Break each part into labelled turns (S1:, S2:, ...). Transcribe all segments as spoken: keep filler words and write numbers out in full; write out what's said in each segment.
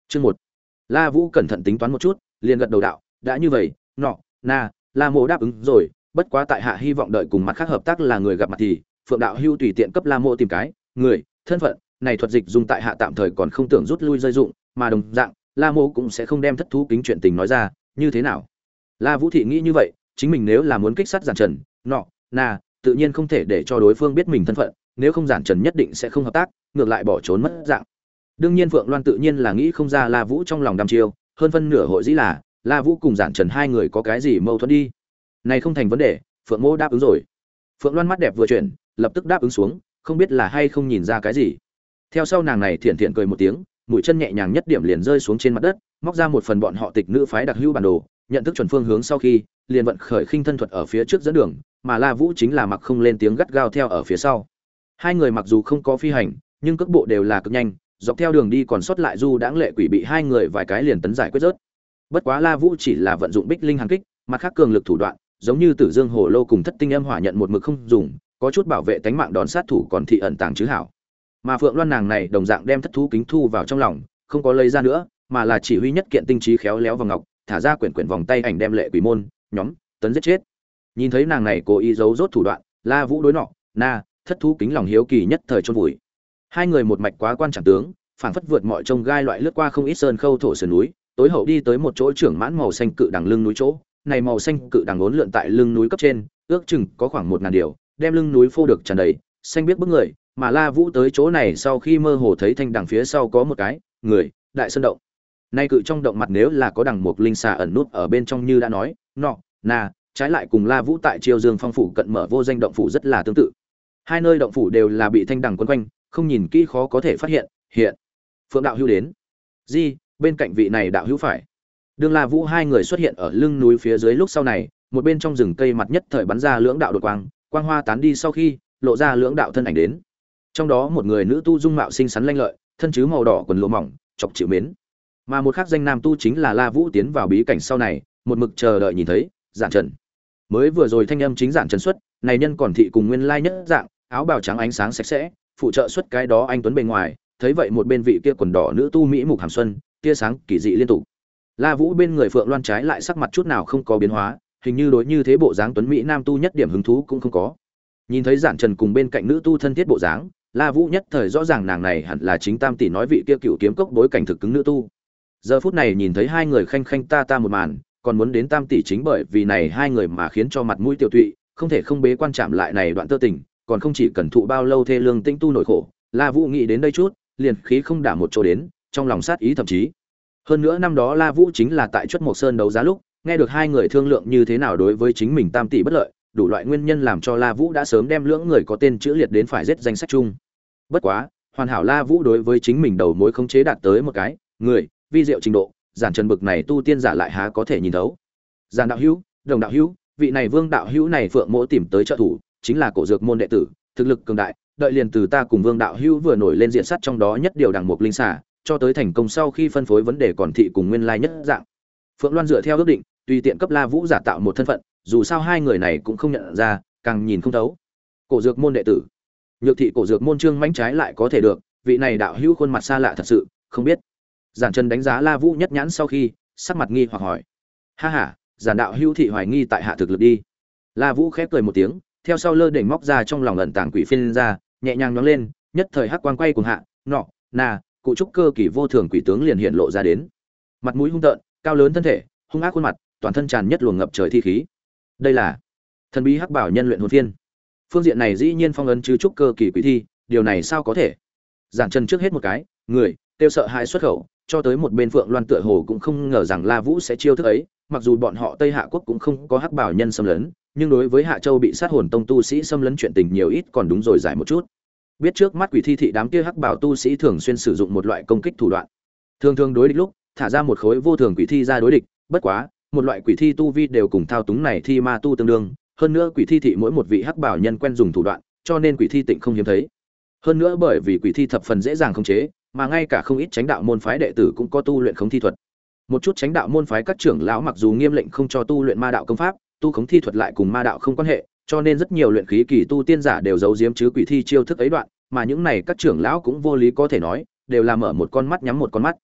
S1: Chương một. La Vũ cẩn thận tính toán một chút, liền gật đầu đạo, đã như vậy, nọ, na, La Mộ đáp ứng rồi, bất quá tại hạ hy vọng đợi cùng mặt khác hợp tác là người gặp mặt thì, Phượng đạo hưu tùy tiện cấp La Mộ tìm cái, người, thân phận, này thuật dịch dùng tại hạ tạm thời còn không tưởng rút lui rơi dụng, mà đồng dạng, La Mộ cũng sẽ không đem thất thú kính chuyện tình nói ra, như thế nào? La Vũ thị nghĩ như vậy, chính mình nếu là muốn kích sát Giản Trần, nọ, na, tự nhiên không thể để cho đối phương biết mình thân phận, nếu không Giản Trần nhất định sẽ không hợp tác, ngược lại bỏ trốn mất dạng. Đương nhiên Phượng Loan tự nhiên là nghĩ không ra La Vũ trong lòng đăm chiêu, hơn phân nửa hội dĩ là La Vũ cùng Giản Trần hai người có cái gì mâu thuẫn đi. Này không thành vấn đề, Phượng Mỗ đáp ứng rồi. Phượng Loan mắt đẹp vừa chuyển, lập tức đáp ứng xuống, không biết là hay không nhìn ra cái gì. Theo sau nàng này thiện thiện cười một tiếng, mũi chân nhẹ nhàng nhất điểm liền rơi xuống trên mặt đất, móc ra một phần bọn họ tịch nữ phái đặc hữu bản đồ, nhận thức chuẩn phương hướng sau khi, liền vận khởi khinh thân thuật ở phía trước dẫn đường, mà La Vũ chính là mặc không lên tiếng gắt gao theo ở phía sau. Hai người mặc dù không có phi hành, nhưng cước bộ đều là cực nhanh, dọc theo đường đi còn sót lại du đãng lệ quỷ bị hai người vài cái liền tấn giải quyết rớt. Bất quá La Vũ chỉ là vận dụng Bích Linh hàn kích, mặt khác cường lực thủ đoạn, giống như Tử Dương Hồ Lô cùng Thất Tinh Âm Hỏa nhận một mực không dùng, có chút bảo vệ tánh mạng đón sát thủ còn thị ẩn tàng chứ hảo. Mà Phượng Loan nàng này đồng dạng đem thất thú kính thu vào trong lòng, không có lấy ra nữa, mà là chỉ huy nhất kiện tinh trí khéo léo vào ngọc, thả ra quyển quyển vòng tay ảnh đem lệ quỷ môn nhóm tấn giết chết. Nhìn thấy nàng này cố ý giấu rốt thủ đoạn, La Vũ đối nọ, na, thất thú kính lòng hiếu kỳ nhất thời chôn vùi. Hai người một mạch quá quan trọng tướng, phảng phất vượt mọi trông gai loại lướt qua không ít sơn khâu thổ sườn núi, tối hậu đi tới một chỗ trưởng mãn màu xanh cự đằng lưng núi chỗ. Này màu xanh cự đằng uốn lượn tại lưng núi cấp trên, ước chừng có khoảng một ngàn điều, đem lưng núi phô được tràn đầy, xanh biết bức người, mà La Vũ tới chỗ này sau khi mơ hồ thấy thanh đằng phía sau có một cái người, đại sơn động. Nay cự trong động mặt nếu là có đằng một linh xà ẩn nút ở bên trong như đã nói, nọ, na, trái lại cùng La Vũ tại Triều Dương Phong phủ cận mở vô danh động phủ rất là tương tự. Hai nơi động phủ đều là bị thanh đằng quấn quanh, không nhìn kỹ khó có thể phát hiện. Hiện Phượng đạo hữu đến. Di, bên cạnh vị này đạo hữu phải. Đường La Vũ hai người xuất hiện ở lưng núi phía dưới lúc sau này, một bên trong rừng cây mặt nhất thời bắn ra lưỡng đạo đột quang, quang hoa tán đi sau khi, lộ ra lưỡng đạo thân ảnh đến. Trong đó một người nữ tu dung mạo xinh xắn lanh lợi, thân chứ màu đỏ quần lụa mỏng, chọc chịu mến. Mà một khác danh nam tu chính là La Vũ tiến vào bí cảnh sau này, một mực chờ đợi nhìn thấy Giản Trần. Mới vừa rồi thanh âm chính Giản Trần xuất, này nhân còn thị cùng nguyên lai nhất dạng, áo bào trắng ánh sáng sạch sẽ, phụ trợ xuất cái đó anh tuấn bề ngoài, thấy vậy một bên vị kia quần đỏ nữ tu mỹ mục hàm xuân, tia sáng kỳ dị liên tục. La Vũ bên người Phượng Loan trái lại sắc mặt chút nào không có biến hóa, hình như đối như thế bộ dáng tuấn mỹ nam tu nhất điểm hứng thú cũng không có. Nhìn thấy Giản Trần cùng bên cạnh nữ tu thân thiết bộ dáng, La Vũ nhất thời rõ ràng nàng này hẳn là chính Tam tỷ nói vị kia cựu kiếm cốc bối cảnh thực cứng nữ tu. Giờ phút này nhìn thấy hai người khanh khanh ta ta một màn, còn muốn đến Tam tỷ chính bởi vì này hai người mà khiến cho mặt mũi tiêu tụy, không thể không bế quan chạm lại này đoạn tơ tình, còn không chỉ cần thụ bao lâu thê lương tinh tu nổi khổ. La Vũ nghĩ đến đây chút, liền khí không đả một chỗ đến, trong lòng sát ý thậm chí. Hơn nữa năm đó La Vũ chính là tại Chuất Mộc Sơn đấu giá lúc, nghe được hai người thương lượng như thế nào đối với chính mình Tam tỷ bất lợi, đủ loại nguyên nhân làm cho La Vũ đã sớm đem lưỡng người có tên chữ liệt đến phải giết danh sách chung. Bất quá, hoàn hảo La Vũ đối với chính mình đầu mối khống chế đạt tới một cái, người, vi diệu trình độ, Giản Trần bực này tu tiên giả lại há có thể nhìn thấu. Giản đạo hữu, Đồng đạo hữu, vị này Vương đạo hữu này Phượng Mỗ tìm tới trợ thủ, chính là Cổ Dược môn đệ tử, thực lực cường đại, đợi liền từ ta cùng Vương đạo hữu vừa nổi lên diện sắt trong đó nhất điều đằng mục linh xả, cho tới thành công sau khi phân phối vấn đề còn thị cùng nguyên lai nhất dạng. Phượng Loan dựa theo ước định, tùy tiện cấp La Vũ giả tạo một thân phận, dù sao hai người này cũng không nhận ra, càng nhìn không thấu. Cổ Dược môn đệ tử, Nhược thị Cổ Dược môn Trương mãnh trái lại có thể được, vị này đạo hữu khuôn mặt xa lạ thật sự, không biết. Giản Trần đánh giá La Vũ nhất nhãn sau khi, sắc mặt nghi hoặc hỏi: "Ha ha, Giản đạo hữu thị hoài nghi tại hạ thực lực đi." La Vũ khép cười một tiếng, theo sau lơ đỉnh móc ra trong lòng ẩn tàng quỷ phiên ra, nhẹ nhàng nhón lên, nhất thời hắc quang quay cuồng hạ, nọ, nà, cụ trúc cơ kỳ vô thường quỷ tướng liền hiện lộ ra đến. Mặt mũi hung tợn, cao lớn thân thể, hung ác khuôn mặt, toàn thân tràn nhất luồng ngập trời thi khí. Đây là thần bí hắc bảo nhân luyện hồn phiên. Phương diện này dĩ nhiên phong ấn chứ trúc cơ kỳ quỷ thi, điều này sao có thể? Giản Trần trước hết một cái, người, tiêu sợ hãi xuất khẩu, cho tới một bên Phượng Loan tựa hồ cũng không ngờ rằng La Vũ sẽ chiêu thức ấy, mặc dù bọn họ Tây Hạ quốc cũng không có hắc bảo nhân xâm lấn, nhưng đối với Hạ Châu bị sát hồn tông tu sĩ xâm lấn chuyện tình nhiều ít còn đúng rồi giải một chút. Biết trước mắt quỷ thi thị đám kia hắc bảo tu sĩ thường xuyên sử dụng một loại công kích thủ đoạn. Thường thường đối địch lúc, thả ra một khối vô thường quỷ thi ra đối địch, bất quá, một loại quỷ thi tu vi đều cùng thao túng này thi ma tu tương đương, hơn nữa quỷ thi thị mỗi một vị hắc bảo nhân quen dùng thủ đoạn, cho nên quỷ thi tịnh không hiếm thấy. Hơn nữa bởi vì quỷ thi thập phần dễ dàng khống chế, mà ngay cả không ít chánh đạo môn phái đệ tử cũng có tu luyện khống thi thuật. Một chút chánh đạo môn phái các trưởng lão mặc dù nghiêm lệnh không cho tu luyện ma đạo công pháp, tu khống thi thuật lại cùng ma đạo không quan hệ, cho nên rất nhiều luyện khí kỳ tu tiên giả đều giấu giếm chứ quỷ thi chiêu thức ấy đoạn, mà những này các trưởng lão cũng vô lý có thể nói, đều là mở một con mắt nhắm một con mắt.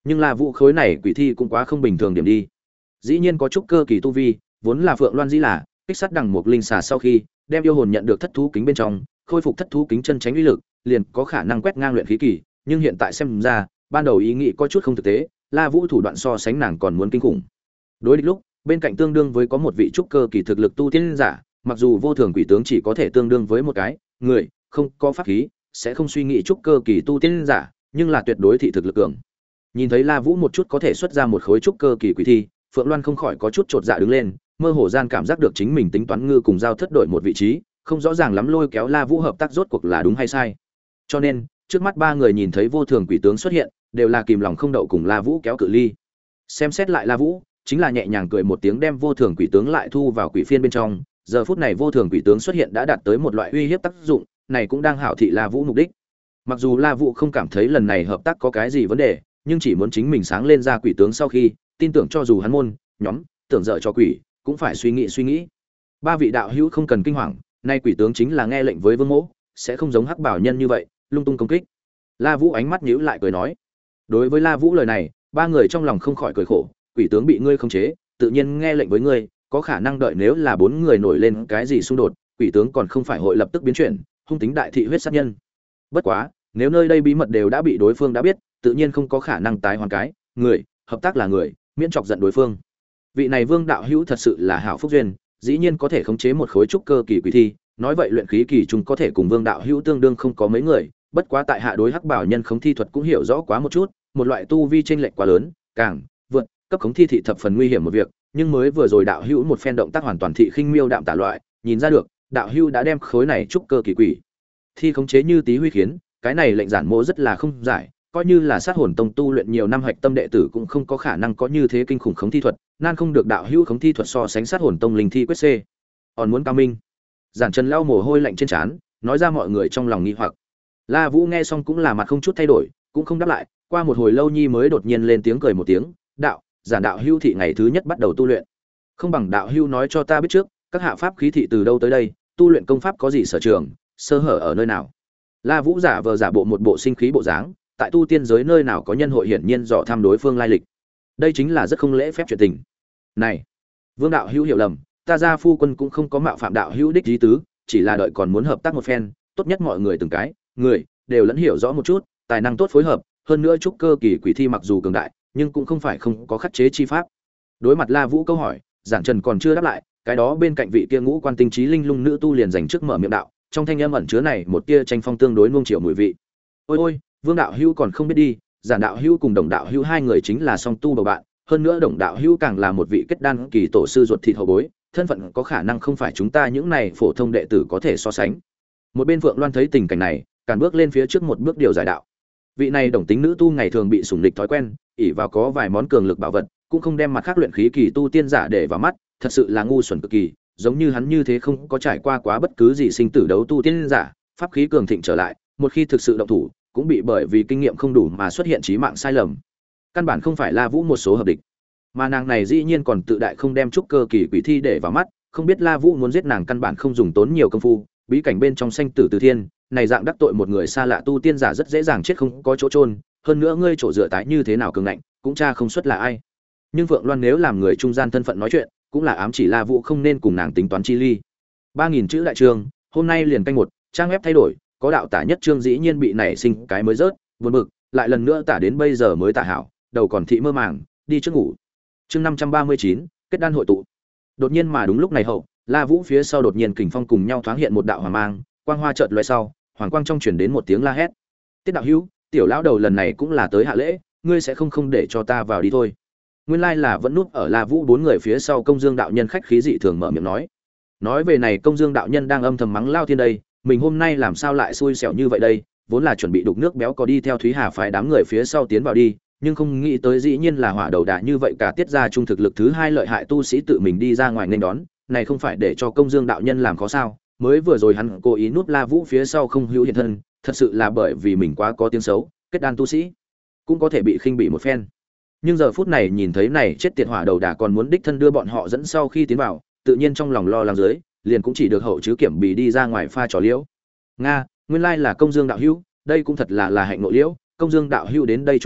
S1: Nhưng La Vũ khối này quỷ thi cũng quá không bình thường điểm đi. Dĩ nhiên có chút cơ kỳ tu vi, vốn là Phượng Loan dĩ là kích sát đằng một linh xà sau khi đem yêu hồn nhận được thất thú kính bên trong, khôi phục thất thú kính chân tránh uy lực, liền có khả năng quét ngang luyện khí kỳ, nhưng hiện tại xem ra, ban đầu ý nghĩ có chút không thực tế, La Vũ thủ đoạn so sánh nàng còn muốn kinh khủng. Đối địch lúc, bên cạnh tương đương với có một vị trúc cơ kỳ thực lực tu tiên giả, mặc dù vô thường quỷ tướng chỉ có thể tương đương với một cái người, không có pháp khí, sẽ không suy nghĩ trúc cơ kỳ tu tiên giả, nhưng là tuyệt đối thị thực lực cường. Nhìn thấy La Vũ một chút có thể xuất ra một khối trúc cơ kỳ quỷ thi, Phượng Loan không khỏi có chút chột dạ đứng lên, mơ hồ gian cảm giác được chính mình tính toán ngư cùng giao thất đổi một vị trí, không rõ ràng lắm lôi kéo La Vũ hợp tác rốt cuộc là đúng hay sai. Cho nên, trước mắt ba người nhìn thấy vô thường quỷ tướng xuất hiện, đều là kìm lòng không đậu cùng La Vũ kéo cự ly. Xem xét lại La Vũ, chính là nhẹ nhàng cười một tiếng đem vô thường quỷ tướng lại thu vào quỷ phiên bên trong. Giờ phút này vô thường quỷ tướng xuất hiện đã đạt tới một loại uy hiếp tác dụng, này cũng đang hảo thị La Vũ mục đích. Mặc dù La Vũ không cảm thấy lần này hợp tác có cái gì vấn đề, nhưng chỉ muốn chính mình sáng lên ra quỷ tướng sau khi, tin tưởng cho dù hắn môn, nhóm, tưởng dở cho quỷ, cũng phải suy nghĩ suy nghĩ. Ba vị đạo hữu không cần kinh hoàng, nay quỷ tướng chính là nghe lệnh với Vương Mỗ, sẽ không giống Hắc Bảo nhân như vậy, lung tung công kích. La Vũ ánh mắt nhíu lại cười nói. Đối với La Vũ lời này, ba người trong lòng không khỏi cười khổ, quỷ tướng bị ngươi khống chế, tự nhiên nghe lệnh với ngươi, có khả năng đợi nếu là bốn người nổi lên cái gì xung đột, quỷ tướng còn không phải hội lập tức biến chuyển, hung tính đại thị huyết sát nhân. Bất quá, nếu nơi đây bí mật đều đã bị đối phương đã biết, tự nhiên không có khả năng tái hoàn cái, người, hợp tác là người, miễn chọc giận đối phương. Vị này Vương đạo hữu thật sự là hảo phúc duyên, dĩ nhiên có thể khống chế một khối trúc cơ kỳ quỷ thi, nói vậy luyện khí kỳ chúng có thể cùng Vương đạo hữu tương đương không có mấy người, bất quá tại hạ đối Hắc Bảo nhân khống thi thuật cũng hiểu rõ quá một chút, một loại tu vi chênh lệch quá lớn, càng vượt cấp khống thi thị thập phần nguy hiểm một việc, nhưng mới vừa rồi đạo hữu một phen động tác hoàn toàn thị khinh miêu đạm tả loại, nhìn ra được, đạo hữu đã đem khối này trúc cơ kỳ quỷ thi khống chế như tí huy khiến, cái này lệnh giản mộ rất là không giải, coi như là sát hồn tông tu luyện nhiều năm hạch tâm đệ tử cũng không có khả năng có như thế kinh khủng khống thi thuật, nan không được đạo hữu khống thi thuật so sánh sát hồn tông linh thi quyết c. Còn muốn cao minh. Giản Trần lau mồ hôi lạnh trên trán, nói ra mọi người trong lòng nghi hoặc. La Vũ nghe xong cũng là mặt không chút thay đổi, cũng không đáp lại, qua một hồi lâu nhi mới đột nhiên lên tiếng cười một tiếng, "Đạo, giản đạo hữu thị ngày thứ nhất bắt đầu tu luyện. Không bằng đạo hữu nói cho ta biết trước, các hạ pháp khí thị từ đâu tới đây, tu luyện công pháp có gì sở trường, sơ hở ở nơi nào?" La Vũ giả vờ giả bộ một bộ sinh khí bộ dáng, tại tu tiên giới nơi nào có nhân hội hiển nhiên dò thăm đối phương lai lịch. Đây chính là rất không lễ phép chuyện tình. Này, Vương đạo hữu hiểu lầm, ta gia phu quân cũng không có mạo phạm đạo hữu đích ý tứ, chỉ là đợi còn muốn hợp tác một phen, tốt nhất mọi người từng cái, người đều lẫn hiểu rõ một chút, tài năng tốt phối hợp, hơn nữa trúc cơ kỳ quỷ thi mặc dù cường đại, nhưng cũng không phải không có khắc chế chi pháp. Đối mặt La Vũ câu hỏi, Giản Trần còn chưa đáp lại, cái đó bên cạnh vị kia ngũ quan tinh trí linh lung nữ tu liền dành trước mở miệng đạo, trong thanh âm ẩn chứa này một tia tranh phong tương đối nuông chiều mùi vị. Ôi ôi, Vương đạo hữu còn không biết đi, Giản đạo hữu cùng Đồng đạo hữu hai người chính là song tu bầu bạn, hơn nữa Đồng đạo hữu càng là một vị kết đan kỳ tổ sư ruột thịt hậu bối, thân phận có khả năng không phải chúng ta những này phổ thông đệ tử có thể so sánh. Một bên Phượng Loan thấy tình cảnh này, càn bước lên phía trước một bước điều giải đạo. Vị này đồng tính nữ tu ngày thường bị sủng địch thói quen, ỷ vào có vài món cường lực bảo vật, cũng không đem mặt khác luyện khí kỳ tu tiên giả để vào mắt, thật sự là ngu xuẩn cực kỳ, giống như hắn như thế không có trải qua quá bất cứ gì sinh tử đấu tu tiên giả, pháp khí cường thịnh trở lại, một khi thực sự động thủ, cũng bị bởi vì kinh nghiệm không đủ mà xuất hiện chí mạng sai lầm. Căn bản không phải La Vũ một số hợp địch, mà nàng này dĩ nhiên còn tự đại không đem trúc cơ kỳ quỷ thi để vào mắt, không biết La Vũ muốn giết nàng căn bản không dùng tốn nhiều công phu, bí cảnh bên trong sanh tử từ thiên, này dạng đắc tội một người xa lạ tu tiên giả rất dễ dàng chết không có chỗ chôn, hơn nữa ngươi chỗ dựa tái như thế nào cường ngạnh, cũng cha không xuất là ai. Nhưng Phượng Loan nếu làm người trung gian thân phận nói chuyện, cũng là ám chỉ La Vũ không nên cùng nàng tính toán chi ly. ba nghìn chữ đại chương, hôm nay liền canh một, trang web thay đổi, có đạo tả nhất chương dĩ nhiên bị nảy sinh cái mới rớt, buồn bực, lại lần nữa tả đến bây giờ mới tả hảo, đầu còn thị mơ màng, đi trước ngủ. Chương năm trăm ba mươi chín, kết đan hội tụ. Đột nhiên mà đúng lúc này hậu, La Vũ phía sau đột nhiên kình phong cùng nhau thoáng hiện một đạo hoàng mang, quang hoa chợt lóe sau, hoàng quang trong truyền đến một tiếng la hét. Tiết đạo hữu, tiểu lão đầu lần này cũng là tới hạ lễ, ngươi sẽ không không để cho ta vào đi thôi. Nguyên lai là vẫn núp ở La Vũ bốn người phía sau Công Dương đạo nhân khách khí dị thường mở miệng nói. Nói về này Công Dương đạo nhân đang âm thầm mắng lao thiên đây, mình hôm nay làm sao lại xui xẻo như vậy đây, vốn là chuẩn bị đục nước béo có đi theo Thúy Hà phái đám người phía sau tiến vào đi, nhưng không nghĩ tới dĩ nhiên là hỏa đầu đà như vậy cả tiết ra trung thực lực thứ hai lợi hại tu sĩ tự mình đi ra ngoài nên đón, này không phải để cho Công Dương đạo nhân làm khó sao? Mới vừa rồi hắn cố ý núp La Vũ phía sau không hữu hiện thân, thật sự là bởi vì mình quá có tiếng xấu, kết đan tu sĩ cũng có thể bị khinh bỉ một phen. Nhưng giờ phút này nhìn thấy này chết tiệt hỏa đầu đà còn muốn đích thân đưa bọn họ dẫn sau khi tiến vào, tự nhiên trong lòng lo lắng dưới, liền cũng chỉ được hậu chứ kiểm bì đi ra ngoài pha trò liễu. Nga, nguyên lai là Công Dương đạo hữu, đây cũng thật là là hạnh nội liễu, Công Dương đạo hữu đến đây chúc thọ,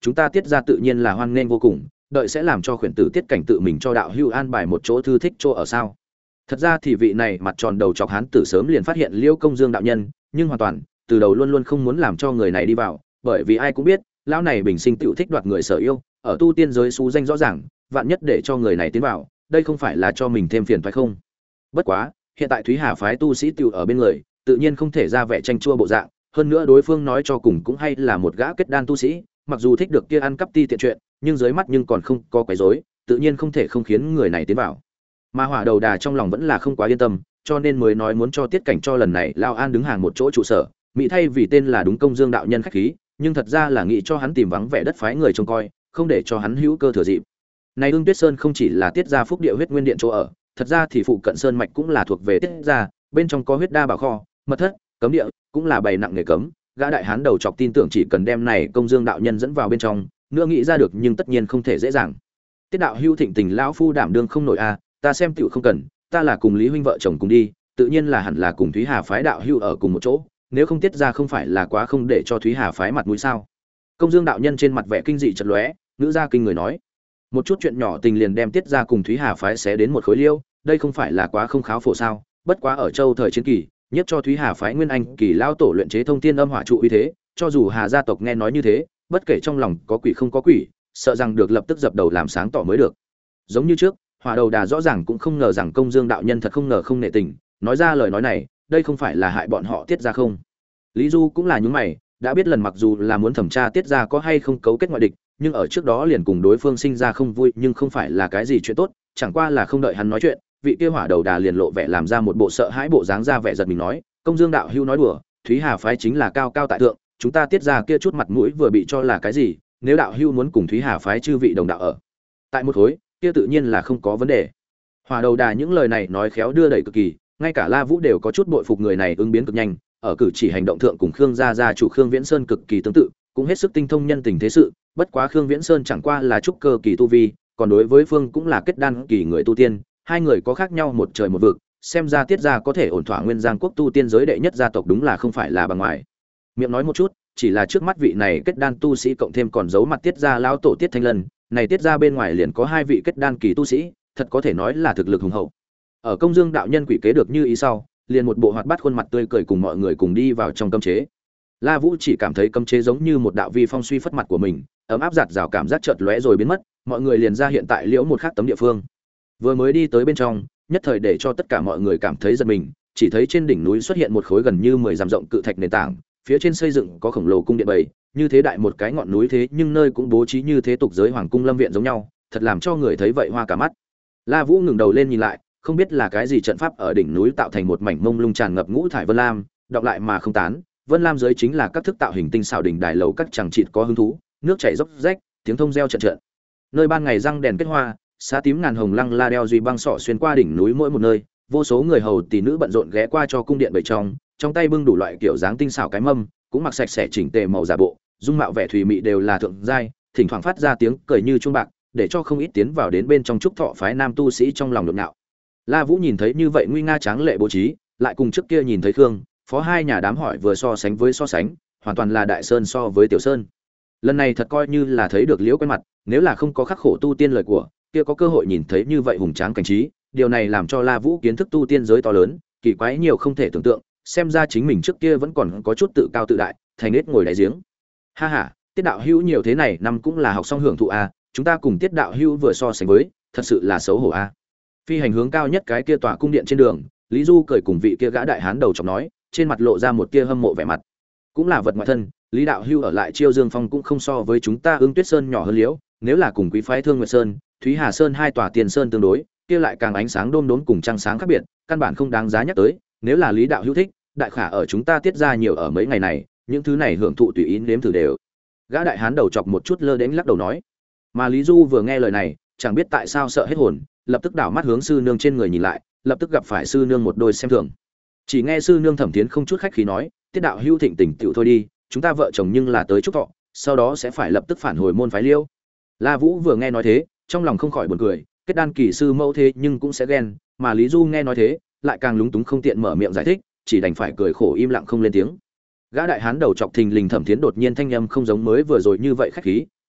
S1: chúng ta Tiết gia tự nhiên là hoan nghênh vô cùng, đợi sẽ làm cho khuyển tử Tiết Cảnh tự mình cho đạo hữu an bài một chỗ thư thích chỗ ở sao. Thật ra thì vị này mặt tròn đầu chọc hán tử sớm liền phát hiện Liêu Công Dương đạo nhân, nhưng hoàn toàn từ đầu luôn luôn không muốn làm cho người này đi vào, bởi vì ai cũng biết lão này bình sinh tựu thích đoạt người sở yêu, ở tu tiên giới xú danh rõ ràng, vạn nhất để cho người này tiến vào, đây không phải là cho mình thêm phiền phải không? Bất quá, hiện tại Thúy Hà phái tu sĩ tựu ở bên người, tự nhiên không thể ra vẻ tranh chua bộ dạng, hơn nữa đối phương nói cho cùng cũng hay là một gã kết đan tu sĩ, mặc dù thích được kia ăn cắp ti tiện chuyện, nhưng dưới mắt nhưng còn không có quấy rối, tự nhiên không thể không khiến người này tiến vào. Mà Hỏa Đầu Đà trong lòng vẫn là không quá yên tâm, cho nên mới nói muốn cho Tiết Cảnh cho lần này Lao An đứng hàng một chỗ trụ sở, mỹ thay vì tên là đúng Công Dương đạo nhân khách khí, nhưng thật ra là nghĩ cho hắn tìm vắng vẻ đất phái người trông coi, không để cho hắn hữu cơ thừa dịp. Này Ưng Tuyết Sơn không chỉ là Tiết gia phúc địa huyết nguyên điện chỗ ở, thật ra thì phụ cận sơn mạch cũng là thuộc về Tiết gia, bên trong có huyết đa bảo kho, mật thất, cấm địa, cũng là bày nặng nghề cấm. Gã đại hán đầu chọc tin tưởng chỉ cần đem này Công Dương đạo nhân dẫn vào bên trong, nữa nghĩ ra được nhưng tất nhiên không thể dễ dàng. Tiết đạo hữu thịnh tình lão phu đảm đương không nổi a, ta xem tiểu không cần, ta là cùng Lý huynh vợ chồng cùng đi, tự nhiên là hẳn là cùng Thúy Hà phái đạo hữu ở cùng một chỗ, nếu không Tiết ra không phải là quá không để cho Thúy Hà phái mặt mũi sao? Công Dương đạo nhân trên mặt vẻ kinh dị chợt lóe, ngữ ra kinh người nói, một chút chuyện nhỏ tình liền đem Tiết ra cùng Thúy Hà phái xé đến một khối liêu, đây không phải là quá không kháo phổ sao? Bất quá ở châu thời chiến kỳ, nhất cho Thúy Hà phái nguyên anh kỳ lao tổ luyện chế thông thiên âm hỏa trụ uy thế, cho dù Hà gia tộc nghe nói như thế, bất kể trong lòng có quỷ không có quỷ, sợ rằng được lập tức dập đầu làm sáng tỏ mới được. Giống như trước, Hỏa Đầu Đà rõ ràng cũng không ngờ rằng Công Dương đạo nhân thật không ngờ không nể tình, nói ra lời nói này, đây không phải là hại bọn họ Tiết ra không? Lý Du cũng là nhướng mày, đã biết lần mặc dù là muốn thẩm tra Tiết ra có hay không cấu kết ngoại địch, nhưng ở trước đó liền cùng đối phương sinh ra không vui, nhưng không phải là cái gì chuyện tốt, chẳng qua là không đợi hắn nói chuyện, vị kia Hỏa Đầu Đà liền lộ vẻ làm ra một bộ sợ hãi bộ dáng ra vẻ giật mình nói, Công Dương đạo hữu nói đùa, Thúy Hà phái chính là cao cao tại thượng, chúng ta Tiết ra kia chút mặt mũi vừa bị cho là cái gì, nếu đạo hữu muốn cùng Thúy Hà phái chư vị đồng đạo ở tại một khối, kia tự nhiên là không có vấn đề. Hỏa Đầu Đà những lời này nói khéo đưa đẩy cực kỳ, ngay cả La Vũ đều có chút bội phục người này ứng biến cực nhanh, ở cử chỉ hành động thượng cùng Khương gia gia chủ Khương Viễn Sơn cực kỳ tương tự, cũng hết sức tinh thông nhân tình thế sự, bất quá Khương Viễn Sơn chẳng qua là trúc cơ kỳ tu vi, còn đối với Phương cũng là kết đan kỳ người tu tiên, hai người có khác nhau một trời một vực, xem ra Tiết gia có thể ổn thỏa nguyên giang quốc tu tiên giới đệ nhất gia tộc đúng là không phải là bằng ngoài. Miệng nói một chút, chỉ là trước mắt vị này kết đan tu sĩ cộng thêm còn giấu mặt Tiết gia lão tổ Tiết Thanh Lân, này Tiết gia bên ngoài liền có hai vị kết đan kỳ tu sĩ, thật có thể nói là thực lực hùng hậu. Ở Công Dương đạo nhân quỷ kế được như ý sau, liền một bộ hoạt bát khuôn mặt tươi cười cùng mọi người cùng đi vào trong cấm chế. La Vũ chỉ cảm thấy cấm chế giống như một đạo vi phong suy phất mặt của mình, ấm áp giạt rào cảm giác chợt lóe rồi biến mất, mọi người liền ra hiện tại liễu một khác tấm địa phương. Vừa mới đi tới bên trong, nhất thời để cho tất cả mọi người cảm thấy giật mình, chỉ thấy trên đỉnh núi xuất hiện một khối gần như mười dặm rộng cự thạch nền tảng, phía trên xây dựng có khổng lồ cung điện bầy, như thế đại một cái ngọn núi thế nhưng nơi cũng bố trí như thế tục giới hoàng cung lâm viện giống nhau, thật làm cho người thấy vậy hoa cả mắt. La Vũ ngẩng đầu lên nhìn lại, không biết là cái gì trận pháp ở đỉnh núi tạo thành một mảnh mông lung tràn ngập ngũ thải vân lam, đọc lại mà không tán, vân lam dưới chính là các thức tạo hình tinh xảo đỉnh đài lầu các chẳng chịt có hứng thú, nước chảy róc rách, tiếng thông reo trận trận. Nơi ban ngày răng đèn kết hoa, xá tím ngàn hồng lăng la đeo duy băng sọ xuyên qua đỉnh núi mỗi một nơi, vô số người hầu tỷ nữ bận rộn ghé qua cho cung điện bầy trong, trong tay bưng đủ loại kiểu dáng tinh xảo cái mâm, cũng mặc sạch sẽ chỉnh tề màu giả bộ, dung mạo vẻ thùy mị đều là thượng giai, thỉnh thoảng phát ra tiếng cười như chuông bạc, để cho không ít tiến vào đến bên trong trúc thọ phái nam tu sĩ trong lòng nhộn nhạo. La Vũ nhìn thấy như vậy nguy nga tráng lệ bố trí, lại cùng trước kia nhìn thấy Khương, Phó hai nhà đám hỏi vừa so sánh với so sánh, hoàn toàn là Đại Sơn so với Tiểu Sơn. Lần này thật coi như là thấy được liễu quen mặt, nếu là không có khắc khổ tu tiên lời của, kia có cơ hội nhìn thấy như vậy hùng tráng cảnh trí, điều này làm cho La Vũ kiến thức tu tiên giới to lớn, kỳ quái nhiều không thể tưởng tượng, xem ra chính mình trước kia vẫn còn có chút tự cao tự đại, thành nết ngồi đáy giếng. Ha ha, Tiết đạo hữu nhiều thế này năm cũng là học xong hưởng thụ a, chúng ta cùng Tiết đạo hữu vừa so sánh với, thật sự là xấu hổ a. Phi hành hướng cao nhất cái kia tòa cung điện trên đường, Lý Du cười cùng vị kia gã đại hán đầu chọc nói, trên mặt lộ ra một kia hâm mộ vẻ mặt. Cũng là vật ngoại thân, Lý đạo hữu ở lại Chiêu Dương Phong cũng không so với chúng ta Ưng Tuyết Sơn nhỏ hơn liễu, nếu là cùng quý phái Thương Nguyệt Sơn, Thúy Hà Sơn hai tòa tiền sơn tương đối, kia lại càng ánh sáng đôm đóm cùng trăng sáng khác biệt, căn bản không đáng giá nhắc tới, nếu là Lý đạo hữu thích, đại khả ở chúng ta tiết ra nhiều ở mấy ngày này, những thứ này hưởng thụ tùy ý nếm thử đều. Gã đại hán đầu chọc một chút lơ đễnh lắc đầu nói. Mà Lý Du vừa nghe lời này, chẳng biết tại sao sợ hết hồn, lập tức đảo mắt hướng sư nương trên người nhìn lại, lập tức gặp phải sư nương một đôi xem thường. Chỉ nghe sư nương Thẩm Thiến không chút khách khí nói, tiết đạo hữu thịnh tình tựu thôi đi, chúng ta vợ chồng nhưng là tới chúc thọ, sau đó sẽ phải lập tức phản hồi môn phái Liêu. La Vũ vừa nghe nói thế, trong lòng không khỏi buồn cười, kết đan kỳ sư mẫu thế nhưng cũng sẽ ghen, mà Lý Du nghe nói thế, lại càng lúng túng không tiện mở miệng giải thích, chỉ đành phải cười khổ im lặng không lên tiếng. Gã đại hán đầu chọc thình lình Thẩm Thiến đột nhiên thanh âm không giống mới vừa rồi như vậy khách khí,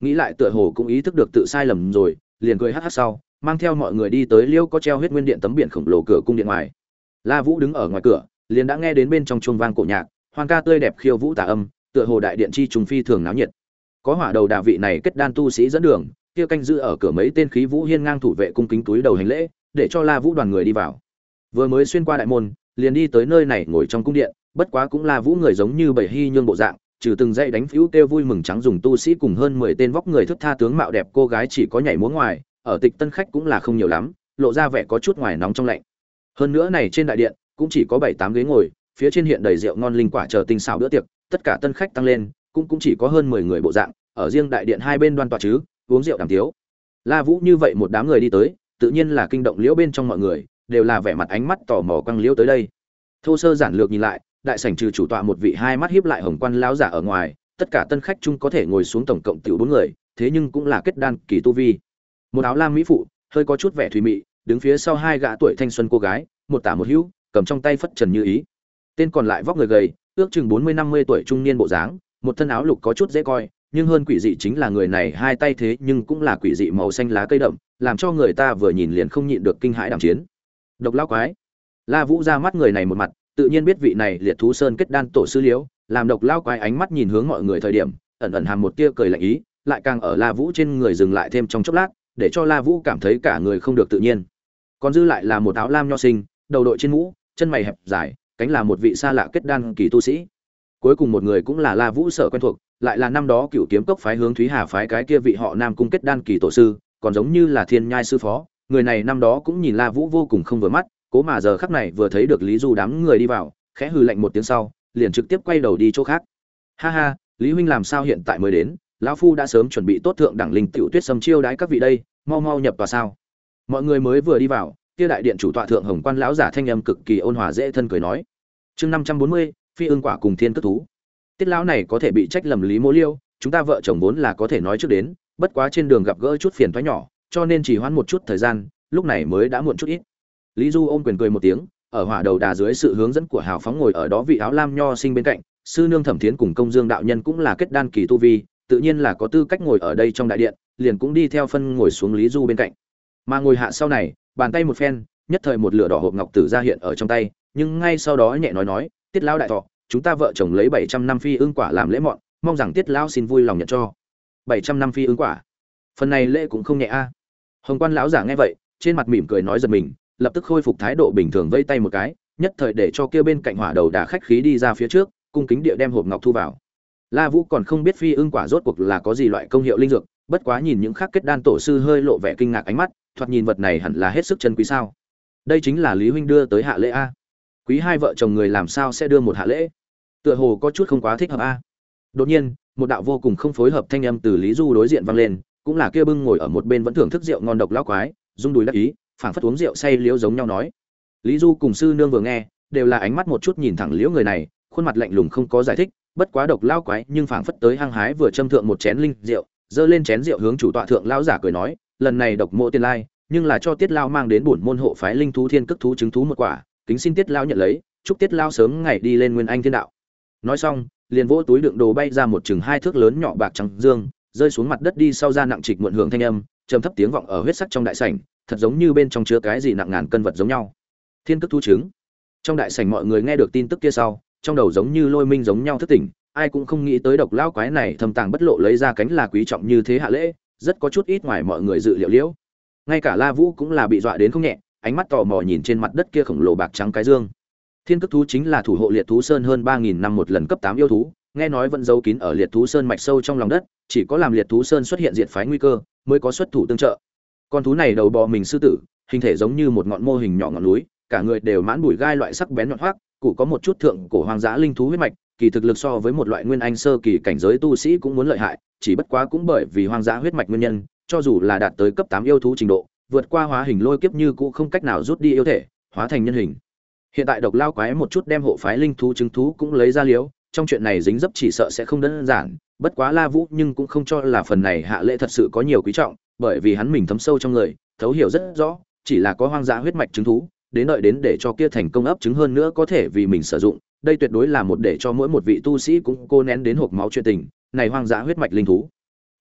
S1: nghĩ lại tựa hồ cũng ý thức được tự sai lầm rồi, liền cười hắc hắc sau, mang theo mọi người đi tới liêu có treo huyết nguyên điện tấm biển khổng lồ cửa cung điện ngoài. La Vũ đứng ở ngoài cửa, liền đã nghe đến bên trong chuông vang cổ nhạc, hoan ca tươi đẹp khiêu vũ tà âm, tựa hồ đại điện chi trùng phi thường náo nhiệt. Có hỏa đầu đà vị này kết đan tu sĩ dẫn đường, kia canh giữ ở cửa mấy tên khí vũ hiên ngang thủ vệ cung kính túi đầu hành lễ, để cho La Vũ đoàn người đi vào. Vừa mới xuyên qua đại môn, liền đi tới nơi này ngồi trong cung điện, bất quá cũng La Vũ người giống như bảy hy nhương bộ dạng, trừ từng dãy đánh phiếu kêu vui mừng trắng dùng tu sĩ cùng hơn mười tên vóc người thức tha tướng mạo đẹp cô gái chỉ có nhảy múa ngoài, ở tịch tân khách cũng là không nhiều lắm, lộ ra vẻ có chút ngoài nóng trong lạnh. Hơn nữa này trên đại điện cũng chỉ có bảy tám ghế ngồi, phía trên hiện đầy rượu ngon linh quả chờ tinh xảo bữa tiệc, tất cả tân khách tăng lên, cũng cũng chỉ có hơn mười người bộ dạng, ở riêng đại điện hai bên đoan tọa chứ, uống rượu đàm tiếu. La Vũ như vậy một đám người đi tới, tự nhiên là kinh động liễu bên trong mọi người, đều là vẻ mặt ánh mắt tò mò quăng liễu tới đây. Thô sơ giản lược nhìn lại, đại sảnh trừ chủ tọa một vị hai mắt híp lại hồng quan lão giả ở ngoài, tất cả tân khách chung có thể ngồi xuống tổng cộng tiểu bốn người, thế nhưng cũng là kết đan kỳ tu vi. Một áo lam mỹ phụ, hơi có chút vẻ thùy mị, đứng phía sau hai gã tuổi thanh xuân cô gái, một tả một hữu, cầm trong tay phất trần như ý. Tên còn lại vóc người gầy, ước chừng bốn mươi năm mươi tuổi trung niên bộ dáng, một thân áo lục có chút dễ coi, nhưng hơn quỷ dị chính là người này hai tay thế nhưng cũng là quỷ dị màu xanh lá cây đậm, làm cho người ta vừa nhìn liền không nhịn được kinh hãi đảm chiến. Độc lão quái. La Vũ ra mắt người này một mặt, tự nhiên biết vị này Liệt Thú Sơn kết đan tổ sư Liễu, làm Độc lão quái ánh mắt nhìn hướng mọi người thời điểm, ẩn ẩn hàm một tia cười lạnh ý, lại càng ở La Vũ trên người dừng lại thêm trong chốc lát, để cho La Vũ cảm thấy cả người không được tự nhiên. Còn dư lại là một áo lam nho sinh, đầu đội trên mũ, chân mày hẹp dài, cánh là một vị xa lạ kết đan kỳ tu sĩ. Cuối cùng một người cũng là La Vũ sở quen thuộc, lại là năm đó Cửu Kiếm Cốc phái hướng Thúy Hà phái cái kia vị họ Nam cung kết đan kỳ tổ sư, còn giống như là Thiên Nhai sư phó, người này năm đó cũng nhìn La Vũ vô cùng không vừa mắt, cố mà giờ khắc này vừa thấy được Lý Du đám người đi vào, khẽ hừ lạnh một tiếng sau, liền trực tiếp quay đầu đi chỗ khác. Ha ha, Lý huynh làm sao hiện tại mới đến, lão phu đã sớm chuẩn bị tốt thượng đẳng linh tiểu tuyết sâm chiêu đãi các vị đây, mau mau nhập tòa sao. Mọi người mới vừa đi vào, kia đại điện chủ tọa thượng hồng quan lão giả thanh âm cực kỳ ôn hòa dễ thân cười nói. Chương năm trăm bốn mươi, phi ương quả cùng thiên cất thú. Tiết lão này có thể bị trách lầm Lý Mỗ Liêu, chúng ta vợ chồng vốn là có thể nói trước đến, bất quá trên đường gặp gỡ chút phiền toái nhỏ, cho nên chỉ hoãn một chút thời gian, lúc này mới đã muộn chút ít. Lý Du ôm quyền cười một tiếng, ở hỏa đầu đà dưới sự hướng dẫn của hào phóng ngồi ở đó vị áo lam nho sinh bên cạnh, sư nương Thẩm Thiến cùng Công Dương đạo nhân cũng là kết đan kỳ tu vi, tự nhiên là có tư cách ngồi ở đây trong đại điện, liền cũng đi theo phân ngồi xuống Lý Du bên cạnh. Mà ngồi hạ sau này, bàn tay một phen, nhất thời một lửa đỏ hộp ngọc tử ra hiện ở trong tay, nhưng ngay sau đó nhẹ nói nói, Tiết lão đại thọ, chúng ta vợ chồng lấy bảy trăm năm phi ương quả làm lễ mọn, mong rằng Tiết lão xin vui lòng nhận cho. bảy trăm năm phi ương quả. Phần này lễ cũng không nhẹ a. Hồng quan lão giả nghe vậy, trên mặt mỉm cười nói giật mình, lập tức khôi phục thái độ bình thường vây tay một cái, nhất thời để cho kia bên cạnh hỏa đầu đà khách khí đi ra phía trước, cung kính địa đem hộp ngọc thu vào. La Vũ còn không biết phi ương quả rốt cuộc là có gì loại công hiệu linh dược, bất quá nhìn những khác kết đan tổ sư hơi lộ vẻ kinh ngạc ánh mắt, thoạt nhìn vật này hẳn là hết sức chân quý sao. Đây chính là Lý huynh đưa tới hạ lễ a. Quý hai vợ chồng người làm sao sẽ đưa một hạ lễ? Tựa hồ có chút không quá thích hợp a. Đột nhiên, một đạo vô cùng không phối hợp thanh âm từ Lý Du đối diện vang lên, cũng là kia bưng ngồi ở một bên vẫn thưởng thức rượu ngon độc lão quái, rung đùi đắc ý, phảng phất uống rượu say liễu giống nhau nói. Lý Du cùng sư nương vừa nghe, đều là ánh mắt một chút nhìn thẳng liễu người này, khuôn mặt lạnh lùng không có giải thích, bất quá độc lão quái nhưng phảng phất tới hăng hái vừa châm thượng một chén linh rượu, dơ lên chén rượu hướng chủ tọa thượng lão giả cười nói, lần này độc mộ tiền lai, nhưng là cho Tiết lão mang đến bổn môn hộ phái linh thú thiên cức thú chứng thú một quả, kính xin Tiết lão nhận lấy, chúc Tiết lão sớm ngày đi lên nguyên anh thiên đạo. Nói xong, liền vỗ túi đựng đồ bay ra một chừng hai thước lớn nhỏ bạc trắng dương, rơi xuống mặt đất đi sau ra nặng trịch muộn hưởng thanh âm, trầm thấp tiếng vọng ở huyết sắc trong đại sảnh, thật giống như bên trong chứa cái gì nặng ngàn cân vật giống nhau. Thiên cức thú trứng. Trong đại sảnh mọi người nghe được tin tức kia sau, trong đầu giống như lôi minh giống nhau thức tỉnh, ai cũng không nghĩ tới độc lão quái này thâm tàng bất lộ lấy ra cánh là quý trọng như thế hạ lễ, rất có chút ít ngoài mọi người dự liệu liễu. Ngay cả La Vũ cũng là bị dọa đến không nhẹ, ánh mắt tò mò nhìn trên mặt đất kia khổng lồ bạc trắng cái dương. Thiên cức thú chính là thủ hộ liệt thú sơn hơn ba nghìn năm một lần cấp tám yêu thú, nghe nói vẫn giấu kín ở liệt thú sơn mạch sâu trong lòng đất, chỉ có làm liệt thú sơn xuất hiện diệt phái nguy cơ, mới có xuất thủ tương trợ. Con thú này đầu bò mình sư tử, hình thể giống như một ngọn mô hình nhỏ ngọn núi, cả người đều mãn bụi gai loại sắc bén nhọn hoắc, cụ có một chút thượng cổ hoang dã linh thú huyết mạch, kỳ thực lực so với một loại nguyên anh sơ kỳ cảnh giới tu sĩ cũng muốn lợi hại, chỉ bất quá cũng bởi vì hoang dã huyết mạch nguyên nhân, cho dù là đạt tới cấp tám yêu thú trình độ, vượt qua hóa hình lôi kiếp như cũng không cách nào rút đi yêu thể, hóa thành nhân hình. Hiện tại độc lao quái một chút đem hộ phái linh thú chứng thú cũng lấy ra liếu, trong chuyện này dính dấp chỉ sợ sẽ không đơn giản, bất quá La Vũ nhưng cũng không cho là phần này hạ lễ thật sự có nhiều quý trọng, bởi vì hắn mình thấm sâu trong người, thấu hiểu rất rõ, chỉ là có hoang dã huyết mạch chứng thú, đến đợi đến để cho kia thành công ấp trứng hơn nữa có thể vì mình sử dụng, đây tuyệt đối là một để cho mỗi một vị tu sĩ cũng cô nén đến hộp máu chuyện tình, này hoang dã huyết mạch linh thú,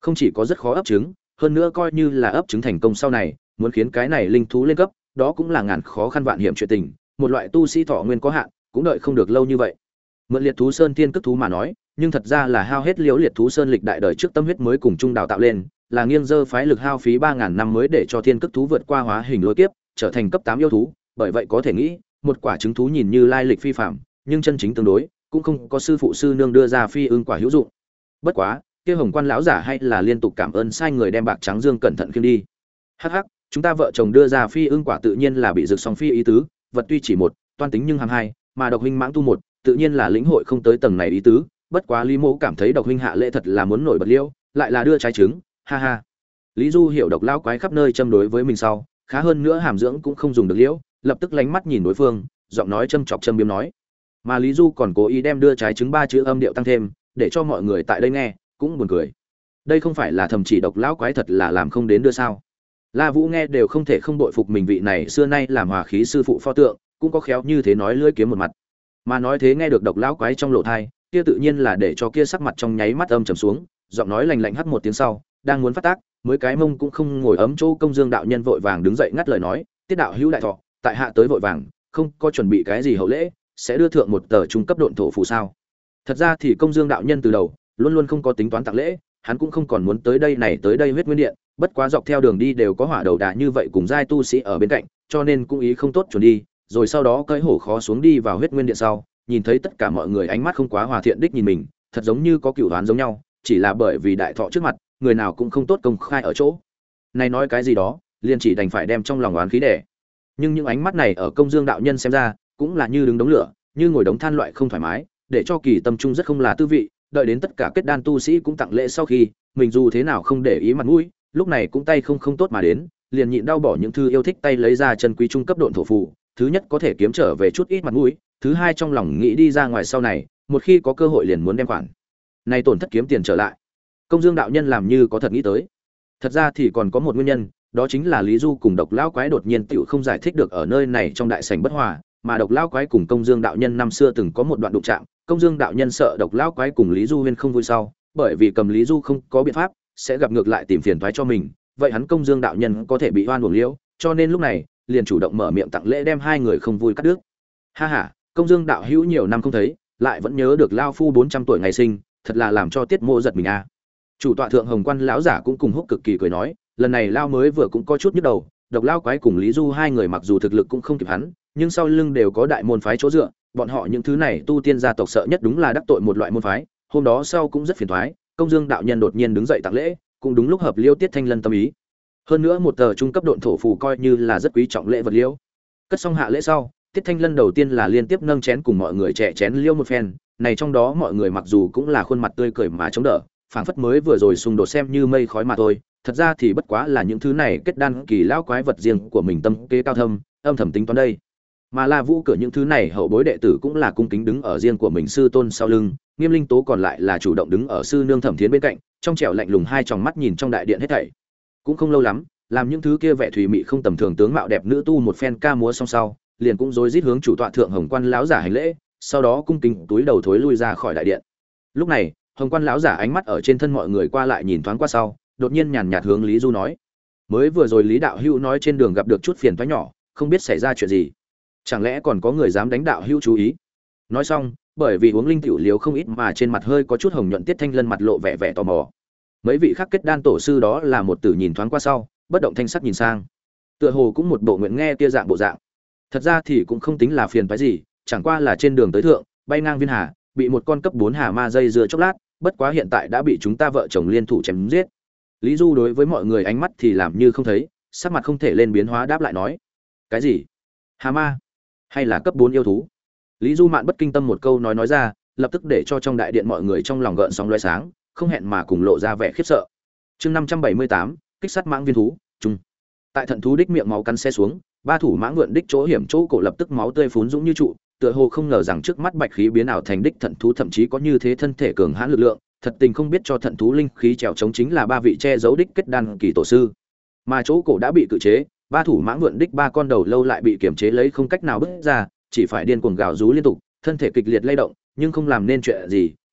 S1: Không chỉ có rất khó ấp trứng, hơn nữa coi như là ấp trứng thành công sau này, muốn khiến cái này linh thú lên cấp, đó cũng là ngàn khó khăn vạn hiểm chuyện tình, một loại tu sĩ thọ nguyên có hạn, cũng đợi không được lâu như vậy. Mượn Liệt thú sơn tiên cước thú mà nói, nhưng thật ra là hao hết liễu Liệt thú sơn lịch đại đời trước tâm huyết mới cùng chung đào tạo lên, là nghiêng dơ phái lực hao phí ba ngàn năm mới để cho thiên cước thú vượt qua hóa hình lôi kiếp, trở thành cấp tám yêu thú, bởi vậy có thể nghĩ, một quả trứng thú nhìn như lai lịch phi phàm, nhưng chân chính tương đối, cũng không có sư phụ sư nương đưa ra phi ương quả hữu dụng. Bất quá, kia Hồng Quan lão giả hay là liên tục cảm ơn sai người đem bạc trắng dương cẩn thận khiêng đi. Hắc hắc, chúng ta vợ chồng đưa ra phi ương quả tự nhiên là bị rực song phi ý tứ, vật tuy chỉ một, toan tính nhưng hàng hai, mà độc huynh mãng tu một, tự nhiên là lĩnh hội không tới tầng này ý tứ, bất quá Lý Mộ cảm thấy độc huynh hạ lễ thật là muốn nổi bật liêu, lại là đưa trái trứng, ha ha. Lý Du hiểu độc lão quái khắp nơi châm đối với mình sau, khá hơn nữa hàm dưỡng cũng không dùng được liễu, lập tức lánh mắt nhìn đối phương, giọng nói châm chọc châm biếm nói. Mà Lý Du còn cố ý đem đưa trái trứng ba chữ âm điệu tăng thêm, để cho mọi người tại đây nghe cũng buồn cười. Đây không phải là thầm chỉ độc lão quái thật là làm không đến đưa sao? La Vũ nghe đều không thể không bội phục mình vị này xưa nay làm hòa khí sư phụ pho tượng, cũng có khéo như thế nói lưỡi kiếm một mặt. Mà nói thế nghe được độc lão quái trong lộ thai, kia tự nhiên là để cho kia sắc mặt trong nháy mắt âm trầm xuống, giọng nói lạnh lạnh hắt một tiếng sau, đang muốn phát tác, mới cái mông cũng không ngồi ấm chỗ Công Dương đạo nhân vội vàng đứng dậy ngắt lời nói, tiết đạo hữu đại thọ, tại hạ tới vội vàng, không có chuẩn bị cái gì hậu lễ, sẽ đưa thượng một tờ trung cấp độn thổ phù sao? Thật ra thì Công Dương đạo nhân từ đầu luôn luôn không có tính toán tặng lễ, hắn cũng không còn muốn tới đây này tới đây huyết nguyên điện, bất quá dọc theo đường đi đều có hỏa đầu đà như vậy cùng giai tu sĩ ở bên cạnh, cho nên cũng ý không tốt chuẩn đi, rồi sau đó cưỡi hổ khó xuống đi vào huyết nguyên điện sau, nhìn thấy tất cả mọi người ánh mắt không quá hòa thiện đích nhìn mình, thật giống như có cửu đoán giống nhau, chỉ là bởi vì đại thọ trước mặt, người nào cũng không tốt công khai ở chỗ. Này nói cái gì đó, liền chỉ đành phải đem trong lòng oán khí đẻ. Nhưng những ánh mắt này ở Công Dương đạo nhân xem ra, cũng là như đứng đống lửa, như ngồi đống than loại không thoải mái, để cho Kỳ tâm trung rất không là tư vị, đợi đến tất cả kết đan tu sĩ cũng tặng lễ sau khi, mình dù thế nào không để ý mặt mũi, lúc này cũng tay không không tốt mà đến, liền nhịn đau bỏ những thư yêu thích tay lấy ra chân quý trung cấp độn thổ phù, thứ nhất có thể kiếm trở về chút ít mặt mũi, thứ hai trong lòng nghĩ đi ra ngoài sau này, một khi có cơ hội liền muốn đem khoản này tổn thất kiếm tiền trở lại. Công Dương đạo nhân làm như có thật nghĩ tới. Thật ra thì còn có một nguyên nhân, đó chính là Lý Du cùng Độc lão quái đột nhiên tiểu không giải thích được ở nơi này trong đại sảnh bất hòa, mà Độc lão quái cùng Công Dương đạo nhân năm xưa từng có một đoạn đụng chạm, Công Dương đạo nhân sợ Độc lão quái cùng Lý Du Huyên không vui sau, bởi vì cầm Lý Du không có biện pháp, sẽ gặp ngược lại tìm phiền toái cho mình, vậy hắn Công Dương đạo nhân có thể bị oan uổng liễu, cho nên lúc này, liền chủ động mở miệng tặng lễ đem hai người không vui cắt đứt. Ha ha, Công Dương đạo hữu nhiều năm không thấy, lại vẫn nhớ được lao phu bốn trăm tuổi ngày sinh, thật là làm cho Tiết Mộ giật mình a. À. Chủ tọa thượng Hồng Quan lão giả cũng cùng húc cực kỳ cười nói, lần này lao mới vừa cũng có chút nhức đầu, Độc lão quái cùng Lý Du hai người mặc dù thực lực cũng không kịp hắn, nhưng sau lưng đều có đại môn phái chỗ dựa, bọn họ những thứ này tu tiên gia tộc sợ nhất đúng là đắc tội một loại môn phái, hôm đó sau cũng rất phiền toái, Công Dương đạo nhân đột nhiên đứng dậy tặng lễ, cũng đúng lúc hợp liêu Tiết Thanh Lân tâm ý. Hơn nữa một tờ trung cấp độn thổ phù coi như là rất quý trọng lễ vật liêu. Cất xong hạ lễ sau, Tiết Thanh Lân đầu tiên là liên tiếp nâng chén cùng mọi người chè chén liêu một phen, này trong đó mọi người mặc dù cũng là khuôn mặt tươi cười mà chống đỡ, phảng phất mới vừa rồi xung đột xem như mây khói mà thôi, thật ra thì bất quá là những thứ này kết đan kỳ lão quái vật riêng của mình tâm kế cao thâm, âm thầm tính toán đây. Mà La Vũ cửa những thứ này hậu bối đệ tử cũng là cung kính đứng ở riêng của mình sư tôn sau lưng, Nghiêm Linh Tố còn lại là chủ động đứng ở sư nương Thẩm Thiến bên cạnh, trong trẻo lạnh lùng hai tròng mắt nhìn trong đại điện hết thảy. Cũng không lâu lắm, làm những thứ kia vẻ thùy mị không tầm thường tướng mạo đẹp nữ tu một phen ca múa xong sau, liền cũng rối rít hướng chủ tọa thượng Hồng Quan lão giả hành lễ, sau đó cung kính túi đầu thối lui ra khỏi đại điện. Lúc này, Hồng Quan lão giả ánh mắt ở trên thân mọi người qua lại nhìn thoáng qua sau, đột nhiên nhàn nhạt hướng Lý Du nói: "Mới vừa rồi Lý đạo hữu nói trên đường gặp được chút phiền toái nhỏ, không biết xảy ra chuyện gì? Chẳng lẽ còn có người dám đánh đạo hữu chú ý?" Nói xong, bởi vì uống linh tiểu liều không ít mà trên mặt hơi có chút hồng nhuận, Tiết Thanh Lân mặt lộ vẻ vẻ tò mò. Mấy vị khác kết đan tổ sư đó là một tử nhìn thoáng qua sau, bất động thanh sắc nhìn sang, tựa hồ cũng một bộ nguyện nghe kia dạng bộ dạng. Thật ra thì cũng không tính là phiền toái gì, chẳng qua là trên đường tới thượng, bay ngang Viên Hà, bị một con cấp bốn hà ma dây dưa chốc lát, bất quá hiện tại đã bị chúng ta vợ chồng liên thủ chém giết. Lý Du đối với mọi người ánh mắt thì làm như không thấy, sắc mặt không thể lên biến hóa đáp lại nói: "Cái gì? Hà ma? Hay là cấp bốn yêu thú?" Lý Du mạn bất kinh tâm một câu nói nói ra, lập tức để cho trong đại điện mọi người trong lòng gợn sóng loé sáng, không hẹn mà cùng lộ ra vẻ khiếp sợ. Chương năm trăm bảy mươi tám, kích sát mãng viên thú, trung. Tại thận thú đích miệng máu cắn xe xuống, ba thủ mãng vượn đích chỗ hiểm chỗ cổ lập tức máu tươi phún dũng như trụ, tựa hồ không ngờ rằng trước mắt bạch khí biến ảo thành đích thận thú thậm chí có như thế thân thể cường hãn lực lượng, thật tình không biết cho thận thú linh khí trèo chống chính là ba vị che giấu đích kết đan kỳ tổ sư. Mà chỗ cổ đã bị cự chế, ba thủ mãng vượn đích ba con đầu lâu lại bị kiềm chế lấy không cách nào bứt ra, chỉ phải điên cuồng gào rú liên tục, thân thể kịch liệt lay động, nhưng không làm nên chuyện gì,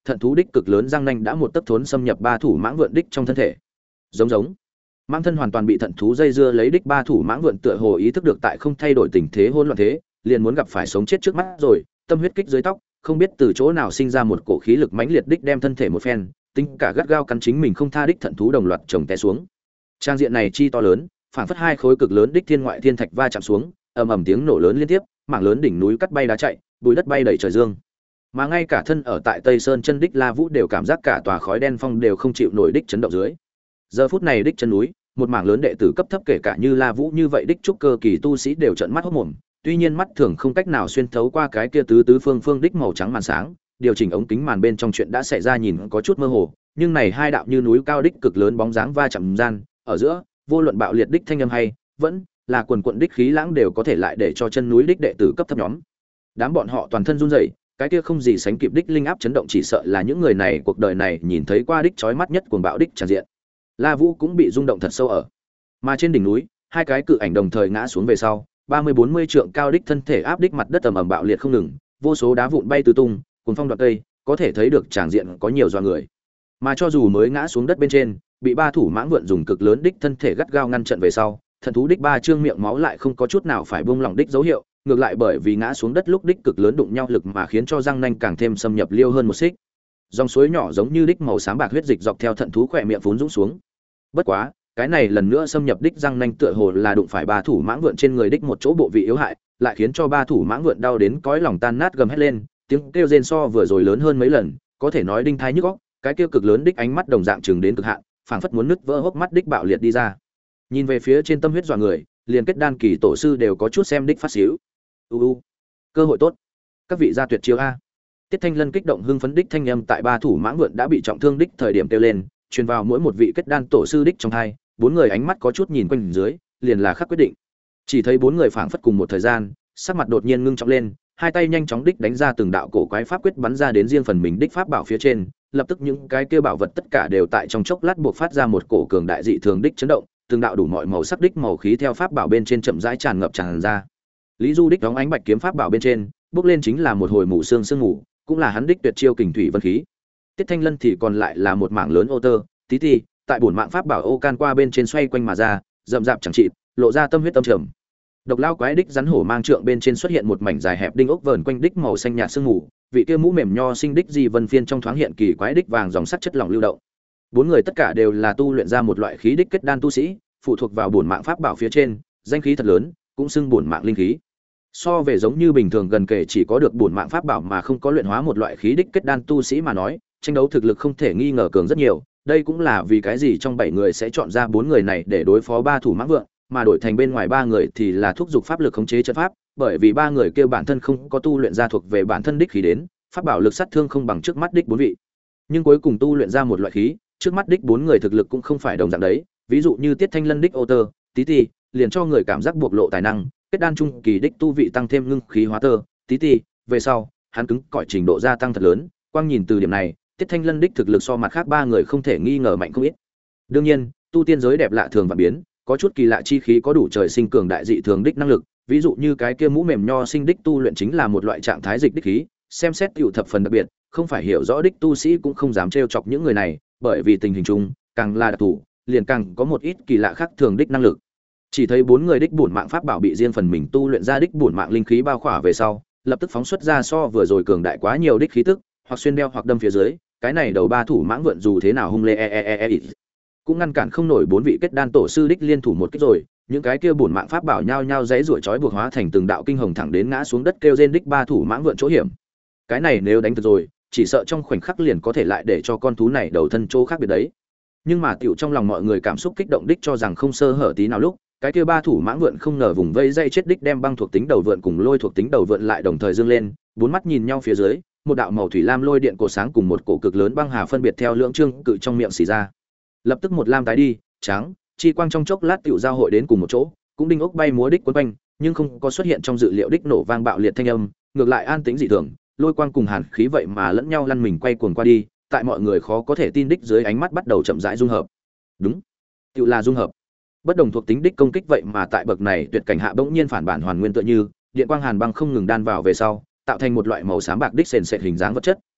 S1: thận thú đích cực lớn răng nanh đã một tấc thốn xâm nhập ba thủ mãng vượn đích trong thân thể. Giống giống. Mãng thân hoàn toàn bị thận thú dây dưa lấy đích ba thủ mãng vượn tựa hồ ý thức được tại không thay đổi tình thế hỗn loạn thế, liền muốn gặp phải sống chết trước mắt rồi, tâm huyết kích dưới tóc, không biết từ chỗ nào sinh ra một cổ khí lực mãnh liệt đích đem thân thể một phen, tính cả gắt gao cắn chính mình không tha đích thận thú đồng loạt chồng té xuống. Trang diện này chi to lớn, phản phất hai khối cực lớn đích thiên ngoại thiên thạch va chạm xuống, ầm ầm tiếng nổ lớn liên tiếp, mảng lớn đỉnh núi cắt bay đá chạy, bụi đất bay đầy trời dương. Mà ngay cả thân ở tại Tây Sơn chân đích La Vũ đều cảm giác cả tòa khói đen phong đều không chịu nổi đích chấn động dưới. Giờ phút này đích chân núi, một mảng lớn đệ tử cấp thấp kể cả như La Vũ như vậy đích trúc cơ kỳ tu sĩ đều trợn mắt hốt mồm, tuy nhiên mắt thường không cách nào xuyên thấu qua cái kia tứ tứ phương phương đích màu trắng màn sáng, điều chỉnh ống kính màn bên trong chuyện đã xảy ra nhìn có chút mơ hồ, nhưng này hai đạo như núi cao đích cực lớn bóng dáng va chạm gian, ở giữa, vô luận bạo liệt đích thanh âm hay, vẫn là quần quần đích khí lãng đều có thể lại để cho chân núi đích đệ tử cấp thấp nhóm. Đám bọn họ toàn thân run rẩy, cái kia không gì sánh kịp đích linh áp chấn động chỉ sợ là những người này cuộc đời này nhìn thấy qua đích chói mắt nhất cuồng bạo đích tràn diện. La Vũ cũng bị rung động thật sâu ở. Mà trên đỉnh núi, hai cái cự ảnh đồng thời ngã xuống về sau, ba mươi bốn mươi trượng cao đích thân thể áp đích mặt đất ầm ầm bạo liệt không ngừng, vô số đá vụn bay tứ tung, cuốn phong đoạt cây, có thể thấy được tràng diện có nhiều doa người. Mà cho dù mới ngã xuống đất bên trên, bị ba thủ mãng vượn dùng cực lớn đích thân thể gắt gao ngăn trận về sau, thần thú đích ba trương miệng máu lại không có chút nào phải buông lỏng đích dấu hiệu, ngược lại bởi vì ngã xuống đất lúc đích cực lớn đụng nhau lực mà khiến cho răng nanh càng thêm xâm nhập liêu hơn một xích. Dòng suối nhỏ giống như đích màu xám bạc huyết dịch dọc theo thận thú khỏe miệng phún dũng xuống. Bất quá, cái này lần nữa xâm nhập đích răng nanh tựa hồ là đụng phải ba thủ mãng vượn trên người đích một chỗ bộ vị yếu hại, lại khiến cho ba thủ mãng vượn đau đến cõi lòng tan nát gầm hết lên, tiếng kêu rên so vừa rồi lớn hơn mấy lần, có thể nói đinh thai nhức óc, cái kêu cực lớn đích ánh mắt đồng dạng chừng đến cực hạn, phảng phất muốn nứt vỡ hốc mắt đích bạo liệt đi ra. Nhìn về phía trên tâm huyết dọa người, liền kết đan kỳ tổ sư đều có chút xem đích phát xíu. U u, cơ hội tốt. Các vị gia tuyệt chiêu a. Tiết Thanh Lân kích động hưng phấn đích thanh âm tại ba thủ mãng vượn đã bị trọng thương đích thời điểm kêu lên, truyền vào mỗi một vị kết đan tổ sư đích trong hai, bốn người ánh mắt có chút nhìn quanh dưới, liền là khắc quyết định. Chỉ thấy bốn người phảng phất cùng một thời gian, sắc mặt đột nhiên ngưng trọng lên, hai tay nhanh chóng đích đánh ra từng đạo cổ quái pháp quyết bắn ra đến riêng phần mình đích pháp bảo phía trên, lập tức những cái kia bảo vật tất cả đều tại trong chốc lát buộc phát ra một cổ cường đại dị thường đích chấn động, từng đạo đủ mọi màu sắc đích màu khí theo pháp bảo bên trên chậm rãi tràn ngập tràn ra. Lý Du đích đóng ánh bạch kiếm pháp bảo bên trên, bước lên chính là một hồi mù sương sương ngủ, cũng là hắn đích tuyệt chiêu kình thủy vân khí. Tiết Thanh Lân thì còn lại là một mảng lớn ô tơ, tí tí, tại bổn mạng pháp bảo ô can qua bên trên xoay quanh mà ra, rậm rạp chẳng trị, lộ ra tâm huyết tâm trầm. Độc lao quái đích rắn hổ mang trượng bên trên xuất hiện một mảnh dài hẹp đinh ốc vờn quanh đích màu xanh nhạt sương mù, vị kia mũ mềm nho sinh đích di vân phiên trong thoáng hiện kỳ quái đích vàng dòng sắc chất lỏng lưu động. Bốn người tất cả đều là tu luyện ra một loại khí đích kết đan tu sĩ, phụ thuộc vào bổn mạng pháp bảo phía trên, danh khí thật lớn, cũng xưng bổn mạng linh khí. So về giống như bình thường gần kể chỉ có được bổn mạng pháp bảo mà không có luyện hóa một loại khí đích kết đan tu sĩ mà nói, tranh đấu thực lực không thể nghi ngờ cường rất nhiều, đây cũng là vì cái gì trong bảy người sẽ chọn ra bốn người này để đối phó ba thủ mãng vượng, mà đổi thành bên ngoài ba người thì là thúc giục pháp lực khống chế trận pháp, bởi vì ba người kia bản thân không có tu luyện ra thuộc về bản thân đích khí đến, pháp bảo lực sát thương không bằng trước mắt đích bốn vị. Nhưng cuối cùng tu luyện ra một loại khí, trước mắt đích bốn người thực lực cũng không phải đồng dạng đấy, ví dụ như Tiết Thanh Lân đích ô tơ, tí tí, liền cho người cảm giác bộc lộ tài năng, kết đan trung kỳ đích tu vị tăng thêm ngưng khí hóa tơ, tí tí, về sau, hắn cứng cỏi trình độ gia tăng thật lớn, quang nhìn từ điểm này, Tiết Thanh Lân đích thực lực so mặt khác ba người không thể nghi ngờ mạnh không ít. Đương nhiên, tu tiên giới đẹp lạ thường và biến, có chút kỳ lạ chi khí có đủ trời sinh cường đại dị thường đích năng lực, ví dụ như cái kia mũ mềm nho sinh đích tu luyện chính là một loại trạng thái dịch đích khí, xem xét tiểu thập phần đặc biệt, không phải hiểu rõ đích tu sĩ cũng không dám trêu chọc những người này, bởi vì tình hình chung, càng là đặc thù, liền càng có một ít kỳ lạ khác thường đích năng lực. Chỉ thấy bốn người đích bổn mạng pháp bảo bị riêng phần mình tu luyện ra đích bổn mạng linh khí bao khỏa về sau, lập tức phóng xuất ra so vừa rồi cường đại quá nhiều đích khí tức, hoặc xuyên đeo hoặc đâm phía dưới, cái này đầu ba thủ mãng vượn dù thế nào hung lê e e e e cũng ngăn cản không nổi bốn vị kết đan tổ sư đích liên thủ một kích rồi, những cái kia bổn mạng pháp bảo nhao nhao giãy giụa chói buộc hóa thành từng đạo kinh hồng thẳng đến ngã xuống đất kêu rên đích ba thủ mãng vượn chỗ hiểm. Cái này nếu đánh thật rồi, chỉ sợ trong khoảnh khắc liền có thể lại để cho con thú này đầu thân chỗ khác biệt đấy. Nhưng mà tiểu trong lòng mọi người cảm xúc kích động đích cho rằng không sơ hở tí nào lúc, cái kia ba thủ mãng vượn không ngờ vùng vây dây chết đích đem băng thuộc tính đầu vượn cùng lôi thuộc tính đầu vượn lại đồng thời dương lên, bốn mắt nhìn nhau phía dưới, một đạo màu thủy lam lôi điện cổ sáng cùng một cổ cực lớn băng hà phân biệt theo lưỡng trương cự trong miệng xì ra. Lập tức một lam tái đi, trắng, chi quang trong chốc lát tiểu giao hội đến cùng một chỗ, cũng đinh ốc bay múa đích quấn quanh, nhưng không có xuất hiện trong dự liệu đích nổ vang bạo liệt thanh âm, ngược lại an tĩnh dị thường, lôi quang cùng hàn khí vậy mà lẫn nhau lăn mình quay cuồng qua đi, tại mọi người khó có thể tin đích dưới ánh mắt bắt đầu chậm rãi dung hợp. Đúng, tiểu là dung hợp. Bất đồng thuộc tính đích công kích vậy mà tại bậc này tuyệt cảnh hạ bỗng nhiên phản bản hoàn nguyên tựa như, điện quang hàn băng không ngừng đan vào về sau, tạo thành một loại màu xám bạc đích sền sệt hình dáng vật chất,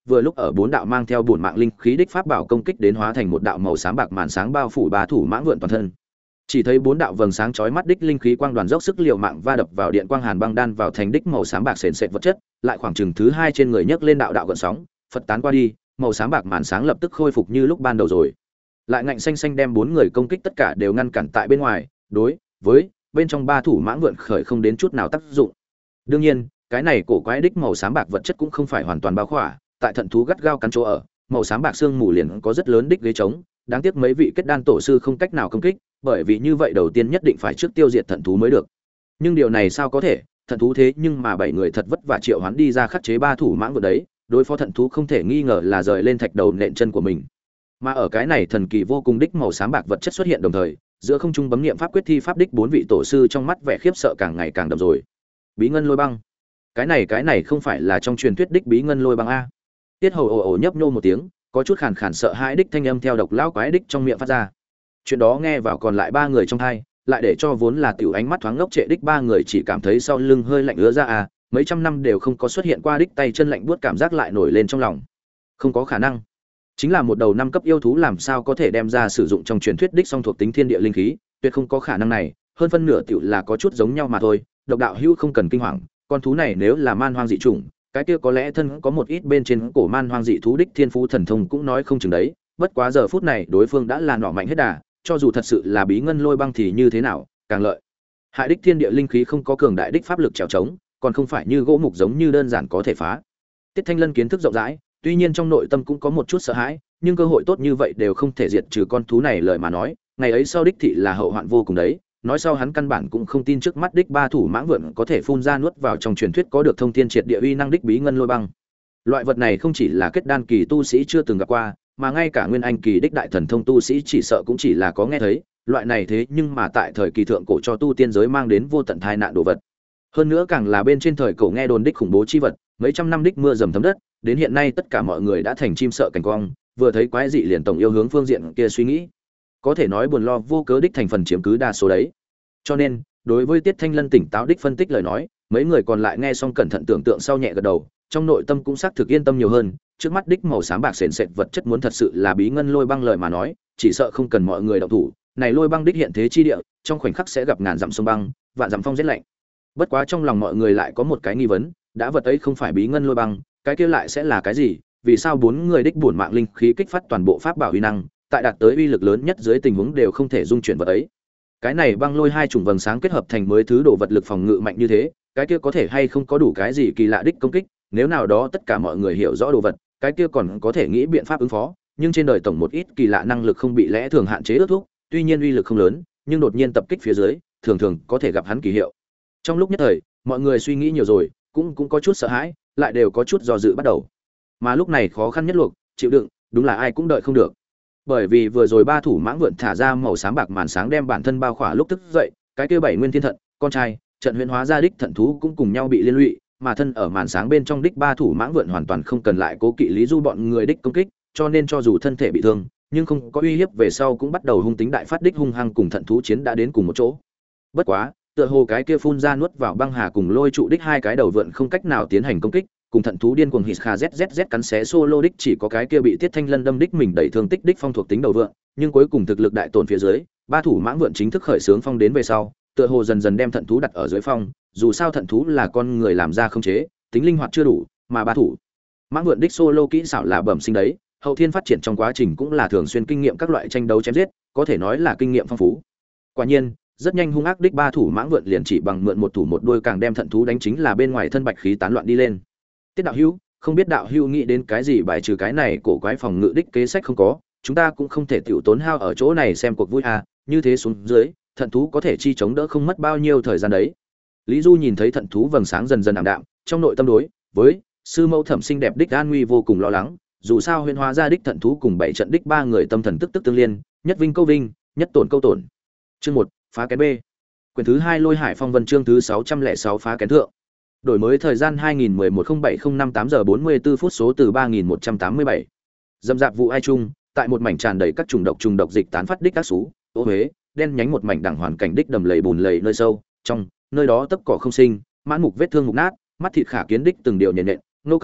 S1: vừa lúc ở bốn đạo mang theo bổn mạng linh khí đích pháp bảo công kích đến hóa thành một đạo màu sáng bạc màn sáng bao phủ ba thủ mãng vượn toàn thân. Chỉ thấy bốn đạo vầng sáng chói mắt đích linh khí quang đoàn dốc sức liều mạng va đập vào điện quang hàn băng đan vào thành đích màu sáng bạc sền sệt vật chất, lại khoảng chừng thứ hai trên người nhấc lên đạo đạo gợn sóng, phật tán qua đi, màu sáng bạc màn sáng lập tức khôi phục như lúc ban đầu rồi. Lại ngạnh xanh xanh đem bốn người công kích tất cả đều ngăn cản tại bên ngoài, đối với bên trong ba thủ mãng vượn khởi không đến chút nào tác dụng. Đương nhiên, cái này cổ quái đích màu sáng bạc vật chất cũng không phải hoàn toàn bao khỏa, tại thận thú gắt gao cắn chỗ ở, màu sáng bạc xương mù liền có rất lớn đích ghế trống, đáng tiếc mấy vị kết đan tổ sư không cách nào công kích, bởi vì như vậy đầu tiên nhất định phải trước tiêu diệt thận thú mới được. Nhưng điều này sao có thể, thận thú thế nhưng mà bảy người thật vất vả triệu hoán đi ra khắc chế ba thủ mãng vượn đấy, đối phó thận thú không thể nghi ngờ là rời lên thạch đầu nện chân của mình. Mà ở cái này thần kỳ vô cùng đích màu sáng bạc vật chất xuất hiện đồng thời, giữa không trung bấm niệm pháp quyết thi pháp đích bốn vị tổ sư trong mắt vẻ khiếp sợ càng ngày càng đậm rồi. Bí ngân lôi băng, cái này cái này không phải là trong truyền thuyết đích bí ngân lôi băng a? Tiết Hầu ồ ồ nhấp nhô một tiếng, có chút khàn khàn sợ hãi đích thanh âm theo độc lão quái đích trong miệng phát ra. Chuyện đó nghe vào còn lại ba người trong tai, lại để cho vốn là tiểu ánh mắt thoáng ngốc trệ đích ba người chỉ cảm thấy sau lưng hơi lạnh ứa ra à, mấy trăm năm đều không có xuất hiện qua đích tay chân lạnh buốt cảm giác lại nổi lên trong lòng. Không có khả năng. Chính là một đầu năm cấp yêu thú làm sao có thể đem ra sử dụng trong truyền thuyết đích song thuộc tính thiên địa linh khí, tuyệt không có khả năng này, hơn phân nửa tiểu là có chút giống nhau mà thôi. Độc đạo hữu không cần kinh hoàng, con thú này nếu là man hoang dị chủng, cái kia có lẽ thân có một ít bên trên cổ man hoang dị thú đích thiên phú thần thông cũng nói không chừng đấy, bất quá giờ phút này đối phương đã là nỏ mạnh hết đà, cho dù thật sự là bí ngân lôi băng thì như thế nào, càng lợi hại đích thiên địa linh khí không có cường đại đích pháp lực trèo trống, còn không phải như gỗ mục giống như đơn giản có thể phá. Tiết Thanh Lân kiến thức rộng rãi, tuy nhiên trong nội tâm cũng có một chút sợ hãi, nhưng cơ hội tốt như vậy đều không thể diệt trừ con thú này lời mà nói, ngày ấy sau đích thị là hậu hoạn vô cùng đấy. Nói sau hắn căn bản cũng không tin trước mắt đích ba thủ mãng vượn có thể phun ra nuốt vào trong truyền thuyết có được thông thiên triệt địa uy năng đích bí ngân lôi băng. Loại vật này không chỉ là kết đan kỳ tu sĩ chưa từng gặp qua, mà ngay cả nguyên anh kỳ đích đại thần thông tu sĩ chỉ sợ cũng chỉ là có nghe thấy, loại này thế nhưng mà tại thời kỳ thượng cổ cho tu tiên giới mang đến vô tận tai nạn đồ vật. Hơn nữa càng là bên trên thời cổ nghe đồn đích khủng bố chi vật, mấy trăm năm đích mưa dầm thấm đất, đến hiện nay tất cả mọi người đã thành chim sợ cảnh quang, vừa thấy quái dị liền tổng yêu hướng phương diện kia suy nghĩ. Có thể nói buồn lo vô cớ đích thành phần chiếm cứ đa số đấy. Cho nên, đối với Tiết Thanh Lân tỉnh táo đích phân tích lời nói, mấy người còn lại nghe xong cẩn thận tưởng tượng sau nhẹ gật đầu, trong nội tâm cũng xác thực yên tâm nhiều hơn, trước mắt đích màu sáng bạc sền sệt vật chất muốn thật sự là bí ngân lôi băng lời mà nói, chỉ sợ không cần mọi người động thủ, này lôi băng đích hiện thế chi địa, trong khoảnh khắc sẽ gặp ngàn dặm sông băng, vạn dặm phong rét lạnh. Bất quá trong lòng mọi người lại có một cái nghi vấn, đã vật ấy không phải bí ngân lôi băng, cái kia lại sẽ là cái gì? Vì sao bốn người đích bổn mạng linh khí kích phát toàn bộ pháp bảo uy năng, tại đạt tới uy lực lớn nhất dưới tình huống đều không thể dung chuyển vật ấy? Cái này băng lôi hai chủng vầng sáng kết hợp thành mới thứ đồ vật lực phòng ngự mạnh như thế, cái kia có thể hay không có đủ cái gì kỳ lạ đích công kích, nếu nào đó tất cả mọi người hiểu rõ đồ vật, cái kia còn có thể nghĩ biện pháp ứng phó, nhưng trên đời tổng một ít kỳ lạ năng lực không bị lẽ thường hạn chế ước thúc, tuy nhiên uy lực không lớn, nhưng đột nhiên tập kích phía dưới, thường thường có thể gặp hắn kỳ hiệu. Trong lúc nhất thời, mọi người suy nghĩ nhiều rồi, cũng cũng có chút sợ hãi, lại đều có chút do dự bắt đầu. Mà lúc này khó khăn nhất luộc, chịu đựng, đúng là ai cũng đợi không được. Bởi vì vừa rồi ba thủ mãng vượn thả ra màu sáng bạc màn sáng đem bản thân bao khỏa lúc thức dậy, cái kia bảy nguyên thiên thận, con trai, trận huyễn hóa ra đích thận thú cũng cùng nhau bị liên lụy, mà thân ở màn sáng bên trong đích ba thủ mãng vượn hoàn toàn không cần lại cố kỵ lý du bọn người đích công kích, cho nên cho dù thân thể bị thương, nhưng không có uy hiếp về sau cũng bắt đầu hung tính đại phát đích hung hăng cùng thận thú chiến đã đến cùng một chỗ. Bất quá, tựa hồ cái kia phun ra nuốt vào băng hà cùng lôi trụ đích hai cái đầu vượn không cách nào tiến hành công kích, cùng thận thú điên cuồng hít kha zzz cắn xé solo đích chỉ có cái kia bị Tiết Thanh Lân đâm đích mình đẩy thương tích đích phong thuộc tính đầu vượn, nhưng cuối cùng thực lực đại tổn phía dưới, ba thủ mãng vượn chính thức khởi xướng phong đến về sau, tựa hồ dần dần đem thận thú đặt ở dưới phong, dù sao thận thú là con người làm ra không chế, tính linh hoạt chưa đủ, mà ba thủ mãng vượn đích solo kỹ xảo là bẩm sinh đấy, hậu thiên phát triển trong quá trình cũng là thường xuyên kinh nghiệm các loại tranh đấu chém giết, có thể nói là kinh nghiệm phong phú. Quả nhiên, rất nhanh hung ác đích ba thủ mãng vượn liền chỉ bằng mượn một thủ một đuôi càng đem thận thú đánh chính là bên ngoài thân bạch khí tán loạn đi lên. Tiết đạo hữu, không biết đạo hữu nghĩ đến cái gì bài trừ cái này cổ quái phòng ngự đích kế sách không có, chúng ta cũng không thể tiểu tốn hao ở chỗ này xem cuộc vui à, như thế xuống dưới, thận thú có thể chi chống đỡ không mất bao nhiêu thời gian đấy. Lý Du nhìn thấy thận thú vầng sáng dần dần ảm đạm, trong nội tâm đối với sư mẫu thẩm sinh đẹp đích an nguy vô cùng lo lắng, dù sao huyền hóa ra đích thận thú cùng bảy trận đích ba người tâm thần tức tức tương liên, nhất vinh câu vinh, nhất tổn câu tổn. Chương một, phá kén B. Quyển thứ hai Lôi Hải Phong Vân chương thứ sáu trăm lẻ sáu phá kén thượng. Đổi mới thời gian hai nghìn mười một không bảy không năm tám giờ bốn mươi tư phút số từ ba nghìn một trăm tám mươi bảy. Dâm dạp vụ ai chung, tại một mảnh tràn đầy các trùng độc trùng độc dịch tán phát đích các sú, ô huế, đen nhánh một mảnh đẳng hoàn cảnh đích đầm lầy bùn lầy nơi sâu, trong, nơi đó tấp cỏ không sinh, mãn mục vết thương mục nát, mắt thịt khả kiến đích từng điều nhện nhện, nô công,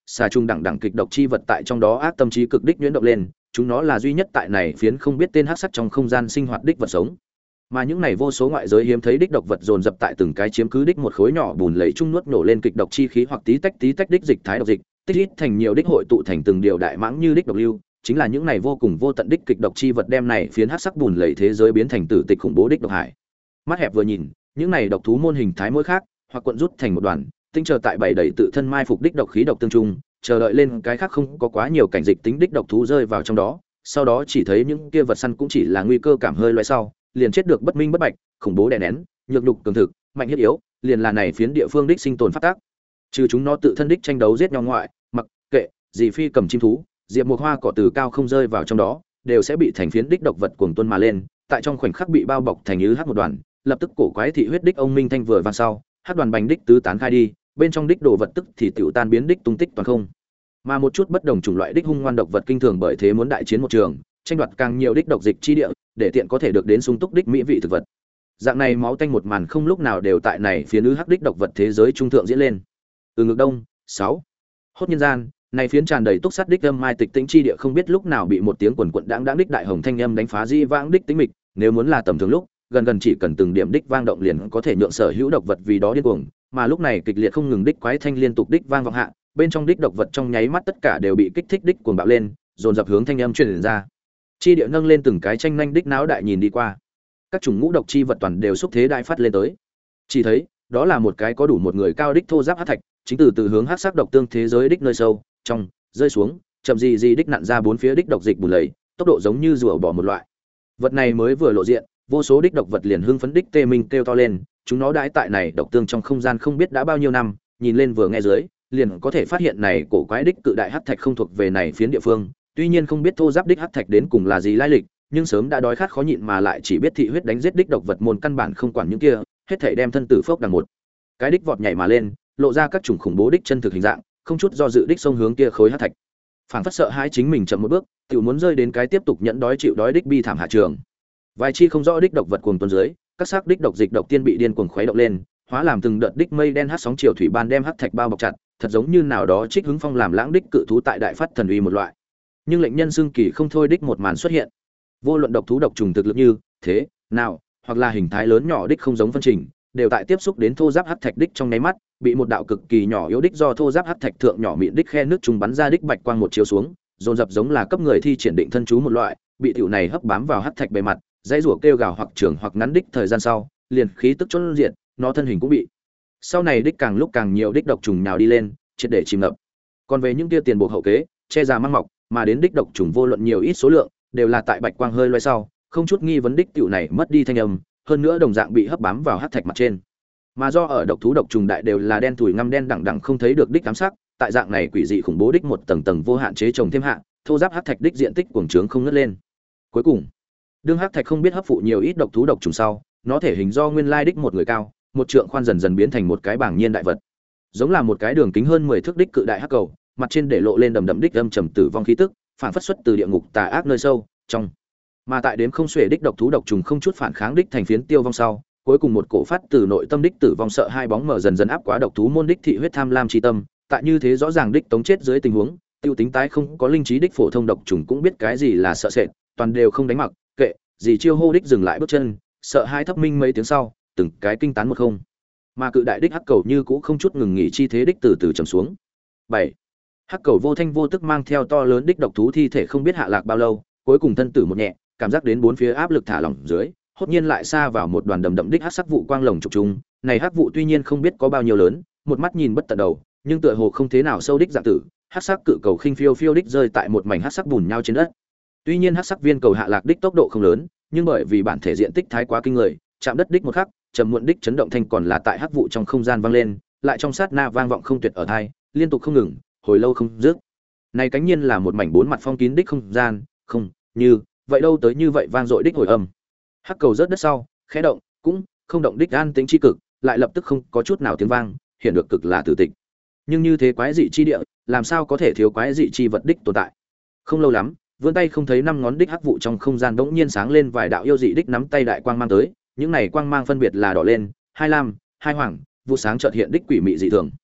S1: xà trùng đẳng đẳng kịch độc chi vật tại trong đó ác tâm trí cực đích nhuyễn động lên, chúng nó là duy nhất tại này phiến không biết tên hắc sắc trong không gian sinh hoạt đích vật sống. Mà những này vô số ngoại giới hiếm thấy đích độc vật dồn dập tại từng cái chiếm cứ đích một khối nhỏ bùn lầy chung nuốt nổ lên kịch độc chi khí hoặc tí tách tí tách đích dịch thái độc dịch, tích ít thành nhiều đích hội tụ thành từng điều đại mãng như đích độc lưu, chính là những này vô cùng vô tận đích kịch độc chi vật đem này phiến hắc sắc bùn lầy thế giới biến thành tử tịch khủng bố đích độc hải. Mắt hẹp vừa nhìn, những này độc thú môn hình thái mỗi khác, hoặc cuộn rút thành một đoàn, tinh chờ tại bảy đầy tự thân mai phục đích độc khí độc tương trung, chờ đợi lên cái khác không có quá nhiều cảnh dịch tính đích độc thú rơi vào trong đó, sau đó chỉ thấy những kia vật săn cũng chỉ là nguy cơ cảm hơi loại sau, liền chết được bất minh bất bạch, khủng bố đè nén, nhược đục cường thực, mạnh hiết yếu, liền là này phiến địa phương đích sinh tồn phát tác. Trừ chúng nó tự thân đích tranh đấu giết nhau ngoại, mặc kệ gì phi cầm chim thú, diệp một hoa cỏ từ cao không rơi vào trong đó, đều sẽ bị thành phiến đích độc vật cuồng tuôn mà lên, tại trong khoảnh khắc bị bao bọc thành như hắc một đoàn, lập tức cổ quái thị huyết đích ông minh thanh vừa vang sau, hắc đoàn bành đích tứ tán khai đi, bên trong đích đồ vật tức thì tiểu tan biến đích tung tích toàn không. Mà một chút bất đồng chủng loại đích hung ngoan độc vật kinh thường bởi thế muốn đại chiến một trường, tranh đoạt càng nhiều đích độc dịch chi địa, để tiện có thể được đến sung túc đích mỹ vị thực vật. Dạng này máu tanh một màn không lúc nào đều tại này phía nữ hắc đích độc vật thế giới trung thượng diễn lên. Từ ngược đông, sáu Hốt nhân gian, này phiến tràn đầy túc sát đích âm mai tịch tĩnh chi địa không biết lúc nào bị một tiếng quần quần đãng đãng đích đại hồng thanh âm đánh phá di vãng đích tĩnh mịch, nếu muốn là tầm thường lúc, gần gần chỉ cần từng điểm đích vang động liền có thể nhượng sở hữu độc vật vì đó điên cuồng, mà lúc này kịch liệt không ngừng đích quái thanh liên tục đích vang vọng hạ, bên trong đích độc vật trong nháy mắt tất cả đều bị kích thích đích cuồng bạo lên, dồn dập hướng thanh âm truyền ra. Chi địa nâng lên từng cái tranh nhanh đích não đại nhìn đi qua, các chủng ngũ độc chi vật toàn đều xúc thế đại phát lên tới. Chỉ thấy, đó là một cái có đủ một người cao đích thô giáp hắc thạch, chính từ từ hướng hắc sắc độc tương thế giới đích nơi sâu, trong, rơi xuống, chậm gì gì đích nặn ra bốn phía đích độc dịch bùn lầy, tốc độ giống như rùa bỏ một loại. Vật này mới vừa lộ diện, vô số đích độc vật liền hưng phấn đích tê minh kêu to lên, chúng nó đãi tại này độc tương trong không gian không biết đã bao nhiêu năm, nhìn lên vừa nghe dưới, liền có thể phát hiện này cổ quái đích cự đại hắc thạch không thuộc về này phiến địa phương, tuy nhiên không biết thô giáp đích hắc thạch đến cùng là gì lai lịch, nhưng sớm đã đói khát khó nhịn mà lại chỉ biết thị huyết đánh giết đích độc vật môn căn bản không quản những kia, hết thảy đem thân tử phốc đằng một cái đích vọt nhảy mà lên, lộ ra các chủng khủng bố đích chân thực hình dạng, không chút do dự đích xông hướng kia khối hắc thạch. Phảng phất sợ hãi chính mình chậm một bước, tiểu muốn rơi đến cái tiếp tục nhẫn đói chịu đói đích bi thảm hạ trường. Vài chi không rõ đích độc vật cuồng tuôn dưới, các xác đích độc dịch độc tiên bị điên cuồng khuấy động lên, hóa làm từng đợt đích mây đen hắt sóng chiều thủy ban đem hắc thạch bao bọc chặt, thật giống như nào đó trích hứng phong làm lãng đích cự thú tại đại phát thần uy một loại. Nhưng lệnh nhân xương kỳ không thôi đích một màn xuất hiện. Vô luận độc thú độc trùng thực lực như thế nào, hoặc là hình thái lớn nhỏ đích không giống phân trình, đều tại tiếp xúc đến thô giáp hắc thạch đích trong nháy mắt, bị một đạo cực kỳ nhỏ yếu đích do thô giáp hắc thạch thượng nhỏ mịn đích khe nước trùng bắn ra đích bạch quang một chiếu xuống, dồn dập giống là cấp người thi triển định thân chú một loại, bị tiểu này hấp bám vào hắc thạch bề mặt, dãy rủa kêu gào hoặc trường hoặc ngắn đích thời gian sau, liền khí tức chôn diện, nó thân hình cũng bị. Sau này đích càng lúc càng nhiều đích độc trùng nhào đi lên, triệt để chìm ngập. Còn về những kia tiền buộc hậu kế, che già mang mọc, mà đến đích độc trùng vô luận nhiều ít số lượng, đều là tại bạch quang hơi loay sau, không chút nghi vấn đích tiểu này mất đi thanh âm, hơn nữa đồng dạng bị hấp bám vào hắc thạch mặt trên. Mà do ở độc thú độc trùng đại đều là đen thủi ngăm đen đẳng đẳng không thấy được đích ám sắc, tại dạng này quỷ dị khủng bố đích một tầng tầng vô hạn chế trồng thêm hạ, thô giáp hắc thạch đích diện tích cuồng trướng không ngớt lên. Cuối cùng, đương hắc thạch không biết hấp phụ nhiều ít độc thú độc trùng sau, nó thể hình do nguyên lai đích một người cao, một trượng khoan dần dần biến thành một cái bảng nhiên đại vật, giống là một cái đường kính hơn mười thước đích cự đại hắc cầu, mặt trên để lộ lên đầm đầm đích âm trầm tử vong khí tức, phản phất xuất từ địa ngục tà ác nơi sâu trong. Mà tại đếm không xuể đích độc thú độc trùng không chút phản kháng đích thành phiến tiêu vong sau, cuối cùng một cổ phát từ nội tâm đích tử vong sợ hai bóng mở dần dần áp quá độc thú môn đích thị huyết tham lam chi tâm, tại như thế rõ ràng đích tống chết dưới tình huống, tiêu tính tái không có linh trí đích phổ thông độc trùng cũng biết cái gì là sợ sệt, toàn đều không đánh mặc, kệ, gì chiêu hô đích dừng lại bước chân, sợ hai thấp minh mấy tiếng sau, từng cái kinh tán một không. Mà cự đại đích hắc cầu như cũ không chút ngừng nghỉ chi thế đích từ từ trầm xuống. bảy Hắc cầu vô thanh vô tức mang theo to lớn đích độc thú thi thể không biết hạ lạc bao lâu, cuối cùng thân tử một nhẹ, cảm giác đến bốn phía áp lực thả lỏng dưới, hốt nhiên lại xa vào một đoàn đầm đậm đích hắc sắc vụ quang lồng trục trùng, này hắc vụ tuy nhiên không biết có bao nhiêu lớn, một mắt nhìn bất tận đầu, nhưng tựa hồ không thế nào sâu đích dạng tử, hắc sắc cự cầu khinh phiêu phiêu đích rơi tại một mảnh hắc sắc bùn nhau trên đất. Tuy nhiên hắc sắc viên cầu hạ lạc đích tốc độ không lớn, nhưng bởi vì bản thể diện tích thái quá kinh người, chạm đất đích một khắc, trầm muộn đích chấn động thanh còn là tại hắc vụ trong không gian vang lên, lại trong sát na vang vọng không tuyệt ở tai, liên tục không ngừng, hồi lâu không dứt. Này cánh nhiên là một mảnh bốn mặt phong kín đích không gian, không, như, vậy đâu tới như vậy vang dội đích hồi âm. Hắc cầu rớt đất sau, khẽ động, cũng không động đích an tính chi cực, lại lập tức không có chút nào tiếng vang, hiện được cực là tử tịch. Nhưng như thế quái dị chi địa, làm sao có thể thiếu quái dị chi vật đích tồn tại. Không lâu lắm, vươn tay không thấy năm ngón đích hắc vụ trong không gian bỗng nhiên sáng lên vài đạo yêu dị đích nắm tay đại quang mang tới, những này quang mang phân biệt là đỏ lên, hai lam, hai hoàng, vụ sáng chợt hiện đích quỷ mị dị thường.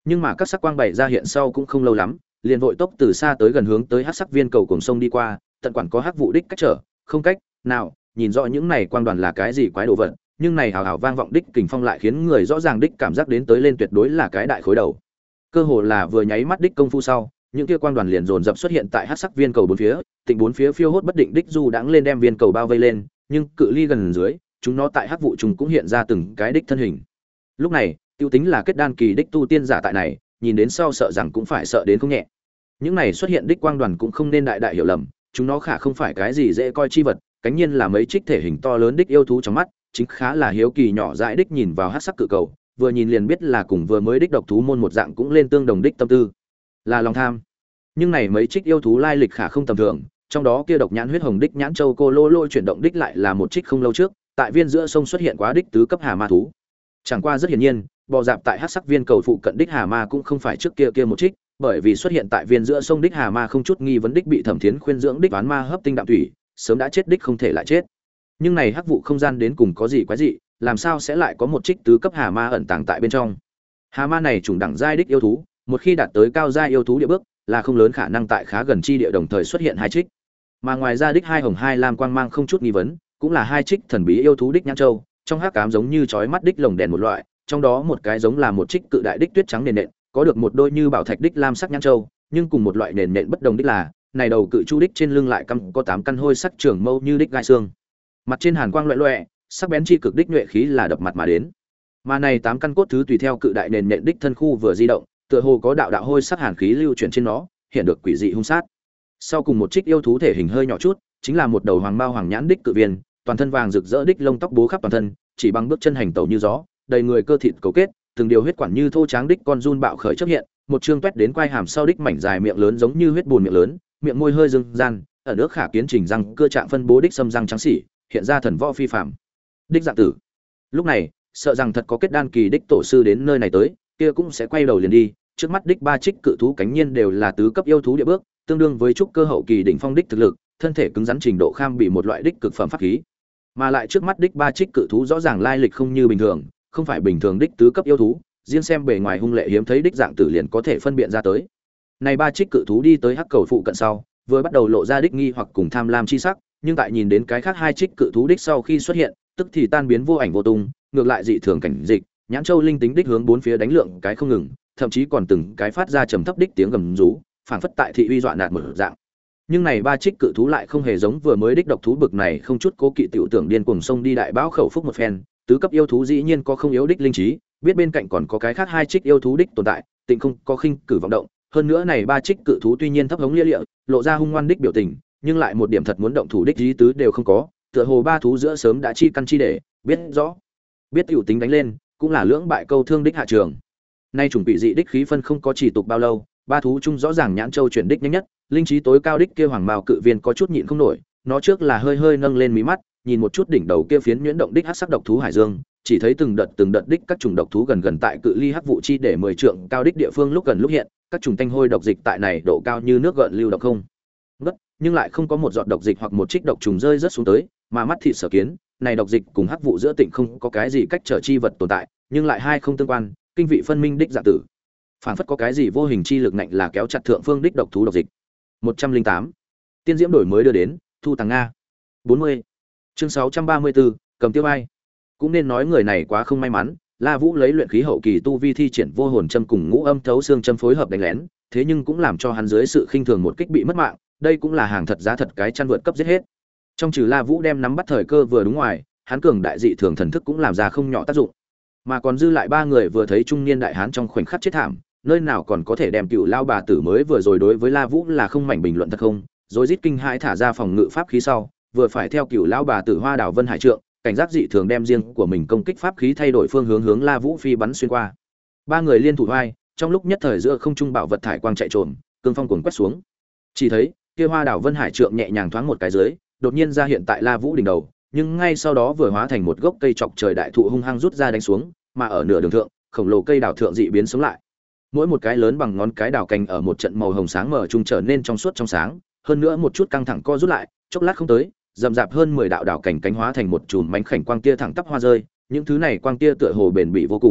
S1: Nhưng mà các sắc quang bày ra hiện sau cũng không lâu lắm, liền vội tốc từ xa tới gần hướng tới hắc sắc viên cầu cùng sông đi qua, tận quản có hắc vụ đích cách trở, không cách nào nhìn rõ những này quang đoàn là cái gì quái đồ vật, nhưng này hào hào vang vọng đích kình phong lại khiến người rõ ràng đích cảm giác đến tới lên tuyệt đối là cái đại khối đầu. Cơ hồ là vừa nháy mắt đích công phu sau, những kia quang đoàn liền dồn dập xuất hiện tại hắc sắc viên cầu bốn phía, tịnh bốn phía phiêu hốt bất định đích du đãng lên đem viên cầu bao vây lên, nhưng cự ly gần dưới, chúng nó tại hắc vụ trùng cũng hiện ra từng cái đích thân hình. Lúc này, tiêu tính là kết đan kỳ đích tu tiên giả tại này, nhìn đến sau sợ rằng cũng phải sợ đến không nhẹ. Những này xuất hiện đích quang đoàn cũng không nên đại đại hiểu lầm, chúng nó khả không phải cái gì dễ coi chi vật, cánh nhiên là mấy trích thể hình to lớn đích yêu thú trong mắt, chính khá là hiếu kỳ nhỏ dãi đích nhìn vào hắc sắc cự cầu, vừa nhìn liền biết là cùng vừa mới đích độc thú môn một dạng cũng lên tương đồng đích tâm tư, là lòng tham. Nhưng này mấy trích yêu thú lai lịch khả không tầm thường, trong đó kia độc nhãn huyết hồng đích nhãn châu cô lô lô chuyển động đích lại là một trích không lâu trước, tại viên giữa sông xuất hiện quá đích tứ cấp hà ma thú. Chẳng qua rất hiển nhiên, bò dạp tại hắc sắc viên cầu phụ cận đích hà ma cũng không phải trước kia kia một trích, bởi vì xuất hiện tại viên giữa sông đích hà ma không chút nghi vấn đích bị Thẩm Thiến khuyên dưỡng đích toán ma hấp tinh đạm thủy, sớm đã chết đích không thể lại chết. Nhưng này hắc vụ không gian đến cùng có gì quái dị, làm sao sẽ lại có một trích tứ cấp hà ma ẩn tàng tại bên trong? Hà ma này chủng đẳng giai đích yêu thú, một khi đạt tới cao giai yêu thú địa bước, là không lớn khả năng tại khá gần chi địa đồng thời xuất hiện hai trích. Mà ngoài ra đích hai hồng hai lam quang mang không chút nghi vấn, cũng là hai trích thần bí yêu thú đích nhãn châu, trong hắc ám giống như chói mắt đích lồng đèn một loại, trong đó một cái giống là một trích cự đại đích tuyết trắng nền nện, có được một đôi như bảo thạch đích lam sắc nhãn châu, nhưng cùng một loại nền nện bất đồng đích là, này đầu cự chu đích trên lưng lại cắm có tám căn hôi sắc trường mâu như đích gai xương. Mặt trên hàn quang loẹt loẹt, sắc bén chi cực đích nhuệ khí là đập mặt mà đến. Mà này tám căn cốt thứ tùy theo cự đại nền nện đích thân khu vừa di động, tựa hồ có đạo đạo hôi sắc hàn khí lưu chuyển trên nó, hiện được quỷ dị hung sát. Sau cùng một trích yêu thú thể hình hơi nhỏ chút, chính là một đầu hoàng mao hoàng nhãn đích cự viên, toàn thân vàng rực rỡ đích lông tóc bố khắp toàn thân, chỉ bằng bước chân hành tẩu như gió, đầy người cơ thịt cấu kết, từng điều huyết quản như thô tráng đích con run bạo khởi chớp hiện, một trương toét đến quai hàm sau đích mảnh dài miệng lớn giống như huyết bùn miệng lớn, miệng môi hơi dương gian, ở nước khả kiến trình răng cơ trạng phân bố đích xâm răng trắng xỉ, hiện ra thần võ phi phàm. Đích dạng tử. Lúc này, sợ rằng thật có kết đan kỳ đích tổ sư đến nơi này tới, kia cũng sẽ quay đầu liền đi, trước mắt đích ba trích cự thú cánh nhiên đều là tứ cấp yêu thú địa bước, tương đương với trúc cơ hậu kỳ đỉnh phong đích thực lực, thân thể cứng rắn trình độ kham bị một loại đích cực phẩm pháp khí. Mà lại trước mắt đích ba trích cự thú rõ ràng lai lịch không như bình thường, không phải bình thường đích tứ cấp yêu thú, riêng xem bề ngoài hung lệ hiếm thấy đích dạng tử liền có thể phân biệt ra tới. Này ba trích cự thú đi tới hắc cầu phụ cận sau, vừa bắt đầu lộ ra đích nghi hoặc cùng tham lam chi sắc, nhưng tại nhìn đến cái khác hai trích cự thú đích sau khi xuất hiện, tức thì tan biến vô ảnh vô tung, ngược lại dị thường cảnh dịch, nhãn châu linh tính đích hướng bốn phía đánh lượng cái không ngừng, thậm chí còn từng cái phát ra trầm thấp đích tiếng gầm rú, phảng phất tại thị uy dọa nạt một dạng. Nhưng này ba trích cự thú lại không hề giống vừa mới đích độc thú bực này không chút cố kỵ tiểu tưởng điên cuồng sông đi đại bão khẩu phúc một phen, tứ cấp yêu thú dĩ nhiên có không yếu đích linh trí, biết bên cạnh còn có cái khác hai trích yêu thú đích tồn tại, tịnh không có khinh cử vọng động, hơn nữa này ba trích cự thú tuy nhiên thấp hống lia lịa, lộ ra hung ngoan đích biểu tình, nhưng lại một điểm thật muốn động thủ đích ý tứ đều không có, tựa hồ ba thú giữa sớm đã chi căn chi để, biết rõ, biết tiểu tính đánh lên, cũng là lưỡng bại câu thương đích hạ trường. Nay chủng bị dị đích khí phân không có chỉ tục bao lâu, ba thú chung rõ ràng nhãn châu chuyển đích nhanh nhất, linh trí tối cao đích kia hoàng mao cự viên có chút nhịn không nổi, nó trước là hơi hơi nâng lên mí mắt, nhìn một chút đỉnh đầu kia phiến nhuyễn động đích hắc sắc độc thú hải dương, chỉ thấy từng đợt từng đợt đích các chủng độc thú gần gần tại cự ly hắc vụ chi để mười trượng cao đích địa phương lúc gần lúc hiện, các chủng tanh hôi độc dịch tại này độ cao như nước gợn lưu độc không ngất, nhưng lại không có một giọt độc dịch hoặc một trích độc trùng rơi rớt xuống tới, mà mắt thị sở kiến, này độc dịch cùng hắc vụ giữa tịnh không có cái gì cách trở chi vật tồn tại, nhưng lại hai không tương quan, kinh vị phân minh đích dạng tử. Phản phất có cái gì vô hình chi lực nạnh là kéo chặt thượng phương đích độc thú độc dịch. một trăm linh tám Tiên diễm đổi mới đưa đến, thu tàng nga. bốn mươi Chương sáu trăm ba mươi tư cầm tiêu ai. Cũng nên nói người này quá không may mắn, La Vũ lấy luyện khí hậu kỳ tu vi thi triển vô hồn châm cùng ngũ âm thấu xương châm phối hợp đánh lén, thế nhưng cũng làm cho hắn dưới sự khinh thường một kích bị mất mạng, đây cũng là hàng thật giá thật cái chăn vượt cấp giết hết. Trong trừ La Vũ đem nắm bắt thời cơ vừa đúng ngoài, hắn cường đại dị thường thần thức cũng làm ra không nhỏ tác dụng. Mà còn dư lại ba người vừa thấy trung niên đại hán trong khoảnh khắc chết thảm, nơi nào còn có thể đem cựu lao bà tử mới vừa rồi đối với La Vũ là không mảnh bình luận thật không, rồi rít kinh hãi thả ra phòng ngự pháp khí sau, vừa phải theo cựu lao bà tử Hoa Đào Vân Hải Trượng, cảnh giác dị thường đem riêng của mình công kích pháp khí thay đổi phương hướng hướng La Vũ phi bắn xuyên qua. Ba người liên thủ vai, trong lúc nhất thời giữa không trung bảo vật thải quang chạy trồm, cương phong cuồn quét xuống. Chỉ thấy, kia Hoa Đào Vân Hải Trượng nhẹ nhàng thoáng một cái dưới, đột nhiên ra hiện tại La Vũ đỉnh đầu, nhưng ngay sau đó vừa hóa thành một gốc cây chọc trời đại thụ hung hăng rút ra đánh xuống, mà ở nửa đường thượng, khổng lồ cây đào thượng dị biến sống lại. Mỗi một cái lớn bằng ngón cái đào cành ở một trận màu hồng sáng mở trung trở nên trong suốt trong sáng, hơn nữa một chút căng thẳng co rút lại, chốc lát không tới, rậm rạp hơn mười đạo đào cành cánh hóa thành một chùm mánh khảnh quang tia thẳng tắp hoa rơi, những thứ này quang tia tựa hồ bền bỉ vô cùng,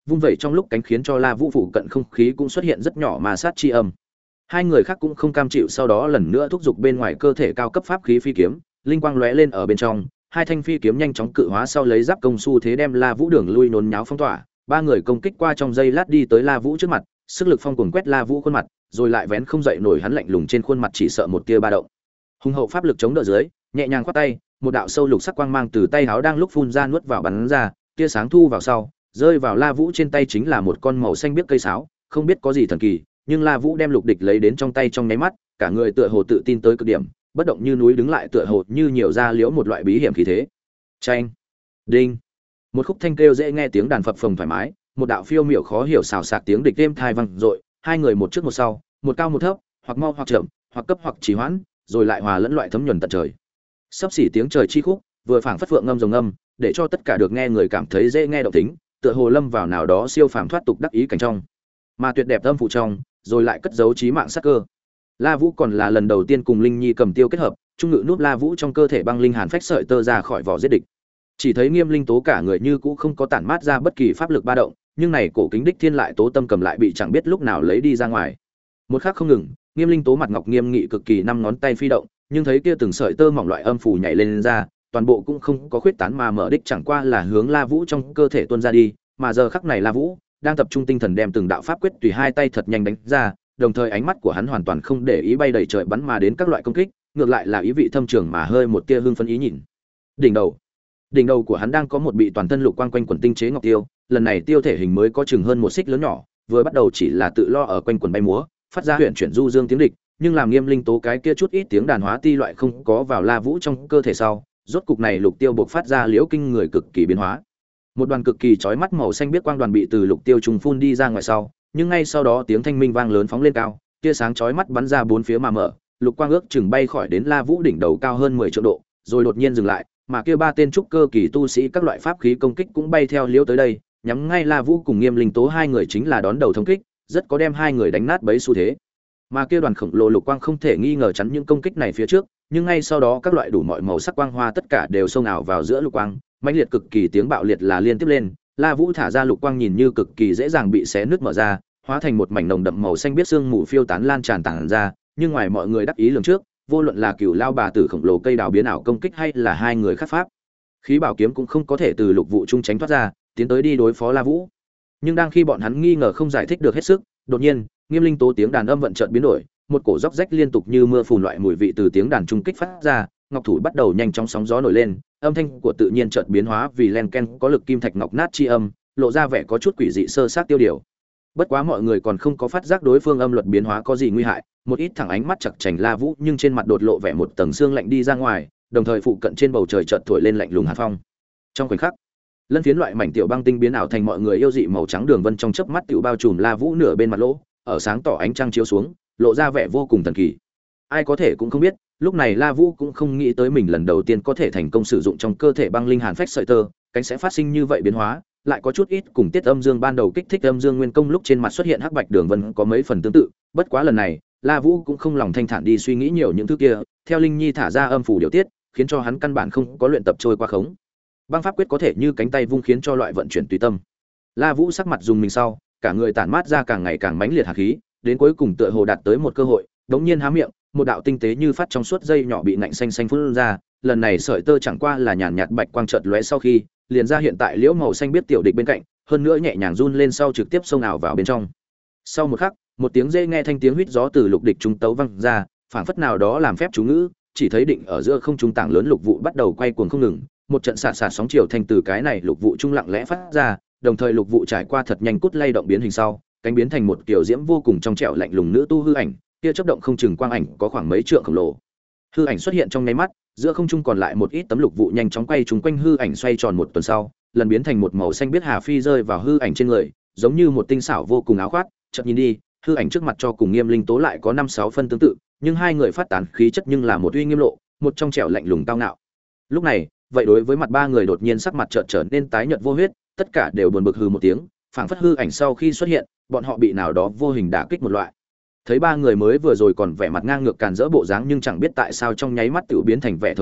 S1: vung vẩy trong lúc cánh khiến cho La Vũ phụ cận không khí cũng xuất hiện rất nhỏ ma sát chi âm. Hai người khác cũng không cam chịu, sau đó lần nữa thúc giục bên ngoài cơ thể cao cấp pháp khí phi kiếm, linh quang lóe lên ở bên trong, hai thanh phi kiếm nhanh chóng cự hóa sau lấy giáp công xu thế đem La Vũ đường lui nôn nháo phong tỏa, ba người công kích qua trong giây lát đi tới La Vũ trước mặt, sức lực phong cuồng quét La Vũ khuôn mặt, rồi lại vén không dậy nổi hắn lạnh lùng trên khuôn mặt chỉ sợ một tia ba động. Hùng hậu pháp lực chống đỡ dưới, nhẹ nhàng khoát tay, một đạo sâu lục sắc quang mang từ tay áo đang lúc phun ra nuốt vào bắn ra, tia sáng thu vào sau, rơi vào La Vũ trên tay chính là một con màu xanh biếc cây sáo, không biết có gì thần kỳ, nhưng La Vũ đem lục địch lấy đến trong tay trong nháy mắt, cả người tựa hồ tự tin tới cực điểm, bất động như núi đứng lại tựa hồ như nhiều ra liễu một loại bí hiểm khí thế. Chanh, đinh, một khúc thanh kêu dễ nghe tiếng đàn phập phồng thoải mái, một đạo phiêu miểu khó hiểu xào xạc tiếng địch êm thai vang dội, hai người một trước một sau, một cao một thấp, hoặc mau hoặc chậm, hoặc cấp hoặc trì hoãn, rồi lại hòa lẫn loại thấm nhuần tận trời. Sắp xỉ tiếng trời chi khúc, vừa phảng phất phượng ngâm rồng ngâm, để cho tất cả được nghe người cảm thấy dễ nghe động tính, tựa hồ lâm vào nào đó siêu phàm thoát tục đắc ý cảnh trong. Mà tuyệt đẹp âm phụ trong, rồi lại cất giấu chí mạng sát cơ. La Vũ còn là lần đầu tiên cùng Linh Nhi cầm tiêu kết hợp, trung ngự núp La Vũ trong cơ thể băng linh hàn phách sợi tơ ra khỏi vỏ giết địch. Chỉ thấy Nghiêm Linh Tố cả người như cũ không có tản mát ra bất kỳ pháp lực ba động, nhưng này cổ kính đích thiên lại tố tâm cầm lại bị chẳng biết lúc nào lấy đi ra ngoài. Một khắc không ngừng, Nghiêm Linh Tố mặt ngọc nghiêm nghị cực kỳ, năm ngón tay phi động, nhưng thấy kia từng sợi tơ mỏng loại âm phủ nhảy lên, lên ra, toàn bộ cũng không có khuyết tán mà mở đích chẳng qua là hướng La Vũ trong cơ thể tuôn ra đi, mà giờ khắc này La Vũ đang tập trung tinh thần đem từng đạo pháp quyết tùy hai tay thật nhanh đánh ra, đồng thời ánh mắt của hắn hoàn toàn không để ý bay đầy trời bắn mà đến các loại công kích, ngược lại là ý vị thâm trường mà hơi một tia hưng phấn ý nhìn. Đỉnh đầu, đỉnh đầu của hắn đang có một bị toàn thân lục quang quanh quần tinh chế ngọc tiêu, lần này tiêu thể hình mới có chừng hơn một xích lớn nhỏ, vừa bắt đầu chỉ là tự lo ở quanh quần bay múa, phát ra huyền chuyển du dương tiếng địch, nhưng làm Nghiêm Linh Tố cái kia chút ít tiếng đàn hóa ti loại không có vào La Vũ trong cơ thể sau, rốt cục này lục tiêu buộc phát ra liễu kinh người cực kỳ biến hóa. Một đoàn cực kỳ chói mắt màu xanh biết quang đoàn bị từ lục tiêu trùng phun đi ra ngoài sau, nhưng ngay sau đó tiếng thanh minh vang lớn phóng lên cao, tia sáng chói mắt bắn ra bốn phía mà mở, lục quang ước chừng bay khỏi đến La Vũ đỉnh đầu cao hơn mười triệu độ, rồi đột nhiên dừng lại, mà kia ba tên trúc cơ kỳ tu sĩ các loại pháp khí công kích cũng bay theo liễu tới đây, nhắm ngay La Vũ cùng Nghiêm Linh Tố hai người chính là đón đầu thống kích, rất có đem hai người đánh nát bấy xu thế. Mà kia đoàn khổng lồ lục quang không thể nghi ngờ chắn những công kích này phía trước, nhưng ngay sau đó các loại đủ mọi màu sắc quang hoa tất cả đều xông ảo vào giữa lục quang, mãnh liệt cực kỳ tiếng bạo liệt là liên tiếp lên, La Vũ thả ra lục quang nhìn như cực kỳ dễ dàng bị xé nứt mở ra, hóa thành một mảnh nồng đậm màu xanh biết sương mù phiêu tán lan tràn tản ra, nhưng ngoài mọi người đắc ý lường trước, vô luận là Cửu Lao bà tử khổng lồ cây đào biến ảo công kích hay là hai người khác pháp, khí bảo kiếm cũng không có thể từ lục vụ trung tránh thoát ra, tiến tới đi đối phó La Vũ. Nhưng đang khi bọn hắn nghi ngờ không giải thích được hết sức, đột nhiên, Nghiêm Linh Tố tiếng đàn âm vận chợt biến đổi, một cổ róc rách liên tục như mưa phùn loại mùi vị từ tiếng đàn trung kích phát ra, ngọc thủ bắt đầu nhanh chóng sóng gió nổi lên, âm thanh của tự nhiên chợt biến hóa vì len ken có lực kim thạch ngọc nát chi âm, lộ ra vẻ có chút quỷ dị sơ sát tiêu điều. Bất quá mọi người còn không có phát giác đối phương âm luật biến hóa có gì nguy hại, một ít thẳng ánh mắt chặt chành La Vũ, nhưng trên mặt đột lộ vẻ một tầng xương lạnh đi ra ngoài, đồng thời phụ cận trên bầu trời chợt thổi lên lạnh lùng hàn phong. Trong khoảnh khắc, lân phiến loại mảnh tiểu băng tinh biến ảo thành mọi người yêu dị màu trắng đường vân trong chớp mắt tiểu bao trùm La Vũ nửa bên mặt lỗ, ở sáng tỏ ánh trăng chiếu xuống, lộ ra vẻ vô cùng thần kỳ. Ai có thể cũng không biết, lúc này La Vũ cũng không nghĩ tới mình lần đầu tiên có thể thành công sử dụng trong cơ thể băng linh hàn phách sợi tơ, cánh sẽ phát sinh như vậy biến hóa, lại có chút ít cùng tiết âm dương ban đầu kích thích âm dương nguyên công lúc trên mặt xuất hiện hắc bạch đường vân có mấy phần tương tự, bất quá lần này, La Vũ cũng không lòng thanh thản đi suy nghĩ nhiều những thứ kia, theo Linh Nhi thả ra âm phủ điều tiết, khiến cho hắn căn bản không có luyện tập trôi qua khống. Băng pháp quyết có thể như cánh tay vung khiến cho loại vận chuyển tùy tâm. La Vũ sắc mặt dùng mình sau, cả người tản mát ra càng ngày càng mãnh liệt hàn khí, đến cuối cùng tựa hồ đạt tới một cơ hội, đống nhiên há miệng, một đạo tinh tế như phát trong suốt dây nhỏ bị nạnh xanh xanh phun ra, lần này sợi tơ chẳng qua là nhàn nhạt bạch quang chợt lóe sau khi, liền ra hiện tại liễu màu xanh biết tiểu địch bên cạnh, hơn nữa nhẹ nhàng run lên sau trực tiếp xông ảo vào bên trong. Sau một khắc, một tiếng dê nghe thanh tiếng huýt gió từ lục địch trung tấu vang ra, phảng phất nào đó làm phép chú ngữ, chỉ thấy định ở giữa không trung tảng lớn lục vụ bắt đầu quay cuồng không ngừng, một trận sạt sạt sóng chiều thanh từ cái này lục vụ trung lặng lẽ phát ra, đồng thời lục vụ trải qua thật nhanh cút lay động biến hình sau, cánh biến thành một kiểu diễm vô cùng trong trẻo lạnh lùng nữ tu hư ảnh, kia chớp động không chừng quang ảnh có khoảng mấy trượng khổng lồ. Hư ảnh xuất hiện trong nháy mắt, giữa không trung còn lại một ít tấm lục vụ nhanh chóng quay trúng quanh hư ảnh xoay tròn một tuần sau, lần biến thành một màu xanh biết hà phi rơi vào hư ảnh trên người, giống như một tinh xảo vô cùng áo khoác, chợt nhìn đi, hư ảnh trước mặt cho cùng Nghiêm Linh Tố lại có năm sáu phân tương tự, nhưng hai người phát tán khí chất nhưng là một uy nghiêm lộ, một trong trẻo lạnh lùng cao ngạo. Lúc này, vậy đối với mặt ba người đột nhiên sắc mặt chợt trở nên tái nhợt vô huyết, tất cả đều buồn bực hừ một tiếng, phảng phất hư ảnh sau khi xuất hiện, bọn họ bị nào đó vô hình đả kích một loại. Thấy ba người mới vừa rồi còn vẻ mặt ngang ngược càn rỡ bộ dáng, nhưng chẳng biết tại sao trong nháy mắt tiểu biến thành vẻ thống khổ,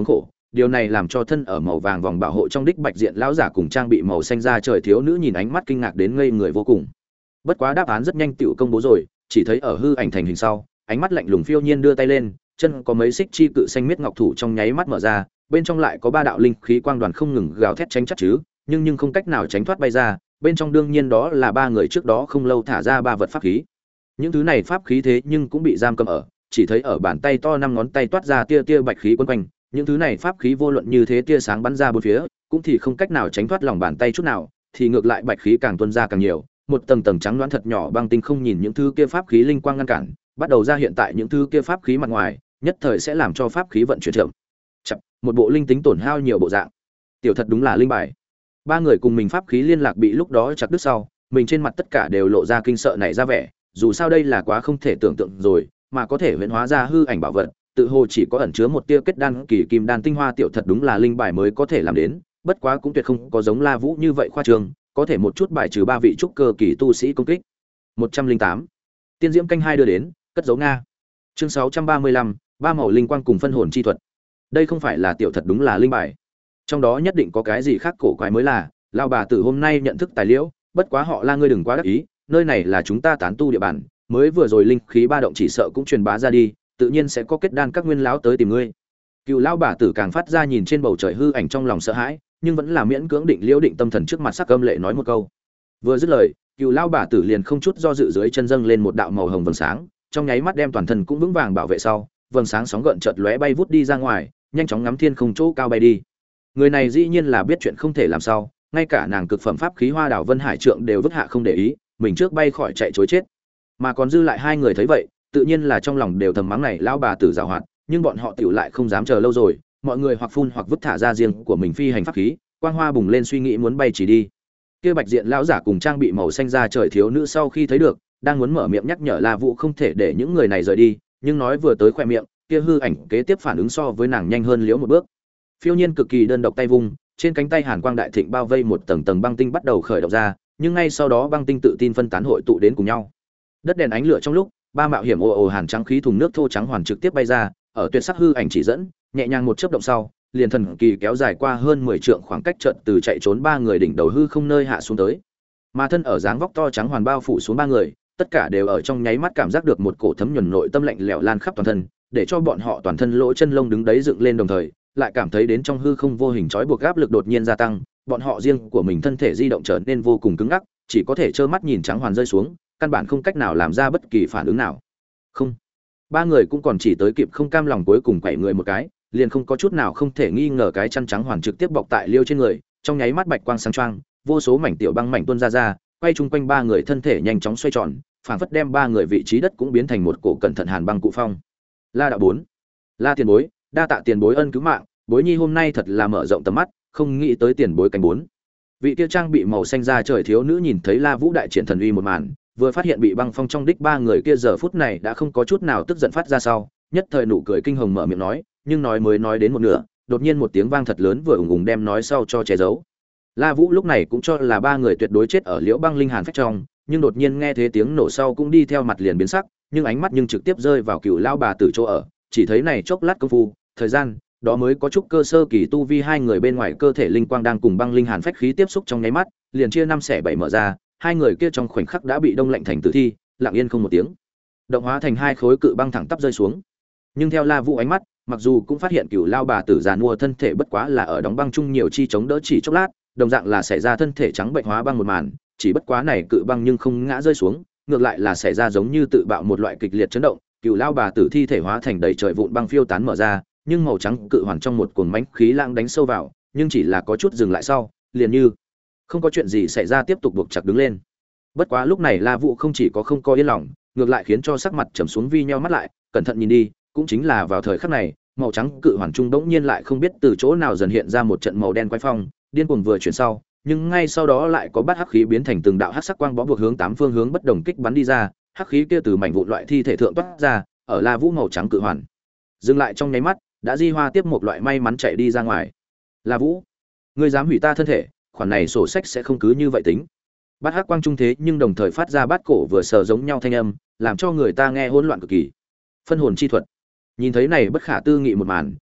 S1: điều này làm cho thân ở màu vàng vòng bảo hộ trong đích bạch diện lão giả cùng trang bị màu xanh da trời thiếu nữ nhìn ánh mắt kinh ngạc đến ngây người vô cùng. Bất quá đáp án rất nhanh tựu công bố rồi, chỉ thấy ở hư ảnh thành hình sau, ánh mắt lạnh lùng phiêu nhiên đưa tay lên, chân có mấy xích chi cự xanh miết ngọc thủ trong nháy mắt mở ra, bên trong lại có ba đạo linh khí quang đoàn không ngừng gào thét tránh chắc chứ, nhưng nhưng không cách nào tránh thoát bay ra, bên trong đương nhiên đó là ba người trước đó không lâu thả ra ba vật pháp khí. Những thứ này pháp khí thế nhưng cũng bị giam cầm ở, chỉ thấy ở bàn tay to năm ngón tay toát ra tia tia bạch khí quấn quanh, những thứ này pháp khí vô luận như thế tia sáng bắn ra bốn phía, cũng thì không cách nào tránh thoát lòng bàn tay chút nào, thì ngược lại bạch khí càng tuôn ra càng nhiều, một tầng tầng trắng loãng thật nhỏ băng tinh không nhìn những thứ kia pháp khí linh quang ngăn cản, bắt đầu ra hiện tại những thứ kia pháp khí mặt ngoài, nhất thời sẽ làm cho pháp khí vận chuyển chậm. Chậm, một bộ linh tính tổn hao nhiều bộ dạng. Tiểu thật đúng là linh bài. Ba người cùng mình pháp khí liên lạc bị lúc đó chặt đứt sau, mình trên mặt tất cả đều lộ ra kinh sợ nảy ra vẻ, dù sao đây là quá không thể tưởng tượng rồi, mà có thể huyễn hóa ra hư ảnh bảo vật, tự hồ chỉ có ẩn chứa một tia kết đan kỳ kim đan tinh hoa tiểu thật đúng là linh bài mới có thể làm đến, bất quá cũng tuyệt không có giống La Vũ như vậy khoa trương, có thể một chút bài trừ ba vị trúc cơ kỳ tu sĩ công kích. một trăm lẻ tám. Tiên diễm canh hai đưa đến, cất dấu nga. Chương sáu trăm ba mươi lăm, ba màu linh quang cùng phân hồn chi thuật. Đây không phải là tiểu thật đúng là linh bài. Trong đó nhất định có cái gì khác cổ quái mới là, lão bà tử hôm nay nhận thức tài liệu, bất quá họ La ngươi đừng quá đắc ý, nơi này là chúng ta tán tu địa bàn, mới vừa rồi linh khí ba động chỉ sợ cũng truyền bá ra đi, tự nhiên sẽ có kết đan các nguyên lão tới tìm ngươi. Cựu lão bà tử càng phát ra nhìn trên bầu trời hư ảnh trong lòng sợ hãi, nhưng vẫn là miễn cưỡng định liễu định tâm thần trước mặt sắc âm lệ nói một câu. Vừa dứt lời, cựu lão bà tử liền không chút do dự dưới chân dâng lên một đạo màu hồng vầng sáng, trong nháy mắt đem toàn thân cũng vững vàng bảo vệ sau, vầng sáng sóng gợn chợt lóe bay vút đi ra ngoài, nhanh chóng ngắm thiên không chỗ cao bay đi. Người này dĩ nhiên là biết chuyện không thể làm sao, ngay cả nàng cực phẩm pháp khí Hoa Đảo Vân Hải Trượng đều vứt hạ không để ý, mình trước bay khỏi chạy trối chết. Mà còn dư lại hai người thấy vậy, tự nhiên là trong lòng đều thầm mắng này lão bà tử giàu hoạt, nhưng bọn họ tiểu lại không dám chờ lâu rồi, mọi người hoặc phun hoặc vứt thả ra riêng của mình phi hành pháp khí, quang hoa bùng lên suy nghĩ muốn bay chỉ đi. Kia bạch diện lão giả cùng trang bị màu xanh da trời thiếu nữ sau khi thấy được, đang muốn mở miệng nhắc nhở La Vũ không thể để những người này rời đi, nhưng nói vừa tới khoe miệng, kia hư ảnh kế tiếp phản ứng so với nàng nhanh hơn liễu một bước. Phiêu nhiên cực kỳ đơn độc tay vung, trên cánh tay hàn quang đại thịnh bao vây một tầng tầng băng tinh bắt đầu khởi động ra, nhưng ngay sau đó băng tinh tự tin phân tán hội tụ đến cùng nhau. Đất đèn ánh lửa trong lúc, ba mạo hiểm ồ ồ hàn trắng khí thùng nước thô trắng hoàn trực tiếp bay ra, ở tuyệt sắc hư ảnh chỉ dẫn, nhẹ nhàng một chớp động sau, liền thần kỳ kéo dài qua hơn mười trượng khoảng cách chợt từ chạy trốn ba người đỉnh đầu hư không nơi hạ xuống tới. Mà thân ở dáng vóc to trắng hoàn bao phủ xuống ba người, tất cả đều ở trong nháy mắt cảm giác được một cổ thấm nhuần nội tâm lạnh lẽo lan khắp toàn thân, để cho bọn họ toàn thân lỗ chân lông đứng đấy dựng lên đồng thời, lại cảm thấy đến trong hư không vô hình trói buộc áp lực đột nhiên gia tăng, bọn họ riêng của mình thân thể di động trở nên vô cùng cứng ngắc, chỉ có thể trơ mắt nhìn trắng hoàn rơi xuống, căn bản không cách nào làm ra bất kỳ phản ứng nào. Không, ba người cũng còn chỉ tới kịp không cam lòng cuối cùng quẩy người một cái, liền không có chút nào không thể nghi ngờ cái chăn trắng hoàn trực tiếp bọc tại liêu trên người, trong nháy mắt bạch quang sáng choang, vô số mảnh tiểu băng mảnh tuôn ra ra, quay chung quanh ba người thân thể nhanh chóng xoay tròn, phảng phất đem ba người vị trí đất cũng biến thành một cổ cẩn thận hàn băng cụ phong. La đạo bốn, La tiền bối, đa tạ tiền bối ân cứu mạng, bối nhi hôm nay thật là mở rộng tầm mắt, không nghĩ tới tiền bối cánh bốn. Vị kia trang bị màu xanh da trời thiếu nữ nhìn thấy La Vũ đại triển thần uy một màn, vừa phát hiện bị băng phong trong đích ba người kia giờ phút này đã không có chút nào tức giận phát ra sau, nhất thời nụ cười kinh hồng mở miệng nói, nhưng nói mới nói đến một nửa, đột nhiên một tiếng vang thật lớn vừa ùng ùng đem nói sau cho che giấu. La Vũ lúc này cũng cho là ba người tuyệt đối chết ở liễu băng linh hàn phách trong, nhưng đột nhiên nghe thế tiếng nổ sau cũng đi theo mặt liền biến sắc, nhưng ánh mắt nhưng trực tiếp rơi vào cựu lao bà tử chỗ ở, chỉ thấy này chốc lát công phu, thời gian đó mới có chút cơ sơ kỳ tu vi hai người bên ngoài cơ thể linh quang đang cùng băng linh hàn phách khí tiếp xúc trong nháy mắt, liền chia năm xẻ bảy mở ra, hai người kia trong khoảnh khắc đã bị đông lạnh thành tử thi, lặng yên không một tiếng, động hóa thành hai khối cự băng thẳng tắp rơi xuống. Nhưng theo La Vũ ánh mắt, mặc dù cũng phát hiện cựu lao bà tử già nua thân thể bất quá là ở đóng băng chung nhiều chi chống đỡ chỉ chốc lát, đồng dạng là xảy ra thân thể trắng bệnh hóa băng một màn, chỉ bất quá này cự băng nhưng không ngã rơi xuống, ngược lại là xảy ra giống như tự bạo một loại kịch liệt chấn động, cựu lao bà tử thi thể hóa thành đầy trời vụn băng phiêu tán mở ra, nhưng màu trắng cự hoàn trong một cuồng mãnh khí lãng đánh sâu vào, nhưng chỉ là có chút dừng lại sau, liền như không có chuyện gì xảy ra tiếp tục buộc chặt đứng lên. Bất quá lúc này La Vũ không chỉ có không có yên lòng, ngược lại khiến cho sắc mặt trầm xuống vi nheo mắt lại, cẩn thận nhìn đi, cũng chính là vào thời khắc này, màu trắng cự hoàn trung bỗng nhiên lại không biết từ chỗ nào dần hiện ra một trận màu đen quái phong, điên cuồng vừa chuyển sau, nhưng ngay sau đó lại có bát hắc khí biến thành từng đạo hắc sắc quang bó buộc hướng tám phương hướng bất đồng kích bắn đi ra, hắc khí kia từ mảnh vụn loại thi thể thượng toát ra, ở La Vũ màu trắng cự hoàn dừng lại trong nháy mắt, đã di hoa tiếp một loại may mắn chạy đi ra ngoài. La Vũ, ngươi dám hủy ta thân thể, khoản này sổ sách sẽ không cứ như vậy tính. Bát hắc quang trung thế nhưng đồng thời phát ra bát cổ vừa sờ giống nhau thanh âm, làm cho người ta nghe hỗn loạn cực kỳ. Phân hồn chi thuật. Nhìn thấy này bất khả tư nghị một màn,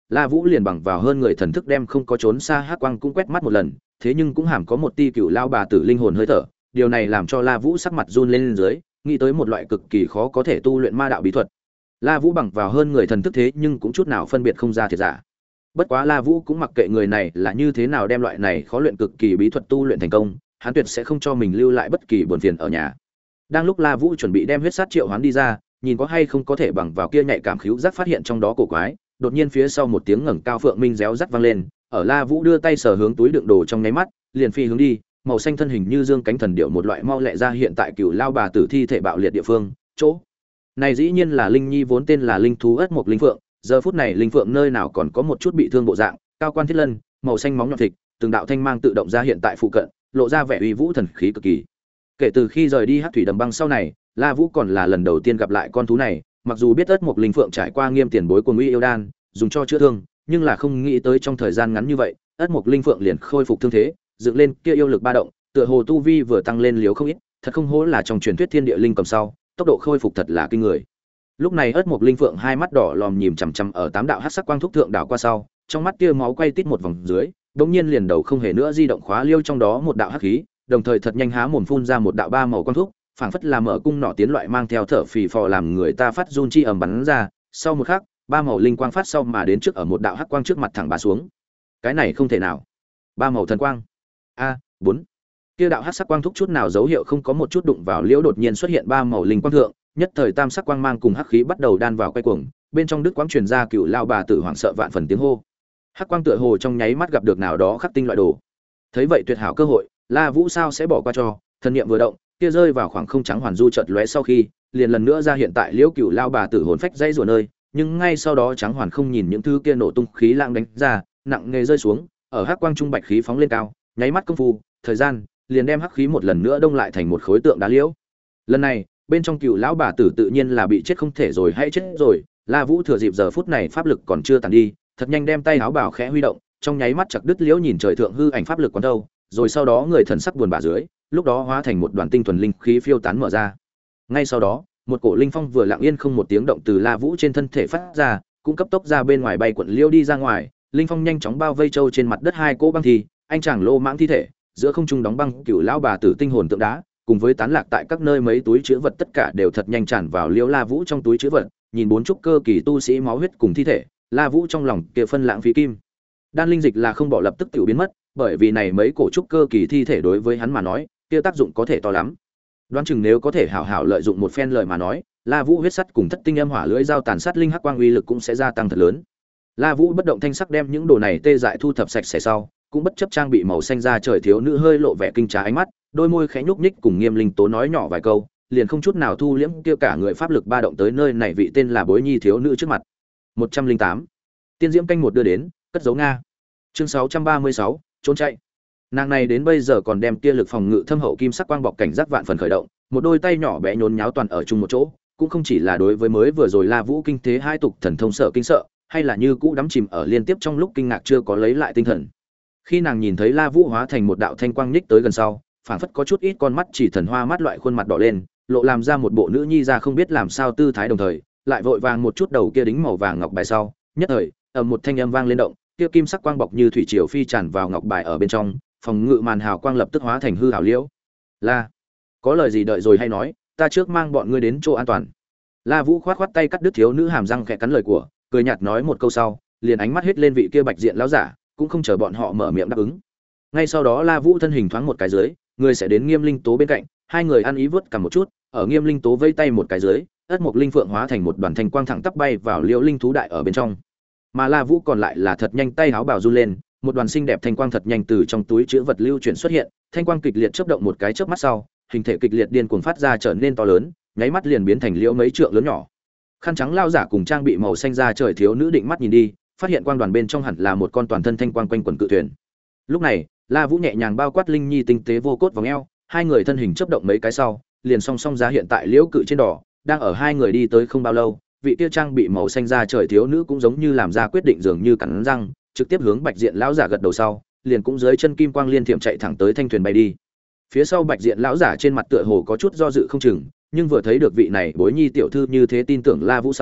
S1: La Vũ liền bằng vào hơn người thần thức đem không có trốn xa hắc quang cũng quét mắt một lần, thế nhưng cũng hàm có một tia cựu lao bà tử linh hồn hơi thở, điều này làm cho La Vũ sắc mặt run lên dưới, nghĩ tới một loại cực kỳ khó có thể tu luyện ma đạo bí thuật. La Vũ bằng vào hơn người thần thức thế nhưng cũng chút nào phân biệt không ra thiệt giả. Bất quá La Vũ cũng mặc kệ người này là như thế nào đem loại này khó luyện cực kỳ bí thuật tu luyện thành công, hắn tuyệt sẽ không cho mình lưu lại bất kỳ buồn phiền ở nhà. Đang lúc La Vũ chuẩn bị đem huyết sát triệu hoán đi ra, nhìn có hay không có thể bằng vào kia nhạy cảm khứu giác phát hiện trong đó cổ quái, đột nhiên phía sau một tiếng ngẩng cao phượng minh réo rắt vang lên, ở La Vũ đưa tay sờ hướng túi đựng đồ trong nháy mắt, liền phi hướng đi, màu xanh thân hình như dương cánh thần điệu một loại mau lẹ ra hiện tại cựu lao bà tử thi thể bạo liệt địa phương, chỗ này dĩ nhiên là Linh Nhi vốn tên là linh thú ất mộc linh phượng, giờ phút này linh phượng nơi nào còn có một chút bị thương bộ dạng, cao quan thiết lân, màu xanh móng nhọn thịt, từng đạo thanh mang tự động ra hiện tại phụ cận, lộ ra vẻ uy vũ thần khí cực kỳ. Kể từ khi rời đi Hắc thủy đầm băng sau này, La Vũ còn là lần đầu tiên gặp lại con thú này, mặc dù biết ất mộc linh phượng trải qua nghiêm tiền bối của nguy yêu đan, dùng cho chữa thương, nhưng là không nghĩ tới trong thời gian ngắn như vậy, ất mộc linh phượng liền khôi phục thương thế, dựng lên kia yêu lực ba động, tựa hồ tu vi vừa tăng lên liếu không ít, thật không hổ là trong truyền thuyết thiên địa linh cầm sau, tốc độ khôi phục thật là kinh người. Lúc này ất mộc linh phượng hai mắt đỏ lòm nhìn chằm chằm ở tám đạo hắc sắc quang thúc thượng đảo qua sau, trong mắt kia máu quay tít một vòng dưới, đột nhiên liền đầu không hề nữa di động khóa liêu trong đó một đạo hắc khí, đồng thời thật nhanh há mồm phun ra một đạo ba màu quang thúc, phảng phất là mở cung nỏ tiến loại mang theo thở phì phò làm người ta phát run chi ầm bắn ra, sau một khắc, ba màu linh quang phát sau mà đến trước ở một đạo hắc quang trước mặt thẳng bá xuống. Cái này không thể nào. Ba màu thần quang. A, bốn. Kia đạo hắc sắc quang thúc chút nào dấu hiệu không có một chút đụng vào liễu đột nhiên xuất hiện ba màu linh quang thượng, nhất thời tam sắc quang mang cùng hắc khí bắt đầu đan vào quay cuồng, bên trong đức quang truyền ra cựu lao bà tử hoảng sợ vạn phần tiếng hô. Hắc quang tựa hồ trong nháy mắt gặp được nào đó khắc tinh loại đồ. Thấy vậy tuyệt hảo cơ hội, La Vũ sao sẽ bỏ qua cho, thần niệm vừa động, kia rơi vào khoảng không trắng hoàn du chợt lóe sau khi, liền lần nữa ra hiện tại liễu cựu lao bà tử hồn phách dây rùa nơi, nhưng ngay sau đó trắng hoàn không nhìn những thứ kia nổ tung khí lãng đánh ra, nặng nề rơi xuống, ở hắc quang trung bạch khí phóng lên cao, nháy mắt công phu, thời gian liền đem hắc khí một lần nữa đông lại thành một khối tượng đá liễu. Lần này, bên trong cựu lão bà tử tự nhiên là bị chết không thể rồi hay chết rồi, La Vũ thừa dịp giờ phút này pháp lực còn chưa tàn đi, thật nhanh đem tay áo bảo khẽ huy động, trong nháy mắt chặt đứt liễu nhìn trời thượng hư ảnh pháp lực quán đâu, rồi sau đó người thần sắc buồn bã dưới, lúc đó hóa thành một đoàn tinh thuần linh khí phiêu tán mở ra. Ngay sau đó, một cổ linh phong vừa lặng yên không một tiếng động từ La Vũ trên thân thể phát ra, cũng cấp tốc ra bên ngoài bay cuộn liễu đi ra ngoài, linh phong nhanh chóng bao vây châu trên mặt đất hai cỗ băng thi, anh chàng lô mãng thi thể, giữa không trung đóng băng cựu lão bà tử tinh hồn tượng đá, cùng với tán lạc tại các nơi mấy túi chứa vật tất cả đều thật nhanh tràn vào liễu La Vũ trong túi chứa vật, nhìn bốn trúc cơ kỳ tu sĩ máu huyết cùng thi thể, La Vũ trong lòng kia phân lãng phí kim. Đan linh dịch là không bỏ lập tức tiểu biến mất, bởi vì này mấy cổ trúc cơ kỳ thi thể đối với hắn mà nói, kia tác dụng có thể to lắm. Đoán chừng nếu có thể hảo hảo lợi dụng một phen lời mà nói, La Vũ huyết sắt cùng thất tinh âm hỏa lưỡi dao tàn sát linh hắc quang uy lực cũng sẽ gia tăng thật lớn. La Vũ bất động thanh sắc đem những đồ này tê dại thu thập sạch sẽ sau, cũng bất chấp trang bị màu xanh da trời thiếu nữ hơi lộ vẻ kinh trá ánh mắt, đôi môi khẽ nhúc nhích cùng Nghiêm Linh Tố nói nhỏ vài câu, liền không chút nào thu liễm kia cả người pháp lực ba động tới nơi này vị tên là Bối Nhi thiếu nữ trước mặt. một trăm lẻ tám. Tiên diễm canh một đưa đến, cất giấu Nga. Chương sáu trăm ba mươi sáu, trốn chạy. Nàng này đến bây giờ còn đem kia lực phòng ngự thâm hậu kim sắc quang bọc cảnh giác vạn phần khởi động, một đôi tay nhỏ bé nhốn nháo toàn ở chung một chỗ, cũng không chỉ là đối với mới vừa rồi La Vũ kinh thế hai tục thần thông sợ kinh sợ, hay là như cũ đắm chìm ở liên tiếp trong lúc kinh ngạc chưa có lấy lại tinh thần. Khi nàng nhìn thấy La Vũ hóa thành một đạo thanh quang nhích tới gần sau, phảng phất có chút ít con mắt chỉ thần hoa mắt loại khuôn mặt đỏ lên, lộ làm ra một bộ nữ nhi ra không biết làm sao tư thái đồng thời, lại vội vàng một chút đầu kia đính màu vàng ngọc bài sau, nhất thời, ở một thanh âm vang lên động, kia kim sắc quang bọc như thủy triều phi tràn vào ngọc bài ở bên trong, phòng ngự màn hào quang lập tức hóa thành hư hào liễu. La, có lời gì đợi rồi hay nói, ta trước mang bọn ngươi đến chỗ an toàn. La Vũ khoát khoát tay cắt đứt thiếu nữ hàm răng khẽ cắn lời của, cười nhạt nói một câu sau, liền ánh mắt hết lên vị kia bạch diện lão giả, cũng không chờ bọn họ mở miệng đáp ứng. Ngay sau đó La Vũ thân hình thoáng một cái dưới, người sẽ đến Nghiêm Linh Tố bên cạnh, hai người ăn ý vớt cầm một chút, ở Nghiêm Linh Tố vây tay một cái dưới, ất mộc linh phượng hóa thành một đoàn thanh quang thẳng tắp bay vào liễu linh thú đại ở bên trong. Mà La Vũ còn lại là thật nhanh tay háo bảo run lên, một đoàn xinh đẹp thanh quang thật nhanh từ trong túi chứa vật lưu chuyển xuất hiện, thanh quang kịch liệt chớp động một cái chớp mắt sau, hình thể kịch liệt điên cuồng phát ra trở nên to lớn, nháy mắt liền biến thành liễu mấy trượng lớn nhỏ. Khăn trắng lao giả cùng trang bị màu xanh da trời thiếu nữ định mắt nhìn đi, phát hiện quang đoàn bên trong hẳn là một con toàn thân thanh quang quanh quần cự thuyền. Lúc này, La Vũ nhẹ nhàng bao quát Linh Nhi tinh tế vô cốt vòng eo, hai người thân hình chớp động mấy cái sau, liền song song ra hiện tại liễu cự trên đỏ, đang ở hai người đi tới không bao lâu, vị kia trang bị màu xanh da trời thiếu nữ cũng giống như làm ra quyết định dường như cắn răng, trực tiếp hướng Bạch Diện lão giả gật đầu sau, liền cũng dưới chân kim quang liên thiểm chạy thẳng tới thanh thuyền bay đi. Phía sau Bạch Diện lão giả trên mặt tựa hồ có chút do dự không chừng, nhưng vừa thấy được vị này Bối Nhi tiểu thư như thế tin tưởng La Vũ sau,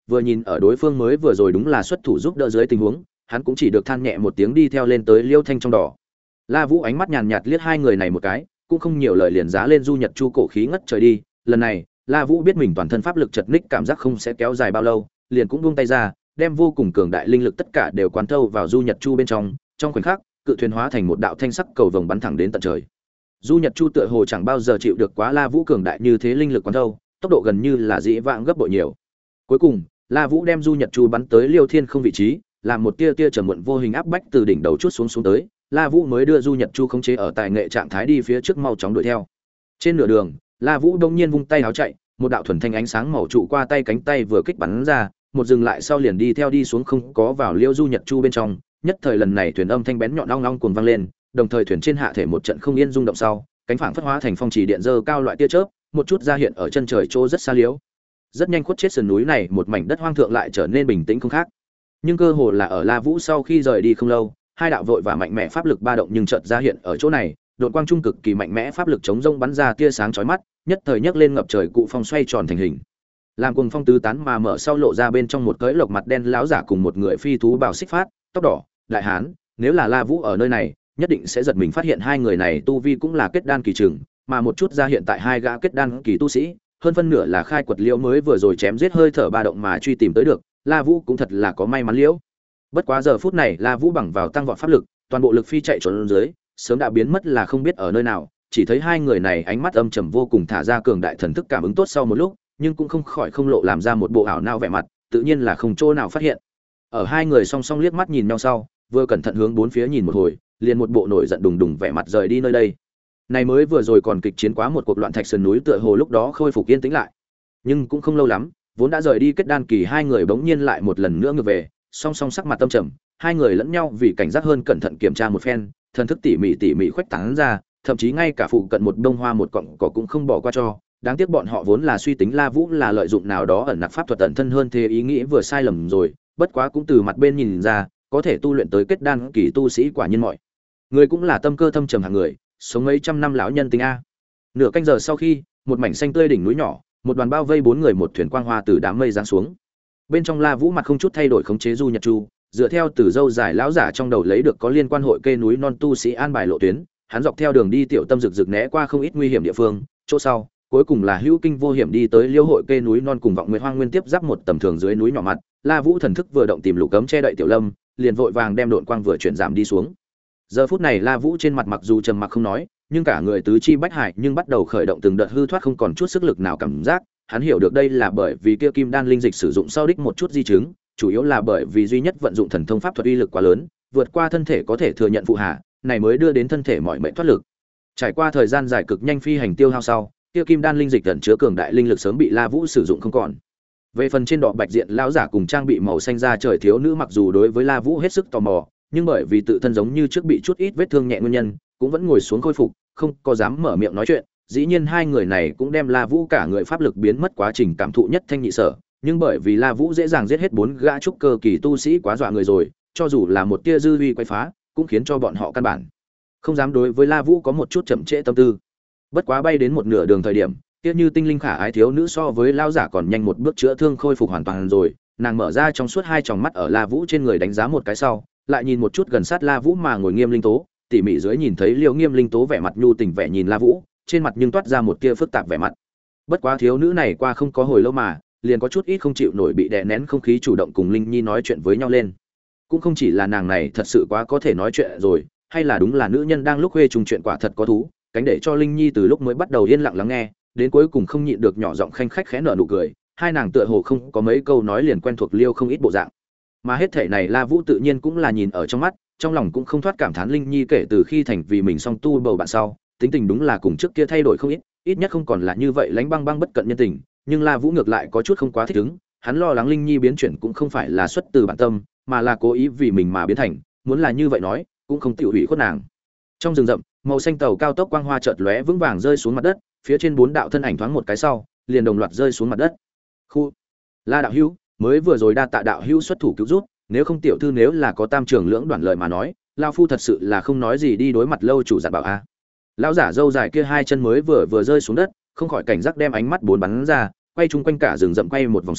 S1: vừa nhìn ở đối phương mới vừa rồi đúng là xuất thủ giúp đỡ dưới tình huống, hắn cũng chỉ được than nhẹ một tiếng đi theo lên tới Liêu Thanh trong đỏ. La Vũ ánh mắt nhàn nhạt liếc hai người này một cái, cũng không nhiều lời liền giá lên Du Nhật Chu cổ khí ngất trời đi. Lần này, La Vũ biết mình toàn thân pháp lực chật ních cảm giác không sẽ kéo dài bao lâu, liền cũng buông tay ra, đem vô cùng cường đại linh lực tất cả đều quán thâu vào Du Nhật Chu bên trong, trong khoảnh khắc, cự thuyền hóa thành một đạo thanh sắc cầu vồng bắn thẳng đến tận trời. Du Nhật Chu tựa hồ chẳng bao giờ chịu được quá La Vũ cường đại như thế linh lực quán thâu, tốc độ gần như là dĩ vãng gấp bội nhiều. Cuối cùng, La Vũ đem Du Nhật Chu bắn tới Liêu Thiên không vị trí, làm một tia tia trầm muộn vô hình áp bách từ đỉnh đầu chút xuống xuống tới, La Vũ mới đưa Du Nhật Chu khống chế ở tài nghệ trạng thái đi phía trước mau chóng đuổi theo. Trên nửa đường, La Vũ đông nhiên vung tay áo chạy, một đạo thuần thanh ánh sáng màu trụ qua tay cánh tay vừa kích bắn ra, một dừng lại sau liền đi theo đi xuống không có vào Liêu Du Nhật Chu bên trong, nhất thời lần này thuyền âm thanh bén nhọn ong ong cuồng vang lên, đồng thời thuyền trên hạ thể một trận không yên rung động sau, cánh phảng phất hóa thành phong chỉ điện dơ cao loại tia chớp, một chút ra hiện ở chân trời chỗ rất xa liếu. Rất nhanh khuất chết sườn núi này, một mảnh đất hoang thượng lại trở nên bình tĩnh không khác. Nhưng cơ hồ là ở La Vũ sau khi rời đi không lâu, hai đạo vội và mạnh mẽ pháp lực ba động nhưng chợt ra hiện ở chỗ này, đột quang trung cực kỳ mạnh mẽ pháp lực chống rông bắn ra tia sáng chói mắt, nhất thời nhấc lên ngập trời cụ phong xoay tròn thành hình. Làm cuồng phong tứ tán mà mở sau lộ ra bên trong một cỡi lộc mặt đen lão giả cùng một người phi thú bào xích phát, tóc đỏ, đại hán, nếu là La Vũ ở nơi này, nhất định sẽ giật mình phát hiện hai người này tu vi cũng là kết đan kỳ trường, mà một chút ra hiện tại hai gã kết đan kỳ tu sĩ, hơn phân nửa là khai quật liễu mới vừa rồi chém giết hơi thở ba động mà truy tìm tới được, La Vũ cũng thật là có may mắn liễu. Bất quá giờ phút này La Vũ bằng vào tăng vọt pháp lực, toàn bộ lực phi chạy trốn dưới, sớm đã biến mất là không biết ở nơi nào, chỉ thấy hai người này ánh mắt âm trầm vô cùng thả ra cường đại thần thức cảm ứng tốt sau một lúc, nhưng cũng không khỏi không lộ làm ra một bộ ảo nao vẻ mặt, tự nhiên là không chỗ nào phát hiện. Ở hai người song song liếc mắt nhìn nhau sau, vừa cẩn thận hướng bốn phía nhìn một hồi, liền một bộ nổi giận đùng đùng vẻ mặt rời đi nơi đây. Này mới vừa rồi còn kịch chiến quá một cuộc loạn thạch sườn núi tựa hồ lúc đó khôi phục yên tĩnh lại. Nhưng cũng không lâu lắm, vốn đã rời đi kết đan kỳ hai người bỗng nhiên lại một lần nữa ngược về, song song sắc mặt tâm trầm, hai người lẫn nhau vì cảnh giác hơn cẩn thận kiểm tra một phen, thần thức tỉ mỉ tỉ mỉ khuếch tán ra, thậm chí ngay cả phụ cận một bông hoa một cọng cỏ cũng không bỏ qua cho. Đáng tiếc bọn họ vốn là suy tính La Vũ là lợi dụng nào đó ẩn nặc pháp thuật ẩn thân hơn thế ý nghĩ vừa sai lầm rồi, bất quá cũng từ mặt bên nhìn ra, có thể tu luyện tới kết đan kỳ tu sĩ quả nhiên mọi người cũng là tâm cơ thâm trầm hạng người, sống mấy trăm năm lão nhân tính a. Nửa canh giờ sau khi, một mảnh xanh tươi đỉnh núi nhỏ, một đoàn bao vây bốn người một thuyền quang hoa từ đám mây giáng xuống. Bên trong La Vũ mặt không chút thay đổi khống chế Du Nhật Chu, dựa theo từ dâu dài lão giả trong đầu lấy được có liên quan hội kê núi non tu sĩ an bài lộ tuyến, hắn dọc theo đường đi tiểu tâm rực rực né qua không ít nguy hiểm địa phương, chỗ sau, cuối cùng là hữu kinh vô hiểm đi tới Liêu hội kê núi non cùng vọng nguyệt hoang nguyên tiếp giáp một tầm thường dưới núi nhỏ mặt. La Vũ thần thức vừa động tìm lục cấm che đậy tiểu lâm, liền vội vàng đem độn quang vừa chuyển giảm đi xuống. Giờ phút này La Vũ trên mặt mặc dù trầm mặc không nói, nhưng cả người tứ chi bách hải nhưng bắt đầu khởi động từng đợt hư thoát không còn chút sức lực nào cảm giác, hắn hiểu được đây là bởi vì kia kim đan linh dịch sử dụng sau đích một chút di chứng, chủ yếu là bởi vì duy nhất vận dụng thần thông pháp thuật uy lực quá lớn, vượt qua thân thể có thể thừa nhận phụ hạ, này mới đưa đến thân thể mọi mệnh thoát lực. Trải qua thời gian dài cực nhanh phi hành tiêu hao sau, kia kim đan linh dịch ẩn chứa cường đại linh lực sớm bị La Vũ sử dụng không còn. Về phần trên đọ bạch diện lão giả cùng trang bị màu xanh da trời thiếu nữ mặc dù đối với La Vũ hết sức tò mò, nhưng bởi vì tự thân giống như trước bị chút ít vết thương nhẹ nguyên nhân, cũng vẫn ngồi xuống khôi phục, không có dám mở miệng nói chuyện. Dĩ nhiên hai người này cũng đem La Vũ cả người pháp lực biến mất quá trình cảm thụ nhất thanh nhị sở, nhưng bởi vì La Vũ dễ dàng giết hết bốn gã trúc cơ kỳ tu sĩ quá dọa người rồi, cho dù là một tia dư uy quay phá, cũng khiến cho bọn họ căn bản không dám đối với La Vũ có một chút chậm trễ tâm tư. Bất quá bay đến một nửa đường thời điểm, tiếc như tinh linh khả ái thiếu nữ so với lão giả còn nhanh một bước chữa thương khôi phục hoàn toàn rồi, nàng mở ra trong suốt hai tròng mắt ở La Vũ trên người đánh giá một cái sau, lại nhìn một chút gần sát La Vũ mà ngồi Nghiêm Linh Tố, tỉ mỉ dưới nhìn thấy Liễu Nghiêm Linh Tố vẻ mặt nhu tình vẻ nhìn La Vũ, trên mặt nhưng toát ra một tia phức tạp vẻ mặt. Bất quá thiếu nữ này qua không có hồi lâu mà, liền có chút ít không chịu nổi bị đè nén không khí chủ động cùng Linh Nhi nói chuyện với nhau lên. Cũng không chỉ là nàng này thật sự quá có thể nói chuyện rồi, hay là đúng là nữ nhân đang lúc khuê trùng chuyện quả thật có thú, cánh để cho Linh Nhi từ lúc mới bắt đầu yên lặng lắng nghe, đến cuối cùng không nhịn được nhỏ giọng khanh khách khẽ nở nụ cười, hai nàng tựa hồ không có mấy câu nói liền quen thuộc Liêu không ít bộ dạng. Mà hết thể này La Vũ tự nhiên cũng là nhìn ở trong mắt, trong lòng cũng không thoát cảm thán Linh Nhi kể từ khi thành vì mình song tu bầu bạn sau, tính tình đúng là cùng trước kia thay đổi không ít, ít nhất không còn là như vậy lánh băng băng bất cận nhân tình, nhưng La Vũ ngược lại có chút không quá thích ứng, hắn lo lắng Linh Nhi biến chuyển cũng không phải là xuất từ bản tâm, mà là cố ý vì mình mà biến thành, muốn là như vậy nói, cũng không tiểu hủy khuất nàng. Trong rừng rậm, màu xanh tàu cao tốc quang hoa chợt lóe vững vàng rơi xuống mặt đất, phía trên bốn đạo thân ảnh thoáng một cái sau, liền đồng loạt rơi xuống mặt đất. Khu La đạo hữu, mới vừa rồi đa tạ đạo hữu xuất thủ cứu giúp, nếu không tiểu thư nếu là có tam trường lưỡng đoạn lời mà nói, lão phu thật sự là không nói gì đi đối mặt lâu chủ dặn bảo a. Lão giả râu dài kia hai chân mới vừa vừa rơi xuống đất, không khỏi cảnh giác đem ánh mắt bốn bắn ra, quay chung quanh cả rừng rậm quay một vòng sau,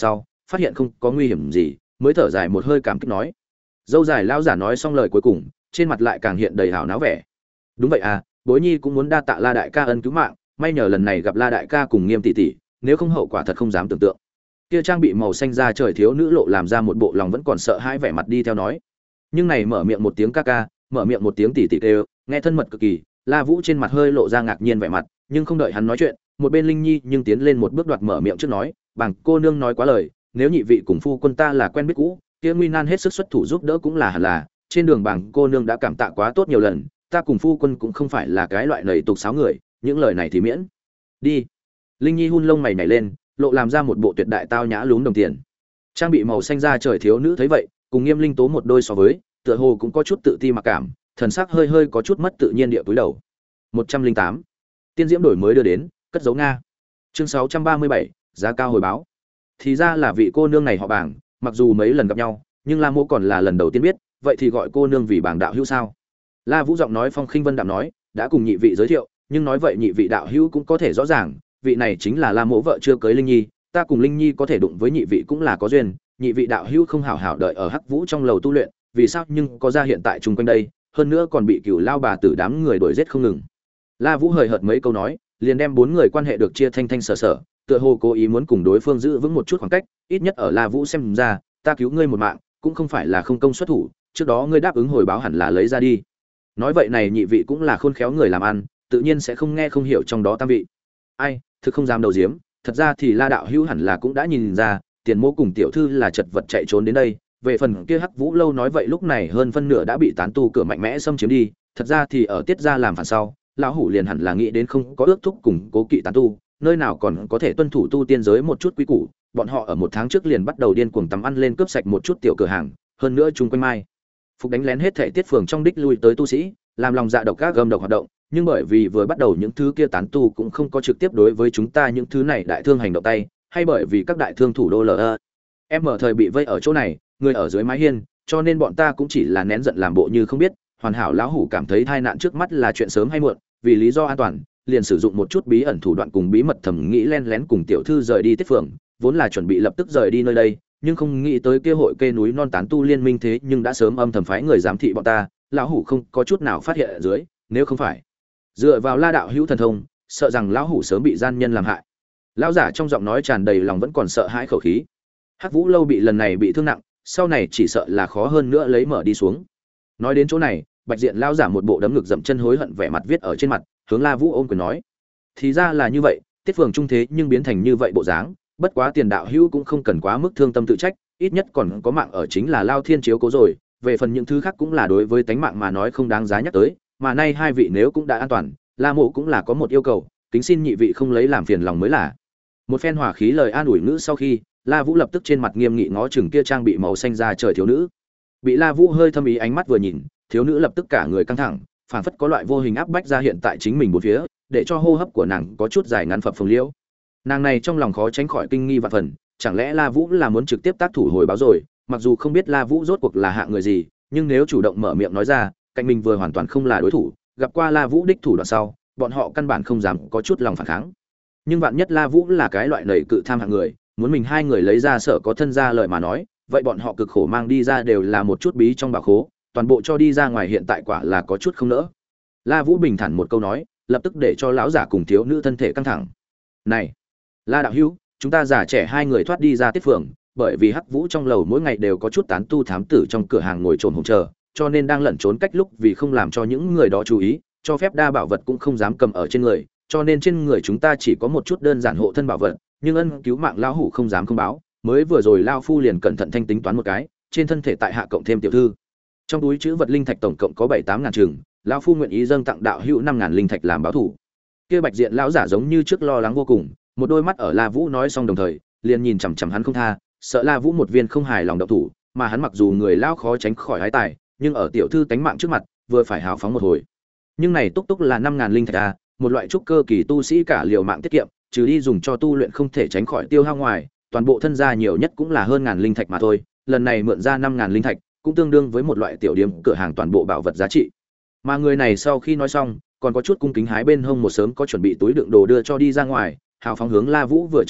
S1: phát hiện không có nguy hiểm gì, mới thở dài một hơi cảm kích nói. Dâu dài lão giả nói xong lời cuối cùng, trên mặt lại càng hiện đầy hào náo vẻ. Đúng vậy à, Bối Nhi cũng muốn đa tạ La đại ca ân cứu mạng, may nhờ lần này gặp La đại ca cùng Nghiêm tỷ tỷ, nếu không hậu quả thật không dám tưởng tượng. Kia trang bị màu xanh da trời thiếu nữ lộ làm ra một bộ lòng vẫn còn sợ hãi vẻ mặt đi theo nói. Nhưng này mở miệng một tiếng ca ca, mở miệng một tiếng tỷ tỷ kêu, nghe thân mật cực kỳ. La Vũ trên mặt hơi lộ ra ngạc nhiên vẻ mặt, nhưng không đợi hắn nói chuyện, một bên Linh Nhi nhưng tiến lên một bước đoạt mở miệng trước nói, "Bàng cô nương nói quá lời, nếu nhị vị cùng phu quân ta là quen biết cũ, kia nguy nan hết sức xuất thủ giúp đỡ cũng là hẳn là, trên đường Bàng cô nương đã cảm tạ quá tốt nhiều lần, ta cùng phu quân cũng không phải là cái loại lầy tục sáo người, những lời này thì miễn." Đi. Linh Nhi hun lông mày nhảy lên, lộ làm ra một bộ tuyệt đại tao nhã lún đồng tiền. Trang bị màu xanh da trời thiếu nữ thấy vậy, cùng Nghiêm Linh Tố một đôi so với, tựa hồ cũng có chút tự ti mặc cảm, thần sắc hơi hơi có chút mất tự nhiên địa túi đầu. một trăm lẻ tám. Tiên diễm đổi mới đưa đến, cất dấu Nga. Chương sáu trăm ba mươi bảy, giá cao hồi báo. Thì ra là vị cô nương này họ Bàng, mặc dù mấy lần gặp nhau, nhưng La Mộ còn là lần đầu tiên biết, vậy thì gọi cô nương vì Bàng đạo hữu sao? La Vũ giọng nói phong khinh vân đạm nói, đã cùng nhị vị giới thiệu, nhưng nói vậy nhị vị đạo hữu cũng có thể rõ ràng, vị này chính là La Mộ vợ chưa cưới Linh Nhi, ta cùng Linh Nhi có thể đụng với nhị vị cũng là có duyên, nhị vị đạo hữu không hảo hảo đợi ở Hắc Vũ trong lầu tu luyện, vì sao nhưng có ra hiện tại chung quanh đây, hơn nữa còn bị Cửu Lao bà tử đám người đuổi giết không ngừng. La Vũ hời hợt mấy câu nói, liền đem bốn người quan hệ được chia thanh thanh sở sở, tựa hồ cố ý muốn cùng đối phương giữ vững một chút khoảng cách, ít nhất ở La Vũ xem ra, ta cứu ngươi một mạng, cũng không phải là không công xuất thủ, trước đó ngươi đáp ứng hồi báo hẳn là lấy ra đi. Nói vậy này nhị vị cũng là khôn khéo người làm ăn, tự nhiên sẽ không nghe không hiểu trong đó tam vị. Ai, thực không dám đầu diếm, thật ra thì La đạo hữu hẳn là cũng đã nhìn ra, Tiền Mô cùng tiểu thư là chật vật chạy trốn đến đây, về phần kia Hắc Vũ lâu nói vậy lúc này hơn phân nửa đã bị tán tu cửa mạnh mẽ xâm chiếm đi, thật ra thì ở tiết gia làm phản sau, lão hủ liền hẳn là nghĩ đến không có ước thúc cùng cố kỵ tán tu, nơi nào còn có thể tuân thủ tu tiên giới một chút quý củ, bọn họ ở một tháng trước liền bắt đầu điên cuồng tắm ăn lên cướp sạch một chút tiểu cửa hàng, hơn nữa chung quanh mai phục đánh lén hết thảy tiết phường trong đích lui tới tu sĩ, làm lòng dạ độc các gầm độc hoạt động, nhưng bởi vì vừa bắt đầu những thứ kia tán tu cũng không có trực tiếp đối với chúng ta những thứ này đại thương hành động tay, hay bởi vì các đại thương thủ đô lờ em ở thời bị vây ở chỗ này, người ở dưới mái hiên, cho nên bọn ta cũng chỉ là nén giận làm bộ như không biết, hoàn hảo lão hủ cảm thấy tai nạn trước mắt là chuyện sớm hay muộn, vì lý do an toàn, liền sử dụng một chút bí ẩn thủ đoạn cùng bí mật thẩm nghĩ len lén cùng tiểu thư rời đi tiết phường, vốn là chuẩn bị lập tức rời đi nơi đây, nhưng không nghĩ tới kia hội kê núi non tán tu liên minh thế nhưng đã sớm âm thầm phái người giám thị bọn ta, lão hủ không có chút nào phát hiện ở dưới, nếu không phải dựa vào La đạo hữu thần thông, sợ rằng lão hủ sớm bị gian nhân làm hại. Lão giả trong giọng nói tràn đầy lòng vẫn còn sợ hãi khẩu khí. Hắc Vũ lâu bị lần này bị thương nặng, sau này chỉ sợ là khó hơn nữa lấy mở đi xuống. Nói đến chỗ này, Bạch Diện lão giả một bộ đấm ngực dậm chân hối hận vẻ mặt viết ở trên mặt, hướng La Vũ ôm quyền nói: "Thì ra là như vậy, tiết phường trung thế nhưng biến thành như vậy bộ dáng, bất quá Tiền đạo hữu cũng không cần quá mức thương tâm tự trách, ít nhất còn có mạng ở chính là Lao Thiên chiếu cố rồi, về phần những thứ khác cũng là đối với tánh mạng mà nói không đáng giá nhắc tới, mà nay hai vị nếu cũng đã an toàn, La Mộ cũng là có một yêu cầu, kính xin nhị vị không lấy làm phiền lòng mới là." Một phen hòa khí lời an ủi ngữ sau khi, La Vũ lập tức trên mặt nghiêm nghị ngó chừng kia trang bị màu xanh da trời thiếu nữ. Bị La Vũ hơi thâm ý ánh mắt vừa nhìn, thiếu nữ lập tức cả người căng thẳng, phảng phất có loại vô hình áp bách ra hiện tại chính mình bốn phía, để cho hô hấp của nàng có chút dài ngắn phập phồng liễu. Nàng này trong lòng khó tránh khỏi kinh nghi vạn phần, chẳng lẽ La Vũ là muốn trực tiếp tác thủ hồi báo rồi, mặc dù không biết La Vũ rốt cuộc là hạ người gì, nhưng nếu chủ động mở miệng nói ra, cạnh mình vừa hoàn toàn không là đối thủ, gặp qua La Vũ đích thủ đoạn sau, bọn họ căn bản không dám có chút lòng phản kháng. Nhưng vạn nhất La Vũ là cái loại nảy cự tham hạng người, muốn mình hai người lấy ra sợ có thân ra lời mà nói, vậy bọn họ cực khổ mang đi ra đều là một chút bí trong bảo khố, toàn bộ cho đi ra ngoài hiện tại quả là có chút không nỡ. La Vũ bình thản một câu nói, lập tức để cho lão giả cùng thiếu nữ thân thể căng thẳng. "Này, La đạo hữu, chúng ta già trẻ hai người thoát đi ra tiết phường, bởi vì Hắc Vũ trong lầu mỗi ngày đều có chút tán tu thám tử trong cửa hàng ngồi trộm hùng chờ, cho nên đang lẩn trốn cách lúc vì không làm cho những người đó chú ý, cho phép đa bảo vật cũng không dám cầm ở trên người, cho nên trên người chúng ta chỉ có một chút đơn giản hộ thân bảo vật, nhưng ân cứu mạng lão hủ không dám không báo, mới vừa rồi lão phu liền cẩn thận thanh tính toán một cái, trên thân thể tại hạ cộng thêm tiểu thư. Trong túi trữ vật linh thạch tổng cộng có bảy tám ngàn chừng, lão phu nguyện ý dâng tặng đạo hữu năm ngàn linh thạch làm báo thủ." Kia Bạch Diện lão giả giống như trước lo lắng vô cùng, một đôi mắt ở La Vũ nói xong đồng thời, liền nhìn chằm chằm hắn không tha, sợ La Vũ một viên không hài lòng động thủ, mà hắn mặc dù người lão khó tránh khỏi hái tài, nhưng ở tiểu thư tánh mạng trước mặt, vừa phải hào phóng một hồi. Nhưng này túc túc là năm ngàn linh thạch a, một loại trúc cơ kỳ tu sĩ cả liều mạng tiết kiệm, trừ đi dùng cho tu luyện không thể tránh khỏi tiêu hao ngoài, toàn bộ thân gia nhiều nhất cũng là hơn ngàn linh thạch mà thôi, lần này mượn ra năm ngàn linh thạch, cũng tương đương với một loại tiểu điểm cửa hàng toàn bộ bảo vật giá trị. Mà người này sau khi nói xong, còn có chút cung kính hái bên hông một sớm có chuẩn bị túi đựng đồ đưa cho đi ra ngoài, hào phóng hướng La Vũ vừa chắp tay,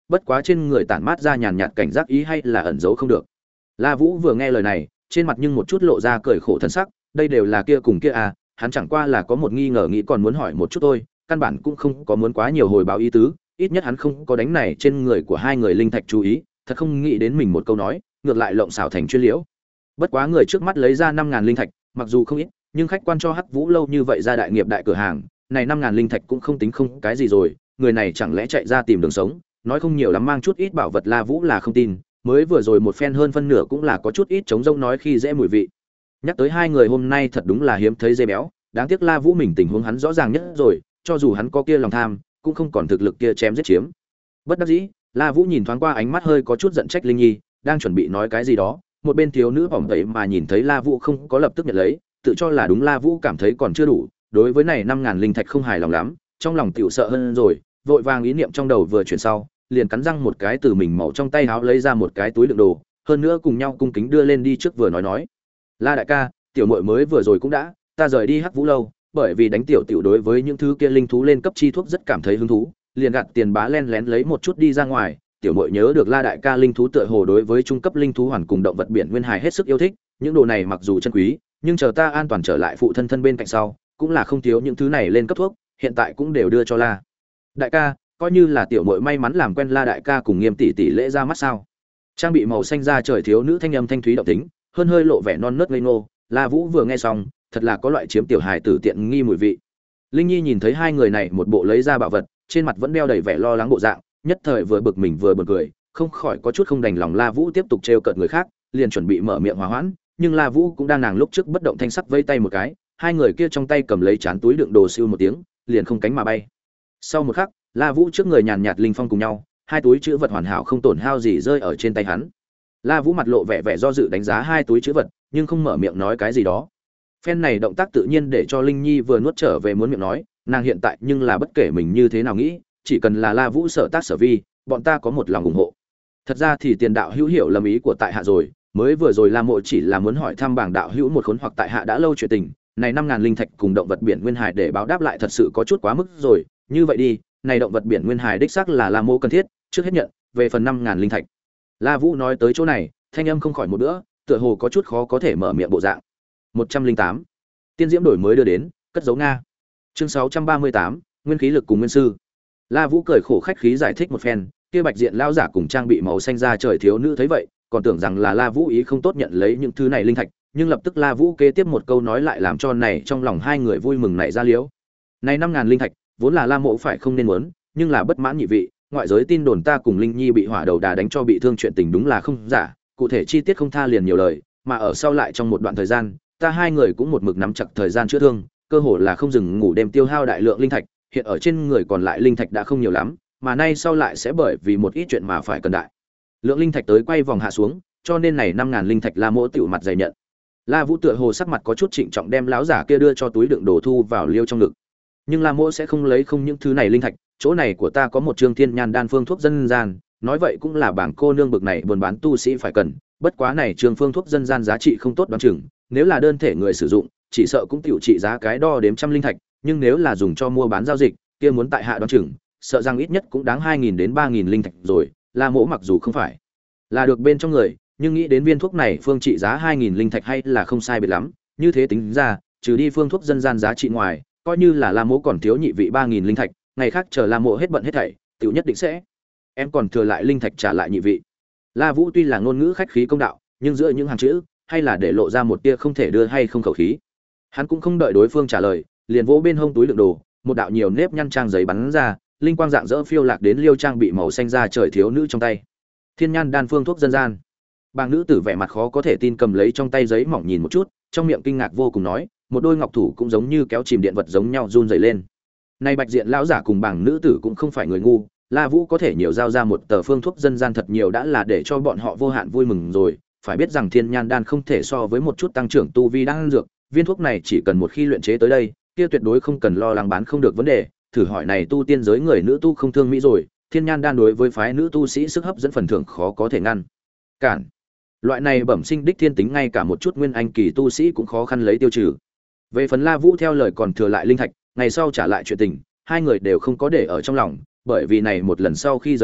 S1: bất quá trên người tản mát ra nhàn nhạt cảnh giác ý hay là ẩn giấu không được. La Vũ vừa nghe lời này, trên mặt nhưng một chút lộ ra cười khổ thân sắc, đây đều là kia cùng kia à, hắn chẳng qua là có một nghi ngờ nghĩ còn muốn hỏi một chút thôi, căn bản cũng không có muốn quá nhiều hồi báo ý tứ, ít nhất hắn không có đánh này trên người của hai người linh thạch chú ý, thật không nghĩ đến mình một câu nói, ngược lại lộng xảo thành chuyên liễu. Bất quá người trước mắt lấy ra năm ngàn linh thạch, mặc dù không ít, nhưng khách quan cho Hắc Vũ lâu như vậy ra đại nghiệp đại cửa hàng, này năm ngàn linh thạch cũng không tính không cái gì rồi, người này chẳng lẽ chạy ra tìm đường sống, nói không nhiều lắm mang chút ít bảo vật La Vũ là không tin, mới vừa rồi một phen hơn phân nửa cũng là có chút ít chống rông nói khi dễ mùi vị. Nhắc tới hai người hôm nay thật đúng là hiếm thấy dê béo, đáng tiếc La Vũ mình tình huống hắn rõ ràng nhất rồi, cho dù hắn có kia lòng tham, cũng không còn thực lực kia chém giết chiếm. Bất đắc dĩ, La Vũ nhìn thoáng qua ánh mắt hơi có chút giận trách Linh Nhi, đang chuẩn bị nói cái gì đó, một bên thiếu nữ bỏng tẩy mà nhìn thấy La Vũ không có lập tức nhận lấy, tự cho là đúng La Vũ cảm thấy còn chưa đủ, đối với này năm ngàn linh thạch không hài lòng lắm, trong lòng tiểu sợ hơn rồi, vội vàng ý niệm trong đầu vừa chuyển sau, liền cắn răng một cái từ mình màu trong tay áo lấy ra một cái túi đựng đồ, hơn nữa cùng nhau cung kính đưa lên đi trước vừa nói nói: "La đại ca, tiểu muội mới vừa rồi cũng đã, ta rời đi Hắc Vũ lâu, bởi vì đánh tiểu tiểu đối với những thứ kia linh thú lên cấp chi thuốc rất cảm thấy hứng thú, liền gạt tiền bá len lén lấy một chút đi ra ngoài, tiểu muội nhớ được La đại ca linh thú tựa hồ đối với trung cấp linh thú hoàn cùng động vật biển nguyên hài hết sức yêu thích, những đồ này mặc dù chân quý, nhưng chờ ta an toàn trở lại phụ thân thân bên cạnh sau, cũng là không thiếu những thứ này lên cấp thuốc, hiện tại cũng đều đưa cho La đại ca, coi như là tiểu muội may mắn làm quen La đại ca cùng Nghiêm tỷ tỷ lễ ra mắt sao." Trang bị màu xanh da trời thiếu nữ thanh âm thanh thúy động tính, hơn hơi lộ vẻ non nớt ngây ngô, La Vũ vừa nghe xong, thật là có loại chiếm tiểu hài tử tiện nghi mùi vị. Linh Nhi nhìn thấy hai người này một bộ lấy ra bảo vật, trên mặt vẫn đeo đầy vẻ lo lắng bộ dạng, nhất thời vừa bực mình vừa buồn cười, không khỏi có chút không đành lòng La Vũ tiếp tục trêu cợt người khác, liền chuẩn bị mở miệng hòa hoãn, nhưng La Vũ cũng đang nàng lúc trước bất động thanh sắc vây tay một cái, hai người kia trong tay cầm lấy chán túi đựng đồ siêu một tiếng, liền không cánh mà bay. Sau một khắc, La Vũ trước người nhàn nhạt linh phong cùng nhau, hai túi trữ vật hoàn hảo không tổn hao gì rơi ở trên tay hắn. La Vũ mặt lộ vẻ vẻ do dự đánh giá hai túi trữ vật, nhưng không mở miệng nói cái gì đó. Phen này động tác tự nhiên để cho Linh Nhi vừa nuốt trở về muốn miệng nói, nàng hiện tại nhưng là bất kể mình như thế nào nghĩ, chỉ cần là La Vũ sở tác sở vi, bọn ta có một lòng ủng hộ. Thật ra thì tiền đạo hữu hiểu lầm ý của tại hạ rồi, mới vừa rồi La Mộ chỉ là muốn hỏi thăm bảng đạo hữu một khốn hoặc tại hạ đã lâu chuyện tình, này năm ngàn linh thạch cùng động vật biển nguyên hải để báo đáp lại thật sự có chút quá mức rồi, như vậy đi, này động vật biển nguyên hải đích xác là La Mộ cần thiết, trước hết nhận, về phần năm ngàn linh thạch. La Vũ nói tới chỗ này, thanh âm không khỏi một bữa, tựa hồ có chút khó có thể mở miệng bộ dạng. một trăm linh tám Tiên diễm đổi mới đưa đến, cất dấu Nga. Chương sáu trăm ba mươi tám Nguyên khí lực cùng nguyên sư. La Vũ cười khổ khách khí giải thích một phen, kia bạch diện lão giả cùng trang bị màu xanh da trời thiếu nữ thấy vậy, còn tưởng rằng là La Vũ ý không tốt nhận lấy những thứ này linh thạch, nhưng lập tức La Vũ kế tiếp một câu nói lại làm cho này trong lòng hai người vui mừng nảy ra liếu. Này năm ngàn linh thạch, vốn là La Mộ phải không nên muốn, nhưng là bất mãn nhị vị, ngoại giới tin đồn ta cùng Linh Nhi bị hỏa đầu đà đánh cho bị thương chuyện tình đúng là không giả, cụ thể chi tiết không tha liền nhiều lời, mà ở sau lại trong một đoạn thời gian, ta hai người cũng một mực nắm chặt thời gian chữa thương, cơ hồ là không dừng ngủ đêm tiêu hao đại lượng linh thạch, hiện ở trên người còn lại linh thạch đã không nhiều lắm, mà nay sau lại sẽ bởi vì một ít chuyện mà phải cần đại lượng linh thạch tới quay vòng hạ xuống, cho nên này năm ngàn linh thạch La Mỗ tiểu mặt dày nhận. La Vũ tựa hồ sắc mặt có chút trịnh trọng đem lão giả kia đưa cho túi đựng đồ thu vào liêu trong ngực. Nhưng La Mỗ sẽ không lấy không những thứ này linh thạch, chỗ này của ta có một trương thiên nhan đan phương thuốc dân gian, nói vậy cũng là bảng cô nương bực này buôn bán tu sĩ phải cần, bất quá này trương phương thuốc dân gian giá trị không tốt đoán chừng, nếu là đơn thể người sử dụng, chỉ sợ cũng tiểu trị giá cái đo đếm trăm linh thạch, nhưng nếu là dùng cho mua bán giao dịch, kia muốn tại hạ đoán chừng, sợ rằng ít nhất cũng đáng hai nghìn đến ba nghìn linh thạch rồi. La Mỗ mặc dù không phải là được bên trong người, nhưng nghĩ đến viên thuốc này phương trị giá hai nghìn linh thạch hay là không sai biệt lắm, như thế tính ra, trừ đi phương thuốc dân gian giá trị ngoài, coi như là La Mỗ còn thiếu nhị vị ba nghìn linh thạch, ngày khác chờ La Mỗ hết bận hết thảy, tiểu nhất định sẽ em còn thừa lại linh thạch trả lại nhị vị. La Vũ tuy là ngôn ngữ khách khí công đạo, nhưng giữa những hàng chữ, hay là để lộ ra một tia không thể đưa hay không khẩu khí. Hắn cũng không đợi đối phương trả lời, liền vỗ bên hông túi đựng đồ, một đạo nhiều nếp nhăn trang giấy bắn ra, linh quang dạng dỡ phiêu lạc đến liêu trang bị màu xanh da trời thiếu nữ trong tay. Thiên nhan đan phương thuốc dân gian. Bàng nữ tử vẻ mặt khó có thể tin cầm lấy trong tay giấy mỏng nhìn một chút, trong miệng kinh ngạc vô cùng nói, một đôi ngọc thủ cũng giống như kéo chìm điện vật giống nhau run rẩy lên. Nay bạch diện lão giả cùng bàng nữ tử cũng không phải người ngu, La Vũ có thể nhiều giao ra một tờ phương thuốc dân gian thật nhiều đã là để cho bọn họ vô hạn vui mừng rồi, phải biết rằng thiên nhan đan không thể so với một chút tăng trưởng tu vi đang dược, viên thuốc này chỉ cần một khi luyện chế tới đây, kia tuyệt đối không cần lo lắng bán không được vấn đề, thử hỏi này tu tiên giới người nữ tu không thương mỹ rồi, thiên nhan đan đối với phái nữ tu sĩ sức hấp dẫn phần thưởng khó có thể ngăn cản. Loại này bẩm sinh đích thiên tính ngay cả một chút nguyên anh kỳ tu sĩ cũng khó khăn lấy tiêu trừ. Về phần La Vũ theo lời còn thừa lại linh thạch, ngày sau trả lại chuyện tình, hai người đều không có để ở trong lòng, bởi vì này một lần sau khi rời đi,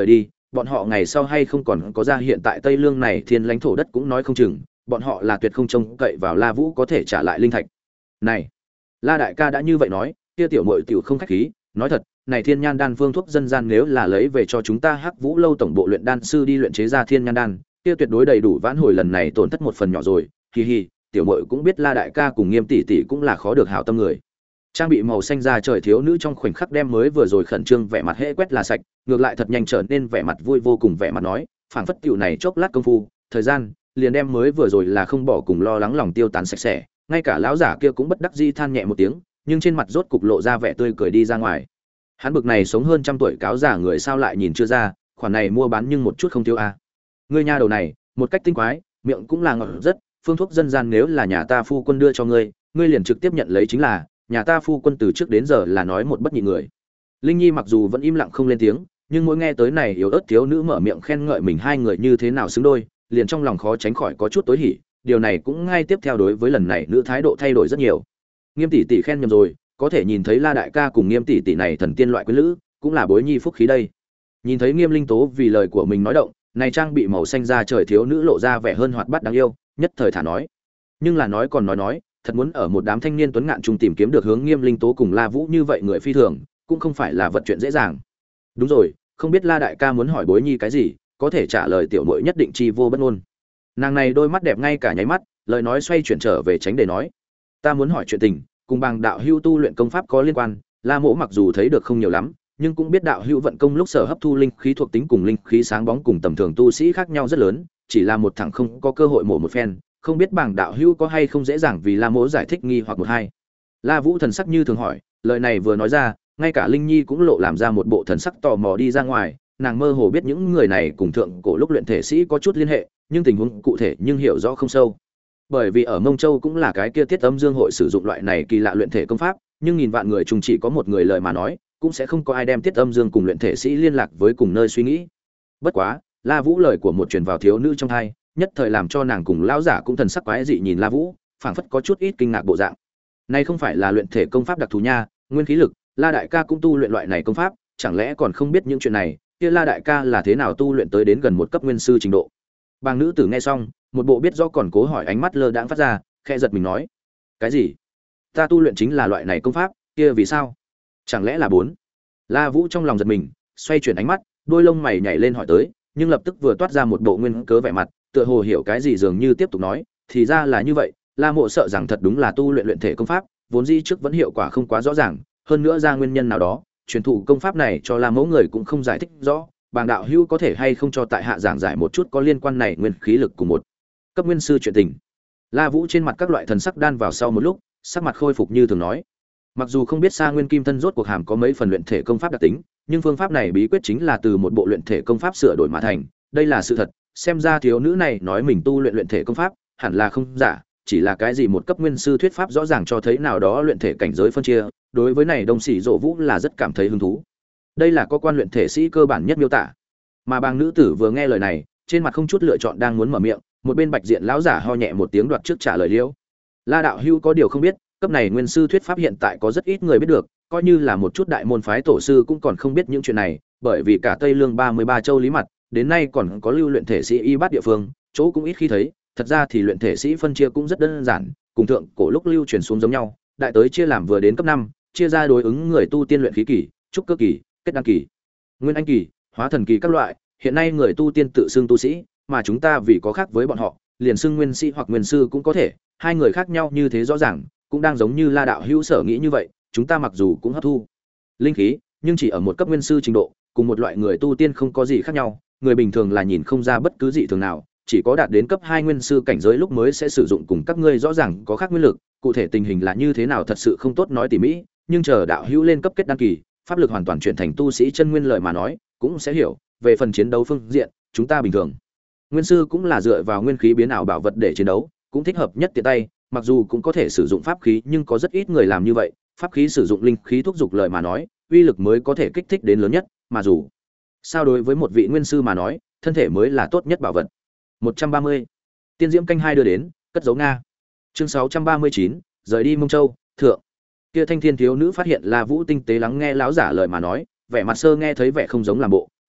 S1: bọn họ ngày sau hay không còn có ra hiện tại Tây Lương này thiên lãnh thổ đất cũng nói không chừng, bọn họ là tuyệt không trông cậy vào La Vũ có thể trả lại linh thạch. Này, La đại ca đã như vậy nói, kia tiểu muội tiểu không khách khí, nói thật, này thiên nhan đan phương thuốc dân gian nếu là lấy về cho chúng ta Hắc Vũ lâu tổng bộ luyện đan sư đi luyện chế ra thiên nhan đan, kia tuyệt đối đầy đủ vãn hồi lần này tổn thất một phần nhỏ rồi. Hi hi, tiểu muội cũng biết La đại ca cùng Nghiêm tỷ tỷ cũng là khó được hảo tâm người. Trang bị màu xanh da trời thiếu nữ trong khoảnh khắc đem mới vừa rồi khẩn trương vẻ mặt hễ quét là sạch, ngược lại thật nhanh trở nên vẻ mặt vui vô cùng vẻ mặt nói, phảng phất tiểu này chốc lát công phu, thời gian liền đem mới vừa rồi là không bỏ cùng lo lắng lòng tiêu tán sạch sẽ, ngay cả lão giả kia cũng bất đắc dĩ than nhẹ một tiếng, nhưng trên mặt rốt cục lộ ra vẻ tươi cười đi ra ngoài. Hắn bực này sống hơn trăm tuổi cáo giả người sao lại nhìn chưa ra, khoản này mua bán nhưng một chút không thiếu a. À. Ngươi nha đầu này, một cách tinh quái, miệng cũng là ngọt rất, phương thuốc dân gian nếu là nhà ta phu quân đưa cho ngươi, ngươi liền trực tiếp nhận lấy chính là, nhà ta phu quân từ trước đến giờ là nói một bất nhị người. Linh Nhi mặc dù vẫn im lặng không lên tiếng, nhưng mỗi nghe tới này yếu ớt thiếu nữ mở miệng khen ngợi mình hai người như thế nào xứng đôi, liền trong lòng khó tránh khỏi có chút tối hỉ, điều này cũng ngay tiếp theo đối với lần này nữ thái độ thay đổi rất nhiều. Nghiêm tỷ tỷ khen nhầm rồi, có thể nhìn thấy La đại ca cùng Nghiêm tỷ tỷ này thần tiên loại quý lữ, cũng là bối nhi phúc khí đây. Nhìn thấy Nghiêm Linh Tố vì lời của mình nói động, này trang bị màu xanh da trời thiếu nữ lộ ra vẻ hơn hoạt bát đáng yêu, nhất thời thả nói. Nhưng là nói còn nói nói, thật muốn ở một đám thanh niên tuấn ngạn trung tìm kiếm được hướng Nghiêm Linh Tố cùng La Vũ như vậy người phi thường, cũng không phải là vật chuyện dễ dàng. Đúng rồi, không biết La đại ca muốn hỏi bối nhi cái gì, có thể trả lời tiểu muội nhất định chi vô bất ngôn. Nàng này đôi mắt đẹp ngay cả nháy mắt, lời nói xoay chuyển trở về tránh để nói, ta muốn hỏi chuyện tình, cùng bằng đạo hữu tu luyện công pháp có liên quan. La Mỗ mặc dù thấy được không nhiều lắm, nhưng cũng biết đạo hữu vận công lúc sở hấp thu linh khí thuộc tính cùng linh khí sáng bóng cùng tầm thường tu sĩ khác nhau rất lớn, chỉ là một thằng không có cơ hội mổ một phen, không biết bảng đạo hữu có hay không dễ dàng vì La Mỗ giải thích nghi hoặc một hai. La Vũ thần sắc như thường hỏi, lời này vừa nói ra, ngay cả Linh Nhi cũng lộ làm ra một bộ thần sắc tò mò đi ra ngoài, nàng mơ hồ biết những người này cùng thượng cổ lúc luyện thể sĩ có chút liên hệ, nhưng tình huống cụ thể nhưng hiểu rõ không sâu. Bởi vì ở Mông Châu cũng là cái kia Tiết Âm Dương hội sử dụng loại này kỳ lạ luyện thể công pháp, nhưng nghìn vạn người chung chỉ có một người lời mà nói, cũng sẽ không có ai đem Tiết Âm Dương cùng luyện thể sĩ liên lạc với cùng nơi suy nghĩ. Bất quá, La Vũ lời của một truyền vào thiếu nữ trong tai, nhất thời làm cho nàng cùng lão giả cũng thần sắc quái dị nhìn La Vũ, phảng phất có chút ít kinh ngạc bộ dạng. Này không phải là luyện thể công pháp đặc thù nha, nguyên khí lực, La đại ca cũng tu luyện loại này công pháp, chẳng lẽ còn không biết những chuyện này, kia La đại ca là thế nào tu luyện tới đến gần một cấp nguyên sư trình độ. Bàng nữ tử nghe xong, một bộ biết rõ còn cố hỏi ánh mắt lơ đãng phát ra, khẽ giật mình nói: "Cái gì? Ta tu luyện chính là loại này công pháp, kia vì sao? Chẳng lẽ là bốn?" La Vũ trong lòng giật mình, xoay chuyển ánh mắt, đôi lông mày nhảy lên hỏi tới, nhưng lập tức vừa toát ra một bộ nguyên cớ vẻ mặt, tựa hồ hiểu cái gì dường như tiếp tục nói, thì ra là như vậy, La Mộ sợ rằng thật đúng là tu luyện luyện thể công pháp, vốn dĩ trước vẫn hiệu quả không quá rõ ràng, hơn nữa ra nguyên nhân nào đó, truyền thụ công pháp này cho La Mẫu người cũng không giải thích rõ, Bàng đạo hữu có thể hay không cho tại hạ giảng giải một chút có liên quan này nguyên khí lực của một cấp nguyên sư chuyện tình. La Vũ trên mặt các loại thần sắc đan vào sau một lúc, sắc mặt khôi phục như thường nói, mặc dù không biết Sa Nguyên Kim Thân rốt cuộc hàm có mấy phần luyện thể công pháp đặc tính, nhưng phương pháp này bí quyết chính là từ một bộ luyện thể công pháp sửa đổi mà thành, đây là sự thật, xem ra thiếu nữ này nói mình tu luyện luyện thể công pháp, hẳn là không giả, chỉ là cái gì một cấp nguyên sư thuyết pháp rõ ràng cho thấy nào đó luyện thể cảnh giới phân chia, đối với này Đông Sĩ Dụ Vũ là rất cảm thấy hứng thú. Đây là có quan luyện thể sĩ cơ bản nhất miêu tả. Mà Bàng nữ tử vừa nghe lời này, trên mặt không chút lựa chọn đang muốn mở miệng, một bên Bạch Diện lão giả ho nhẹ một tiếng đoạt trước trả lời liễu. La đạo hữu có điều không biết, cấp này nguyên sư thuyết pháp hiện tại có rất ít người biết được, coi như là một chút đại môn phái tổ sư cũng còn không biết những chuyện này, bởi vì cả Tây Lương ba mươi ba châu lý mặt, đến nay còn có lưu luyện thể sĩ y bát địa phương, chỗ cũng ít khi thấy, thật ra thì luyện thể sĩ phân chia cũng rất đơn giản, cùng thượng cổ lúc lưu truyền xuống giống nhau, đại tới chia làm vừa đến cấp năm, chia ra đối ứng người tu tiên luyện khí kỳ, trúc cơ kỳ, kết đăng kỳ, nguyên anh kỳ, hóa thần kỳ các loại, hiện nay người tu tiên tự xưng tu sĩ, mà chúng ta vì có khác với bọn họ, liền xưng nguyên sĩ hoặc nguyên sư cũng có thể, hai người khác nhau như thế rõ ràng, cũng đang giống như La đạo hữu sở nghĩ như vậy, chúng ta mặc dù cũng hấp thu linh khí, nhưng chỉ ở một cấp nguyên sư trình độ, cùng một loại người tu tiên không có gì khác nhau, người bình thường là nhìn không ra bất cứ dị thường nào, chỉ có đạt đến cấp hai nguyên sư cảnh giới lúc mới sẽ sử dụng cùng các ngươi rõ ràng có khác nguyên lực, cụ thể tình hình là như thế nào thật sự không tốt nói tỉ mỹ, nhưng chờ đạo hữu lên cấp kết đăng kỳ, pháp lực hoàn toàn chuyển thành tu sĩ chân nguyên lợi mà nói, cũng sẽ hiểu, về phần chiến đấu phương diện, chúng ta bình thường nguyên sư cũng là dựa vào nguyên khí biến ảo bảo vật để chiến đấu, cũng thích hợp nhất tiện tay, mặc dù cũng có thể sử dụng pháp khí, nhưng có rất ít người làm như vậy, pháp khí sử dụng linh khí thúc dục lợi mà nói, uy lực mới có thể kích thích đến lớn nhất, mà dù sao đối với một vị nguyên sư mà nói, thân thể mới là tốt nhất bảo vật. một trăm ba mươi Tiên Diễm canh hai đưa đến, cất dấu Nga. Chương sáu trăm ba mươi chín rời đi Mông Châu, thượng. Kia thanh thiên thiếu nữ phát hiện La Vũ tinh tế lắng nghe lão giả lời mà nói, vẻ mặt sơ nghe thấy vẻ không giống làm bộ,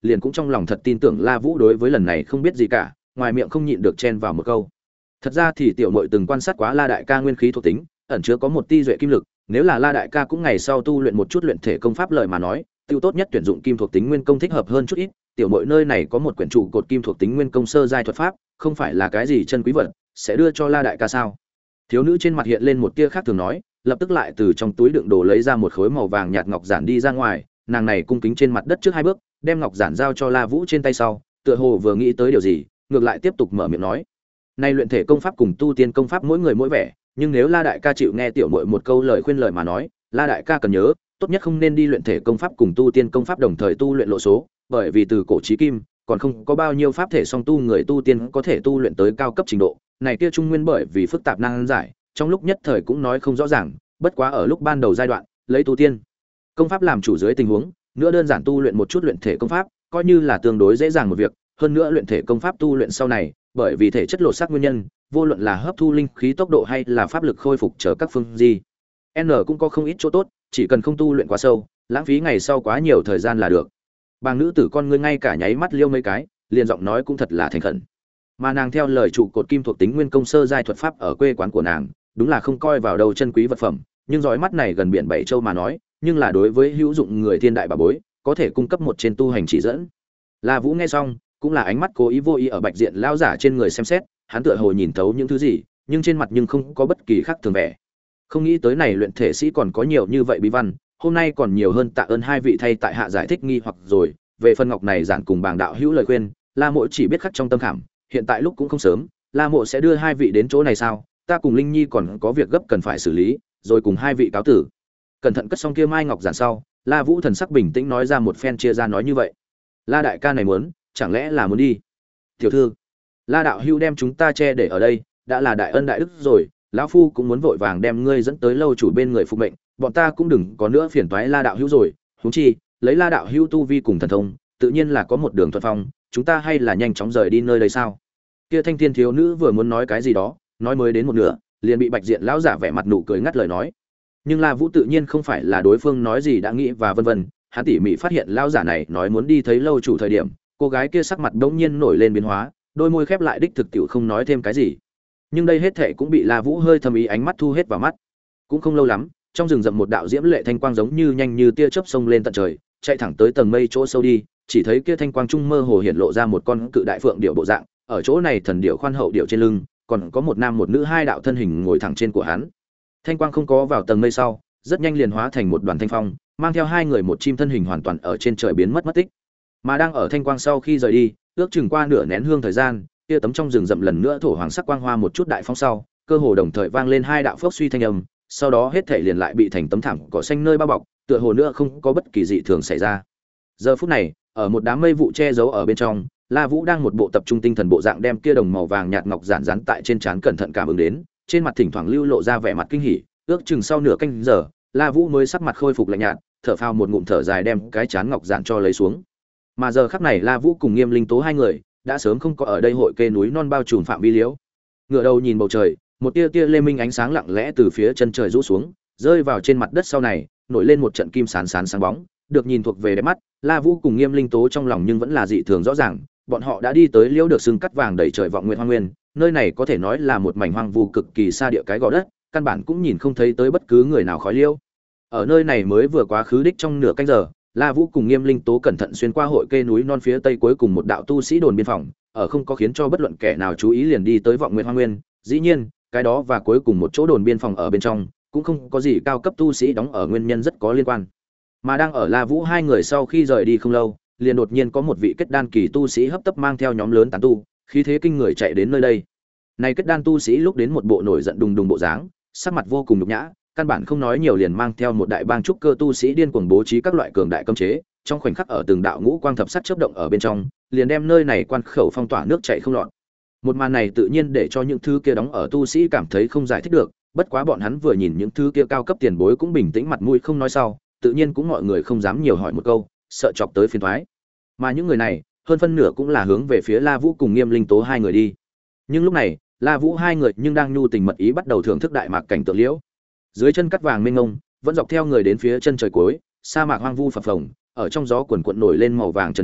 S1: liền cũng trong lòng thật tin tưởng La Vũ đối với lần này không biết gì cả, ngoài miệng không nhịn được chen vào một câu. Thật ra thì tiểu muội từng quan sát quá La đại ca nguyên khí thuộc tính, ẩn chứa có một ti duệ kim lực, nếu là La đại ca cũng ngày sau tu luyện một chút luyện thể công pháp lời mà nói, tiêu tốt nhất tuyển dụng kim thuộc tính nguyên công thích hợp hơn chút ít. Tiểu muội nơi này có một quyển trụ cột kim thuộc tính nguyên công sơ giai thuật pháp, không phải là cái gì chân quý vật, sẽ đưa cho La đại ca sao? Thiếu nữ trên mặt hiện lên một tia khác thường nói, lập tức lại từ trong túi đựng đồ lấy ra một khối màu vàng nhạt ngọc giản đi ra ngoài, nàng này cung kính trên mặt đất trước hai bước, đem ngọc giản giao cho La Vũ trên tay sau, tựa hồ vừa nghĩ tới điều gì, ngược lại tiếp tục mở miệng nói: "Nay luyện thể công pháp cùng tu tiên công pháp mỗi người mỗi vẻ, nhưng nếu La đại ca chịu nghe tiểu muội một câu lời khuyên lời mà nói, La đại ca cần nhớ, tốt nhất không nên đi luyện thể công pháp cùng tu tiên công pháp đồng thời tu luyện lộ số, bởi vì từ cổ chí kim, còn không có bao nhiêu pháp thể song tu người tu tiên có thể tu luyện tới cao cấp trình độ, này kia trung nguyên bởi vì phức tạp năng giải, trong lúc nhất thời cũng nói không rõ ràng, bất quá ở lúc ban đầu giai đoạn, lấy tu tiên công pháp làm chủ dưới tình huống, nữa đơn giản tu luyện một chút luyện thể công pháp, coi như là tương đối dễ dàng một việc, hơn nữa luyện thể công pháp tu luyện sau này, bởi vì thể chất lột xác nguyên nhân, vô luận là hấp thu linh khí tốc độ hay là pháp lực khôi phục trở các phương gì, N cũng có không ít chỗ tốt, chỉ cần không tu luyện quá sâu, lãng phí ngày sau quá nhiều thời gian là được. Bàng nữ tử con ngươi ngay cả nháy mắt liêu mấy cái, liền giọng nói cũng thật là thành khẩn. Mà nàng theo lời trụ cột kim thuộc tính nguyên công sơ giai thuật pháp ở quê quán của nàng, đúng là không coi vào đâu chân quý vật phẩm, nhưng dõi mắt này gần biển bảy châu mà nói, nhưng là đối với hữu dụng người thiên đại bà bối, có thể cung cấp một trên tu hành chỉ dẫn. La Vũ nghe xong, cũng là ánh mắt cố ý vô ý ở Bạch Diện lão giả trên người xem xét, hắn tựa hồ nhìn thấu những thứ gì, nhưng trên mặt nhưng không có bất kỳ khác thường vẻ. Không nghĩ tới này luyện thể sĩ còn có nhiều như vậy bí văn, hôm nay còn nhiều hơn tạ ơn hai vị thay tại hạ giải thích nghi hoặc rồi, về phần ngọc này giản cùng Bàng đạo hữu lời khuyên, La Mộ chỉ biết khắc trong tâm khảm, hiện tại lúc cũng không sớm, La Mộ sẽ đưa hai vị đến chỗ này sao? Ta cùng Linh Nhi còn có việc gấp cần phải xử lý, rồi cùng hai vị cáo tử. Cẩn thận cất xong kia mai ngọc giản sau, La Vũ thần sắc bình tĩnh nói ra một phen chia ra nói như vậy. La đại ca này muốn, chẳng lẽ là muốn đi? Tiểu thư, La đạo hữu đem chúng ta che để ở đây, đã là đại ân đại đức rồi, lão phu cũng muốn vội vàng đem ngươi dẫn tới lâu chủ bên người phục mệnh, bọn ta cũng đừng có nữa phiền toái La đạo hữu rồi, huống chi, lấy La đạo hữu tu vi cùng thần thông, tự nhiên là có một đường thuận phong, chúng ta hay là nhanh chóng rời đi nơi đây sao? Kia thanh thiên thiếu nữ vừa muốn nói cái gì đó, nói mới đến một nửa, liền bị Bạch Diện lão giả vẻ mặt nụ cười ngắt lời nói. Nhưng La Vũ tự nhiên không phải là đối phương nói gì đã nghĩ và vân vân, hắn tỉ mỉ phát hiện lão giả này nói muốn đi thấy lâu chủ thời điểm, cô gái kia sắc mặt đống nhiên nổi lên biến hóa, đôi môi khép lại đích thực tiểu không nói thêm cái gì. Nhưng đây hết thảy cũng bị La Vũ hơi thâm ý ánh mắt thu hết vào mắt. Cũng không lâu lắm, trong rừng rậm một đạo diễm lệ thanh quang giống như nhanh như tia chớp xông lên tận trời, chạy thẳng tới tầng mây chỗ sâu đi, chỉ thấy kia thanh quang trung mơ hồ hiện lộ ra một con cự đại phượng điểu bộ dạng, ở chỗ này thần điểu khoan hậu điểu trên lưng, còn có một nam một nữ hai đạo thân hình ngồi thẳng trên của hắn. Thanh quang không có vào tầng mây sau, rất nhanh liền hóa thành một đoàn thanh phong, mang theo hai người một chim thân hình hoàn toàn ở trên trời biến mất mất tích. Mà đang ở thanh quang sau khi rời đi, ước chừng qua nửa nén hương thời gian, kia tấm trong rừng rậm lần nữa thổ hoàng sắc quang hoa một chút đại phong sau, cơ hồ đồng thời vang lên hai đạo phốc suy thanh âm, sau đó hết thảy liền lại bị thành tấm thảm cỏ xanh nơi bao bọc, tựa hồ nữa không có bất kỳ dị thường xảy ra. Giờ phút này, ở một đám mây vụ che giấu ở bên trong, La Vũ đang một bộ tập trung tinh thần bộ dạng đem kia đồng màu vàng nhạt ngọc giản dán tại trên trán cẩn thận cảm ứng đến, trên mặt thỉnh thoảng lưu lộ ra vẻ mặt kinh hỉ, ước chừng sau nửa canh giờ, La Vũ mới sắc mặt khôi phục lạnh nhạt, thở phào một ngụm thở dài đem cái trán ngọc giản cho lấy xuống. Mà giờ khắc này La Vũ cùng Nghiêm Linh Tố hai người đã sớm không có ở đây hội kê núi non bao trùm phạm vi liễu. Ngửa đầu nhìn bầu trời, một tia tia lê minh ánh sáng lặng lẽ từ phía chân trời rũ xuống, rơi vào trên mặt đất sau này, nổi lên một trận kim sán sán sáng bóng, được nhìn thuộc về đẹp mắt. La Vũ cùng Nghiêm Linh Tố trong lòng nhưng vẫn là dị thường rõ ràng, bọn họ đã đi tới liễu được xưng cắt vàng đầy trời vọng nguyệt hoang nguyên, nơi này có thể nói là một mảnh hoang vu cực kỳ xa địa cái gò đất, căn bản cũng nhìn không thấy tới bất cứ người nào khói liễu. Ở nơi này mới vừa quá khứ đích trong nửa canh giờ, La Vũ cùng Nghiêm Linh Tố cẩn thận xuyên qua hội kê núi non phía tây cuối cùng một đạo tu sĩ đồn biên phòng, ở không có khiến cho bất luận kẻ nào chú ý liền đi tới vọng nguyệt hoang nguyên. Dĩ nhiên, cái đó và cuối cùng một chỗ đồn biên phòng ở bên trong, cũng không có gì cao cấp tu sĩ đóng ở nguyên nhân rất có liên quan. Mà đang ở La Vũ hai người sau khi rời đi không lâu, liền đột nhiên có một vị kết đan kỳ tu sĩ hấp tấp mang theo nhóm lớn tán tu, khí thế kinh người chạy đến nơi đây. Này kết đan tu sĩ lúc đến một bộ nổi giận đùng đùng bộ dáng, sắc mặt vô cùng nhục nhã, căn bản không nói nhiều liền mang theo một đại bang trúc cơ tu sĩ điên cuồng bố trí các loại cường đại cấm chế, trong khoảnh khắc ở từng đạo ngũ quang thập sắc chớp động ở bên trong, liền đem nơi này quan khẩu phong tỏa nước chảy không lọt. Một màn này tự nhiên để cho những thứ kia đóng ở tu sĩ cảm thấy không giải thích được, bất quá bọn hắn vừa nhìn những thứ kia cao cấp tiền bối cũng bình tĩnh mặt mũi không nói sau, tự nhiên cũng mọi người không dám nhiều hỏi một câu, sợ chọc tới phiền toái. Mà những người này, hơn phân nửa cũng là hướng về phía La Vũ cùng Nghiêm Linh Tố hai người đi. Nhưng lúc này, La Vũ hai người nhưng đang nhu tình mật ý bắt đầu thưởng thức đại mạc cảnh tượng liễu. Dưới chân cắt vàng mênh mông, vẫn dọc theo người đến phía chân trời cuối, sa mạc hoang vu phập phồng, ở trong gió cuồn cuộn nổi lên màu vàng trần yên,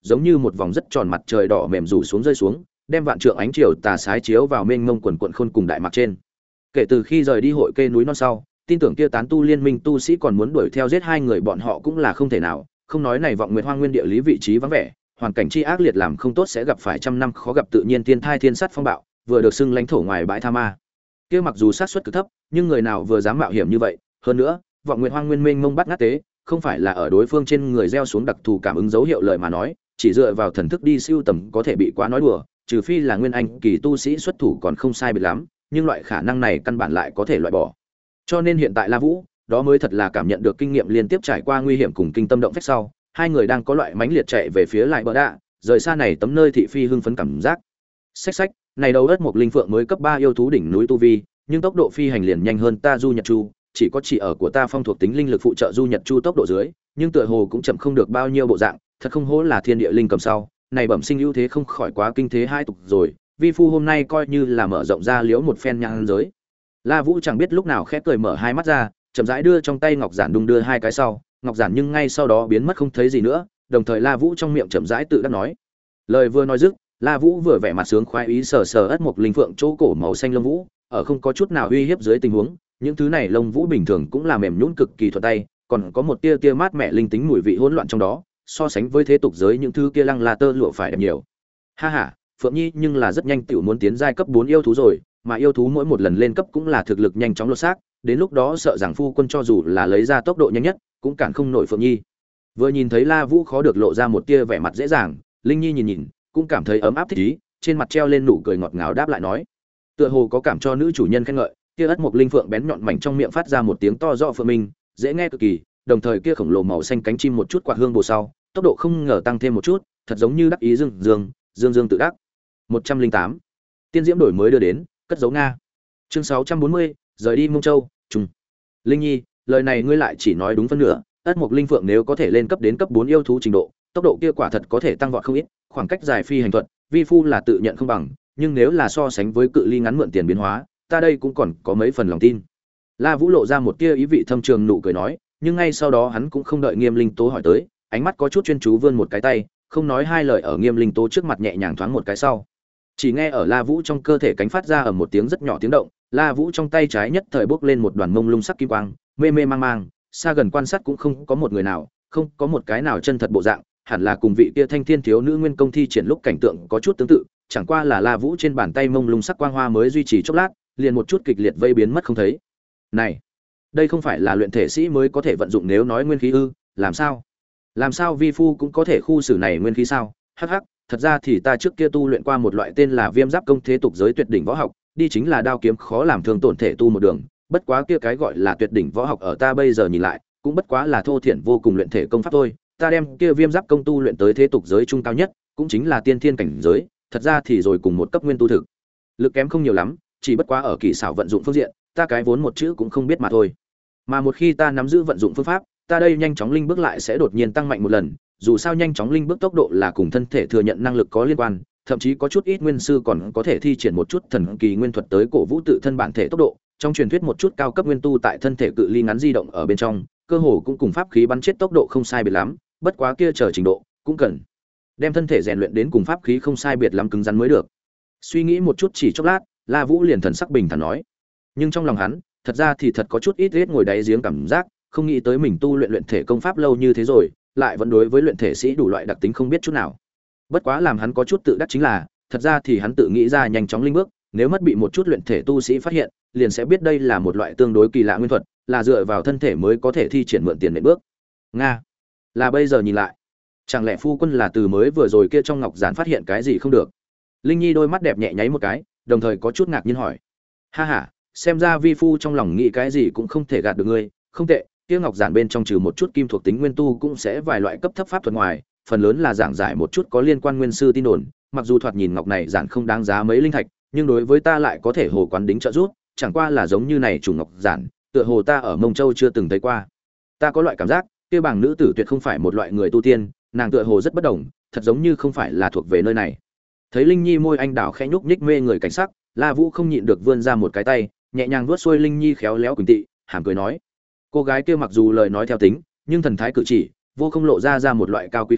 S1: giống như một vòng rất tròn mặt trời đỏ mềm rủ xuống rơi xuống, đem vạn trượng ánh chiều tà sái chiếu vào mênh mông quần quần khôn cùng đại mạc trên. Kể từ khi rời đi hội kê núi non sau, tin tưởng kia tán tu liên minh tu sĩ còn muốn đuổi theo giết hai người bọn họ cũng là không thể nào, không nói này vọng nguyệt hoang nguyên địa lý vị trí vắng vẻ, hoàn cảnh chi ác liệt làm không tốt sẽ gặp phải trăm năm khó gặp tự nhiên thiên thai thiên sát phong bạo, vừa được xưng lãnh thổ ngoài bãi Tha Ma. Kia mặc dù sát suất cực thấp, nhưng người nào vừa dám mạo hiểm như vậy, hơn nữa, vọng nguyệt hoang nguyên mênh mông bắt ngát tế, không phải là ở đối phương trên người gieo xuống đặc thù cảm ứng dấu hiệu lời mà nói, chỉ dựa vào thần thức đi siêu tầm có thể bị quá nói đùa, trừ phi là nguyên anh kỳ tu sĩ xuất thủ còn không sai biệt lắm, nhưng loại khả năng này căn bản lại có thể loại bỏ. Cho nên hiện tại La Vũ, đó mới thật là cảm nhận được kinh nghiệm liên tiếp trải qua nguy hiểm cùng kinh tâm động phách sau, hai người đang có loại mãnh liệt chạy về phía lại bờ đạ, rời xa này tấm nơi thị phi hưng phấn cảm giác. Xách xách, này đầu đất một linh phượng mới cấp ba yêu thú đỉnh núi tu vi, nhưng tốc độ phi hành liền nhanh hơn ta Du Nhật Chu, chỉ có chỉ ở của ta phong thuộc tính linh lực phụ trợ Du Nhật Chu tốc độ dưới, nhưng tựa hồ cũng chậm không được bao nhiêu bộ dạng, thật không hổ là thiên địa linh cầm sau, này bẩm sinh ưu thế không khỏi quá kinh thế hai tục rồi, vi phu hôm nay coi như là mở rộng ra liễu một phen nhang giới. La Vũ chẳng biết lúc nào khẽ cười mở hai mắt ra, chậm rãi đưa trong tay ngọc giản đung đưa hai cái sau, ngọc giản nhưng ngay sau đó biến mất không thấy gì nữa, đồng thời La Vũ trong miệng chậm rãi tự đắc nói. Lời vừa nói dứt, La Vũ vừa vẻ mặt sướng khoái ý sờ sờ ất một linh phượng chỗ cổ màu xanh lông vũ, ở không có chút nào uy hiếp dưới tình huống, những thứ này lông vũ bình thường cũng là mềm nhũn cực kỳ thuận tay, còn có một tia tia mát mẻ linh tính mùi vị hỗn loạn trong đó, so sánh với thế tục giới những thứ kia lăng la tơ lụa phải đẹp nhiều. Ha ha, Phượng Nhi nhưng là rất nhanh tiểu muốn tiến giai cấp bốn yêu thú rồi, mà yêu thú mỗi một lần lên cấp cũng là thực lực nhanh chóng lột xác, đến lúc đó sợ rằng phu quân cho dù là lấy ra tốc độ nhanh nhất, cũng cản không nổi Phượng Nhi. Vừa nhìn thấy La Vũ khó được lộ ra một tia vẻ mặt dễ dàng, Linh Nhi nhìn nhìn, cũng cảm thấy ấm áp thích ý, trên mặt treo lên nụ cười ngọt ngào đáp lại nói, tựa hồ có cảm cho nữ chủ nhân khen ngợi, kia ất một linh phượng bén nhọn mảnh trong miệng phát ra một tiếng to rõ phượng minh, dễ nghe cực kỳ, đồng thời kia khổng lồ màu xanh cánh chim một chút quạt hương bồ sau, tốc độ không ngờ tăng thêm một chút, thật giống như đắc ý dương dương, dương dương tự đắc. một trăm linh tám Tiên diễm đổi mới đưa đến, cất dấu Nga. Chương sáu trăm bốn mươi rời đi Mông Châu, trùng. Linh Nhi, lời này ngươi lại chỉ nói đúng phân nửa, ất một linh phượng nếu có thể lên cấp đến cấp bốn yêu thú trình độ, tốc độ kia quả thật có thể tăng vọt không ít, khoảng cách dài phi hành thuật, vi phu là tự nhận không bằng, nhưng nếu là so sánh với cự ly ngắn mượn tiền biến hóa, ta đây cũng còn có mấy phần lòng tin. La Vũ lộ ra một tia ý vị thâm trường nụ cười nói, nhưng ngay sau đó hắn cũng không đợi Nghiêm Linh Tố hỏi tới, ánh mắt có chút chuyên chú vươn một cái tay, không nói hai lời ở Nghiêm Linh Tố trước mặt nhẹ nhàng thoáng một cái sau. Chỉ nghe ở La Vũ trong cơ thể cánh phát ra ở một tiếng rất nhỏ tiếng động, La Vũ trong tay trái nhất thời bốc lên một đoàn mông lung sắc kim quang, mê mê mang mang, xa gần quan sát cũng không có một người nào, không có một cái nào chân thật bộ dạng, hẳn là cùng vị kia thanh thiên thiếu nữ nguyên công thi triển lúc cảnh tượng có chút tương tự, chẳng qua là La Vũ trên bàn tay mông lung sắc quang hoa mới duy trì chốc lát, liền một chút kịch liệt vây biến mất không thấy. Này, đây không phải là luyện thể sĩ mới có thể vận dụng nếu nói nguyên khí ư? Làm sao? Làm sao vi phu cũng có thể khu xử này nguyên khí sao? Hắc hắc, thật ra thì ta trước kia tu luyện qua một loại tên là Viêm Giáp công thế tục giới tuyệt đỉnh võ học, đi chính là đao kiếm khó làm thương tổn thể tu một đường, bất quá kia cái gọi là tuyệt đỉnh võ học ở ta bây giờ nhìn lại, cũng bất quá là thô thiển vô cùng luyện thể công pháp thôi. Ta đem kia Viêm Giáp công tu luyện tới thế tục giới trung cao nhất, cũng chính là tiên thiên cảnh giới, thật ra thì rồi cùng một cấp nguyên tu thực. Lực kém không nhiều lắm, chỉ bất quá ở kỳ xảo vận dụng phương diện, ta cái vốn một chữ cũng không biết mà thôi. Mà một khi ta nắm giữ vận dụng phương pháp, ta đây nhanh chóng linh bước lại sẽ đột nhiên tăng mạnh một lần, dù sao nhanh chóng linh bước tốc độ là cùng thân thể thừa nhận năng lực có liên quan, thậm chí có chút ít nguyên sư còn có thể thi triển một chút thần kỳ nguyên thuật tới cổ vũ tự thân bản thể tốc độ. Trong truyền thuyết một chút cao cấp nguyên tu tại thân thể cự ly ngắn di động ở bên trong, cơ hồ cũng cùng pháp khí bắn chết tốc độ không sai biệt lắm, bất quá kia chờ trình độ, cũng cần đem thân thể rèn luyện đến cùng pháp khí không sai biệt lắm cứng rắn mới được. Suy nghĩ một chút chỉ chốc lát, La Vũ liền thần sắc bình thản nói, nhưng trong lòng hắn, thật ra thì thật có chút ít rết ngồi đáy giếng cảm giác, không nghĩ tới mình tu luyện luyện thể công pháp lâu như thế rồi, lại vẫn đối với luyện thể sĩ đủ loại đặc tính không biết chút nào. Bất quá làm hắn có chút tự đắc chính là, thật ra thì hắn tự nghĩ ra nhanh chóng linh bước, nếu mất bị một chút luyện thể tu sĩ phát hiện, liền sẽ biết đây là một loại tương đối kỳ lạ nguyên thuật, là dựa vào thân thể mới có thể thi triển mượn tiền nện bước. Nga, là bây giờ nhìn lại, chẳng lẽ phu quân là từ mới vừa rồi kia trong ngọc giản phát hiện cái gì không được? Linh Nhi đôi mắt đẹp nhẹ nháy một cái, đồng thời có chút ngạc nhiên hỏi, ha ha, xem ra vi phu trong lòng nghĩ cái gì cũng không thể gạt được ngươi, không tệ, kia ngọc giản bên trong trừ một chút kim thuộc tính nguyên tu cũng sẽ vài loại cấp thấp pháp thuật ngoài, phần lớn là giảng giải một chút có liên quan nguyên sư tin đồn, mặc dù thoạt nhìn ngọc này giản không đáng giá mấy linh thạch, nhưng đối với ta lại có thể hồ quán đính trợ giúp, chẳng qua là giống như này chủ ngọc giản, tựa hồ ta ở Mông Châu chưa từng thấy qua. Ta có loại cảm giác, kia bảng nữ tử tuyệt không phải một loại người tu tiên, nàng tựa hồ rất bất đồng, thật giống như không phải là thuộc về nơi này. Thấy Linh Nhi môi anh đào khẽ nhúc nhích mê người cảnh sắc, La Vũ không nhịn được vươn ra một cái tay, nhẹ nhàng vuốt xuôi Linh Nhi khéo léo quỳnh tị, hàm cười nói: cô gái kia mặc dù lời nói theo tính, nhưng thần thái cử chỉ vô không lộ ra ra một loại cao quý khí,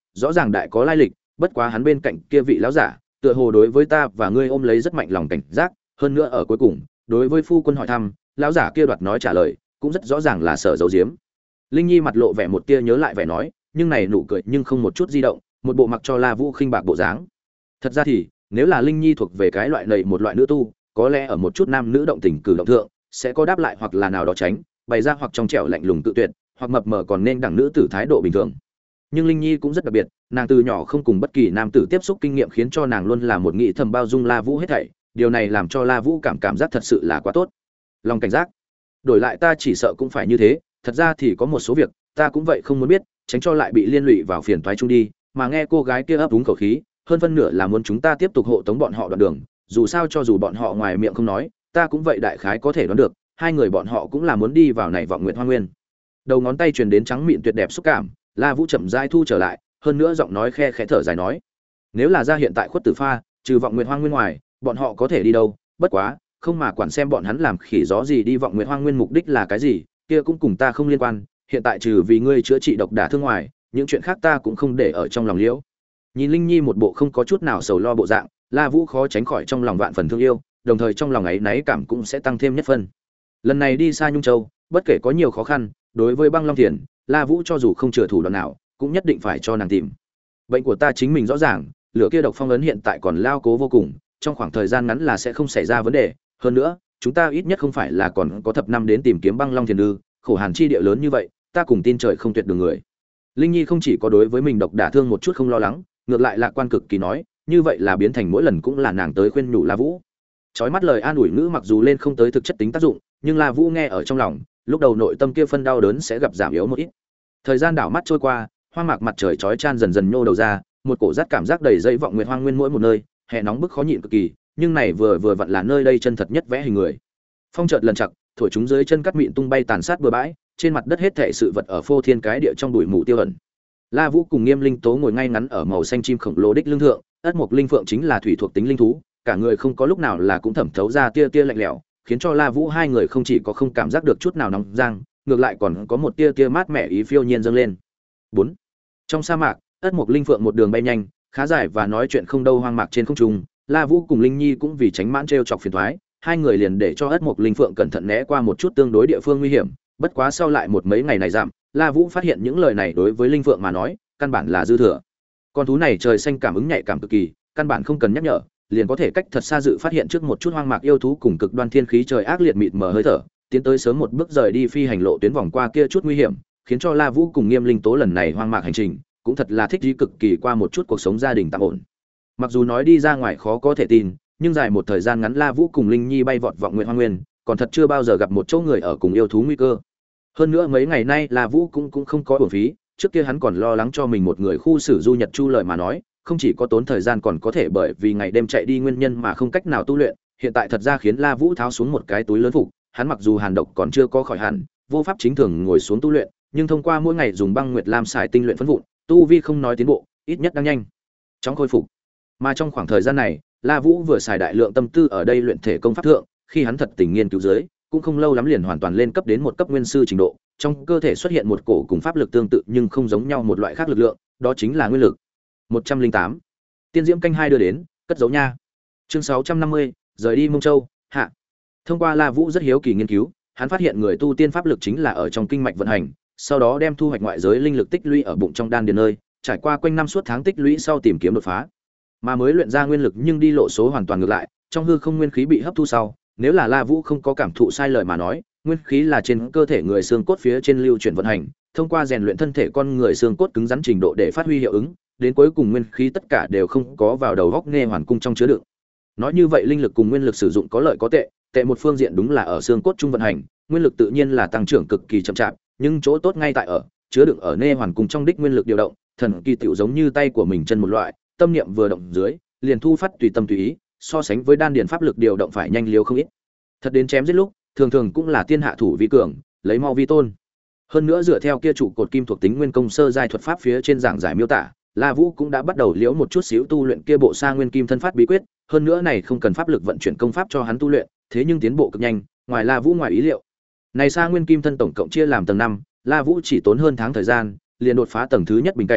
S1: rõ ràng đại có lai lịch, bất quá hắn bên cạnh kia vị lão giả, tựa hồ đối với ta và ngươi ôm lấy rất mạnh lòng cảnh giác, hơn nữa ở cuối cùng, đối với phu quân hỏi thăm, lão giả kia đoạt nói trả lời, cũng rất rõ ràng là sợ giấu giếm. Linh Nhi mặt lộ vẻ một tia nhớ lại vẻ nói, nhưng này nụ cười nhưng không một chút di động, một bộ mặc cho La Vũ khinh bạc bộ dáng. Thật ra thì, nếu là Linh Nhi thuộc về cái loại này một loại nữ tu, có lẽ ở một chút nam nữ động tình cử động thượng, sẽ có đáp lại hoặc là nào đó tránh, bày ra hoặc trong trẻo lạnh lùng tự tuyệt, hoặc mập mờ còn nên đẳng nữ tử thái độ bình thường. Nhưng Linh Nhi cũng rất đặc biệt, nàng từ nhỏ không cùng bất kỳ nam tử tiếp xúc kinh nghiệm khiến cho nàng luôn là một nghị thầm bao dung La Vũ hết thảy, điều này làm cho La Vũ cảm cảm giác thật sự là quá tốt. Lòng cảnh giác. Đổi lại ta chỉ sợ cũng phải như thế, thật ra thì có một số việc, ta cũng vậy không muốn biết, tránh cho lại bị liên lụy vào phiền toái chung đi, mà nghe cô gái kia ấp úng khẩu khí, hơn phân nửa là muốn chúng ta tiếp tục hộ tống bọn họ đoạn đường, dù sao cho dù bọn họ ngoài miệng không nói, ta cũng vậy đại khái có thể đoán được, hai người bọn họ cũng là muốn đi vào này vọng nguyệt hoa nguyên. Đầu ngón tay truyền đến trắng mịn tuyệt đẹp xúc cảm, La Vũ chậm rãi thu trở lại, hơn nữa giọng nói khe khẽ thở dài nói: "Nếu là ra hiện tại khuất tử pha, trừ vọng nguyệt hoang nguyên ngoài, bọn họ có thể đi đâu, bất quá, không mà quản xem bọn hắn làm khỉ gió gì đi vọng nguyệt hoang nguyên mục đích là cái gì, kia cũng cùng ta không liên quan, hiện tại trừ vì ngươi chữa trị độc đả thương ngoài, những chuyện khác ta cũng không để ở trong lòng liễu." Nhìn Linh Nhi một bộ không có chút nào sầu lo bộ dạng, La Vũ khó tránh khỏi trong lòng vạn phần thương yêu, đồng thời trong lòng ấy náy cảm cũng sẽ tăng thêm nhất phân. Lần này đi xa Nhung Châu, bất kể có nhiều khó khăn, đối với Băng Long Thiền, La Vũ cho dù không chừa thủ đoạn nào, cũng nhất định phải cho nàng tìm. Bệnh của ta chính mình rõ ràng, lửa kia độc phong ấn hiện tại còn lao cố vô cùng, trong khoảng thời gian ngắn là sẽ không xảy ra vấn đề, hơn nữa, chúng ta ít nhất không phải là còn có thập năm đến tìm kiếm Băng Long Thiền ư? Khổ hàn chi địa lớn như vậy, ta cùng tin trời không tuyệt đường người. Linh Nhi không chỉ có đối với mình độc đả thương một chút không lo lắng, ngược lại lạc quan cực kỳ nói, như vậy là biến thành mỗi lần cũng là nàng tới khuyên nhủ La Vũ. Chói mắt lời an ủi ngữ mặc dù lên không tới thực chất tính tác dụng, nhưng La Vũ nghe ở trong lòng, lúc đầu nội tâm kia phân đau đớn sẽ gặp giảm yếu một ít. Thời gian đảo mắt trôi qua, hoang mạc mặt trời chói chan dần dần nhô đầu ra, một cổ rát cảm giác đầy dây vọng nguyệt hoang nguyên mỗi một nơi, hè nóng bức khó nhịn cực kỳ, nhưng này vừa vừa vặn là nơi đây chân thật nhất vẽ hình người. Phong chợt lần chặt, thổi chúng dưới chân cắt mịn tung bay tàn sát bừa bãi, trên mặt đất hết thảy sự vật ở phô thiên cái địa trong bụi mù tiêu ẩn. La Vũ cùng Nghiêm Linh Tố ngồi ngay ngắn ở màu xanh chim khổng lồ đích lưng thượng, ất mục linh phượng chính là thủy thuộc tính linh thú, cả người không có lúc nào là cũng thẩm thấu ra tia tia lạnh lẽo, khiến cho La Vũ hai người không chỉ có không cảm giác được chút nào nóng rang, ngược lại còn có một tia tia mát mẻ ý phiêu nhiên dâng lên. bốn. Trong sa mạc, ất mục linh phượng một đường bay nhanh, khá dài và nói chuyện không đâu hoang mạc trên không trung, La Vũ cùng Linh Nhi cũng vì tránh mãn trêu chọc phiền toái, hai người liền để cho ất mục linh phượng cẩn thận né qua một chút tương đối địa phương nguy hiểm, bất quá sau lại một mấy ngày này giảm, La Vũ phát hiện những lời này đối với linh phượng mà nói, căn bản là dư thừa. Con thú này trời xanh cảm ứng nhạy cảm cực kỳ, căn bản không cần nhắc nhở, liền có thể cách thật xa dự phát hiện trước một chút hoang mạc yêu thú cùng cực đoan thiên khí trời ác liệt mịt mờ hơi thở, tiến tới sớm một bước rời đi phi hành lộ tuyến vòng qua kia chút nguy hiểm, khiến cho La Vũ cùng Nghiêm Linh Tố lần này hoang mạc hành trình, cũng thật là thích đi cực kỳ qua một chút cuộc sống gia đình tạm ổn. Mặc dù nói đi ra ngoài khó có thể tin, nhưng dài một thời gian ngắn La Vũ cùng Linh Nhi bay vọt vọng nguyện hoang nguyên, còn thật chưa bao giờ gặp một chỗ người ở cùng yêu thú nguy cơ. Hơn nữa mấy ngày nay La Vũ cũng cũng không có uổng phí, trước kia hắn còn lo lắng cho mình một người khu xử du nhật chu lợi mà nói, không chỉ có tốn thời gian còn có thể bởi vì ngày đêm chạy đi nguyên nhân mà không cách nào tu luyện, hiện tại thật ra khiến La Vũ tháo xuống một cái túi lớn phục, hắn mặc dù hàn độc còn chưa có khỏi hẳn, vô pháp chính thường ngồi xuống tu luyện, nhưng thông qua mỗi ngày dùng băng nguyệt lam xài tinh luyện phấn vụn, tu vi không nói tiến bộ, ít nhất đang nhanh chóng khôi phục. Mà trong khoảng thời gian này, La Vũ vừa xài đại lượng tâm tư ở đây luyện thể công pháp thượng, khi hắn thật tình nghiên cứu dưới, cũng không lâu lắm liền hoàn toàn lên cấp đến một cấp nguyên sư trình độ, trong cơ thể xuất hiện một cổ cùng pháp lực tương tự nhưng không giống nhau một loại khác lực lượng, đó chính là nguyên lực. một trăm lẻ tám. Tiên diễm canh hai đưa đến, cất giấu nha. Chương sáu trăm năm mươi, rời đi Mông Châu, hạ. Thông qua La Vũ rất hiếu kỳ nghiên cứu, hắn phát hiện người tu tiên pháp lực chính là ở trong kinh mạch vận hành, sau đó đem thu hoạch ngoại giới linh lực tích lũy ở bụng trong đan điền nơi, trải qua quanh năm suốt tháng tích lũy sau tìm kiếm đột phá. Mà mới luyện ra nguyên lực nhưng đi lộ số hoàn toàn ngược lại, trong hư không nguyên khí bị hấp thu sau, nếu là La Vũ không có cảm thụ sai lời mà nói, nguyên khí là trên cơ thể người xương cốt phía trên lưu chuyển vận hành, thông qua rèn luyện thân thể con người xương cốt cứng rắn trình độ để phát huy hiệu ứng, đến cuối cùng nguyên khí tất cả đều không có vào đầu góc nghe hoàn cung trong chứa đựng. Nói như vậy linh lực cùng nguyên lực sử dụng có lợi có tệ, tệ một phương diện đúng là ở xương cốt trung vận hành, nguyên lực tự nhiên là tăng trưởng cực kỳ chậm chạp, nhưng chỗ tốt ngay tại ở chứa đựng ở nê hoàn cung trong đích nguyên lực điều động, thần kỳ tiểu giống như tay của mình chân một loại, tâm niệm vừa động dưới, liền thu phát tùy tâm tùy ý, so sánh với đan điền pháp lực điều động phải nhanh liều không ít. Thật đến chém giết lúc, thường thường cũng là tiên hạ thủ vi cường, lấy mau vi tôn. Hơn nữa dựa theo kia trụ cột kim thuộc tính nguyên công sơ giai thuật pháp phía trên giảng giải miêu tả, La Vũ cũng đã bắt đầu liễu một chút xíu tu luyện kia bộ sa nguyên kim thân phát bí quyết, hơn nữa này không cần pháp lực vận chuyển công pháp cho hắn tu luyện, thế nhưng tiến bộ cực nhanh, ngoài La Vũ ngoài ý liệu. Này sa nguyên kim thân tổng cộng chia làm tầng năm, La Vũ chỉ tốn hơn tháng thời gian, liền đột phá tầng thứ nhất bình cảnh,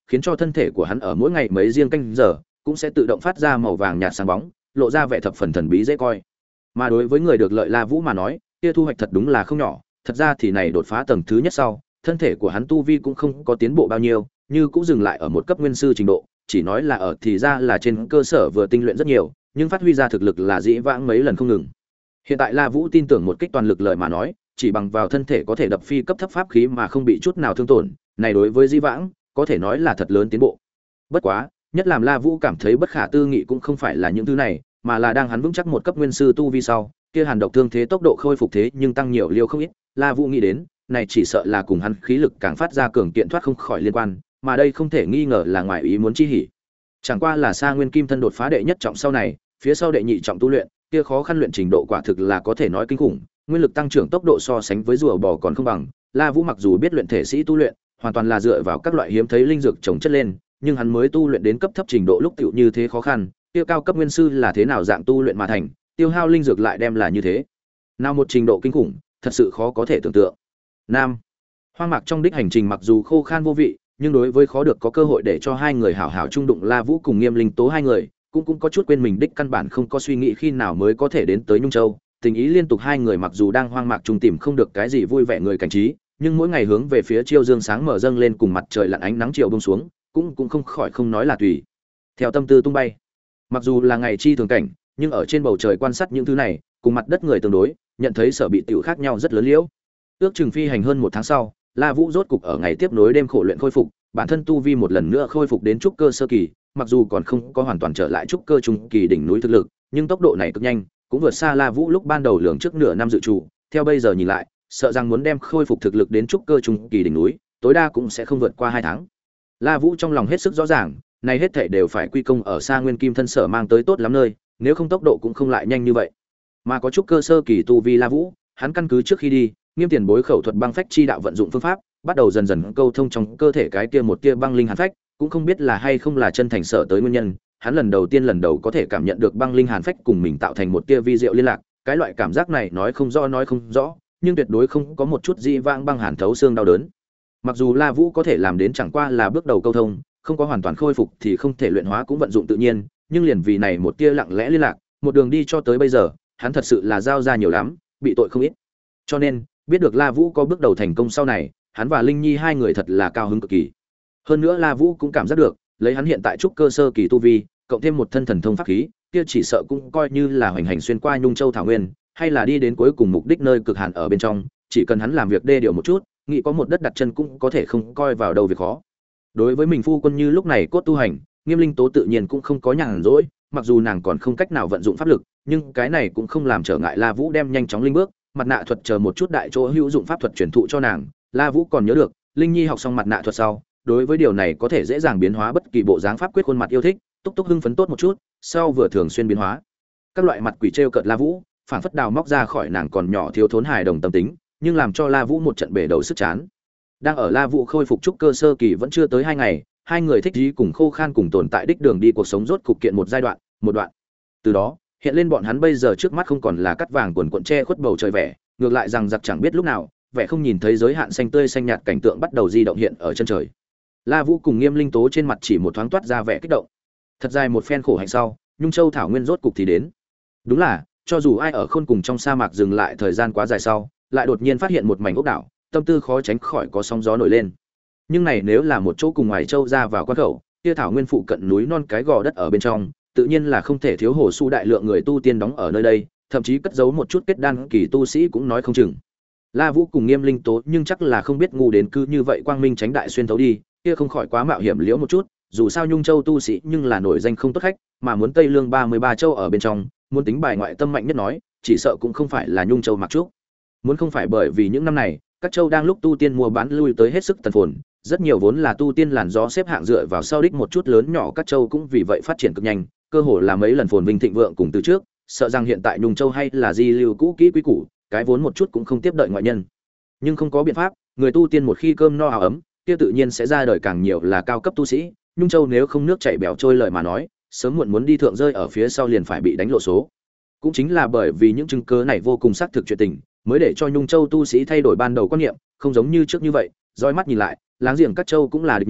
S1: khiến cho thân thể của hắn ở mỗi ngày mấy riêng canh giờ cũng sẽ tự động phát ra màu vàng nhạt sáng bóng, lộ ra vẻ thập phần thần bí dễ coi. Mà đối với người được lợi La Vũ mà nói, kia thu hoạch thật đúng là không nhỏ, thật ra thì này đột phá tầng thứ nhất sau, thân thể của hắn tu vi cũng không có tiến bộ bao nhiêu, như cũng dừng lại ở một cấp nguyên sư trình độ, chỉ nói là ở thì ra là trên cơ sở vừa tinh luyện rất nhiều, nhưng phát huy ra thực lực là dĩ vãng mấy lần không ngừng. Hiện tại La Vũ tin tưởng một kích toàn lực lợi mà nói, chỉ bằng vào thân thể có thể đập phi cấp thấp pháp khí mà không bị chút nào thương tổn, này đối với dĩ vãng có thể nói là thật lớn tiến bộ. Bất quá, nhất làm La Vũ cảm thấy bất khả tư nghị cũng không phải là những thứ này, mà là đang hắn vững chắc một cấp nguyên sư tu vi sau, kia hàn độc thương thế tốc độ khôi phục thế nhưng tăng nhiều liều không ít. La Vũ nghĩ đến, này chỉ sợ là cùng hắn khí lực càng phát ra cường kiện thoát không khỏi liên quan, mà đây không thể nghi ngờ là ngoài ý muốn chi hỉ. Chẳng qua là Sa Nguyên Kim thân đột phá đệ nhất trọng sau này, phía sau đệ nhị trọng tu luyện, kia khó khăn luyện trình độ quả thực là có thể nói kinh khủng, nguyên lực tăng trưởng tốc độ so sánh với rùa bò còn không bằng. La Vũ mặc dù biết luyện thể sĩ tu luyện, hoàn toàn là dựa vào các loại hiếm thấy linh dược trồng chất lên, nhưng hắn mới tu luyện đến cấp thấp trình độ lúc tiểu như thế khó khăn, kia cao cấp nguyên sư là thế nào dạng tu luyện mà thành, tiêu hao linh dược lại đem là như thế. Nào một trình độ kinh khủng, thật sự khó có thể tưởng tượng. Nam. Hoang mạc trong đích hành trình mặc dù khô khan vô vị, nhưng đối với khó được có cơ hội để cho hai người hảo hảo chung đụng La Vũ cùng Nghiêm Linh Tố hai người, cũng cũng có chút quên mình đích căn bản không có suy nghĩ khi nào mới có thể đến tới Nhung Châu. Tình ý liên tục hai người mặc dù đang hoang mạc chung tìm không được cái gì vui vẻ người cảnh trí, nhưng mỗi ngày hướng về phía chiêu dương sáng mở dâng lên cùng mặt trời lặn ánh nắng chiều buông xuống, cũng cũng không khỏi không nói là tùy theo tâm tư tung bay. Mặc dù là ngày chi thường cảnh, nhưng ở trên bầu trời quan sát những thứ này, cùng mặt đất người tương đối, nhận thấy sở bị tiểu khác nhau rất lớn liễu. Ước chừng phi hành hơn một tháng sau, La Vũ rốt cục ở ngày tiếp nối đêm khổ luyện khôi phục, bản thân tu vi một lần nữa khôi phục đến trúc cơ sơ kỳ, mặc dù còn không có hoàn toàn trở lại trúc cơ trung kỳ đỉnh núi thực lực, nhưng tốc độ này cực nhanh, cũng vượt xa La Vũ lúc ban đầu lường trước nửa năm dự trù, theo bây giờ nhìn lại, sợ rằng muốn đem khôi phục thực lực đến trúc cơ trung kỳ đỉnh núi, tối đa cũng sẽ không vượt qua hai tháng. La Vũ trong lòng hết sức rõ ràng, này hết thảy đều phải quy công ở Sa Nguyên Kim thân sở mang tới tốt lắm nơi, nếu không tốc độ cũng không lại nhanh như vậy. Mà có trúc cơ sơ kỳ tu vi La Vũ, hắn căn cứ trước khi đi, Nghiêm Tiền bối khẩu thuật băng phách chi đạo vận dụng phương pháp, bắt đầu dần dần câu thông trong cơ thể cái kia một tia băng linh hàn phách, cũng không biết là hay không là chân thành sở tới nguyên nhân, hắn lần đầu tiên lần đầu có thể cảm nhận được băng linh hàn phách cùng mình tạo thành một tia vi diệu liên lạc, cái loại cảm giác này nói không rõ nói không rõ, nhưng tuyệt đối không có một chút dị vãng băng hàn thấu xương đau đớn. Mặc dù La Vũ có thể làm đến chẳng qua là bước đầu câu thông, không có hoàn toàn khôi phục thì không thể luyện hóa cũng vận dụng tự nhiên, nhưng liền vì này một tia lặng lẽ liên lạc, một đường đi cho tới bây giờ, hắn thật sự là giao ra nhiều lắm, bị tội không ít. Cho nên, biết được La Vũ có bước đầu thành công sau này, hắn và Linh Nhi hai người thật là cao hứng cực kỳ. Hơn nữa La Vũ cũng cảm giác được, lấy hắn hiện tại trúc cơ sơ kỳ tu vi, cộng thêm một thân thần thông pháp khí, kia chỉ sợ cũng coi như là hoành hành xuyên qua Nhung Châu thảo nguyên, hay là đi đến cuối cùng mục đích nơi cực hạn ở bên trong, chỉ cần hắn làm việc đê điều một chút, nghĩ có một đất đặt chân cũng có thể không coi vào đâu việc khó. Đối với mình phu quân như lúc này cốt tu hành, Nghiêm Linh Tố tự nhiên cũng không có nhàn rỗi, mặc dù nàng còn không cách nào vận dụng pháp lực, nhưng cái này cũng không làm trở ngại La Vũ đem nhanh chóng linh bước, mặt nạ thuật chờ một chút đại chỗ hữu dụng pháp thuật truyền thụ cho nàng. La Vũ còn nhớ được, Linh Nhi học xong mặt nạ thuật sau, đối với điều này có thể dễ dàng biến hóa bất kỳ bộ dáng pháp quyết khuôn mặt yêu thích, túc túc hưng phấn tốt một chút, sau vừa thường xuyên biến hóa. Các loại mặt quỷ trêu cợt La Vũ, phảng phất đào móc ra khỏi nàng còn nhỏ thiếu thốn hài đồng tâm tính, nhưng làm cho La Vũ một trận bể đầu sức chán. Đang ở La Vũ khôi phục trúc cơ sơ kỳ vẫn chưa tới hai ngày, hai người thích chí cùng khô khan cùng tồn tại đích đường đi cuộc sống rốt cục kiện một giai đoạn, một đoạn. Từ đó, hiện lên bọn hắn bây giờ trước mắt không còn là cắt vàng quần quần che khuất bầu trời vẻ, ngược lại rằng giặc chẳng biết lúc nào, vẻ không nhìn thấy giới hạn xanh tươi xanh nhạt cảnh tượng bắt đầu di động hiện ở chân trời. La Vũ cùng Nghiêm Linh Tố trên mặt chỉ một thoáng toát ra vẻ kích động. Thật dài một phen khổ hạnh sau, Nhung Châu thảo nguyên rốt cục thì đến. Đúng là, cho dù ai ở khôn cùng trong sa mạc dừng lại thời gian quá dài sau, lại đột nhiên phát hiện một mảnh ốc đảo, tâm tư khó tránh khỏi có sóng gió nổi lên. Nhưng này nếu là một chỗ cùng ngoài châu ra vào quan khẩu, kia thảo nguyên phụ cận núi non cái gò đất ở bên trong, tự nhiên là không thể thiếu hồ su đại lượng người tu tiên đóng ở nơi đây, thậm chí cất giấu một chút kết đan kỳ tu sĩ cũng nói không chừng. La Vũ cùng Nghiêm Linh Tố nhưng chắc là không biết ngu đến cứ như vậy quang minh tránh đại xuyên thấu đi, kia không khỏi quá mạo hiểm liễu một chút, dù sao Nhung Châu tu sĩ nhưng là nổi danh không tốt khách, mà muốn Tây Lương ba mươi ba châu ở bên trong, muốn tính bài ngoại tâm mạnh nhất nói, chỉ sợ cũng không phải là Nhung Châu mặc trúc. Muốn không phải bởi vì những năm này, các châu đang lúc tu tiên mua bán lui tới hết sức tần phồn, rất nhiều vốn là tu tiên làn gió xếp hạng dựa vào sau đích một chút lớn nhỏ các châu cũng vì vậy phát triển cực nhanh, cơ hồ là mấy lần phồn vinh thịnh vượng cùng từ trước, sợ rằng hiện tại Nhung Châu hay là di lưu cũ kỹ quý củ, cái vốn một chút cũng không tiếp đợi ngoại nhân. Nhưng không có biện pháp, người tu tiên một khi cơm no áo ấm, kia tự nhiên sẽ ra đời càng nhiều là cao cấp tu sĩ, Nhung Châu nếu không nước chảy bèo trôi lời mà nói, sớm muộn muốn đi thượng rơi ở phía sau liền phải bị đánh lộ số. Cũng chính là bởi vì những chứng cứ này vô cùng xác thực chuyện tình, mới để cho Nhung Châu tu sĩ thay đổi ban đầu quan niệm, không giống như trước như vậy, dõi mắt nhìn lại, láng giềng các châu cũng là địch nhân,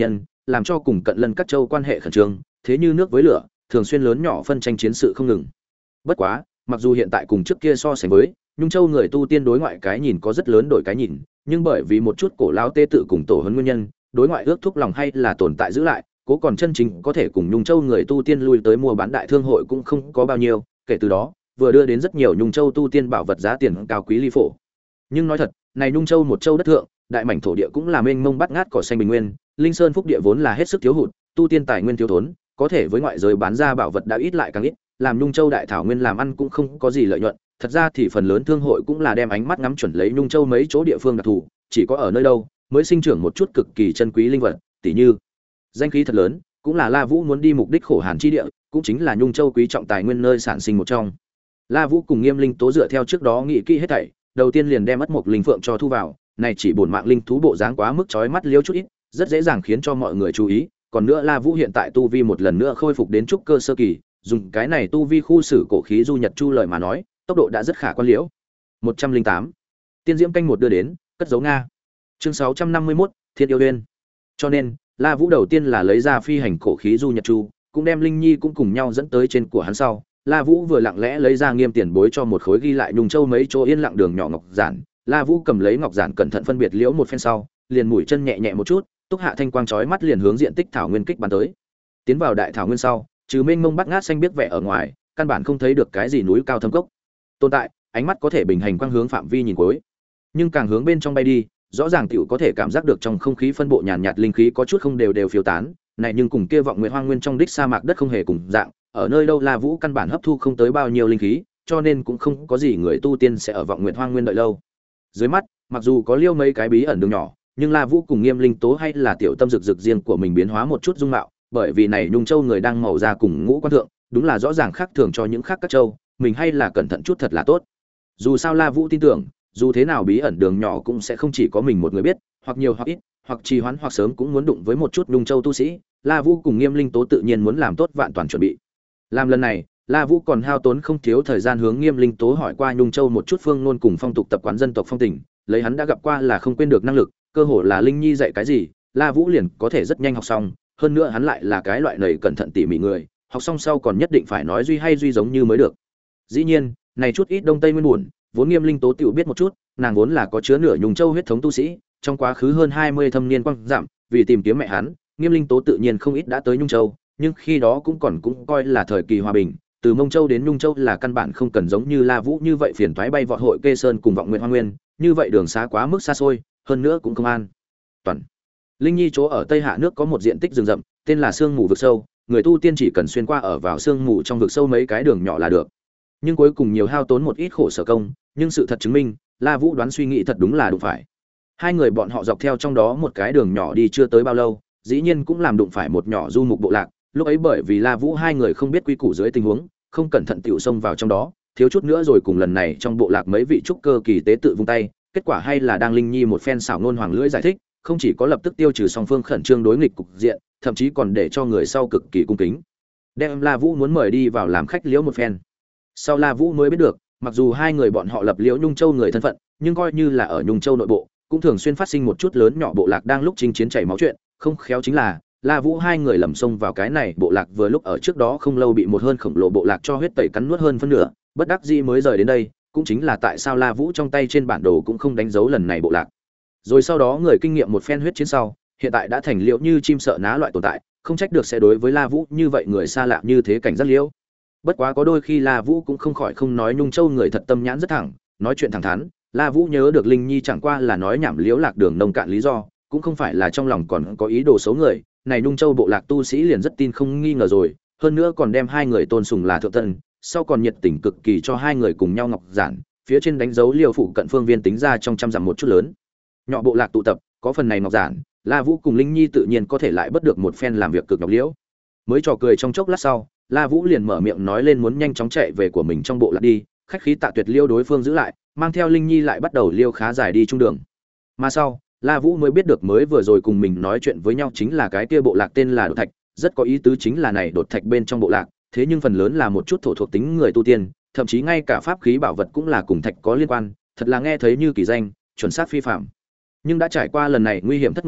S1: làm cho cùng cận lân các châu quan hệ khẩn trương, thế như nước với lửa, thường xuyên lớn nhỏ phân tranh chiến sự không ngừng. Bất quá, mặc dù hiện tại cùng trước kia so sánh với, Nhung Châu người tu tiên đối ngoại cái nhìn có rất lớn đổi cái nhìn, nhưng bởi vì một chút cổ lão tê tự cùng tổ huấn nguyên nhân, đối ngoại ước thúc lòng hay là tồn tại giữ lại, cố còn chân chính có thể cùng Nhung Châu người tu tiên lui tới mua bán đại thương hội cũng không có bao nhiêu, kể từ đó, vừa đưa đến rất nhiều Nhung Châu tu tiên bảo vật giá tiền cao quý ly phổ. Nhưng nói thật, này Nhung Châu một châu đất thượng, đại mảnh thổ địa cũng là mênh mông bát ngát cỏ xanh bình nguyên, linh sơn phúc địa vốn là hết sức thiếu hụt, tu tiên tài nguyên thiếu thốn, có thể với ngoại giới bán ra bảo vật đã ít lại càng ít, làm Nhung Châu đại thảo nguyên làm ăn cũng không có gì lợi nhuận, thật ra thì phần lớn thương hội cũng là đem ánh mắt ngắm chuẩn lấy Nhung Châu mấy chỗ địa phương đặc thù, chỉ có ở nơi đâu mới sinh trưởng một chút cực kỳ chân quý linh vật, tỉ như danh khí thật lớn, cũng là La Vũ muốn đi mục đích khổ hàn chi địa, cũng chính là Nhung Châu quý trọng tài nguyên nơi sản sinh một trong. La Vũ cùng Nghiêm Linh Tố dựa theo trước đó nghĩ kỹ hết thảy, đầu tiên liền đem mất một linh phượng cho thu vào, này chỉ bổn mạng linh thú bộ dáng quá mức chói mắt liêu chút ít, rất dễ dàng khiến cho mọi người chú ý, còn nữa La Vũ hiện tại tu vi một lần nữa khôi phục đến trúc cơ sơ kỳ, dùng cái này tu vi khu xử cổ khí du nhật chu lời mà nói, tốc độ đã rất khả quan liễu. một trăm linh tám Tiên diễm canh một đưa đến, cất dấu Nga. Chương sáu trăm năm mươi mốt Thiên yêu duyên. Cho nên, La Vũ đầu tiên là lấy ra phi hành cổ khí du nhật chu, cũng đem Linh Nhi cũng cùng nhau dẫn tới trên của hắn sau. La Vũ vừa lặng lẽ lấy ra Nghiêm tiền bối cho một khối ghi lại Nhung Châu mấy chỗ yên lặng đường nhỏ ngọc giản, La Vũ cầm lấy ngọc giản cẩn thận phân biệt liễu một phen sau, liền mũi chân nhẹ nhẹ một chút, túc hạ thanh quang chói mắt liền hướng diện tích thảo nguyên kích bắn tới. Tiến vào đại thảo nguyên sau, trừ mênh mông bát ngát xanh biết vẻ ở ngoài, căn bản không thấy được cái gì núi cao thâm cốc. Tồn tại, ánh mắt có thể bình hành quang hướng phạm vi nhìn cuối. Nhưng càng hướng bên trong bay đi, rõ ràng tiểu có thể cảm giác được trong không khí phân bộ nhàn nhạt linh khí có chút không đều đều phiêu tán, này nhưng cùng kia vọng nguyệt hoang nguyên trong đích sa mạc đất không hề cùng dạng, ở nơi đâu La Vũ căn bản hấp thu không tới bao nhiêu linh khí, cho nên cũng không có gì người tu tiên sẽ ở vọng nguyệt hoang nguyên đợi lâu. Dưới mắt, mặc dù có liêu mấy cái bí ẩn đường nhỏ, nhưng La Vũ cùng Nghiêm Linh Tố hay là tiểu tâm rực rực riêng của mình biến hóa một chút dung mạo, bởi vì này Nhung Châu người đang màu ra cùng ngũ quan thượng, đúng là rõ ràng khác thường cho những khác các châu, mình hay là cẩn thận chút thật là tốt. Dù sao La Vũ tin tưởng, dù thế nào bí ẩn đường nhỏ cũng sẽ không chỉ có mình một người biết, hoặc nhiều hoặc ít, hoặc trì hoãn hoặc sớm cũng muốn đụng với một chút Nhung Châu tu sĩ, La Vũ cùng Nghiêm Linh Tố tự nhiên muốn làm tốt vạn toàn chuẩn bị. Làm lần này, La Vũ còn hao tốn không thiếu thời gian hướng Nghiêm Linh Tố hỏi qua Nhung Châu một chút phương ngôn cùng phong tục tập quán dân tộc phong tình, lấy hắn đã gặp qua là không quên được năng lực, cơ hồ là Linh Nhi dạy cái gì, La Vũ liền có thể rất nhanh học xong, hơn nữa hắn lại là cái loại nầy cẩn thận tỉ mỉ người, học xong sau còn nhất định phải nói duy hay duy giống như mới được. Dĩ nhiên, này chút ít đông tây nguyên buồn, vốn Nghiêm Linh Tố tiểu biết một chút, nàng vốn là có chứa nửa Nhung Châu huyết thống tu sĩ, trong quá khứ hơn hai mươi thâm niên quang giảm, vì tìm kiếm mẹ hắn, Nghiêm Linh Tố tự nhiên không ít đã tới Nhung Châu, nhưng khi đó cũng còn cũng coi là thời kỳ hòa bình, từ Mông Châu đến Nhung Châu là căn bản không cần giống như La Vũ như vậy phiền toái bay vọt hội Kê Sơn cùng vọng nguyện Hoa Nguyên, như vậy đường xá quá mức xa xôi, hơn nữa cũng không an toàn. Linh Nhi chỗ ở Tây Hạ nước có một diện tích rừng rậm, tên là Sương Mù vực sâu, người tu tiên chỉ cần xuyên qua ở vào sương mù trong vực sâu mấy cái đường nhỏ là được. Nhưng cuối cùng nhiều hao tốn một ít khổ sở công, nhưng sự thật chứng minh, La Vũ đoán suy nghĩ thật đúng là đụng phải. Hai người bọn họ dọc theo trong đó một cái đường nhỏ đi chưa tới bao lâu, dĩ nhiên cũng làm đụng phải một nhỏ du mục bộ lạc, lúc ấy bởi vì La Vũ hai người không biết quy củ dưới tình huống, không cẩn thận tiểu xông vào trong đó, thiếu chút nữa rồi cùng lần này trong bộ lạc mấy vị trúc cơ kỳ tế tự vung tay, kết quả hay là đang Linh Nhi một phen xảo ngôn hoàng lưỡi giải thích, không chỉ có lập tức tiêu trừ song phương khẩn trương đối nghịch cục diện, thậm chí còn để cho người sau cực kỳ cung kính, đem La Vũ muốn mời đi vào làm khách liễu một phen. Sau La Vũ mới biết được, mặc dù hai người bọn họ lập liễu Nhung Châu người thân phận, nhưng coi như là ở Nhung Châu nội bộ, cũng thường xuyên phát sinh một chút lớn nhỏ bộ lạc đang lúc chinh chiến chảy máu chuyện, không khéo chính là La Vũ hai người lầm xông vào cái này bộ lạc vừa lúc ở trước đó không lâu bị một hơn khổng lồ bộ lạc cho huyết tẩy cắn nuốt hơn phân nửa, bất đắc dĩ mới rời đến đây, cũng chính là tại sao La Vũ trong tay trên bản đồ cũng không đánh dấu lần này bộ lạc. Rồi sau đó người kinh nghiệm một phen huyết chiến sau, hiện tại đã thành liễu như chim sợ ná loại tồn tại, không trách được sẽ đối với La Vũ như vậy người xa lạ như thế cảnh giác liễu. Bất quá có đôi khi La Vũ cũng không khỏi không nói Nhung Châu người thật tâm nhãn rất thẳng, nói chuyện thẳng thắn, La Vũ nhớ được Linh Nhi chẳng qua là nói nhảm liễu lạc đường nông cạn lý do, cũng không phải là trong lòng còn có ý đồ xấu người, này Nhung Châu bộ lạc tu sĩ liền rất tin không nghi ngờ rồi, hơn nữa còn đem hai người tôn sùng là thượng tân, sau còn nhiệt tình cực kỳ cho hai người cùng nhau ngọc giản, phía trên đánh dấu liều phụ cận phương viên tính ra trong trăm dặm một chút lớn. Nhỏ bộ lạc tụ tập, có phần này ngọc giản, La Vũ cùng Linh Nhi tự nhiên có thể lại bất được một phen làm việc cực nhọc liễu. Mới trò cười trong chốc lát sau, La Vũ liền mở miệng nói lên muốn nhanh chóng chạy về của mình trong bộ lạc đi, khách khí tạ tuyệt liêu đối phương giữ lại, mang theo Linh Nhi lại bắt đầu liêu khá dài đi trung đường. Mà sau, La Vũ mới biết được mới vừa rồi cùng mình nói chuyện với nhau chính là cái kia bộ lạc tên là Đột Thạch, rất có ý tứ chính là này đột thạch bên trong bộ lạc, thế nhưng phần lớn là một chút thổ thuộc tính người tu tiên, thậm chí ngay cả pháp khí bảo vật cũng là cùng thạch có liên quan, thật là nghe thấy như kỳ danh, chuẩn xác phi phạm. Nhưng đã trải qua lần này nguy hiểm thất ngộ sau,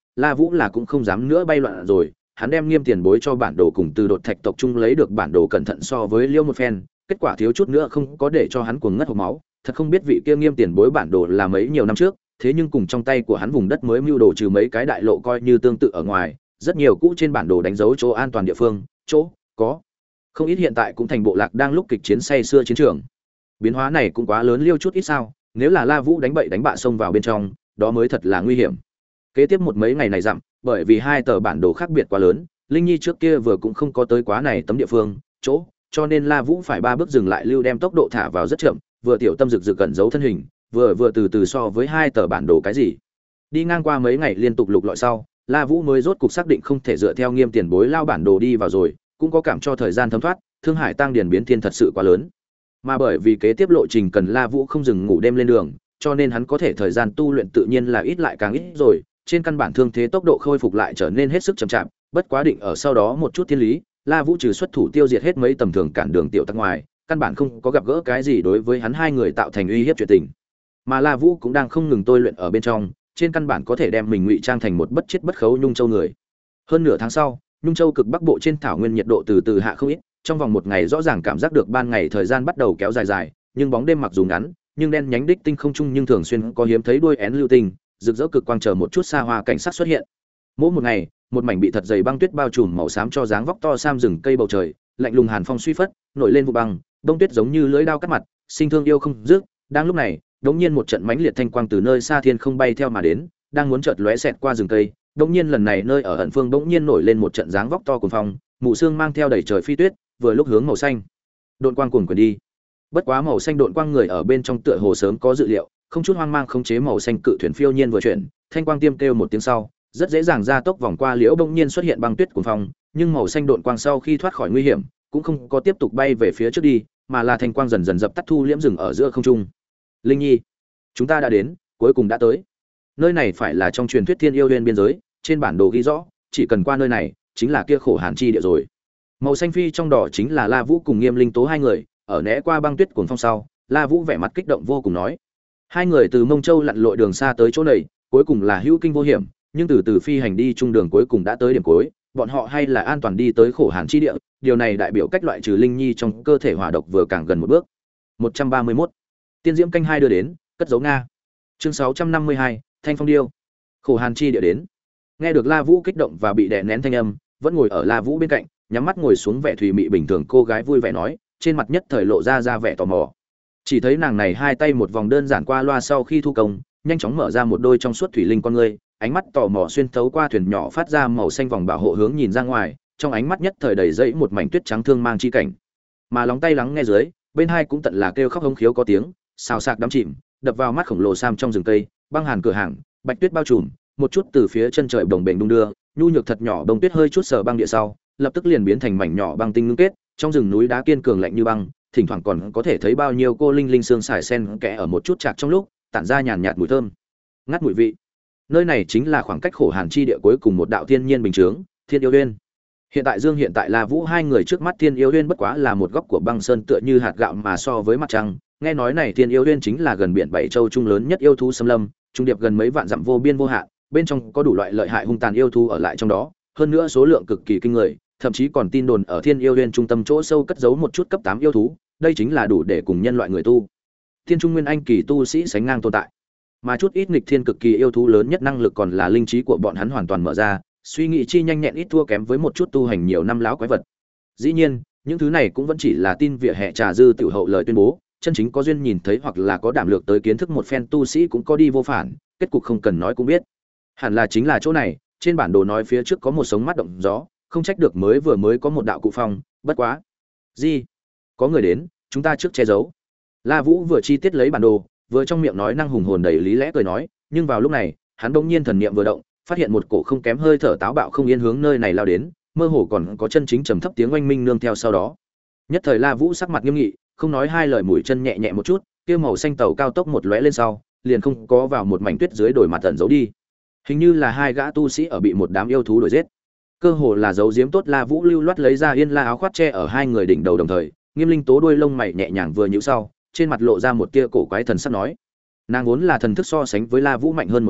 S1: La Vũ là cũng không dám nữa bay loạn rồi, hắn đem Nghiêm Tiền Bối cho bản đồ cùng từ đột thạch tộc trung lấy được bản đồ cẩn thận so với Liêu một phen, kết quả thiếu chút nữa không có để cho hắn cuồng ngất hộc máu, thật không biết vị kia Nghiêm Tiền Bối bản đồ là mấy nhiều năm trước, thế nhưng cùng trong tay của hắn vùng đất mới mưu đồ trừ mấy cái đại lộ coi như tương tự ở ngoài, rất nhiều cũ trên bản đồ đánh dấu chỗ an toàn địa phương, chỗ có không ít hiện tại cũng thành bộ lạc đang lúc kịch chiến say xưa chiến trường. Biến hóa này cũng quá lớn Liêu chút ít sao, nếu là La Vũ đánh bậy đánh bạ xông vào bên trong, đó mới thật là nguy hiểm. Kế tiếp một mấy ngày này dặm, bởi vì hai tờ bản đồ khác biệt quá lớn, Linh Nhi trước kia vừa cũng không có tới quá này tấm địa phương, chỗ, cho nên La Vũ phải ba bước dừng lại lưu đem tốc độ thả vào rất chậm, vừa tiểu tâm rực rực cẩn giấu thân hình, vừa vừa từ từ so với hai tờ bản đồ cái gì. Đi ngang qua mấy ngày liên tục lục lọi sau, La Vũ mới rốt cục xác định không thể dựa theo Nghiêm Tiền Bối lao bản đồ đi vào rồi, cũng có cảm cho thời gian thấm thoát, Thương Hải tăng điền biến thiên thật sự quá lớn. Mà bởi vì kế tiếp lộ trình cần La Vũ không dừng ngủ đêm lên đường, cho nên hắn có thể thời gian tu luyện tự nhiên là ít lại càng ít rồi, trên căn bản thương thế tốc độ khôi phục lại trở nên hết sức chậm chạp, bất quá định ở sau đó một chút thiên lý, La Vũ trừ xuất thủ tiêu diệt hết mấy tầm thường cản đường tiểu tắc ngoài, căn bản không có gặp gỡ cái gì đối với hắn hai người tạo thành uy hiếp chuyện tình. Mà La Vũ cũng đang không ngừng tôi luyện ở bên trong, trên căn bản có thể đem mình ngụy trang thành một bất chết bất khấu Nhung Châu người. Hơn nửa tháng sau, Nhung Châu cực bắc bộ trên thảo nguyên nhiệt độ từ từ hạ không ít, trong vòng một ngày rõ ràng cảm giác được ban ngày thời gian bắt đầu kéo dài dài, nhưng bóng đêm mặc dù ngắn, nhưng đen nhánh đích tinh không trung nhưng thường xuyên có hiếm thấy đuôi én lưu tinh, rực rỡ cực quang chờ một chút xa hoa cảnh sắc xuất hiện. Mỗi một ngày, một mảnh bị thật dày băng tuyết bao trùm màu xám cho dáng vóc to sam rừng cây bầu trời, lạnh lùng hàn phong suy phất, nổi lên vụ băng, đông tuyết giống như lưỡi dao cắt mặt, sinh thương yêu không dứt. Đang lúc này, đột nhiên một trận mãnh liệt thanh quang từ nơi xa thiên không bay theo mà đến, đang muốn chợt lóe xẹt qua rừng cây, đột nhiên lần này nơi ở ẩn phương đột nhiên nổi lên một trận dáng vóc to cuồng phong, mù sương mang theo đầy trời phi tuyết, vừa lúc hướng màu xanh. Độn quang cuồng quyền đi. Bất quá màu xanh độn quang người ở bên trong tựa hồ sớm có dự liệu, không chút hoang mang khống chế màu xanh cự thuyền phiêu nhiên vừa chuyển, thanh quang tiêm kêu một tiếng sau, rất dễ dàng ra tốc vòng qua liễu bỗng nhiên xuất hiện băng tuyết cuồng phong, nhưng màu xanh độn quang sau khi thoát khỏi nguy hiểm, cũng không có tiếp tục bay về phía trước đi, mà là thanh quang dần dần dập tắt thu liễm rừng ở giữa không trung. Linh Nhi, chúng ta đã đến, cuối cùng đã tới. Nơi này phải là trong truyền thuyết Thiên Yêu Nguyên biên giới, trên bản đồ ghi rõ, chỉ cần qua nơi này, chính là kia khổ hàn chi địa rồi. Màu xanh phi trong đỏ chính là La Vũ cùng Nghiêm Linh Tố hai người, ở né qua băng tuyết cuồng phong sau, La Vũ vẻ mặt kích động vô cùng nói: hai người từ Mông Châu lặn lội đường xa tới chỗ này, cuối cùng là hữu kinh vô hiểm, nhưng từ từ phi hành đi trung đường cuối cùng đã tới điểm cuối, bọn họ hay là an toàn đi tới khổ hàn chi địa, điều này đại biểu cách loại trừ Linh Nhi trong cơ thể hỏa độc vừa càng gần một bước. một trăm ba mươi mốt Tiên diễm canh hai đưa đến, cất dấu Nga. Chương sáu trăm năm mươi hai Thanh phong điêu. Khổ hàn chi địa đến. Nghe được La Vũ kích động và bị đè nén thanh âm, vẫn ngồi ở La Vũ bên cạnh, nhắm mắt ngồi xuống vẻ thùy mị bình thường cô gái vui vẻ nói, trên mặt nhất thời lộ ra ra vẻ tò mò. Chỉ thấy nàng này hai tay một vòng đơn giản qua loa sau khi thu công, nhanh chóng mở ra một đôi trong suốt thủy linh con ngươi, ánh mắt tò mò xuyên thấu qua thuyền nhỏ phát ra màu xanh vòng bảo hộ hướng nhìn ra ngoài, trong ánh mắt nhất thời đầy dẫy một mảnh tuyết trắng thương mang chi cảnh. Mà lóng tay lắng nghe dưới, bên hai cũng tận là kêu khóc hống khiếu có tiếng, xào xạc đắm chìm, đập vào mắt khổng lồ sam trong rừng cây, băng hàn cửa hàng, bạch tuyết bao trùm, một chút từ phía chân trời đồng bềnh đung đưa, nhu nhược thật nhỏ bông tuyết hơi chút sờ băng địa sau, lập tức liền biến thành mảnh nhỏ băng tinh ngưng kết, trong rừng núi đá kiên cường lạnh như băng, thỉnh thoảng còn có thể thấy bao nhiêu cô linh linh xương sải sen kẽ ở một chút chạc trong lúc, tản ra nhàn nhạt mùi thơm, ngắt mùi vị. Nơi này chính là khoảng cách khổ hàn chi địa cuối cùng một đạo thiên nhiên bình chướng, Thiên Yêu Uyên. Hiện tại Dương hiện tại La Vũ hai người trước mắt Thiên Yêu Uyên bất quá là một góc của băng sơn tựa như hạt gạo mà so với mặt trăng, nghe nói này Thiên Yêu Uyên chính là gần biển bảy châu trung lớn nhất yêu thú xâm lâm, trung điệp gần mấy vạn dặm vô biên vô hạn, bên trong có đủ loại lợi hại hung tàn yêu thú ở lại trong đó, hơn nữa số lượng cực kỳ kinh người, thậm chí còn tin đồn ở Thiên Yêu Uyên trung tâm chỗ sâu cất giấu một chút cấp tám yêu thú, đây chính là đủ để cùng nhân loại người tu Thiên Trung Nguyên Anh kỳ tu sĩ sánh ngang tồn tại. Mà chút ít nghịch thiên cực kỳ yêu thú lớn nhất năng lực còn là linh trí của bọn hắn hoàn toàn mở ra, suy nghĩ chi nhanh nhẹn ít thua kém với một chút tu hành nhiều năm láo quái vật. Dĩ nhiên, những thứ này cũng vẫn chỉ là tin vỉa hè trà dư tiểu hậu lời tuyên bố, chân chính có duyên nhìn thấy hoặc là có đảm lược tới kiến thức một phen tu sĩ cũng có đi vô phản, kết cục không cần nói cũng biết. Hẳn là chính là chỗ này, trên bản đồ nói phía trước có một sống mắt động gió, không trách được mới vừa mới có một đạo cụ phong, bất quá. Gì? Có người đến, chúng ta trước che giấu. La Vũ vừa chi tiết lấy bản đồ, vừa trong miệng nói năng hùng hồn đầy lý lẽ cười nói, nhưng vào lúc này, hắn bỗng nhiên thần niệm vừa động, phát hiện một cổ không kém hơi thở táo bạo không yên hướng nơi này lao đến, mơ hồ còn có chân chính trầm thấp tiếng oanh minh nương theo sau đó. Nhất thời La Vũ sắc mặt nghiêm nghị, không nói hai lời mũi chân nhẹ nhẹ một chút, kia màu xanh tàu cao tốc một lóe lên sau, liền không có vào một mảnh tuyết dưới đồi mặt tận giấu đi. Hình như là hai gã tu sĩ ở bị một đám yêu thú đuổi giết. Cơ hồ là giấu giếm tốt, La Vũ lưu loát lấy ra yên la áo khoác che ở hai người đỉnh đầu đồng thời, Nghiêm Linh Tố đuôi lông mày nhẹ nhàng vừa nhíu sau, trên mặt lộ ra một tia cổ quái thần sắc nói: nàng vốn là thần thức so sánh với La Vũ mạnh hơn một chút,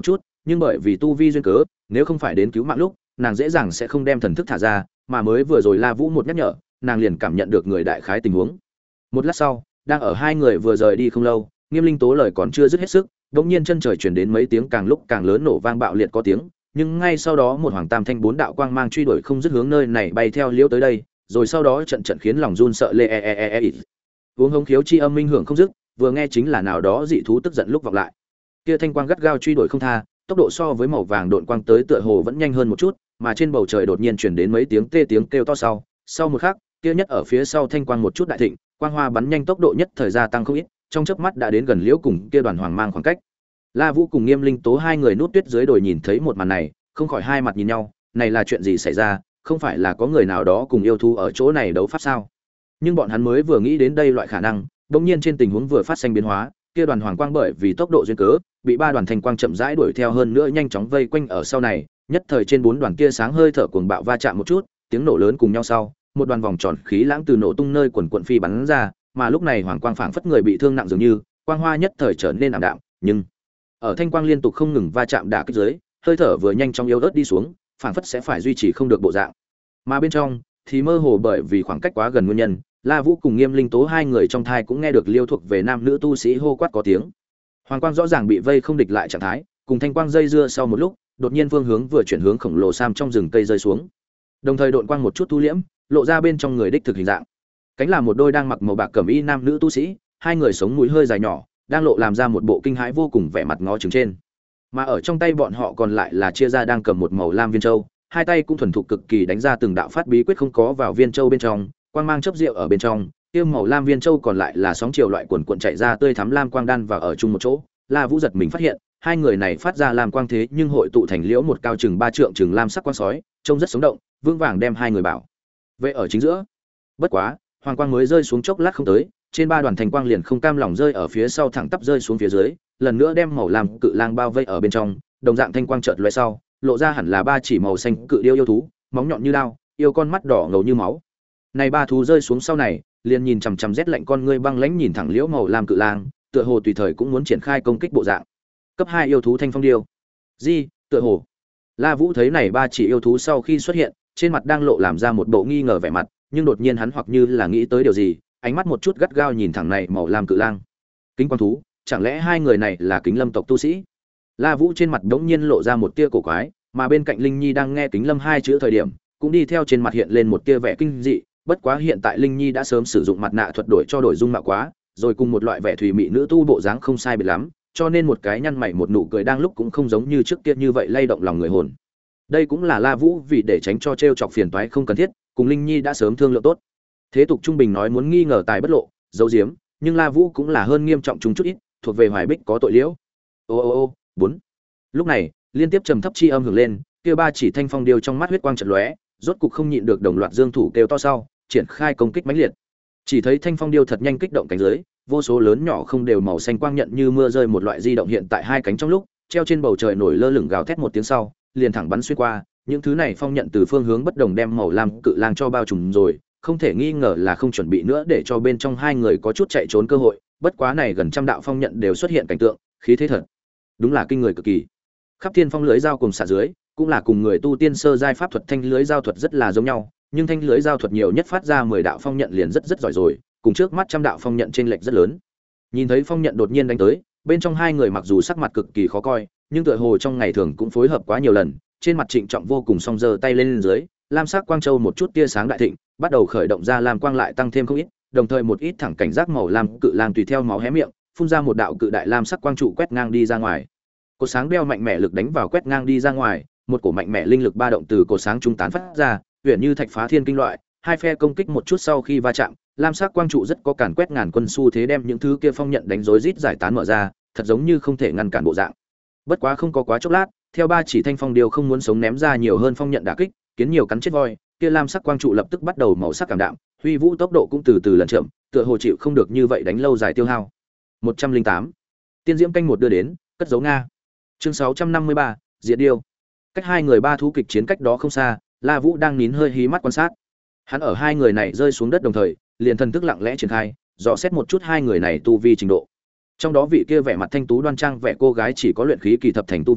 S1: nhưng bởi vì tu vi duyên cớ, nếu không phải đến cứu mạng lúc, nàng dễ dàng sẽ không đem thần thức thả ra, mà mới vừa rồi La Vũ một nhắc nhở, nàng liền cảm nhận được người đại khái tình huống. Một lát sau, đang ở hai người vừa rời đi không lâu, Nghiêm Linh Tố lời còn chưa dứt hết sức, đột nhiên chân trời truyền đến mấy tiếng càng lúc càng lớn nổ vang bạo liệt có tiếng, nhưng ngay sau đó một hoàng tam thanh bốn đạo quang mang truy đuổi không dứt hướng nơi này bay theo liễu tới đây, rồi sau đó trận trận khiến lòng run sợ lê e e e e. Uống hống khiếu chi âm minh hưởng không dứt, vừa nghe chính là nào đó dị thú tức giận lúc vọng lại. Kia thanh quang gắt gao truy đuổi không tha, tốc độ so với màu vàng độn quang tới tựa hồ vẫn nhanh hơn một chút, mà trên bầu trời đột nhiên truyền đến mấy tiếng tê tiếng kêu to sau, sau một khắc, kia nhất ở phía sau thanh quang một chút đại thịnh, quang hoa bắn nhanh tốc độ nhất thời gia tăng không ít, trong chớp mắt đã đến gần liễu cùng kia đoàn hoàng mang khoảng cách. La Vũ cùng Nghiêm Linh Tố hai người nút tuyết dưới đồi nhìn thấy một màn này, không khỏi hai mặt nhìn nhau, này là chuyện gì xảy ra, không phải là có người nào đó cùng yêu thú ở chỗ này đấu pháp sao? Nhưng bọn hắn mới vừa nghĩ đến đây loại khả năng, đột nhiên trên tình huống vừa phát sinh biến hóa, kia đoàn hoàng quang bởi vì tốc độ duyên cớ, bị ba đoàn thanh quang chậm rãi đuổi theo hơn nữa nhanh chóng vây quanh ở sau này, nhất thời trên bốn đoàn kia sáng hơi thở cuồng bạo va chạm một chút, tiếng nổ lớn cùng nhau sau, một đoàn vòng tròn khí lãng từ nổ tung nơi quần quần phi bắn ra, mà lúc này hoàng quang phảng phất người bị thương nặng dường như, quang hoa nhất thời trở nên ảm đạm, nhưng ở thanh quang liên tục không ngừng va chạm đả kích dưới, hơi thở vừa nhanh chóng yếu ớt đi xuống, phảng phất sẽ phải duy trì không được bộ dạng. Mà bên trong thì mơ hồ bởi vì khoảng cách quá gần nguyên nhân, La Vũ cùng Nghiêm Linh Tố hai người trong thai cũng nghe được liêu thuộc về nam nữ tu sĩ hô quát có tiếng. Hoàng quang rõ ràng bị vây không địch lại trạng thái, cùng thanh quang dây dưa sau một lúc, đột nhiên phương hướng vừa chuyển hướng khổng lồ sam trong rừng cây rơi xuống. Đồng thời độn quang một chút thu liễm, lộ ra bên trong người đích thực hình dạng. Cánh là một đôi đang mặc màu bạc cẩm y nam nữ tu sĩ, hai người sống mũi hơi dài nhỏ, đang lộ làm ra một bộ kinh hãi vô cùng vẻ mặt ngó trừng trên. Mà ở trong tay bọn họ còn lại là chia ra đang cầm một màu lam viên châu, hai tay cũng thuần thục cực kỳ đánh ra từng đạo phát bí quyết không có vào viên châu bên trong, quang mang chớp rượu ở bên trong, tiêu màu lam viên châu còn lại là sóng chiều loại quần cuộn chạy ra tươi thắm lam quang đan vào ở chung một chỗ. La Vũ giật mình phát hiện, hai người này phát ra lam quang thế nhưng hội tụ thành liễu một cao chừng ba trượng chừng lam sắc quang sói, trông rất sống động, vững vàng đem hai người bảo vệ ở chính giữa. Bất quá, hoàng quang mới rơi xuống chốc lát không tới, trên ba đoàn thành quang liền không cam lòng rơi ở phía sau thẳng tắp rơi xuống phía dưới, lần nữa đem màu lam cự lang bao vây ở bên trong, đồng dạng thanh quang chợt lóe sau, lộ ra hẳn là ba chỉ màu xanh cự điêu yêu thú, móng nhọn như đao, yêu con mắt đỏ ngầu như máu. Này ba thú rơi xuống sau này, liền nhìn chằm chằm rét lạnh con ngươi băng lãnh nhìn thẳng liễu màu lam cự lang, tựa hồ tùy thời cũng muốn triển khai công kích bộ dạng. Cấp hai yêu thú thanh phong điêu. Gì? Tựa hồ. La Vũ thấy này ba chỉ yêu thú sau khi xuất hiện, trên mặt đang lộ làm ra một bộ nghi ngờ vẻ mặt, nhưng đột nhiên hắn hoặc như là nghĩ tới điều gì, ánh mắt một chút gắt gao nhìn thẳng này màu lam cự lang. Kính quang thú, chẳng lẽ hai người này là Kính Lâm tộc tu sĩ? La Vũ trên mặt đống nhiên lộ ra một tia cổ quái, mà bên cạnh Linh Nhi đang nghe Kính Lâm hai chữ thời điểm, cũng đi theo trên mặt hiện lên một tia vẻ kinh dị, bất quá hiện tại Linh Nhi đã sớm sử dụng mặt nạ thuật đổi cho đổi dung mạo quá, rồi cùng một loại vẻ thùy mị nữ tu bộ dáng không sai biệt lắm, cho nên một cái nhăn mày một nụ cười đang lúc cũng không giống như trước kia như vậy lay động lòng người hồn. Đây cũng là La Vũ vì để tránh cho trêu chọc phiền toái không cần thiết, cùng Linh Nhi đã sớm thương lượng tốt. Thế tục trung bình nói muốn nghi ngờ tài bất lộ, giấu giếm, nhưng La Vũ cũng là hơn nghiêm trọng chúng chút ít, thuộc về Hoài Bích có tội liễu. Ô ô ô, bốn. Lúc này, liên tiếp trầm thấp chi âm hưởng lên, kia ba chỉ thanh phong điêu trong mắt huyết quang chợt lóe, rốt cục không nhịn được đồng loạt dương thủ kêu to sau, triển khai công kích mãnh liệt. Chỉ thấy thanh phong điêu thật nhanh kích động cánh dưới, vô số lớn nhỏ không đều màu xanh quang nhận như mưa rơi một loại di động hiện tại hai cánh trong lúc, treo trên bầu trời nổi lơ lửng gào thét một tiếng sau, liền thẳng bắn xuyên qua, những thứ này phong nhận từ phương hướng bất đồng đem màu lam cự lang cho bao trùm rồi, không thể nghi ngờ là không chuẩn bị nữa để cho bên trong hai người có chút chạy trốn cơ hội, bất quá này gần trăm đạo phong nhận đều xuất hiện cảnh tượng, khí thế thật, đúng là kinh người cực kỳ. Khắp thiên phong lưới giao cùng xả dưới, cũng là cùng người tu tiên sơ giai pháp thuật thanh lưới giao thuật rất là giống nhau, nhưng thanh lưới giao thuật nhiều nhất phát ra mười đạo phong nhận liền rất rất giỏi rồi, cùng trước mắt trăm đạo phong nhận trên lệch rất lớn. Nhìn thấy phong nhận đột nhiên đánh tới, bên trong hai người mặc dù sắc mặt cực kỳ khó coi, nhưng tựa hồ trong ngày thường cũng phối hợp quá nhiều lần, trên mặt trịnh trọng vô cùng, song giơ tay lên, lên dưới, lam sắc quang châu một chút tia sáng đại thịnh, bắt đầu khởi động ra lam quang lại tăng thêm không ít, đồng thời một ít thẳng cảnh giác màu lam cự lang tùy theo máu hé miệng, phun ra một đạo cự đại lam sắc quang trụ quét ngang đi ra ngoài. Cột sáng đeo mạnh mẽ lực đánh vào quét ngang đi ra ngoài, một cổ mạnh mẽ linh lực ba động từ cột sáng trung tán phát ra, huyền như thạch phá thiên kinh loại, hai phe công kích một chút sau khi va chạm, lam sắc quang trụ rất có càn quét ngàn quân xu thế đem những thứ kia phong nhận đánh rối rít giải tán mở ra, thật giống như không thể ngăn cản bộ dạng. Bất quá không có quá chốc lát, theo ba chỉ thanh phong điêu không muốn sống ném ra nhiều hơn phong nhận đả kích, kiến nhiều cắn chết voi, kia lam sắc quang trụ lập tức bắt đầu màu sắc cảm đạm, huy vũ tốc độ cũng từ từ lần chậm, tựa hồ chịu không được như vậy đánh lâu dài tiêu hao. một trăm lẻ tám. Tiên diễm canh một đưa đến, cất dấu Nga. Chương sáu trăm năm mươi ba, Diệt điêu. Cách hai người ba thú kịch chiến cách đó không xa, La Vũ đang nín hơi hí mắt quan sát. Hắn ở hai người này rơi xuống đất đồng thời, liền thần thức lặng lẽ triển khai, dò xét một chút hai người này tu vi trình độ. Trong đó vị kia vẻ mặt thanh tú đoan trang vẻ cô gái chỉ có luyện khí kỳ thập thành tu vi,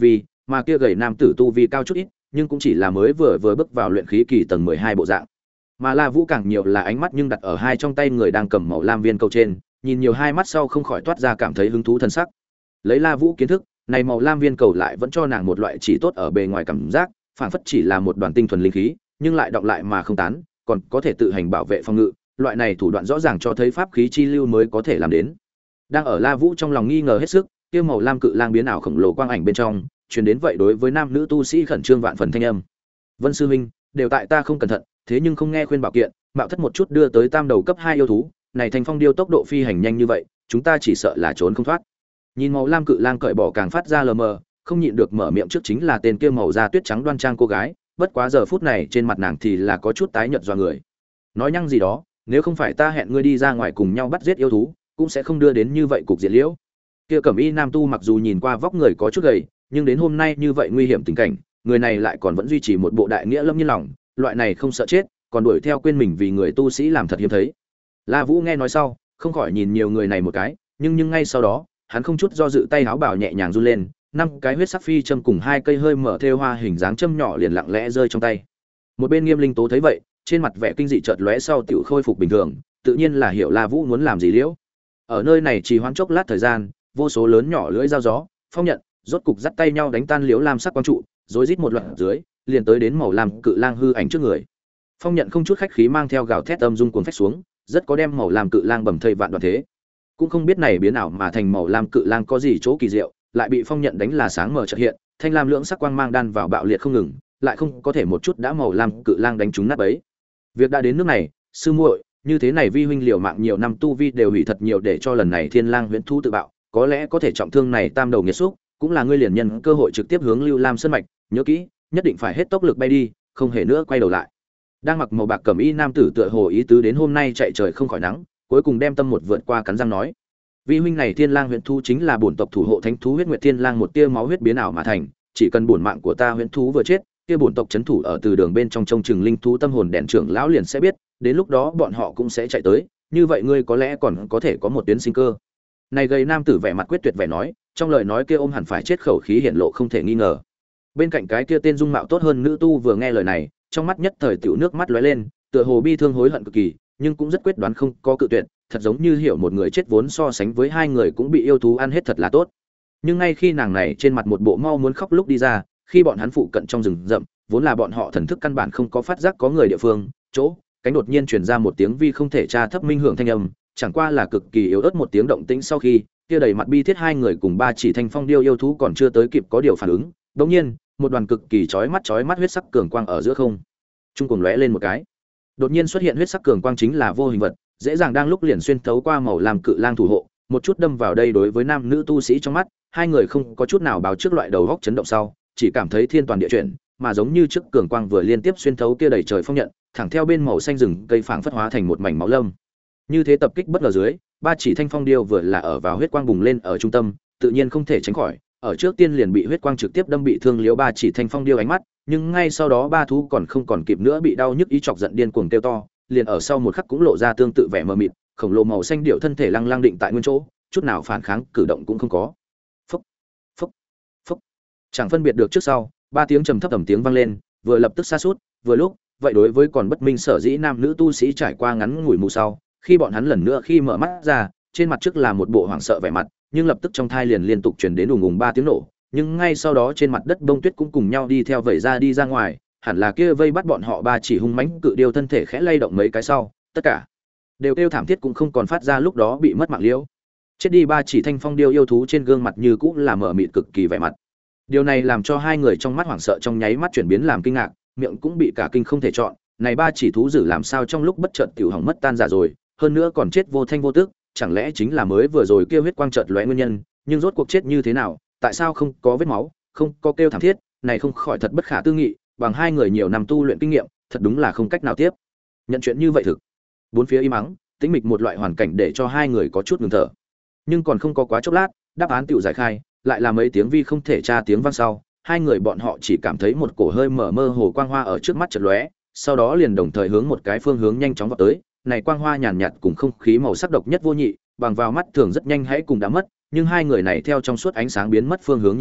S1: mà kia gầy nam tử tu vi cao chút ít, nhưng cũng chỉ là mới vừa vừa bước vào luyện khí kỳ tầng mười hai bộ dạng. Mà La Vũ càng nhiều là ánh mắt nhưng đặt ở hai trong tay người đang cầm màu lam viên cầu trên, nhìn nhiều hai mắt sau không khỏi toát ra cảm thấy hứng thú thân sắc. Lấy La Vũ kiến thức, này màu lam viên cầu lại vẫn cho nàng một loại chỉ tốt ở bề ngoài cảm giác, phản phất chỉ là một đoàn tinh thuần linh khí, nhưng lại đọng lại mà không tán, còn có thể tự hành bảo vệ phòng ngự, loại này thủ đoạn rõ ràng cho thấy pháp khí chi lưu mới có thể làm đến. Đang ở La Vũ trong lòng nghi ngờ hết sức, kia màu lam cự lang biến ảo khổng lồ quang ảnh bên trong, truyền đến vậy đối với nam nữ tu sĩ khẩn trương vạn phần thanh âm. Vân sư huynh, đều tại ta không cẩn thận, thế nhưng không nghe khuyên bảo kiện, mạo thất một chút đưa tới tam đầu cấp hai yêu thú, này Thanh Phong điêu tốc độ phi hành nhanh như vậy, chúng ta chỉ sợ là trốn không thoát. Nhìn màu lam cự lang cởi bỏ càng phát ra lờ mờ, không nhịn được mở miệng trước chính là tên kia màu da tuyết trắng đoan trang cô gái, bất quá giờ phút này trên mặt nàng thì là có chút tái nhợt do người. Nói nhăng gì đó, nếu không phải ta hẹn ngươi đi ra ngoài cùng nhau bắt giết yêu thú, cũng sẽ không đưa đến như vậy cục diện liễu. Kia cẩm y nam tu mặc dù nhìn qua vóc người có chút gầy, nhưng đến hôm nay như vậy nguy hiểm tình cảnh, người này lại còn vẫn duy trì một bộ đại nghĩa lâm nhiên lòng, loại này không sợ chết, còn đuổi theo quên mình vì người tu sĩ làm thật hiếm thấy. La Vũ nghe nói sau, không khỏi nhìn nhiều người này một cái, nhưng nhưng ngay sau đó, hắn không chút do dự tay áo bảo nhẹ nhàng run lên, năm cái huyết sắc phi châm cùng hai cây hơi mở thêu hoa hình dáng châm nhỏ liền lặng lẽ rơi trong tay. Một bên Nghiêm Linh Tố thấy vậy, trên mặt vẻ kinh dị chợt lóe sau tiểu khôi phục bình thường, tự nhiên là hiểu La Vũ muốn làm gì liễu. Ở nơi này chỉ hoãn chốc lát thời gian, vô số lớn nhỏ lưỡi dao gió, phong nhận, rốt cục dắt tay nhau đánh tan liễu lam sắc quang trụ, rối rít một loạt dưới, liền tới đến màu lam cự lang hư ảnh trước người. Phong nhận không chút khách khí mang theo gào thét âm dung cuốn phách xuống, rất có đem màu lam cự lang bầm thây vạn đoạn thế. Cũng không biết này biến ảo mà thành màu lam cự lang có gì chỗ kỳ diệu, lại bị phong nhận đánh là sáng mở chợt hiện, thanh lam lưỡng sắc quang mang đan vào bạo liệt không ngừng, lại không có thể một chút đã màu lam cự lang đánh trúng nát bấy. Việc đã đến nước này, sư muội, như thế này vi huynh liều mạng nhiều năm tu vi đều hủy thật nhiều để cho lần này Thiên Lang huyễn thú tự bạo, có lẽ có thể trọng thương này tam đầu nghiệt xúc, cũng là ngươi liền nhân cơ hội trực tiếp hướng Lưu Lam sơn mạch, nhớ kỹ, nhất định phải hết tốc lực bay đi, không hề nữa quay đầu lại. Đang mặc màu bạc cẩm y nam tử tựa hồ ý tứ đến hôm nay chạy trời không khỏi nắng, cuối cùng đem tâm một vượt qua cắn răng nói: "Vi huynh này Thiên Lang huyễn thú chính là bổn tộc thủ hộ thánh thú huyết nguyệt thiên lang một tia máu huyết biến ảo mà thành, chỉ cần bổn mạng của ta huyễn thú vừa chết, kia bổn tộc trấn thủ ở từ đường bên trong trông chừng linh thú tâm hồn đèn trưởng lão liền sẽ biết, đến lúc đó bọn họ cũng sẽ chạy tới, như vậy ngươi có lẽ còn có thể có một tuyến sinh cơ." Này gầy nam tử vẻ mặt quyết tuyệt vẻ nói, trong lời nói kia ôm hẳn phải chết khẩu khí hiển lộ không thể nghi ngờ. Bên cạnh cái kia tên dung mạo tốt hơn nữ tu vừa nghe lời này, trong mắt nhất thời tiểu nước mắt lóe lên, tựa hồ bi thương hối hận cực kỳ, nhưng cũng rất quyết đoán không có cự tuyệt, thật giống như hiểu một người chết vốn so sánh với hai người cũng bị yêu thú ăn hết thật là tốt. Nhưng ngay khi nàng này trên mặt một bộ mau muốn khóc lúc đi ra, khi bọn hắn phụ cận trong rừng rậm, vốn là bọn họ thần thức căn bản không có phát giác có người địa phương, chỗ, cánh đột nhiên truyền ra một tiếng vi không thể tra thấp minh hưởng thanh âm, chẳng qua là cực kỳ yếu ớt một tiếng động tĩnh sau khi, kia đầy mặt bi thiết hai người cùng ba chỉ thanh phong điêu yêu thú còn chưa tới kịp có điều phản ứng, đột nhiên, một đoàn cực kỳ chói mắt chói mắt huyết sắc cường quang ở giữa không trung cùng lóe lên một cái. Đột nhiên xuất hiện huyết sắc cường quang chính là vô hình vật, dễ dàng đang lúc liền xuyên thấu qua màu làm cự lang thủ hộ, một chút đâm vào đây đối với nam nữ tu sĩ trong mắt, hai người không có chút nào báo trước loại đầu góc chấn động sau, chỉ cảm thấy thiên toàn địa chuyển, mà giống như trước cường quang vừa liên tiếp xuyên thấu kia đầy trời phong nhận, thẳng theo bên màu xanh rừng cây phảng phất hóa thành một mảnh máu lâm. Như thế tập kích bất ngờ dưới, ba chỉ thanh phong điêu vừa là ở vào huyết quang bùng lên ở trung tâm, tự nhiên không thể tránh khỏi, ở trước tiên liền bị huyết quang trực tiếp đâm bị thương liễu ba chỉ thanh phong điêu ánh mắt, nhưng ngay sau đó ba thú còn không còn kịp nữa bị đau nhức ý chọc giận điên cuồng kêu to, liền ở sau một khắc cũng lộ ra tương tự vẻ mờ mịt, khổng lồ màu xanh điệu thân thể lăng lăng định tại nguyên chỗ, chút nào phản kháng cử động cũng không có. Phốc, phốc, phốc. Chẳng phân biệt được trước sau, ba tiếng trầm thấp tầm tiếng vang lên, vừa lập tức xa sút, vừa lúc, vậy đối với còn bất minh sở dĩ nam nữ tu sĩ trải qua ngắn ngủi mù sau, khi bọn hắn lần nữa khi mở mắt ra, trên mặt trước là một bộ hoảng sợ vẻ mặt, nhưng lập tức trong thai liền liên tục truyền đến ùng ùng ba tiếng nổ, nhưng ngay sau đó trên mặt đất bông tuyết cũng cùng nhau đi theo vẩy ra đi ra ngoài, hẳn là kia vây bắt bọn họ ba chỉ hung mãnh cự điêu thân thể khẽ lay động mấy cái sau, tất cả đều kêu thảm thiết cũng không còn phát ra lúc đó bị mất mạng liễu. Chết đi ba chỉ thanh phong điêu yêu thú trên gương mặt như cũ là mở mịt cực kỳ vẻ mặt. Điều này làm cho hai người trong mắt hoảng sợ trong nháy mắt chuyển biến làm kinh ngạc, miệng cũng bị cả kinh không thể chọn, này ba chỉ thú dữ làm sao trong lúc bất chợt tiểu hỏng mất tan giả rồi, hơn nữa còn chết vô thanh vô tức, chẳng lẽ chính là mới vừa rồi kia huyết quang chợt lóe nguyên nhân, nhưng rốt cuộc chết như thế nào, tại sao không có vết máu, không có kêu thảm thiết, này không khỏi thật bất khả tư nghị, bằng hai người nhiều năm tu luyện kinh nghiệm, thật đúng là không cách nào tiếp nhận chuyện như vậy thực. Bốn phía im mắng, tĩnh mịch một loại hoàn cảnh để cho hai người có chút ngừng thở. Nhưng còn không có quá chốc lát, đáp án tiểu giải khai, lại là mấy tiếng vi không thể tra tiếng vang sau, hai người bọn họ chỉ cảm thấy một cổ hơi mở mơ hồ quang hoa ở trước mắt chợt lóe, sau đó liền đồng thời hướng một cái phương hướng nhanh chóng vọt tới, này quang hoa nhàn nhạt cùng không khí màu sắc độc nhất vô nhị, bằng vào mắt thường rất nhanh hãy cùng đã mất, nhưng hai người này theo trong suốt ánh sáng biến mất phương hướng nhìn lại,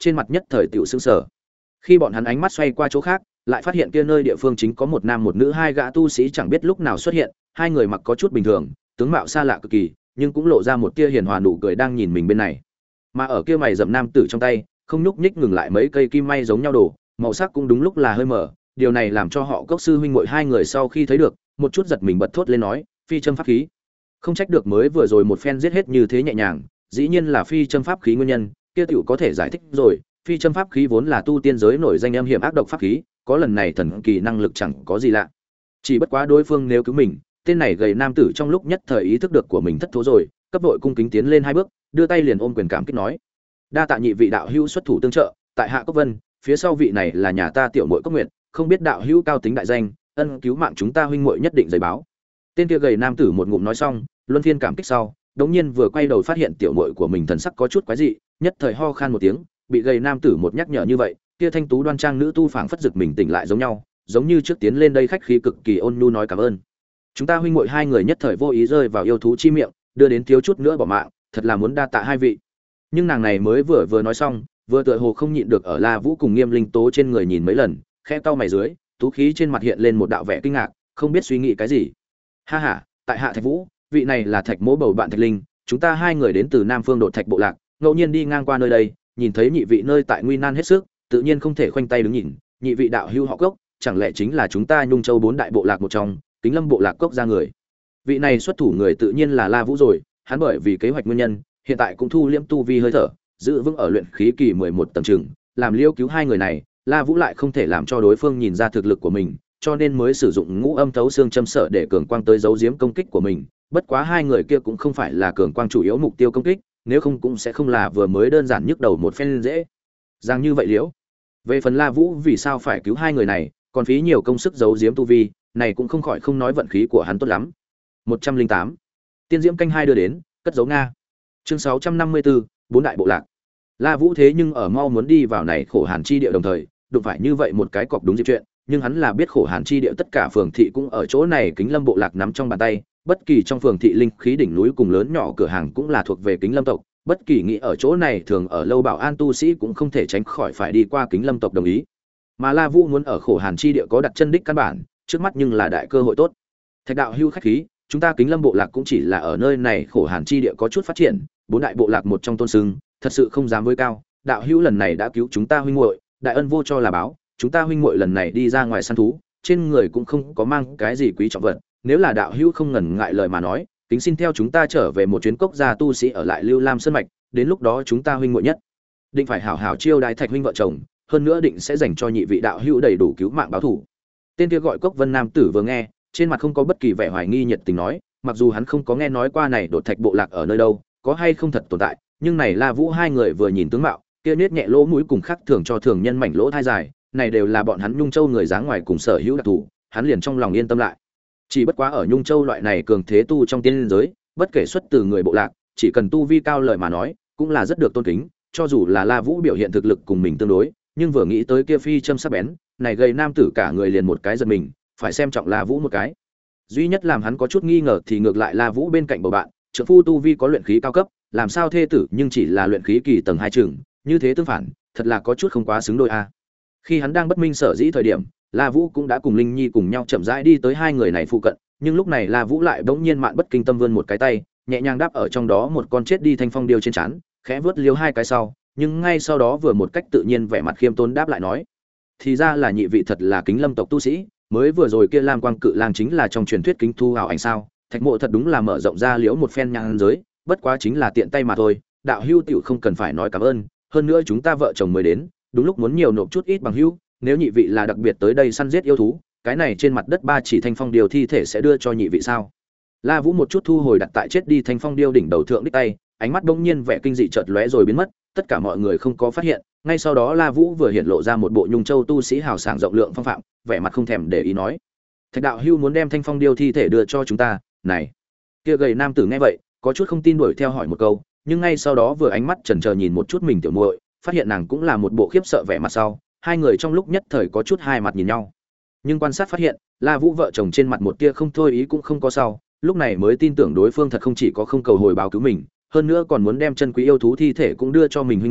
S1: trên mặt nhất thời tiểu sững sờ. Khi bọn hắn ánh mắt xoay qua chỗ khác, lại phát hiện kia nơi địa phương chính có một nam một nữ hai gã tu sĩ chẳng biết lúc nào xuất hiện, hai người mặc có chút bình thường, tướng mạo xa lạ cực kỳ, nhưng cũng lộ ra một tia hiền hòa nụ cười đang nhìn mình bên này. Mà ở kia mày rậm nam tử trong tay, không nhúc nhích ngừng lại mấy cây kim may giống nhau đồ, màu sắc cũng đúng lúc là hơi mờ, điều này làm cho họ Cốc sư huynh muội hai người sau khi thấy được, một chút giật mình bật thốt lên nói, phi châm pháp khí. Không trách được mới vừa rồi một phen giết hết như thế nhẹ nhàng, dĩ nhiên là phi châm pháp khí nguyên nhân, kia tiểu có thể giải thích rồi, phi châm pháp khí vốn là tu tiên giới nổi danh âm hiểm ác độc pháp khí, có lần này thần kỳ năng lực chẳng có gì lạ. Chỉ bất quá đối phương nếu cứu mình, tên này gầy nam tử trong lúc nhất thời ý thức được của mình thất thố rồi, cấp đội cung kính tiến lên hai bước, đưa tay liền ôm quyền cảm kích nói: "Đa tạ nhị vị đạo hữu xuất thủ tương trợ, tại hạ Cốc Vân, phía sau vị này là nhà ta tiểu muội Cốc Nguyệt, không biết đạo hữu cao tính đại danh, ân cứu mạng chúng ta huynh muội nhất định giấy báo." Tên kia gầy nam tử một ngụm nói xong, luân phiên cảm kích sau, đống nhiên vừa quay đầu phát hiện tiểu muội của mình thần sắc có chút quái dị, nhất thời ho khan một tiếng, bị gầy nam tử một nhắc nhở như vậy, kia thanh tú đoan trang nữ tu phảng phất giật mình tỉnh lại giống nhau, giống như trước tiến lên đây khách khí cực kỳ ôn nhu nói cảm ơn. Chúng ta huynh muội hai người nhất thời vô ý rơi vào yêu thú chi miệng, đưa đến thiếu chút nữa bỏ mạng, thật là muốn đa tạ hai vị. Nhưng nàng này mới vừa vừa nói xong, vừa tựa hồ không nhịn được ở La Vũ cùng Nghiêm Linh Tố trên người nhìn mấy lần, khẽ cau mày dưới, tú khí trên mặt hiện lên một đạo vẻ kinh ngạc, không biết suy nghĩ cái gì. Ha ha, tại hạ Thạch Vũ, vị này là Thạch Mỗ bầu bạn Thạch Linh, chúng ta hai người đến từ Nam Phương Đột Thạch bộ lạc, ngẫu nhiên đi ngang qua nơi đây, nhìn thấy nhị vị nơi tại nguy nan hết sức, tự nhiên không thể khoanh tay đứng nhìn, nhị vị đạo hữu họ Cốc, chẳng lẽ chính là chúng ta Nhung Châu bốn đại bộ lạc một trong, Kính Lâm bộ lạc Cốc ra người. Vị này xuất thủ người tự nhiên là La Vũ rồi, hắn bởi vì kế hoạch nguyên nhân, hiện tại cũng thu liễm tu vi hơi thở, giữ vững ở luyện khí kỳ mười một tầng trường, làm liêu cứu hai người này, La Vũ lại không thể làm cho đối phương nhìn ra thực lực của mình, cho nên mới sử dụng ngũ âm thấu xương châm sở để cường quang tới giấu giếm công kích của mình. Bất quá hai người kia cũng không phải là cường quang chủ yếu mục tiêu công kích, nếu không cũng sẽ không là vừa mới đơn giản nhức đầu một phen dễ dàng như vậy liễu. Về phần La Vũ vì sao phải cứu hai người này, còn phí nhiều công sức giấu giếm tu vi, này cũng không khỏi không nói vận khí của hắn tốt lắm. một trăm linh tám Tiên diễm canh hai đưa đến, cất giấu Nga. Chương sáu trăm năm mươi tư bốn đại bộ lạc. La Vũ thế nhưng ở mau muốn đi vào này khổ hàn chi địa đồng thời, đụng phải như vậy một cái cọc đúng dịp chuyện, nhưng hắn là biết khổ hàn chi địa tất cả phường thị cũng ở chỗ này Kính Lâm bộ lạc nắm trong bàn tay, bất kỳ trong phường thị linh khí đỉnh núi cùng lớn nhỏ cửa hàng cũng là thuộc về Kính Lâm tộc, bất kỳ nghĩ ở chỗ này thường ở lâu bảo an tu sĩ cũng không thể tránh khỏi phải đi qua Kính Lâm tộc đồng ý. Mà La Vũ muốn ở khổ hàn chi địa có đặt chân đích căn bản, trước mắt nhưng là đại cơ hội tốt. Thạch đạo hưu khách khí, chúng ta Kính Lâm bộ lạc cũng chỉ là ở nơi này khổ hàn chi địa có chút phát triển, bốn đại bộ lạc một trong tôn sưng, thật sự không dám với cao. Đạo hữu lần này đã cứu chúng ta huynh muội, đại ân vô cho là báo, chúng ta huynh muội lần này đi ra ngoài săn thú, trên người cũng không có mang cái gì quý trọng vật, nếu là đạo hữu không ngần ngại lời mà nói, kính xin theo chúng ta trở về một chuyến cốc gia tu sĩ ở lại Lưu Lam Sơn mạch, đến lúc đó chúng ta huynh muội nhất định phải hảo hảo chiêu đãi Thạch huynh vợ chồng, hơn nữa định sẽ dành cho nhị vị đạo hữu đầy đủ cứu mạng báo thù. Tên kia gọi Cốc Vân nam tử vừa nghe, trên mặt không có bất kỳ vẻ hoài nghi nhiệt tình nói, mặc dù hắn không có nghe nói qua này Đột Thạch bộ lạc ở nơi đâu, có hay không thật tồn tại, nhưng này La Vũ hai người vừa nhìn tướng mạo, kia nết nhẹ lỗ mũi cùng khác thường cho thường nhân mảnh lỗ thai dài, này đều là bọn hắn Nhung Châu người dáng ngoài cùng sở hữu đặc thù, hắn liền trong lòng yên tâm lại. Chỉ bất quá ở Nhung Châu loại này cường thế tu trong tiên giới, bất kể xuất từ người bộ lạc, chỉ cần tu vi cao lợi mà nói, cũng là rất được tôn kính, cho dù là La Vũ biểu hiện thực lực cùng mình tương đối, nhưng vừa nghĩ tới kia phi châm sắc bén, này gây nam tử cả người liền một cái giật mình, phải xem trọng La Vũ một cái. Duy nhất làm hắn có chút nghi ngờ thì ngược lại La Vũ bên cạnh bầu bạn, trưởng phu tu vi có luyện khí cao cấp, làm sao thê tử nhưng chỉ là luyện khí kỳ tầng hai chừng, như thế tương phản, thật là có chút không quá xứng đôi a. Khi hắn đang bất minh sở dĩ thời điểm, La Vũ cũng đã cùng Linh Nhi cùng nhau chậm rãi đi tới hai người này phụ cận, nhưng lúc này La Vũ lại bỗng nhiên mạn bất kinh tâm vươn một cái tay, nhẹ nhàng đáp ở trong đó một con chết đi thanh phong điêu trên trán, khẽ vớt liếu hai cái sau, nhưng ngay sau đó vừa một cách tự nhiên vẻ mặt khiêm tốn đáp lại nói: "Thì ra là nhị vị thật là Kính Lâm tộc tu sĩ, mới vừa rồi kia Lam Quang Cự Lang chính là trong truyền thuyết kính thu ảo ảnh sao?" Thạch Mộ thật đúng là mở rộng ra liếu một phen nhang giới, bất quá chính là tiện tay mà thôi, đạo hữu tiểu không cần phải nói cảm ơn, hơn nữa chúng ta vợ chồng mới đến, đúng lúc muốn nhiều nộp chút ít bằng hữu, nếu nhị vị là đặc biệt tới đây săn giết yêu thú, cái này trên mặt đất ba chỉ thanh phong điêu thi thể sẽ đưa cho nhị vị sao? La Vũ một chút thu hồi đặt tại chết đi thanh phong điêu đỉnh đầu thượng đích tay, ánh mắt bỗng nhiên vẻ kinh dị chợt lóe rồi biến mất, tất cả mọi người không có phát hiện, ngay sau đó La Vũ vừa hiện lộ ra một bộ Nhung Châu tu sĩ hào sảng rộng lượng phong phạm, vẻ mặt không thèm để ý nói: "Thạch đạo hữu muốn đem thanh phong điêu thi thể đưa cho chúng ta?" Này, kia gầy nam tử nghe vậy, có chút không tin đuổi theo hỏi một câu, nhưng ngay sau đó vừa ánh mắt chần chờ nhìn một chút mình tiểu muội, phát hiện nàng cũng là một bộ khiếp sợ vẻ mặt sau, hai người trong lúc nhất thời có chút hai mặt nhìn nhau. Nhưng quan sát phát hiện, La Vũ vợ chồng trên mặt một tia không thôi ý cũng không có sau, lúc này mới tin tưởng đối phương thật không chỉ có không cầu hồi báo cứu mình, hơn nữa còn muốn đem chân quý yêu thú thi thể cũng đưa cho mình huynh muội,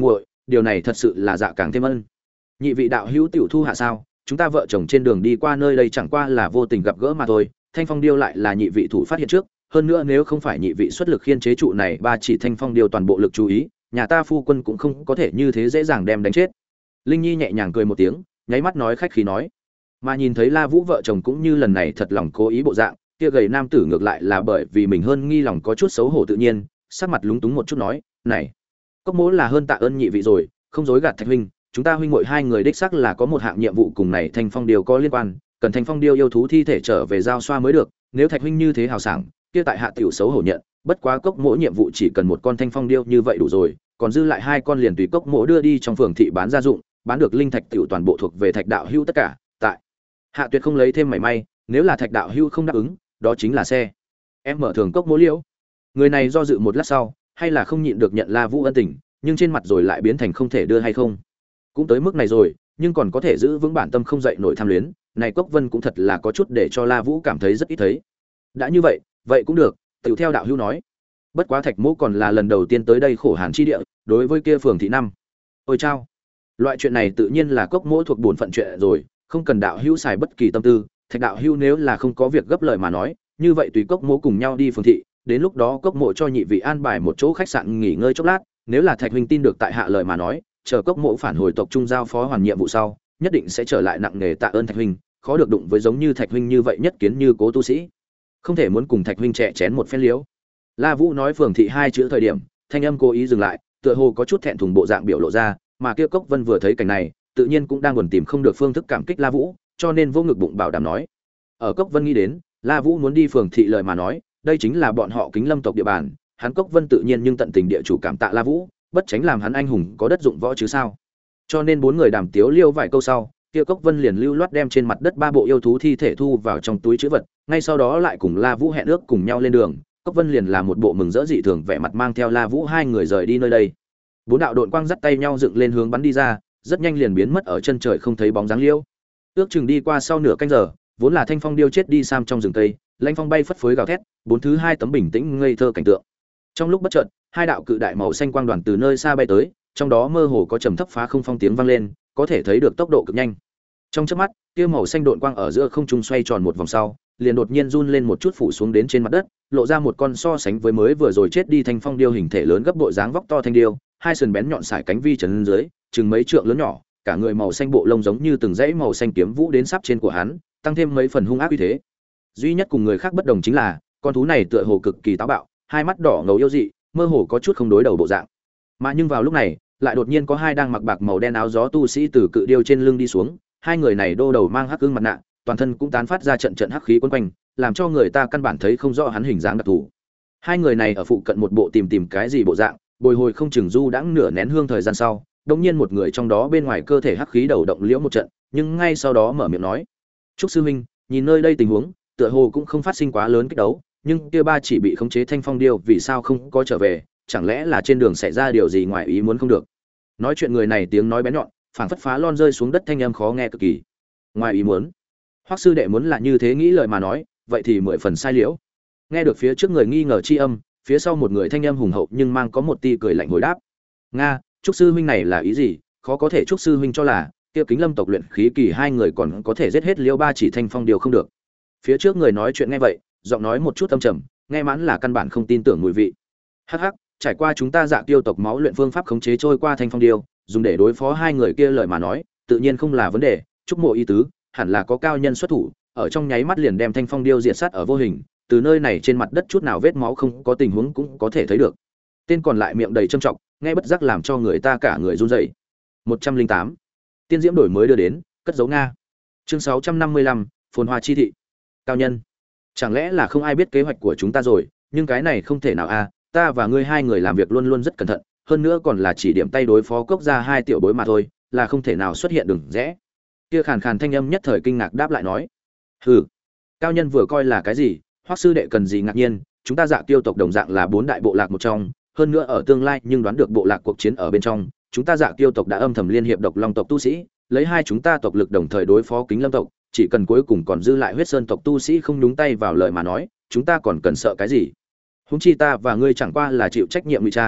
S1: điều này thật sự là dạ càng thêm ân. Nhị vị đạo hữu tiểu thu hạ sao? Chúng ta vợ chồng trên đường đi qua nơi đây chẳng qua là vô tình gặp gỡ mà thôi. Thanh phong điêu lại là nhị vị thủ phát hiện trước, hơn nữa nếu không phải nhị vị xuất lực khiên chế trụ này ba chỉ thanh phong điêu toàn bộ lực chú ý, nhà ta phu quân cũng không có thể như thế dễ dàng đem đánh chết. Linh Nhi nhẹ nhàng cười một tiếng, nháy mắt nói khách khí nói. Mà nhìn thấy La Vũ vợ chồng cũng như lần này thật lòng cố ý bộ dạng, kia gầy nam tử ngược lại là bởi vì mình hơn nghi lòng có chút xấu hổ tự nhiên, sắc mặt lúng túng một chút nói, "Này, Cốc Mỗ là hơn tạ ơn nhị vị rồi, không dối gạt Thạch huynh, chúng ta huynh muội hai người đích xác là có một hạng nhiệm vụ cùng này Thanh Phong Điêu có liên quan, cần Thanh Phong Điêu yêu thú thi thể trở về giao xoa mới được, nếu Thạch huynh như thế hào sảng, kia tại hạ tiểu xấu hổ nhận, bất quá Cốc Mỗ nhiệm vụ chỉ cần một con Thanh Phong Điêu như vậy đủ rồi, còn dư lại hai con liền tùy Cốc Mỗ đưa đi trong phường thị bán gia dụng, bán được linh thạch tiểu toàn bộ thuộc về Thạch đạo hữu tất cả, tại hạ tuyệt không lấy thêm mảy may, nếu là Thạch đạo hữu không đáp ứng, đó chính là xe." Em mở thường Cốc Mỗ liễu. Người này do dự một lát sau, hay là không nhịn được nhận La Vũ ân tình, nhưng trên mặt rồi lại biến thành không thể đưa hay không. Cũng tới mức này rồi, nhưng còn có thể giữ vững bản tâm không dậy nổi tham luyến, này Cốc Vân cũng thật là có chút để cho La Vũ cảm thấy rất ít thấy. Đã như vậy, vậy cũng được, tùy theo đạo hữu nói. Bất quá Thạch Mỗ còn là lần đầu tiên tới đây khổ hàn chi địa, đối với kia phường thị năm. Ôi chao, loại chuyện này tự nhiên là Cốc Mỗ thuộc bổn phận chuyện rồi, không cần đạo hữu xài bất kỳ tâm tư, Thạch đạo hữu nếu là không có việc gấp lời mà nói, như vậy tùy Cốc Mỗ cùng nhau đi phường thị, đến lúc đó Cốc Mỗ cho nhị vị an bài một chỗ khách sạn nghỉ ngơi chốc lát, nếu là Thạch huynh tin được tại hạ lời mà nói, chờ Cốc Mỗ phản hồi tộc trung giao phó hoàn nhiệm vụ sau, nhất định sẽ trở lại nặng nề tạ ơn Thạch huynh, khó được đụng với giống như Thạch huynh như vậy nhất kiến như cố tu sĩ, không thể muốn cùng Thạch huynh trẻ chén một phen liếu. La Vũ nói phường thị hai chữ thời điểm, thanh âm cố ý dừng lại, tựa hồ có chút thẹn thùng bộ dạng biểu lộ ra, mà kia Cốc Vân vừa thấy cảnh này, tự nhiên cũng đang buồn tìm không được phương thức cảm kích La Vũ, cho nên vô ngực bụng bảo đảm nói. Ở Cốc Vân nghĩ đến, La Vũ muốn đi phường thị lời mà nói, đây chính là bọn họ Kính Lâm tộc địa bàn, hắn Cốc Vân tự nhiên nhưng tận tình địa chủ cảm tạ La Vũ, bất tránh làm hắn anh hùng có đất dụng võ chứ sao. Cho nên bốn người đàm tiếu liêu vài câu sau, kia Cốc Vân liền lưu loát đem trên mặt đất ba bộ yêu thú thi thể thu vào trong túi trữ vật, ngay sau đó lại cùng La Vũ hẹn ước cùng nhau lên đường. Cốc Vân liền làm một bộ mừng rỡ dị thường vẻ mặt mang theo La Vũ hai người rời đi nơi đây. Bốn đạo độn quang dắt tay nhau dựng lên hướng bắn đi ra, rất nhanh liền biến mất ở chân trời không thấy bóng dáng liêu. Ước chừng đi qua sau nửa canh giờ, vốn là Thanh Phong Điêu chết đi sam trong rừng tây, lãnh phong bay phất phới gào thét, bốn thứ hai tấm bình tĩnh ngây thơ cảnh tượng. Trong lúc bất chợt, hai đạo cự đại màu xanh quang đoàn từ nơi xa bay tới, trong đó mơ hồ có trầm thấp phá không phong tiếng vang lên, có thể thấy được tốc độ cực nhanh. Trong chớp mắt, kia màu xanh độn quang ở giữa không trung xoay tròn một vòng sau, liền đột nhiên run lên một chút phủ xuống đến trên mặt đất, lộ ra một con so sánh với mới vừa rồi chết đi Thanh Phong Điêu hình thể lớn gấp bội dáng vóc to thanh điêu, hai sườn bén nhọn sải cánh vi trần dưới, chừng mấy trượng lớn nhỏ, cả người màu xanh bộ lông giống như từng dãy màu xanh kiếm vũ đến sắp trên của hắn, tăng thêm mấy phần hung ác uy thế. Duy nhất cùng người khác bất đồng chính là, con thú này tựa hồ cực kỳ táo bạo, hai mắt đỏ ngầu yêu dị, mơ hồ có chút không đối đầu bộ dạng. Mà nhưng vào lúc này, lại đột nhiên có hai đang mặc bạc màu đen áo gió tu sĩ từ cự điêu trên lưng đi xuống, hai người này đô đầu mang hắc ương mặt nạ, toàn thân cũng tán phát ra trận trận hắc khí quấn quanh, làm cho người ta căn bản thấy không rõ hắn hình dáng đặc thù. Hai người này ở phụ cận một bộ tìm tìm cái gì bộ dạng, bồi hồi không chừng du đãng nửa nén hương thời gian sau, đột nhiên một người trong đó bên ngoài cơ thể hắc khí đầu động liễu một trận, nhưng ngay sau đó mở miệng nói: "Trúc sư huynh, nhìn nơi đây tình huống, tựa hồ cũng không phát sinh quá lớn kích đấu, nhưng kia ba chỉ bị khống chế Thanh Phong Điêu vì sao không có trở về, chẳng lẽ là trên đường xảy ra điều gì ngoài ý muốn không được?" Nói chuyện người này tiếng nói bén nhọn, phảng phất phá lon rơi xuống đất thanh âm khó nghe cực kỳ. Ngoài ý muốn? Hoắc sư đệ muốn là như thế nghĩ lời mà nói, vậy thì mười phần sai liễu. Nghe được phía trước người nghi ngờ chi âm, phía sau một người thanh âm hùng hậu nhưng mang có một tia cười lạnh hồi đáp: "Nga, Trúc sư huynh này là ý gì? Khó có thể Trúc sư huynh cho là kia Kính Lâm tộc luyện khí kỳ hai người còn có thể giết hết liễu ba chỉ Thanh Phong Điêu không được." Phía trước người nói chuyện nghe vậy, giọng nói một chút âm trầm, nghe mãn là căn bản không tin tưởng mùi vị. Hắc hắc, trải qua chúng ta Dạ Tiêu tộc máu luyện phương pháp khống chế trôi qua Thanh Phong Điêu, dùng để đối phó hai người kia lời mà nói, tự nhiên không là vấn đề, Trúc mộ ý tứ, hẳn là có cao nhân xuất thủ, ở trong nháy mắt liền đem Thanh Phong Điêu diệt sát ở vô hình, từ nơi này trên mặt đất chút nào vết máu không có tình huống cũng có thể thấy được. Tên còn lại miệng đầy trâm trọng, nghe bất giác làm cho người ta cả người run rẩy. một trăm linh tám Tiên diễm đổi mới đưa đến, cất dấu Nga. Chương sáu trăm năm mươi lăm, Phồn Hoa chi thị. Cao nhân, chẳng lẽ là không ai biết kế hoạch của chúng ta rồi, nhưng cái này không thể nào a, ta và ngươi hai người làm việc luôn luôn rất cẩn thận, hơn nữa còn là chỉ điểm tay đối phó cốc ra hai tiểu bối mà thôi, là không thể nào xuất hiện đường rẽ. Kia khàn khàn thanh âm nhất thời kinh ngạc đáp lại nói: "Hừ, cao nhân vừa coi là cái gì, Hoắc sư đệ cần gì ngạc nhiên, chúng ta Dạ Tiêu tộc đồng dạng là bốn đại bộ lạc một trong, hơn nữa ở tương lai nhưng đoán được bộ lạc cuộc chiến ở bên trong, chúng ta Dạ Tiêu tộc đã âm thầm liên hiệp Độc Long tộc tu sĩ, lấy hai chúng ta tộc lực đồng thời đối phó Kính Lâm tộc, chỉ cần cuối cùng còn dư lại Huyết Sơn tộc tu sĩ không nhúng tay vào lời mà nói, chúng ta còn cần sợ cái gì? Huống chi ta và ngươi chẳng qua là chịu trách nhiệm ngụy trang,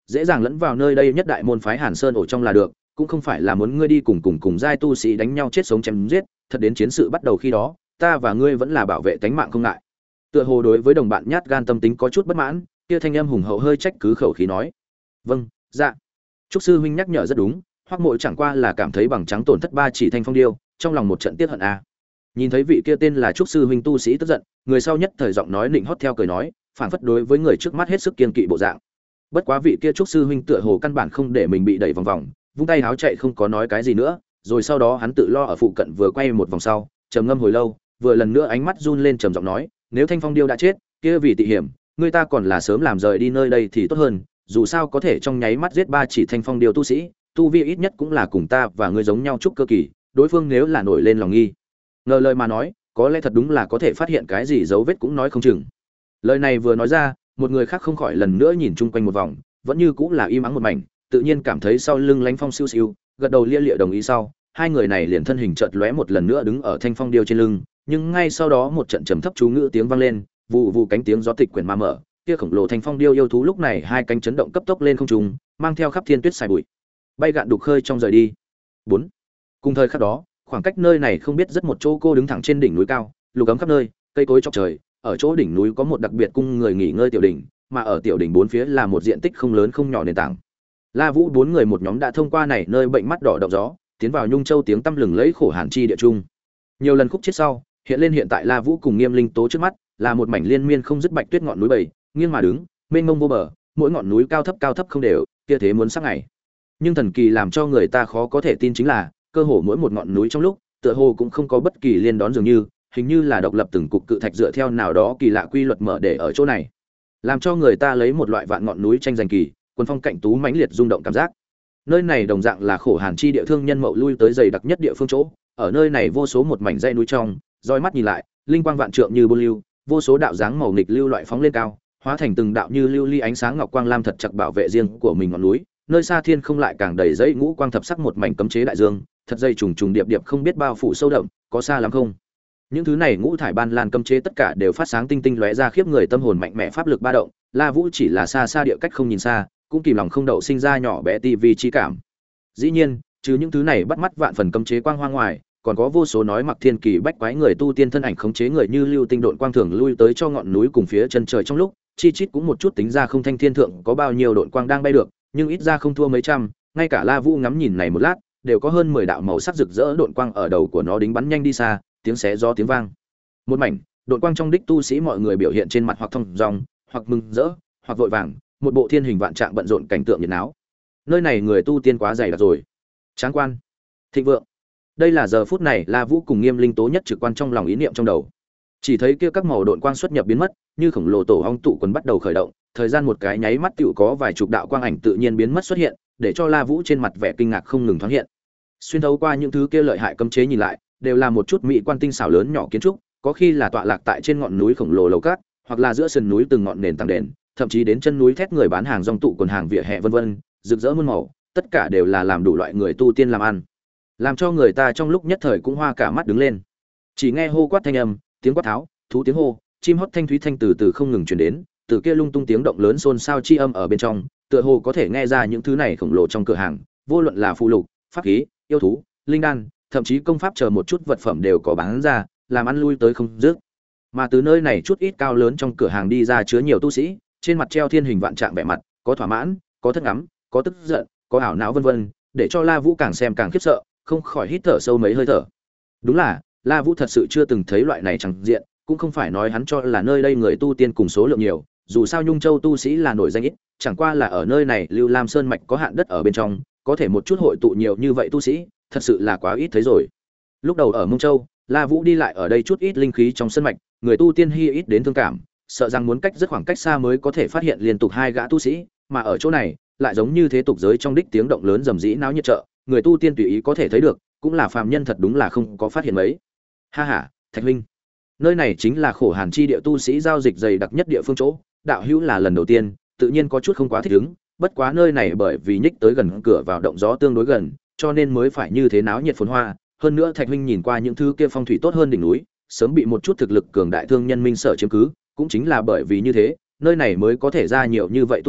S1: dễ dàng lẫn vào nơi đây nhất đại môn phái Hàn Sơn ổ trong là được, cũng không phải là muốn ngươi đi cùng cùng cùng giai tu sĩ đánh nhau chết sống chém giết, thật đến chiến sự bắt đầu khi đó, ta và ngươi vẫn là bảo vệ tánh mạng không ngại. Tựa hồ đối với đồng bạn nhát gan tâm tính có chút bất mãn, kia thanh âm hùng hậu hơi trách cứ khẩu khí nói: "Vâng, dạ." Trúc sư huynh nhắc nhở rất đúng, Hoắc Mộ chẳng qua là cảm thấy bằng trắng tổn thất ba chỉ thanh phong điêu, trong lòng một trận tiếc hận a. À. Nhìn thấy vị kia tên là Trúc sư huynh tu sĩ tức giận, người sau nhất thời giọng nói nịnh hót theo cười nói, phảng phất đối với người trước mắt hết sức kiên kỵ bộ dạng. Bất quá vị kia Trúc sư huynh tựa hồ căn bản không để mình bị đẩy vòng vòng, vung tay háo chạy không có nói cái gì nữa, rồi sau đó hắn tự lo ở phụ cận vừa quay một vòng sau, trầm ngâm hồi lâu, vừa lần nữa ánh mắt run lên trầm giọng nói, nếu thanh phong điêu đã chết, kia vì tị hiểm, người ta còn là sớm làm rời đi nơi đây thì tốt hơn, dù sao có thể trong nháy mắt giết ba chỉ thanh phong điêu tu sĩ, tu vi ít nhất cũng là cùng ta và ngươi giống nhau chút cơ kỳ, đối phương nếu là nổi lên lòng nghi ngờ lời mà nói, có lẽ thật đúng là có thể phát hiện cái gì dấu vết cũng nói không chừng. Lời này vừa nói ra, một người khác không khỏi lần nữa nhìn chung quanh một vòng, vẫn như cũng là im ắng một mảnh, tự nhiên cảm thấy sau lưng lánh phong siêu siêu, gật đầu lia lịa đồng ý sau, hai người này liền thân hình chợt lóe một lần nữa đứng ở thanh phong điêu trên lưng, nhưng ngay sau đó một trận trầm thấp chú ngữ tiếng vang lên, vụ vụ cánh tiếng gió tịch quyển ma mở, kia khổng lồ thanh phong điêu yêu thú lúc này hai cánh chấn động cấp tốc lên không trung, mang theo khắp thiên tuyết xài bụi, bay gạn đục khơi trong rời đi. Bốn. Cùng thời khắc đó, khoảng cách nơi này không biết rất một chỗ cô đứng thẳng trên đỉnh núi cao, lục ấm khắp nơi, cây cối chọc trời, ở chỗ đỉnh núi có một đặc biệt cung người nghỉ ngơi tiểu đỉnh, mà ở tiểu đỉnh bốn phía là một diện tích không lớn không nhỏ nền tảng. La Vũ bốn người một nhóm đã thông qua này nơi bệnh mắt đỏ động gió, tiến vào Nhung Châu tiếng tăm lừng lẫy khổ hàn chi địa trung. Nhiều lần khúc chết sau, hiện lên hiện tại La Vũ cùng Nghiêm Linh Tố trước mắt, là một mảnh liên miên không dứt bạch tuyết ngọn núi bầy, nghiêng mà đứng, mênh mông vô bờ, mỗi ngọn núi cao thấp cao thấp không đều, kia thế muốn sắc ngày. Nhưng thần kỳ làm cho người ta khó có thể tin chính là, cơ hồ mỗi một ngọn núi trong lúc, tựa hồ cũng không có bất kỳ liên đón dường như, hình như là độc lập từng cục cự thạch dựa theo nào đó kỳ lạ quy luật mở để ở chỗ này, làm cho người ta lấy một loại vạn ngọn núi tranh giành kỳ, quân phong cạnh tú mãnh liệt rung động cảm giác. Nơi này đồng dạng là khổ hàn chi địa thương nhân mậu lui tới dày đặc nhất địa phương chỗ, ở nơi này vô số một mảnh dãy núi trong, dõi mắt nhìn lại, linh quang vạn trượng như bôn lưu, vô số đạo dáng màu nghịch lưu loại phóng lên cao, hóa thành từng đạo như lưu ly ánh sáng ngọc quang lam thật chặt bảo vệ riêng của mình ngọn núi. Nơi xa thiên không lại càng đầy dãy ngũ quang thập sắc một mảnh cấm chế đại dương, thật dây trùng trùng điệp điệp không biết bao phủ sâu đậm, có xa lắm không? Những thứ này ngũ thải ban lan cấm chế tất cả đều phát sáng tinh tinh lóe ra khiếp người tâm hồn mạnh mẽ pháp lực ba động, La Vũ chỉ là xa xa địa cách không nhìn xa, cũng kìm lòng không đậu sinh ra nhỏ bé tivi chi cảm. Dĩ nhiên, trừ những thứ này bắt mắt vạn phần cấm chế quang hoa ngoài, còn có vô số nói mặc thiên kỳ bách quái người tu tiên thân ảnh khống chế người như lưu tinh độn quang thường lui tới cho ngọn núi cùng phía chân trời trong lúc, chi chít cũng một chút tính ra không thanh thiên thượng có bao nhiêu độn quang đang bay được, nhưng ít ra không thua mấy trăm, ngay cả La Vũ ngắm nhìn này một lát, đều có hơn mười đạo màu sắc rực rỡ độn quang ở đầu của nó đính bắn nhanh đi xa, tiếng xé gió tiếng vang. Một mảnh, độn quang trong đích tu sĩ mọi người biểu hiện trên mặt hoặc thông dong, hoặc mừng rỡ, hoặc vội vàng, một bộ thiên hình vạn trạng bận rộn cảnh tượng nhiệt náo. Nơi này người tu tiên quá dày đặc rồi. Tráng quan, thịnh vượng. Đây là giờ phút này La Vũ cùng Nghiêm Linh Tố nhất trực quan trong lòng ý niệm trong đầu. Chỉ thấy kia các màu độn quang xuất nhập biến mất, như khổng lồ tổ ong tụ quần bắt đầu khởi động, thời gian một cái nháy mắt tựu có vài chục đạo quang ảnh tự nhiên biến mất xuất hiện, để cho La Vũ trên mặt vẻ kinh ngạc không ngừng thoáng hiện. Xuyên thấu qua những thứ kia lợi hại cấm chế nhìn lại, đều là một chút mỹ quan tinh xảo lớn nhỏ kiến trúc, có khi là tọa lạc tại trên ngọn núi khổng lồ lầu cát, hoặc là giữa sườn núi từng ngọn nền tảng đền, thậm chí đến chân núi thét người bán hàng rong tụ quần hàng vỉa hè vân vân, rực rỡ muôn màu, tất cả đều là làm đủ loại người tu tiên làm ăn, làm cho người ta trong lúc nhất thời cũng hoa cả mắt đứng lên. Chỉ nghe hô quát thanh âm, tiếng quát tháo, thú tiếng hô, chim hót thanh thúy thanh từ từ không ngừng truyền đến, từ kia lung tung tiếng động lớn xôn xao chi âm ở bên trong, tựa hồ có thể nghe ra những thứ này khổng lồ trong cửa hàng, vô luận là phụ lục, pháp khí, yêu thú, linh đan, thậm chí công pháp chờ một chút vật phẩm đều có bán ra, làm ăn lui tới không dứt. Mà từ nơi này chút ít cao lớn trong cửa hàng đi ra chứa nhiều tu sĩ, trên mặt treo thiên hình vạn trạng vẻ mặt, có thỏa mãn, có thất ngắm, có tức giận, có ảo não vân vân, để cho La Vũ càng xem càng khiếp sợ, không khỏi hít thở sâu mấy hơi thở. Đúng là, La Vũ thật sự chưa từng thấy loại này chẳng diện, cũng không phải nói hắn cho là nơi đây người tu tiên cùng số lượng nhiều, dù sao Nhung Châu tu sĩ là nổi danh ít, chẳng qua là ở nơi này Lưu Lam Sơn mạch có hạn đất ở bên trong, có thể một chút hội tụ nhiều như vậy tu sĩ, thật sự là quá ít thấy rồi. Lúc đầu ở Mông Châu, La Vũ đi lại ở đây chút ít linh khí trong sơn mạch, người tu tiên hi ít đến thương cảm, sợ rằng muốn cách rất khoảng cách xa mới có thể phát hiện liên tục hai gã tu sĩ, mà ở chỗ này, lại giống như thế tục giới trong đích tiếng động lớn rầm rĩ náo nhiệt chợ, người tu tiên tùy ý có thể thấy được, cũng là phàm nhân thật đúng là không có phát hiện mấy. Ha ha, Thạch huynh, nơi này chính là khổ hàn chi địa tu sĩ giao dịch dày đặc nhất địa phương chỗ, đạo hữu là lần đầu tiên, tự nhiên có chút không quá thích ứng, bất quá nơi này bởi vì nhích tới gần cửa vào động gió tương đối gần, cho nên mới phải như thế náo nhiệt phồn hoa, hơn nữa Thạch huynh nhìn qua những thứ kia phong thủy tốt hơn đỉnh núi, sớm bị một chút thực lực cường đại thương nhân minh sở chiếm cứ, cũng chính là bởi vì như thế, nơi này mới có thể ra nhiều như vậy tu sĩ,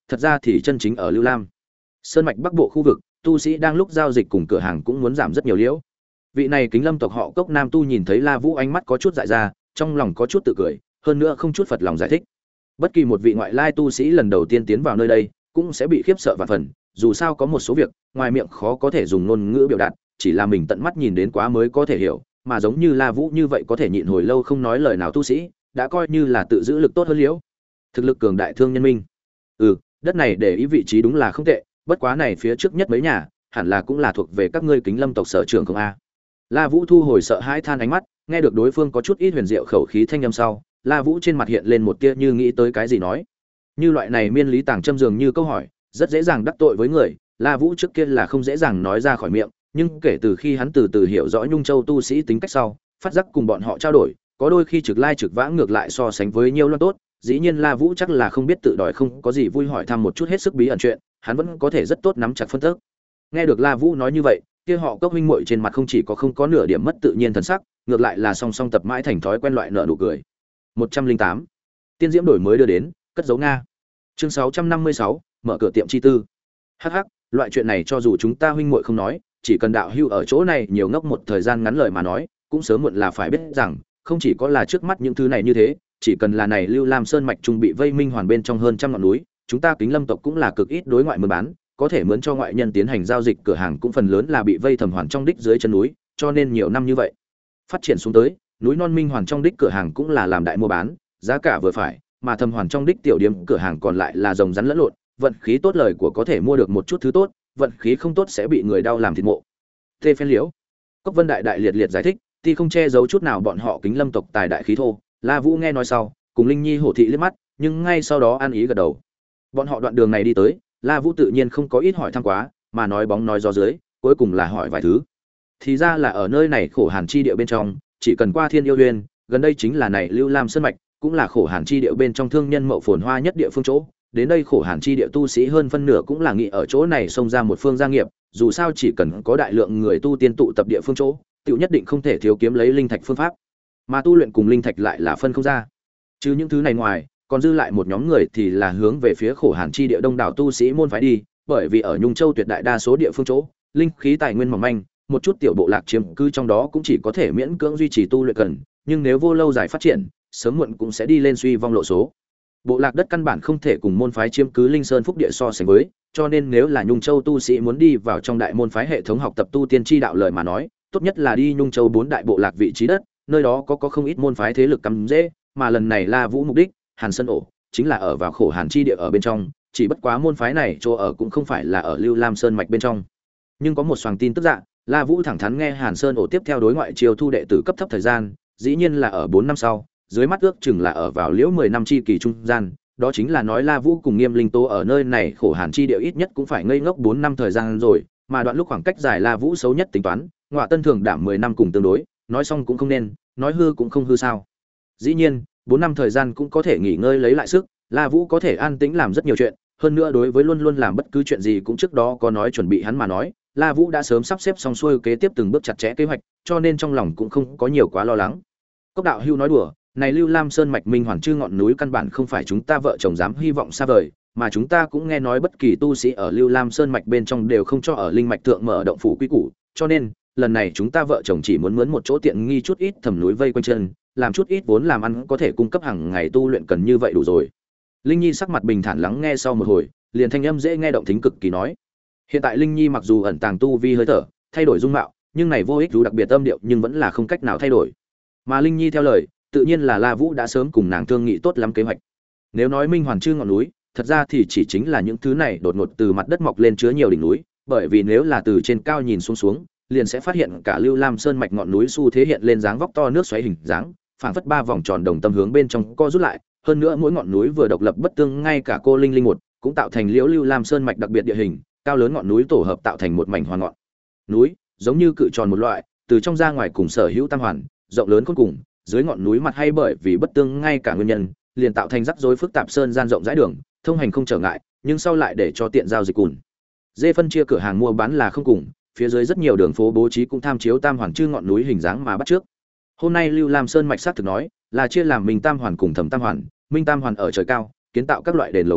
S1: thật ra thì chân chính ở Lưu Lam Sơn mạch Bắc Bộ khu vực, tu sĩ đang lúc giao dịch cùng cửa hàng cũng muốn giảm rất nhiều liễu. Vị này Kính Lâm tộc họ Cốc nam tu nhìn thấy La Vũ ánh mắt có chút dại ra, trong lòng có chút tự cười, hơn nữa không chút phật lòng giải thích. Bất kỳ một vị ngoại lai tu sĩ lần đầu tiên tiến vào nơi đây, cũng sẽ bị khiếp sợ vạn phần, dù sao có một số việc, ngoài miệng khó có thể dùng ngôn ngữ biểu đạt, chỉ là mình tận mắt nhìn đến quá mới có thể hiểu, mà giống như La Vũ như vậy có thể nhịn hồi lâu không nói lời nào tu sĩ, đã coi như là tự giữ lực tốt hơn liễu. Thực lực cường đại thương nhân minh. Ừ, đất này để ý vị trí đúng là không tệ, bất quá này phía trước nhất mấy nhà, hẳn là cũng là thuộc về các ngươi Kính Lâm tộc sở trưởng không a. La Vũ thu hồi sợ hãi than ánh mắt, nghe được đối phương có chút ít huyền diệu khẩu khí thanh âm sau, La Vũ trên mặt hiện lên một tia như nghĩ tới cái gì nói. Như loại này miên lý tàng châm dường như câu hỏi, rất dễ dàng đắc tội với người, La Vũ trước kia là không dễ dàng nói ra khỏi miệng, nhưng kể từ khi hắn từ từ hiểu rõ Nhung Châu tu sĩ tính cách sau, phát giác cùng bọn họ trao đổi, có đôi khi trực lai trực vãng ngược lại so sánh với nhiều loan tốt, dĩ nhiên La Vũ chắc là không biết tự đòi không có gì vui hỏi thăm một chút hết sức bí ẩn chuyện, hắn vẫn có thể rất tốt nắm chặt phân tích. Nghe được La Vũ nói như vậy, kia họ Cốc huynh muội trên mặt không chỉ có không có nửa điểm mất tự nhiên thần sắc, ngược lại là song song tập mãi thành thói quen loại nở nụ cười. một trăm lẻ tám Tiên diễm đổi mới đưa đến, cất dấu Nga. Chương sáu trăm năm mươi sáu, mở cửa tiệm chi tư. Hắc hắc, loại chuyện này cho dù chúng ta huynh muội không nói, chỉ cần đạo hưu ở chỗ này nhiều ngốc một thời gian ngắn lời mà nói, cũng sớm muộn là phải biết rằng, không chỉ có là trước mắt những thứ này như thế, chỉ cần là này Lưu Lam Sơn mạch trung bị vây minh hoàn bên trong hơn trăm ngọn núi, chúng ta Kính Lâm tộc cũng là cực ít đối ngoại mua bán, có thể mướn cho ngoại nhân tiến hành giao dịch cửa hàng cũng phần lớn là bị vây thầm hoàn trong đích dưới chân núi, cho nên nhiều năm như vậy, phát triển xuống tới, núi non minh hoàn trong đích cửa hàng cũng là làm đại mua bán, giá cả vừa phải, mà thầm hoàn trong đích tiểu điểm cửa hàng còn lại là rồng rắn lẫn lộn, vận khí tốt lời của có thể mua được một chút thứ tốt, vận khí không tốt sẽ bị người đau làm thịt mộ. Tê Phen Liễu, Cốc Vân đại đại liệt liệt giải thích, thì không che giấu chút nào bọn họ Kính Lâm tộc tài đại khí thô. La Vũ nghe nói sau, cùng Linh Nhi hổ thị liếc mắt, nhưng ngay sau đó an ý gật đầu. Bọn họ đoạn đường này đi tới, La Vũ tự nhiên không có ít hỏi thăm quá, mà nói bóng nói gió dưới, cuối cùng là hỏi vài thứ. Thì ra là ở nơi này khổ hàn chi địa bên trong, chỉ cần qua Thiên Yêu Uyên, gần đây chính là này Lưu Lam Sơn mạch, cũng là khổ hàn chi địa bên trong thương nhân mậu phồn hoa nhất địa phương chỗ. Đến đây khổ hàn chi địa tu sĩ hơn phân nửa cũng là nghĩ ở chỗ này xông ra một phương gia nghiệp, dù sao chỉ cần có đại lượng người tu tiên tụ tập địa phương chỗ, tiểu nhất định không thể thiếu kiếm lấy linh thạch phương pháp. Mà tu luyện cùng linh thạch lại là phân không ra. Chứ những thứ này ngoài, còn dư lại một nhóm người thì là hướng về phía khổ hàn chi địa đông đảo tu sĩ môn phái đi, bởi vì ở Nhung Châu tuyệt đại đa số địa phương chỗ, linh khí tài nguyên mỏng manh, một chút tiểu bộ lạc chiếm cư trong đó cũng chỉ có thể miễn cưỡng duy trì tu luyện cần, nhưng nếu vô lâu dài phát triển, sớm muộn cũng sẽ đi lên suy vong lộ số. Bộ lạc đất căn bản không thể cùng môn phái chiếm cứ linh sơn phúc địa so sánh với, cho nên nếu là Nhung Châu tu sĩ muốn đi vào trong đại môn phái hệ thống học tập tu tiên chi đạo lời mà nói, tốt nhất là đi Nhung Châu bốn đại bộ lạc vị trí đất, nơi đó có có không ít môn phái thế lực cắm rễ, mà lần này La Vũ mục đích, Hàn Sơn ổ, chính là ở vào khổ hàn chi địa ở bên trong, chỉ bất quá môn phái này chỗ ở cũng không phải là ở Lưu Lam Sơn mạch bên trong. Nhưng có một xoàng tin tức dạ, La Vũ thẳng thắn nghe Hàn Sơn ổ tiếp theo đối ngoại chiêu thu đệ tử cấp thấp thời gian, dĩ nhiên là ở bốn năm sau, dưới mắt ước chừng là ở vào liễu mười năm chi kỳ trung gian, đó chính là nói La Vũ cùng Nghiêm Linh Tố ở nơi này khổ hàn chi địa ít nhất cũng phải ngây ngốc bốn năm thời gian rồi, mà đoạn lúc khoảng cách dài La Vũ xấu nhất tính toán, ngọa tân thường đảm mười năm cùng tương đối, nói xong cũng không nên, nói hư cũng không hư sao. Dĩ nhiên, bốn năm thời gian cũng có thể nghỉ ngơi lấy lại sức, La Vũ có thể an tĩnh làm rất nhiều chuyện, hơn nữa đối với luôn luôn làm bất cứ chuyện gì cũng trước đó có nói chuẩn bị hắn mà nói, La Vũ đã sớm sắp xếp xong xuôi kế tiếp từng bước chặt chẽ kế hoạch, cho nên trong lòng cũng không có nhiều quá lo lắng. Cốc đạo hưu nói đùa, này Lưu Lam Sơn mạch minh hoàn chư ngọn núi căn bản không phải chúng ta vợ chồng dám hy vọng xa vời, mà chúng ta cũng nghe nói bất kỳ tu sĩ ở Lưu Lam Sơn mạch bên trong đều không cho ở linh mạch thượng mở động phủ quy củ, cho nên lần này chúng ta vợ chồng chỉ muốn mướn một chỗ tiện nghi chút ít thầm núi vây quanh chân, làm chút ít vốn làm ăn có thể cung cấp hàng ngày tu luyện cần như vậy đủ rồi. Linh Nhi sắc mặt bình thản lắng nghe sau một hồi, liền thanh âm dễ nghe động thính cực kỳ nói. Hiện tại Linh Nhi mặc dù ẩn tàng tu vi hơi thở, thay đổi dung mạo, nhưng này vô ích dù đặc biệt âm điệu nhưng vẫn là không cách nào thay đổi. Mà Linh Nhi theo lời, tự nhiên là La Vũ đã sớm cùng nàng thương nghị tốt lắm kế hoạch. Nếu nói Minh Hoàn Trư ngọn núi, thật ra thì chỉ chính là những thứ này đột ngột từ mặt đất mọc lên chứa nhiều đỉnh núi, bởi vì nếu là từ trên cao nhìn xuống xuống, liền sẽ phát hiện cả Lưu Lam Sơn mạch ngọn núi xu thế hiện lên dáng vóc to nước xoáy hình dáng, phảng phất ba vòng tròn đồng tâm hướng bên trong co rút lại, hơn nữa mỗi ngọn núi vừa độc lập bất tương, ngay cả cô linh linh một cũng tạo thành liễu Lưu Lam Sơn mạch đặc biệt địa hình, cao lớn ngọn núi tổ hợp tạo thành một mảnh hoàn ngọn núi, giống như cự tròn một loại, từ trong ra ngoài cùng sở hữu tam hoàn, rộng lớn cuối cùng, dưới ngọn núi mặt hay bởi vì bất tương ngay cả nguyên nhân, liền tạo thành rắc rối phức tạp sơn gian rộng rãi đường, thông hành không trở ngại, nhưng sau lại để cho tiện giao dịch cùn. Dê phân chia cửa hàng mua bán là không cùng, phía dưới rất nhiều đường phố bố trí cũng tham chiếu tam hoàn chư ngọn núi hình dáng mà bắt trước. Hôm nay Lưu Lam Sơn mạch sát thực nói, là chia làm Minh Tam hoàn cùng Thẩm Tam hoàn, Minh Tam hoàn ở trời cao, kiến tạo các loại đền lầu cát,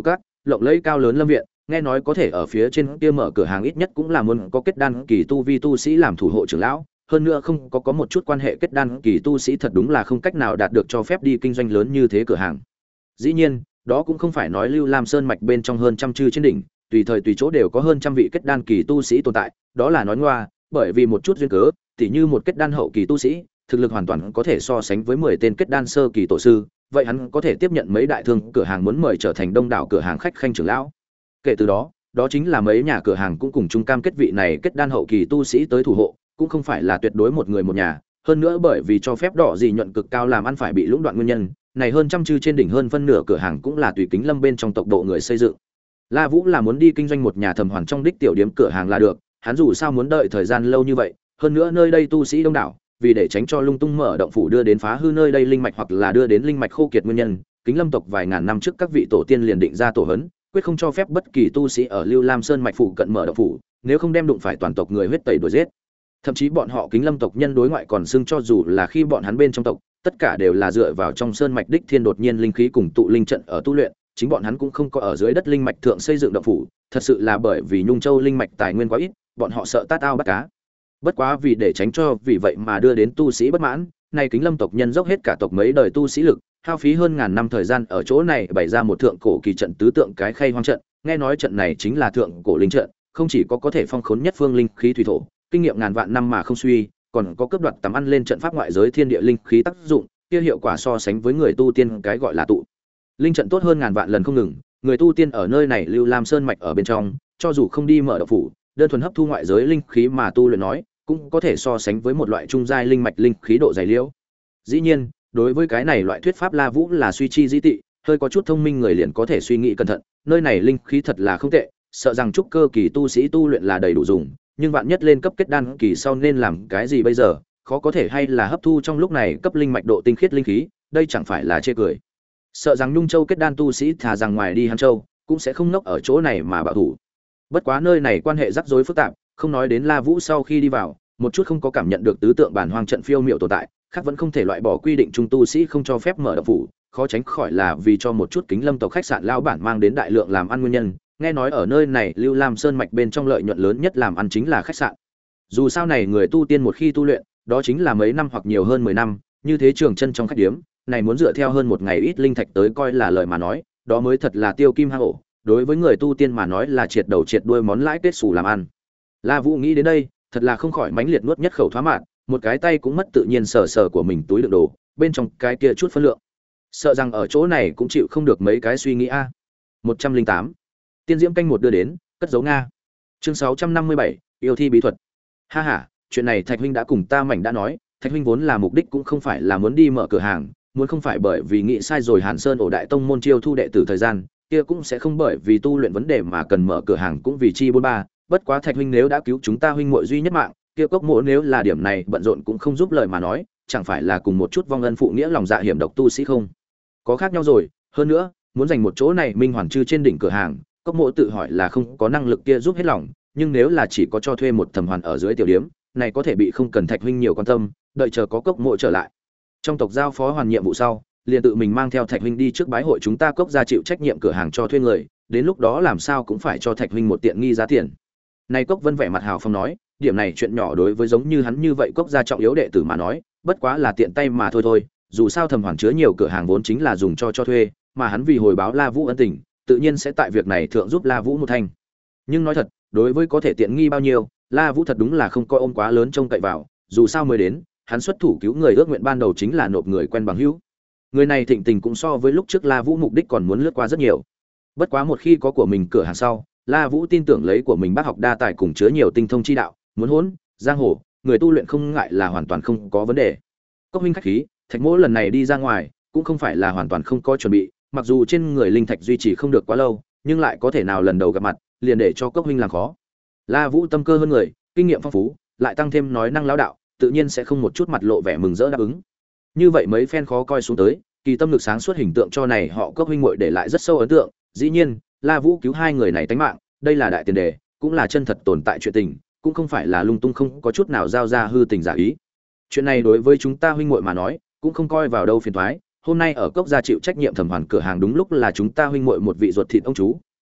S1: lộng lẫy cao lớn lâm viện, nghe nói có thể ở phía trên kia mở cửa hàng ít nhất cũng là muốn có kết đan kỳ tu vi tu sĩ làm thủ hộ trưởng lão, hơn nữa không có có một chút quan hệ kết đan kỳ tu sĩ thật đúng là không cách nào đạt được cho phép đi kinh doanh lớn như thế cửa hàng. Dĩ nhiên, đó cũng không phải nói Lưu Lam Sơn mạch bên trong hơn trăm chư trên đỉnh, tùy thời tùy chỗ đều có hơn trăm vị kết đan kỳ tu sĩ tồn tại, đó là nói ngoa, bởi vì một chút duyên cớ, tỉ như một kết đan hậu kỳ tu sĩ, thực lực hoàn toàn có thể so sánh với mười tên kết đan sơ kỳ tổ sư, vậy hắn có thể tiếp nhận mấy đại thương cửa hàng muốn mời trở thành đông đảo cửa hàng khách khanh trưởng lão. Kể từ đó, đó chính là mấy nhà cửa hàng cũng cùng chung cam kết vị này kết đan hậu kỳ tu sĩ tới thủ hộ, cũng không phải là tuyệt đối một người một nhà, hơn nữa bởi vì cho phép đỏ gì nhuận cực cao làm ăn phải bị lũng đoạn nguyên nhân, này hơn trăm chư trên đỉnh hơn phân nửa cửa hàng cũng là tùy kính lâm bên trong tộc độ người xây dựng. La Vũ là muốn đi kinh doanh một nhà thầm hoàn trong đích tiểu điếm cửa hàng là được, hắn dù sao muốn đợi thời gian lâu như vậy, hơn nữa nơi đây tu sĩ đông đảo, vì để tránh cho lung tung mở động phủ đưa đến phá hư nơi đây linh mạch hoặc là đưa đến linh mạch khô kiệt nguyên nhân, Kính Lâm tộc vài ngàn năm trước các vị tổ tiên liền định ra tổ hấn, quyết không cho phép bất kỳ tu sĩ ở Lưu Lam Sơn mạch phủ cận mở động phủ, nếu không đem đụng phải toàn tộc người huyết tẩy đuổi giết. Thậm chí bọn họ Kính Lâm tộc nhân đối ngoại còn xưng cho dù là khi bọn hắn bên trong tộc, tất cả đều là dựa vào trong sơn mạch đích thiên đột nhiên linh khí cùng tụ linh trận ở tu luyện, chính bọn hắn cũng không có ở dưới đất linh mạch thượng xây dựng động phủ, thật sự là bởi vì Nhung Châu linh mạch tài nguyên quá ít, bọn họ sợ tát ao bắt cá. Bất quá vì để tránh cho vì vậy mà đưa đến tu sĩ bất mãn, nay Kính Lâm tộc nhân dốc hết cả tộc mấy đời tu sĩ lực, hao phí hơn ngàn năm thời gian ở chỗ này bày ra một thượng cổ kỳ trận tứ tượng cái khay hoang trận, nghe nói trận này chính là thượng cổ linh trận, không chỉ có có thể phong khốn nhất phương linh khí thủy thổ, kinh nghiệm ngàn vạn năm mà không suy, còn có cấp đoạt tầm ăn lên trận pháp ngoại giới thiên địa linh khí tác dụng, kia hiệu quả so sánh với người tu tiên cái gọi là tụ linh trận tốt hơn ngàn vạn lần không ngừng. Người tu tiên ở nơi này Lưu Lam Sơn mạch ở bên trong, cho dù không đi mở động phủ, đơn thuần hấp thu ngoại giới linh khí mà tu luyện nói, cũng có thể so sánh với một loại trung giai linh mạch linh khí độ dày liễu. Dĩ nhiên, đối với cái này loại thuyết pháp La Vũ là suy chi dĩ tị, hơi có chút thông minh người liền có thể suy nghĩ cẩn thận, nơi này linh khí thật là không tệ, sợ rằng trúc cơ kỳ tu sĩ tu luyện là đầy đủ dùng, nhưng vạn nhất lên cấp kết đan kỳ sau nên làm cái gì bây giờ, khó có thể hay là hấp thu trong lúc này cấp linh mạch độ tinh khiết linh khí, đây chẳng phải là chê cười. Sợ rằng Nhung Châu kết đan tu sĩ thà rằng ngoài đi Hán Châu, cũng sẽ không nốc ở chỗ này mà bảo thủ. Bất quá nơi này quan hệ rắc rối phức tạp, không nói đến La Vũ sau khi đi vào, một chút không có cảm nhận được tứ tượng bản hoang trận phiêu miệu tồn tại, khác vẫn không thể loại bỏ quy định trung tu sĩ không cho phép mở động phủ, khó tránh khỏi là vì cho một chút Kính Lâm tộc khách sạn lão bản mang đến đại lượng làm ăn nguyên nhân. Nghe nói ở nơi này Lưu Lam Sơn mạch bên trong lợi nhuận lớn nhất làm ăn chính là khách sạn. Dù sao này người tu tiên một khi tu luyện, đó chính là mấy năm hoặc nhiều hơn mười năm, như thế trường chân trong khách điếm, này muốn dựa theo hơn một ngày ít linh thạch tới coi là lời mà nói, đó mới thật là tiêu kim hang ổ, đối với người tu tiên mà nói là triệt đầu triệt đuôi món lãi kết xù làm ăn. La Vũ nghĩ đến đây, thật là không khỏi mãnh liệt nuốt nhất khẩu thoá mạn, một cái tay cũng mất tự nhiên sờ sờ của mình túi đựng đồ, bên trong cái kia chút phân lượng. Sợ rằng ở chỗ này cũng chịu không được mấy cái suy nghĩ a. một trăm linh tám. Tiên diễm canh một đưa đến, cất giấu Nga. Chương sáu trăm năm mươi bảy, yêu thi bí thuật. Ha ha, chuyện này Thạch huynh đã cùng ta mảnh đã nói, Thạch huynh vốn là mục đích cũng không phải là muốn đi mở cửa hàng, muốn không phải bởi vì nghĩ sai rồi Hàn Sơn ổ đại tông môn chiêu thu đệ tử thời gian, kia cũng sẽ không bởi vì tu luyện vấn đề mà cần mở cửa hàng cũng vì chi bốn ba, bất quá Thạch huynh nếu đã cứu chúng ta huynh muội duy nhất mạng, kia cốc mộ nếu là điểm này bận rộn cũng không giúp lời mà nói, chẳng phải là cùng một chút vong ân phụ nghĩa lòng dạ hiểm độc tu sĩ không? Có khác nhau rồi, hơn nữa, muốn dành một chỗ này minh hoàn chư trên đỉnh cửa hàng, cốc mộ tự hỏi là không có năng lực kia giúp hết lòng, nhưng nếu là chỉ có cho thuê một thẩm hoàn ở dưới tiểu điếm, này có thể bị không cần Thạch huynh nhiều quan tâm, đợi chờ có cốc mộ trở lại. Trong tộc giao phó hoàn nhiệm vụ sau, liền tự mình mang theo Thạch huynh đi trước bái hội chúng ta cốc gia chịu trách nhiệm cửa hàng cho thuê người, đến lúc đó làm sao cũng phải cho Thạch huynh một tiện nghi giá tiền. Này Cốc Vân vẻ mặt hào phong nói, điểm này chuyện nhỏ đối với giống như hắn như vậy cốc gia trọng yếu đệ tử mà nói, bất quá là tiện tay mà thôi thôi, dù sao thẩm hoàn chứa nhiều cửa hàng vốn chính là dùng cho cho thuê, mà hắn vì hồi báo La Vũ ân tình, tự nhiên sẽ tại việc này thượng giúp La Vũ một thành. Nhưng nói thật, đối với có thể tiện nghi bao nhiêu, La Vũ thật đúng là không coi ôm quá lớn trông cậy vào, dù sao mới đến, hắn xuất thủ cứu người ước nguyện ban đầu chính là nộp người quen bằng hữu. Người này thịnh tình cũng so với lúc trước La Vũ mục đích còn muốn lướt qua rất nhiều. Bất quá một khi có của mình cửa hàng sau, La Vũ tin tưởng lấy của mình bác học đa tài cùng chứa nhiều tinh thông chi đạo, muốn hỗn, giang hồ, người tu luyện không ngại là hoàn toàn không có vấn đề. Cốc huynh khách khí, Thạch Mỗ lần này đi ra ngoài, cũng không phải là hoàn toàn không có chuẩn bị, mặc dù trên người linh thạch duy trì không được quá lâu, nhưng lại có thể nào lần đầu gặp mặt, liền để cho Cốc huynh làm khó. La Vũ tâm cơ hơn người, kinh nghiệm phong phú, lại tăng thêm nói năng lão đạo, tự nhiên sẽ không một chút mặt lộ vẻ mừng rỡ đáp ứng. Như vậy mấy phen khó coi xuống tới, kỳ tâm lực sáng suốt hình tượng cho này họ Cốc huynh muội để lại rất sâu ấn tượng, dĩ nhiên, La Vũ cứu hai người này tánh mạng, đây là đại tiền đề, cũng là chân thật tồn tại chuyện tình, cũng không phải là lung tung không có chút nào giao ra hư tình giả ý. Chuyện này đối với chúng ta huynh muội mà nói, cũng không coi vào đâu phiền toái, hôm nay ở Cốc gia chịu trách nhiệm thẩm hoàn cửa hàng đúng lúc là chúng ta huynh muội một vị ruột thịt ông chú,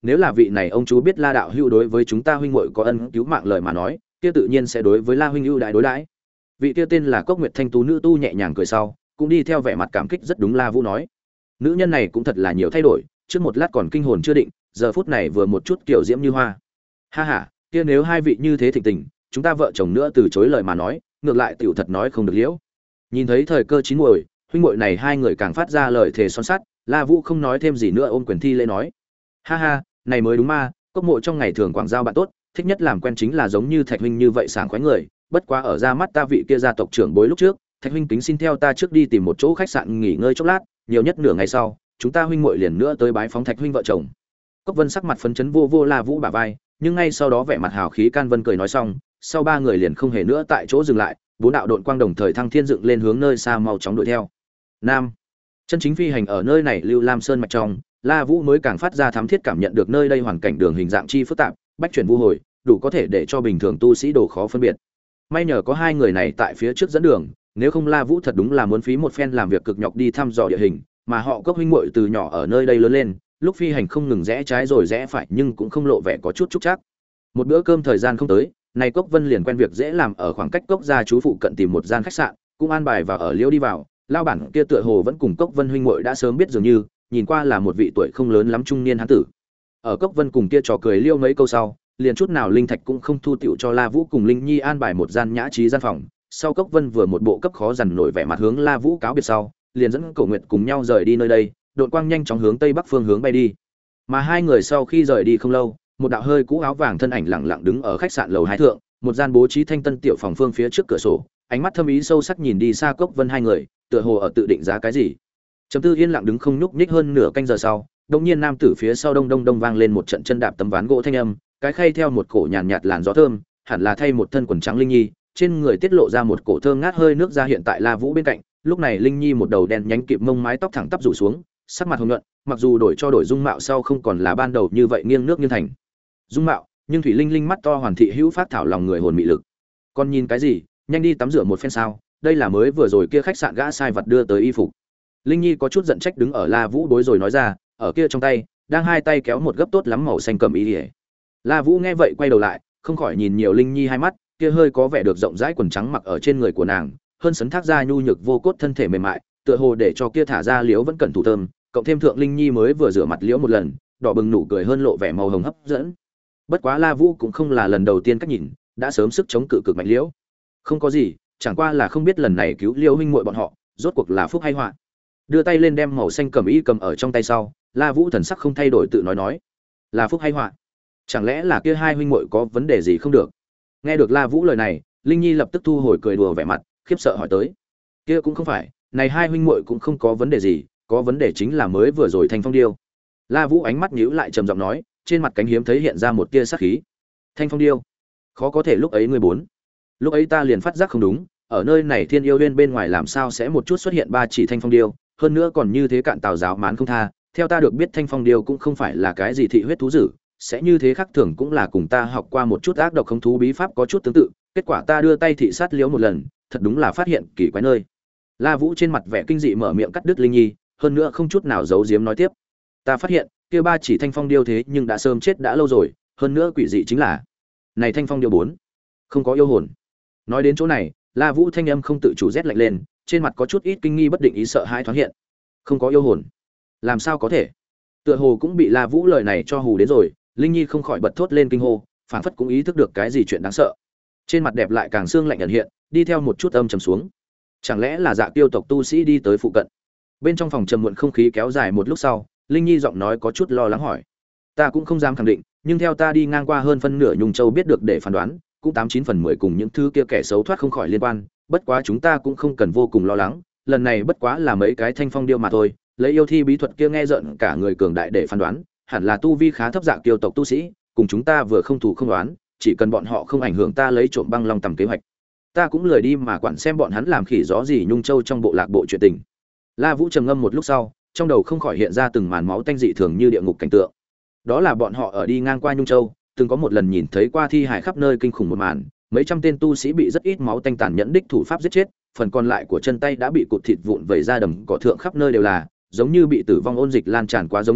S1: nếu là vị này ông chú biết La đạo hữu đối với chúng ta huynh muội có ân cứu mạng lời mà nói, kia tự nhiên sẽ đối với La huynh ưu đại đối đãi. Vị kia tên là Cốc Nguyệt Thanh tú nữ tu nhẹ nhàng cười sau, cũng đi theo vẻ mặt cảm kích rất đúng La Vũ nói. Nữ nhân này cũng thật là nhiều thay đổi, trước một lát còn kinh hồn chưa định, giờ phút này vừa một chút kiểu diễm như hoa. Ha ha, kia nếu hai vị như thế thịnh tình, chúng ta vợ chồng nữa từ chối lời mà nói, ngược lại tiểu thật nói không được liễu. Nhìn thấy thời cơ chín muồi, huynh muội này hai người càng phát ra lời thề son sắt, La Vũ không nói thêm gì nữa ôm quyền thi lễ nói: "Ha ha, này mới đúng ma, Cốc Mộ trong ngày thường quảng giao bạn tốt, thích nhất làm quen chính là giống như Thạch huynh như vậy sảng khoái người, bất quá ở ra mắt ta vị kia gia tộc trưởng bối lúc trước, Thạch huynh kính xin theo ta trước đi tìm một chỗ khách sạn nghỉ ngơi chốc lát, nhiều nhất nửa ngày sau, chúng ta huynh muội liền nữa tới bái phóng Thạch huynh vợ chồng." Cốc Vân sắc mặt phấn chấn vô vô La Vũ bả vai, nhưng ngay sau đó vẻ mặt hào khí can vân cười nói xong, sau ba người liền không hề nữa tại chỗ dừng lại, bốn đạo độn quang đồng thời thăng thiên dựng lên hướng nơi xa mau chóng đuổi theo. Nam, chân chính phi hành ở nơi này Lưu Lam Sơn mạch trong, La Vũ mới càng phát ra thám thiết cảm nhận được nơi đây hoàn cảnh đường hình dạng chi phức tạp, bách chuyển vu hồi, đủ có thể để cho bình thường tu sĩ đồ khó phân biệt. May nhờ có hai người này tại phía trước dẫn đường, nếu không La Vũ thật đúng là muốn phí một phen làm việc cực nhọc đi thăm dò địa hình, mà họ Cốc huynh muội từ nhỏ ở nơi đây lớn lên, lúc phi hành không ngừng rẽ trái rồi rẽ phải nhưng cũng không lộ vẻ có chút trúc chắc. Một bữa cơm thời gian không tới, này Cốc Vân liền quen việc dễ làm ở khoảng cách Cốc gia chú phụ cận tìm một gian khách sạn, cũng an bài và ở liễu đi vào. Lao bản kia tựa hồ vẫn cùng Cốc Vân huynh muội đã sớm biết dường như, nhìn qua là một vị tuổi không lớn lắm trung niên hán tử. Ở Cốc Vân cùng kia trò cười liêu mấy câu sau, liền chút nào linh thạch cũng không thu tiểu cho La Vũ cùng Linh Nhi an bài một gian nhã trí gian phòng. Sau Cốc Vân vừa một bộ cấp khó dằn nổi vẻ mặt hướng La Vũ cáo biệt sau, liền dẫn Cổ Nguyệt cùng nhau rời đi nơi đây, độn quang nhanh chóng hướng tây bắc phương hướng bay đi. Mà hai người sau khi rời đi không lâu, một đạo hơi cũ áo vàng thân ảnh lặng lặng đứng ở khách sạn lầu hai thượng, một gian bố trí thanh tân tiểu phòng phương phía trước cửa sổ, ánh mắt thâm ý sâu sắc nhìn đi xa Cốc Vân hai người, tựa hồ ở tự định giá cái gì. Trầm Tư yên lặng đứng không nhúc nhích hơn nửa canh giờ sau, đột nhiên nam tử phía sau đông đông đông vang lên một trận chân đạp tấm ván gỗ thanh âm, cái khay theo một cổ nhàn nhạt, nhạt làn gió thơm, hẳn là thay một thân quần trắng Linh Nhi, trên người tiết lộ ra một cổ thơm ngát hơi nước ra hiện tại La Vũ bên cạnh, lúc này Linh Nhi một đầu đen nhánh kịp mông mái tóc thẳng tắp rủ xuống, sắc mặt hồng nhuận, mặc dù đổi cho đổi dung mạo sau không còn là ban đầu như vậy nghiêng nước nghiêng thành dung mạo, nhưng thủy linh linh mắt to hoàn thị hữu phát thảo lòng người hồn mị lực. Còn nhìn cái gì, nhanh đi tắm rửa một phen sao, đây là mới vừa rồi kia khách sạn gã sai vật đưa tới y phục. Linh Nhi có chút giận trách đứng ở La Vũ đối rồi nói ra, ở kia trong tay đang hai tay kéo một gấp tốt lắm màu xanh cầm y. La Vũ nghe vậy quay đầu lại, không khỏi nhìn nhiều Linh Nhi hai mắt, kia hơi có vẻ được rộng rãi quần trắng mặc ở trên người của nàng, hơn sấn thác ra nhu nhược vô cốt thân thể mềm mại, tựa hồ để cho kia thả ra liễu vẫn cẩn thủ thơm, cộng thêm thượng Linh Nhi mới vừa rửa mặt liễu một lần, đỏ bừng nụ cười hơn lộ vẻ màu hồng hấp dẫn. Bất quá La Vũ cũng không là lần đầu tiên cách nhìn, đã sớm sức chống cự cực mạnh liễu. Không có gì, chẳng qua là không biết lần này cứu Liễu huynh muội bọn họ, rốt cuộc là phúc hay họa. Đưa tay lên đem màu xanh cầm y cầm ở trong tay sau, La Vũ thần sắc không thay đổi tự nói nói, là phúc hay họa? Chẳng lẽ là kia hai huynh muội có vấn đề gì không được? Nghe được La Vũ lời này, Linh Nhi lập tức thu hồi cười đùa vẻ mặt, khiếp sợ hỏi tới. Kia cũng không phải, này hai huynh muội cũng không có vấn đề gì, có vấn đề chính là mới vừa rồi Thanh Phong điêu. La Vũ ánh mắt nhíu lại trầm giọng nói, trên mặt cánh hiếm thấy hiện ra một tia sát khí. Thanh Phong điêu? Khó có thể lúc ấy ngươi bốn. Lúc ấy ta liền phát giác không đúng, ở nơi này Thiên Yêu Liên bên ngoài làm sao sẽ một chút xuất hiện ba chỉ Thanh Phong điêu, hơn nữa còn như thế cạn tào giáo mán không tha, theo ta được biết Thanh Phong điêu cũng không phải là cái gì thị huyết thú dữ, sẽ như thế khác thường cũng là cùng ta học qua một chút ác độc không thú bí pháp có chút tương tự, kết quả ta đưa tay thị sát liễu một lần, thật đúng là phát hiện kỳ quái nơi. La Vũ trên mặt vẻ kinh dị mở miệng cắt đứt Linh Nhi, hơn nữa không chút nào giấu giếm nói tiếp. Ta phát hiện, kia ba chỉ Thanh Phong điêu thế nhưng đã sớm chết đã lâu rồi, hơn nữa quỷ dị chính là, này Thanh Phong điêu bốn, không có yêu hồn. Nói đến chỗ này, La Vũ thanh âm không tự chủ rét lạnh lên, trên mặt có chút ít kinh nghi bất định ý sợ hãi thoáng hiện. Không có yêu hồn? Làm sao có thể? Tựa hồ cũng bị La Vũ lời này cho hù đến rồi, Linh Nhi không khỏi bật thốt lên kinh hô, phảng phất cũng ý thức được cái gì chuyện đáng sợ. Trên mặt đẹp lại càng xương lạnh ẩn hiện, đi theo một chút âm trầm xuống. Chẳng lẽ là Dạ Tiêu tộc tu sĩ đi tới phụ cận? Bên trong phòng trầm muộn không khí kéo dài một lúc sau, Linh Nhi giọng nói có chút lo lắng hỏi. Ta cũng không dám khẳng định, nhưng theo ta đi ngang qua hơn phân nửa Nhung Châu biết được để phán đoán, cũng tám chín phần mười cùng những thứ kia kẻ xấu thoát không khỏi liên quan, bất quá chúng ta cũng không cần vô cùng lo lắng, lần này bất quá là mấy cái Thanh Phong điêu mà thôi, lấy yêu thi bí thuật kia nghe giận cả người cường đại để phán đoán, hẳn là tu vi khá thấp Dạ Tiêu tộc tu sĩ, cùng chúng ta vừa không thù không đoán, chỉ cần bọn họ không ảnh hưởng ta lấy trộm băng long tầm kế hoạch. Ta cũng lười đi mà quản xem bọn hắn làm khỉ gió gì Nhung Châu trong bộ lạc bộ chuyện tình. La Vũ trầm ngâm một lúc sau, trong đầu không khỏi hiện ra từng màn máu tanh dị thường như địa ngục cảnh tượng. Đó là bọn họ ở đi ngang qua Nhung Châu, từng có một lần nhìn thấy qua thi hải khắp nơi kinh khủng một màn, mấy trăm tên tu sĩ bị rất ít máu tanh tàn nhẫn đích thủ pháp giết chết, phần còn lại của chân tay đã bị cụt thịt vụn vẩy ra đầm cỏ thượng khắp nơi đều là, giống như bị tử vong ôn dịch lan tràn quá giống nhau,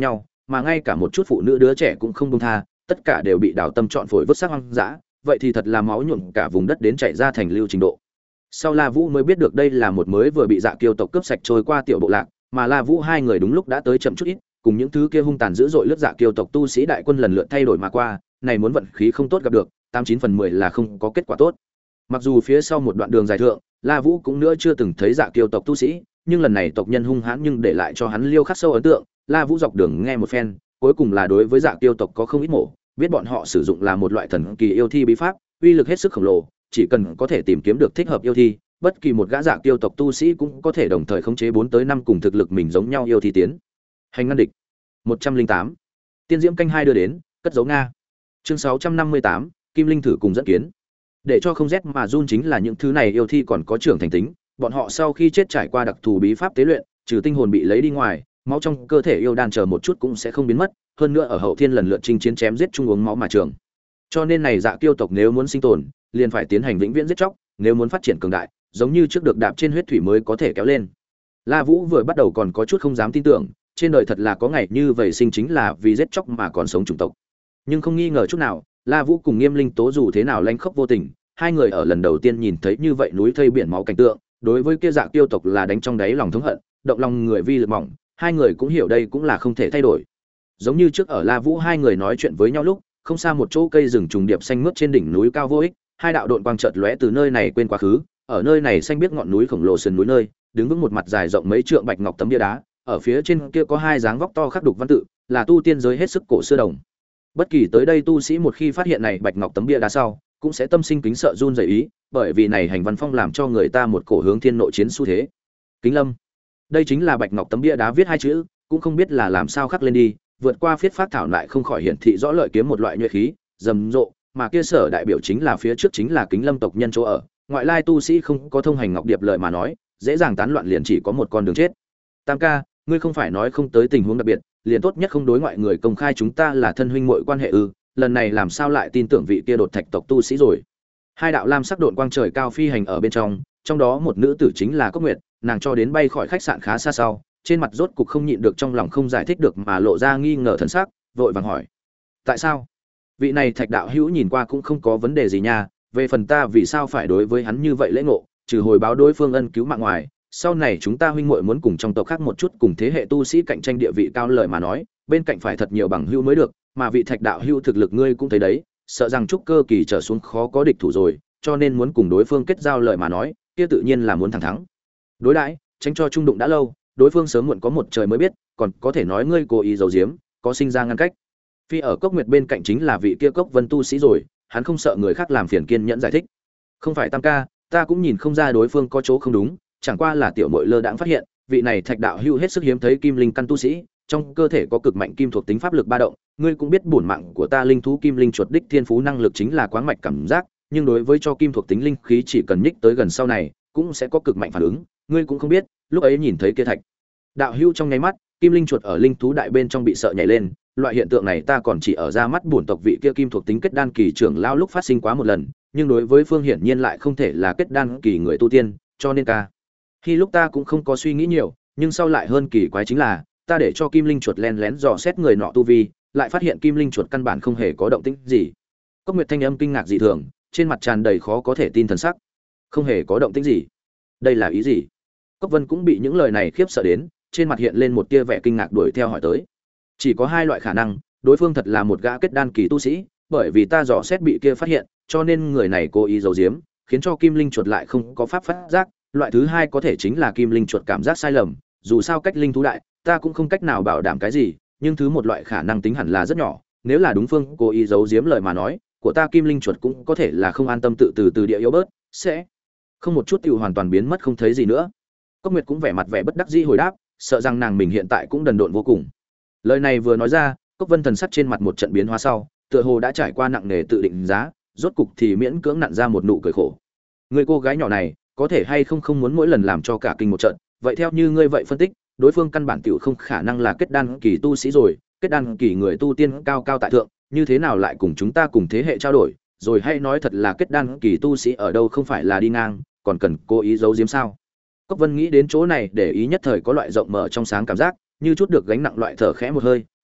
S1: mà ngay cả một chút phụ nữ đứa trẻ cũng không buông tha, tất cả đều bị đào tâm trọn phổi vứt xác hoang dã, vậy thì thật là máu nhuộm cả vùng đất đến chảy ra thành lưu trình độ. Sau La Vũ mới biết được đây là một mới vừa bị Dạ Kiêu tộc cướp sạch trôi qua tiểu bộ lạc, mà La Vũ hai người đúng lúc đã tới chậm chút ít, cùng những thứ kia hung tàn dữ dội lướt Dạ Kiêu tộc tu sĩ đại quân lần lượt thay đổi mà qua, này muốn vận khí không tốt gặp được, tám chín phần mười là không có kết quả tốt. Mặc dù phía sau một đoạn đường dài thượng, La Vũ cũng nữa chưa từng thấy Dạ Kiêu tộc tu sĩ, nhưng lần này tộc nhân hung hãn nhưng để lại cho hắn liêu khắc sâu ấn tượng. La Vũ dọc đường nghe một phen, cuối cùng là đối với Dạ Kiêu tộc có không ít mổ, biết bọn họ sử dụng là một loại thần kỳ yêu thi bí pháp, uy lực hết sức khổng lồ, chỉ cần có thể tìm kiếm được thích hợp yêu thi, bất kỳ một gã Dạ Kiêu tộc tu sĩ cũng có thể đồng thời khống chế bốn tới năm cùng thực lực mình giống nhau yêu thi tiến hành ngăn địch. một trăm linh tám Tiên Diễm canh hai đưa đến, cất giấu Nga. Chương sáu trăm năm mươi tám Kim Linh thử cùng dẫn kiến. Để cho không rét mà run chính là những thứ này yêu thi còn có trưởng thành tính, bọn họ sau khi chết trải qua đặc thù bí pháp tế luyện, trừ tinh hồn bị lấy đi ngoài, máu trong cơ thể yêu đan chờ một chút cũng sẽ không biến mất, hơn nữa ở hậu thiên lần lượt chinh chiến chém giết chung uống máu mà trường. Cho nên này Dạ Kiêu tộc nếu muốn sinh tồn, liền phải tiến hành vĩnh viễn giết chóc, nếu muốn phát triển cường đại, giống như trước được đạp trên huyết thủy mới có thể kéo lên. La Vũ vừa bắt đầu còn có chút không dám tin tưởng, trên đời thật là có ngày như vậy sinh chính là vì giết chóc mà còn sống chủng tộc. Nhưng không nghi ngờ chút nào, La Vũ cùng Nghiêm Linh Tố dù thế nào lanh khốc vô tình, hai người ở lần đầu tiên nhìn thấy như vậy núi thây biển máu cảnh tượng, đối với kia Dạ Kiêu tộc là đánh trong đáy lòng thống hận, động lòng người vi lực mỏng, hai người cũng hiểu đây cũng là không thể thay đổi. Giống như trước ở La Vũ hai người nói chuyện với nhau lúc, không xa một chỗ cây rừng trùng điệp xanh mướt trên đỉnh núi cao vô ích, hai đạo độn quang chợt lóe từ nơi này quên quá khứ, ở nơi này xanh biết ngọn núi khổng lồ sườn núi nơi, đứng vững một mặt dài rộng mấy trượng bạch ngọc tấm bia đá, ở phía trên kia có hai dáng vóc to khắc đục văn tự, là tu tiên giới hết sức cổ xưa đồng. Bất kỳ tới đây tu sĩ một khi phát hiện này bạch ngọc tấm bia đá sau, cũng sẽ tâm sinh kính sợ run rẩy ý, bởi vì này hành văn phong làm cho người ta một cổ hướng thiên nội chiến xu thế. Kính Lâm, đây chính là bạch ngọc tấm bia đá viết hai chữ, cũng không biết là làm sao khắc lên đi, vượt qua phiết phát thảo lại không khỏi hiển thị rõ lợi kiếm một loại nhuệ khí, rầm rộ, mà kia sở đại biểu chính là phía trước chính là Kính Lâm tộc nhân chỗ ở, ngoại lai tu sĩ không có thông hành ngọc điệp lợi mà nói, dễ dàng tán loạn liền chỉ có một con đường chết. Tam ca, ngươi không phải nói không tới tình huống đặc biệt, liền tốt nhất không đối ngoại người công khai chúng ta là thân huynh muội quan hệ ư? Lần này làm sao lại tin tưởng vị kia đột thạch tộc tu sĩ rồi? Hai đạo lam sắc độn quang trời cao phi hành ở bên trong, trong đó một nữ tử chính là Cốc Nguyệt, nàng cho đến bay khỏi khách sạn khá xa sau, trên mặt rốt cục không nhịn được trong lòng không giải thích được mà lộ ra nghi ngờ thần sắc, vội vàng hỏi: "Tại sao? Vị này Thạch đạo hữu nhìn qua cũng không có vấn đề gì nha, về phần ta vì sao phải đối với hắn như vậy lễ ngộ, trừ hồi báo đối phương ân cứu mạng ngoài, sau này chúng ta huynh muội muốn cùng trong tộc khác một chút cùng thế hệ tu sĩ cạnh tranh địa vị cao lợi mà nói, bên cạnh phải thật nhiều bằng hữu mới được, mà vị Thạch đạo hữu thực lực ngươi cũng thấy đấy, sợ rằng trúc cơ kỳ trở xuống khó có địch thủ rồi, cho nên muốn cùng đối phương kết giao lợi mà nói, kia tự nhiên là muốn thẳng thắng. Đối đãi, tránh cho trung đụng đã lâu, đối phương sớm muộn có một trời mới biết, còn có thể nói ngươi cố ý giấu giếm, có sinh ra ngăn cách." Phi ở Cốc Nguyệt bên cạnh chính là vị kia Cốc Vân tu sĩ rồi, hắn không sợ người khác làm phiền kiên nhẫn giải thích. "Không phải Tam ca, ta cũng nhìn không ra đối phương có chỗ không đúng, chẳng qua là tiểu muội lơ đãng phát hiện, vị này Thạch đạo hữu hết sức hiếm thấy kim linh căn tu sĩ, trong cơ thể có cực mạnh kim thuộc tính pháp lực ba động, ngươi cũng biết bổn mạng của ta linh thú kim linh chuột đích thiên phú năng lực chính là quáng mạch cảm giác, nhưng đối với cho kim thuộc tính linh khí chỉ cần nhích tới gần sau này, cũng sẽ có cực mạnh phản ứng, ngươi cũng không biết, lúc ấy nhìn thấy kia Thạch đạo hữu trong nháy mắt, kim linh chuột ở linh thú đại bên trong bị sợ nhảy lên, loại hiện tượng này ta còn chỉ ở ra mắt bổn tộc vị kia kim thuộc tính kết đan kỳ trưởng lao lúc phát sinh quá một lần, nhưng đối với phương hiển nhiên lại không thể là kết đan kỳ người tu tiên, cho nên ca khi lúc ta cũng không có suy nghĩ nhiều, nhưng sau lại hơn kỳ quái chính là ta để cho kim linh chuột len lén dò xét người nọ tu vi, lại phát hiện kim linh chuột căn bản không hề có động tĩnh gì. Cốc Nguyệt thanh âm kinh ngạc dị thường, trên mặt tràn đầy khó có thể tin thần sắc. Không hề có động tĩnh gì? Đây là ý gì? Cốc Vân cũng bị những lời này khiếp sợ đến, trên mặt hiện lên một tia vẻ kinh ngạc đuổi theo hỏi tới. Chỉ có hai loại khả năng, đối phương thật là một gã kết đan kỳ tu sĩ, bởi vì ta dò xét bị kia phát hiện, cho nên người này cố ý giấu giếm, khiến cho kim linh chuột lại không có pháp phát giác. Loại thứ hai có thể chính là kim linh chuột cảm giác sai lầm, dù sao cách linh thú đại, ta cũng không cách nào bảo đảm cái gì, nhưng thứ một loại khả năng tính hẳn là rất nhỏ, nếu là đúng phương cố ý giấu giếm lời mà nói, của ta kim linh chuột cũng có thể là không an tâm tự từ từ địa yếu bớt, sẽ không một chút tiêu hoàn toàn biến mất không thấy gì nữa. Cốc Nguyệt cũng vẻ mặt vẻ bất đắc dĩ hồi đáp, sợ rằng nàng mình hiện tại cũng đần độn vô cùng. Lời này vừa nói ra, Cốc Vân thần sắc trên mặt một trận biến hóa sau, tựa hồ đã trải qua nặng nề tự định giá, rốt cục thì miễn cưỡng nặn ra một nụ cười khổ. Người cô gái nhỏ này, có thể hay không không muốn mỗi lần làm cho cả kinh một trận, vậy theo như ngươi vậy phân tích, đối phương căn bản tiểu không khả năng là kết đan kỳ tu sĩ rồi, kết đan kỳ người tu tiên cao cao tại thượng, như thế nào lại cùng chúng ta cùng thế hệ trao đổi, rồi hay nói thật là kết đan kỳ tu sĩ ở đâu không phải là đi ngang, còn cần cố ý giấu giếm sao? Cốc Vân nghĩ đến chỗ này để ý nhất thời có loại rộng mở trong sáng cảm giác, như chút được gánh nặng loại thở khẽ một hơi,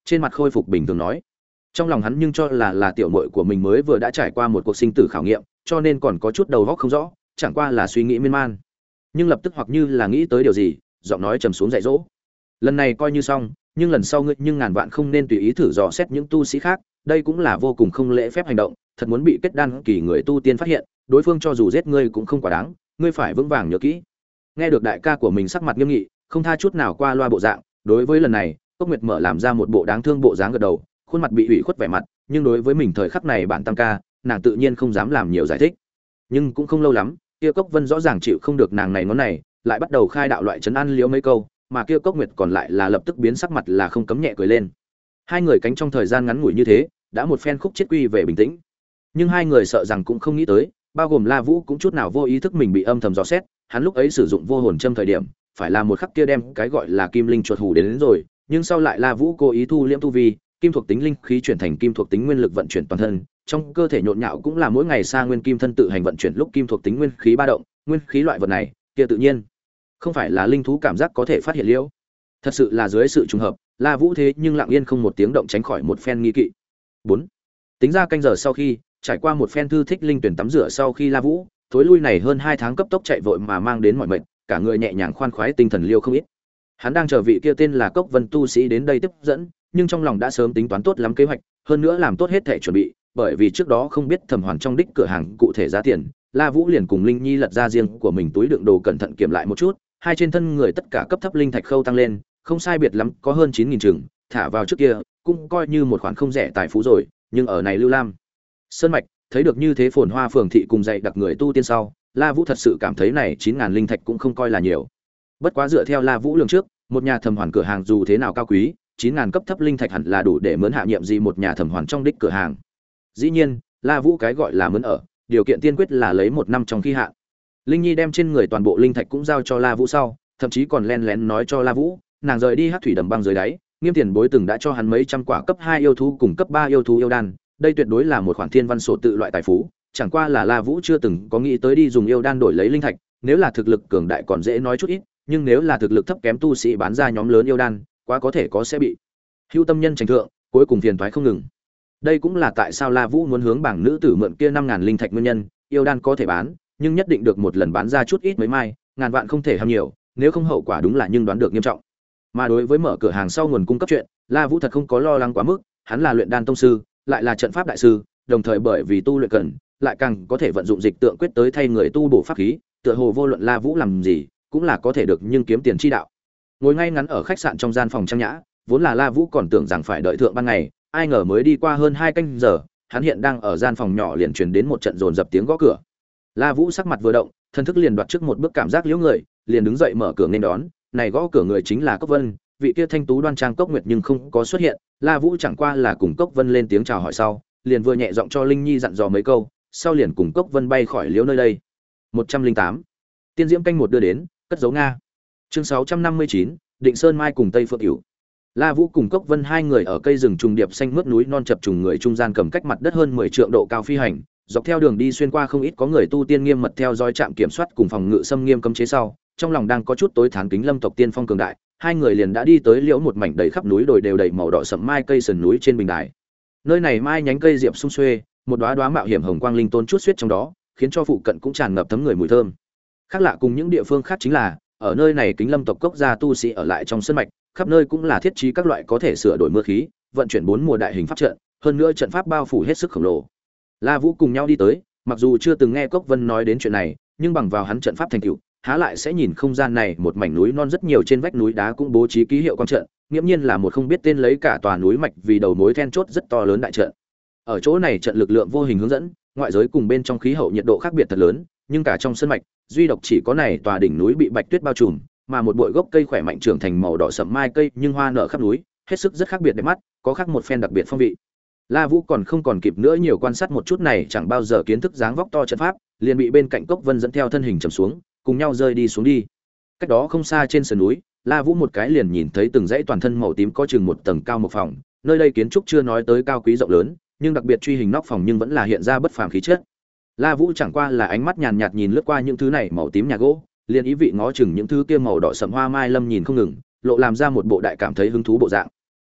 S1: trên mặt khôi phục bình thường nói. Trong lòng hắn nhưng cho là là tiểu muội của mình mới vừa đã trải qua một cuộc sinh tử khảo nghiệm, cho nên còn có chút đầu óc không rõ, chẳng qua là suy nghĩ miên man. Nhưng lập tức hoặc như là nghĩ tới điều gì, giọng nói trầm xuống dạy dỗ. Lần này coi như xong, nhưng lần sau ngươi nhưng ngàn vạn không nên tùy ý thử dò xét những tu sĩ khác, đây cũng là vô cùng không lễ phép hành động, thật muốn bị kết đan kỳ người tu tiên phát hiện, đối phương cho dù giết ngươi cũng không quá đáng, ngươi phải vững vàng nhớ kỹ. Nghe được đại ca của mình sắc mặt nghiêm nghị, không tha chút nào qua loa bộ dạng, đối với lần này, Cốc Nguyệt mở làm ra một bộ đáng thương bộ dáng gật đầu, khuôn mặt bị ủy khuất vẻ mặt, nhưng đối với mình thời khắc này bản tăng ca, nàng tự nhiên không dám làm nhiều giải thích. Nhưng cũng không lâu lắm, kia Cốc Vân rõ ràng chịu không được nàng này ngón này, lại bắt đầu khai đạo loại trấn an liếu mấy câu, mà kia Cốc Nguyệt còn lại là lập tức biến sắc mặt là không cấm nhẹ cười lên. Hai người cánh trong thời gian ngắn ngủi như thế, đã một phen khúc chết quy về bình tĩnh. Nhưng hai người sợ rằng cũng không nghĩ tới, bao gồm La Vũ cũng chút nào vô ý thức mình bị âm thầm dò xét, hắn lúc ấy sử dụng vô hồn châm thời điểm, phải là một khắc kia đem cái gọi là kim linh chuột hủ đến, đến rồi, nhưng sau lại La Vũ cố ý thu liễm tu vi, kim thuộc tính linh khí chuyển thành kim thuộc tính nguyên lực vận chuyển toàn thân, trong cơ thể nhộn nhạo cũng là mỗi ngày xa nguyên kim thân tự hành vận chuyển lúc kim thuộc tính nguyên khí ba động, nguyên khí loại vật này, kia tự nhiên không phải là linh thú cảm giác có thể phát hiện liễu. Thật sự là dưới sự trùng hợp, La Vũ thế nhưng lặng yên không một tiếng động tránh khỏi một phen nghi kỵ. bốn Tính ra canh giờ sau khi, trải qua một phen thư thích linh tuyển tắm rửa sau khi La Vũ, thối lui này hơn hai tháng cấp tốc chạy vội mà mang đến mọi mệnh, cả người nhẹ nhàng khoan khoái tinh thần liêu không ít. Hắn đang chờ vị kia tên là Cốc Vân tu sĩ đến đây tiếp dẫn, nhưng trong lòng đã sớm tính toán tốt lắm kế hoạch, hơn nữa làm tốt hết thể chuẩn bị, bởi vì trước đó không biết Thẩm Hoàn trong đích cửa hàng cụ thể giá tiền, La Vũ liền cùng Linh Nhi lật ra riêng của mình túi đựng đồ cẩn thận kiểm lại một chút, hai trên thân người tất cả cấp thấp linh thạch khâu tăng lên, không sai biệt lắm, có hơn chín nghìn chừng, thả vào trước kia, cũng coi như một khoản không rẻ tài phú rồi, nhưng ở này Lưu Lam Sơn mạch, thấy được như thế phồn hoa phường thị cùng dạy đặc người tu tiên sau, La Vũ thật sự cảm thấy này chín ngàn linh thạch cũng không coi là nhiều. Bất quá dựa theo La Vũ lường trước, một nhà thẩm hoàn cửa hàng dù thế nào cao quý, chín ngàn cấp thấp linh thạch hẳn là đủ để mướn hạ nhiệm gì một nhà thẩm hoàn trong đích cửa hàng. Dĩ nhiên, La Vũ cái gọi là mướn ở, điều kiện tiên quyết là lấy một năm trong khi hạn. Linh Nhi đem trên người toàn bộ linh thạch cũng giao cho La Vũ sau, thậm chí còn len lén nói cho La Vũ, nàng rời đi Hắc thủy đầm băng dưới đáy, Nghiêm tiền bối từng đã cho hắn mấy trăm quả cấp hai yêu thú cùng cấp ba yêu thú yêu đan, đây tuyệt đối là một khoản thiên văn sổ tự loại tài phú, chẳng qua là La Vũ chưa từng có nghĩ tới đi dùng yêu đan đổi lấy linh thạch, nếu là thực lực cường đại còn dễ nói chút ít, nhưng nếu là thực lực thấp kém tu sĩ bán ra nhóm lớn yêu đan, quá có thể có sẽ bị hưu tâm nhân tranh thượng, cuối cùng phiền toái không ngừng. Đây cũng là tại sao La Vũ muốn hướng bảng nữ tử mượn kia năm ngàn linh thạch nguyên nhân, yêu đan có thể bán, nhưng nhất định được một lần bán ra chút ít mấy mai, ngàn vạn không thể ham nhiều, nếu không hậu quả đúng là nhưng đoán được nghiêm trọng. Mà đối với mở cửa hàng sau nguồn cung cấp chuyện, La Vũ thật không có lo lắng quá mức, hắn là luyện đan tông sư, lại là trận pháp đại sư, đồng thời bởi vì tu luyện cần, lại càng có thể vận dụng dịch tượng quyết tới thay người tu bổ pháp khí, tựa hồ vô luận La Vũ làm gì, cũng là có thể được nhưng kiếm tiền chi đạo. Ngồi ngay ngắn ở khách sạn trong gian phòng trang nhã, vốn là La Vũ còn tưởng rằng phải đợi thượng ban ngày, ai ngờ mới đi qua hơn hai canh giờ, hắn hiện đang ở gian phòng nhỏ liền truyền đến một trận dồn dập tiếng gõ cửa. La Vũ sắc mặt vừa động, thân thức liền đoạt trước một bước cảm giác liễu người, liền đứng dậy mở cửa nên đón, này gõ cửa người chính là Cốc Vân, vị kia thanh tú đoan trang Cốc Nguyệt nhưng không có xuất hiện, La Vũ chẳng qua là cùng Cốc Vân lên tiếng chào hỏi sau, liền vừa nhẹ giọng cho Linh Nhi dặn dò mấy câu, sau liền cùng Cốc Vân bay khỏi liễu nơi đây. một trăm lẻ tám Tiên diễm canh một đưa đến, cất dấu Nga. Chương sáu trăm năm mươi chín Định Sơn Mai cùng Tây Phượng Cửu. La Vũ cùng Cốc Vân hai người ở cây rừng trùng điệp xanh mướt núi non chập trùng người trung gian cầm cách mặt đất hơn mười trượng độ cao phi hành, dọc theo đường đi xuyên qua không ít có người tu tiên nghiêm mật theo dõi trạm kiểm soát cùng phòng ngự xâm nghiêm cấm chế sau, trong lòng đang có chút tối thán kính Lâm tộc tiên phong cường đại, hai người liền đã đi tới liễu một mảnh đầy khắp núi đồi đều đầy màu đỏ sẫm mai cây sườn núi trên bình đài. Nơi này mai nhánh cây diệp sum xuê, một đóa đóa mạo hiểm hồng quang linh tôn chút xuyết trong đó, khiến cho phụ cận cũng tràn ngập thấm người mùi thơm. Khác lạ cùng những địa phương khác chính là, ở nơi này Kính Lâm tộc cốc gia tu sĩ ở lại trong sơn mạch, khắp nơi cũng là thiết trí các loại có thể sửa đổi mưa khí, vận chuyển bốn mùa đại hình pháp trận, hơn nữa trận pháp bao phủ hết sức khổng lồ. La Vũ cùng nhau đi tới, mặc dù chưa từng nghe Cốc Vân nói đến chuyện này, nhưng bằng vào hắn trận pháp thành tựu, há lại sẽ nhìn không gian này một mảnh núi non rất nhiều trên vách núi đá cũng bố trí ký hiệu quang trận, nghiễm nhiên là một không biết tên lấy cả tòa núi mạch vì đầu mối then chốt rất to lớn đại trận. Ở chỗ này trận lực lượng vô hình hướng dẫn, ngoại giới cùng bên trong khí hậu nhiệt độ khác biệt thật lớn, nhưng cả trong sơn mạch, duy độc chỉ có này tòa đỉnh núi bị bạch tuyết bao trùm, mà một bụi gốc cây khỏe mạnh trưởng thành màu đỏ sẫm mai cây, nhưng hoa nở khắp núi, hết sức rất khác biệt đẹp mắt, có khác một phen đặc biệt phong vị. La Vũ còn không còn kịp nữa nhiều quan sát một chút này chẳng bao giờ kiến thức dáng vóc to trận pháp, liền bị bên cạnh Cốc Vân dẫn theo thân hình trầm xuống, cùng nhau rơi đi xuống đi. Cách đó không xa trên sườn núi, La Vũ một cái liền nhìn thấy từng dãy toàn thân màu tím có chừng một tầng cao một phòng, nơi đây kiến trúc chưa nói tới cao quý rộng lớn, nhưng đặc biệt truy hình nóc phòng nhưng vẫn là hiện ra bất phàm khí chất. La Vũ chẳng qua là ánh mắt nhàn nhạt nhìn lướt qua những thứ này màu tím nhà gỗ, liền ý vị ngó chừng những thứ kia màu đỏ sẫm hoa mai lâm nhìn không ngừng, lộ làm ra một bộ đại cảm thấy hứng thú bộ dạng.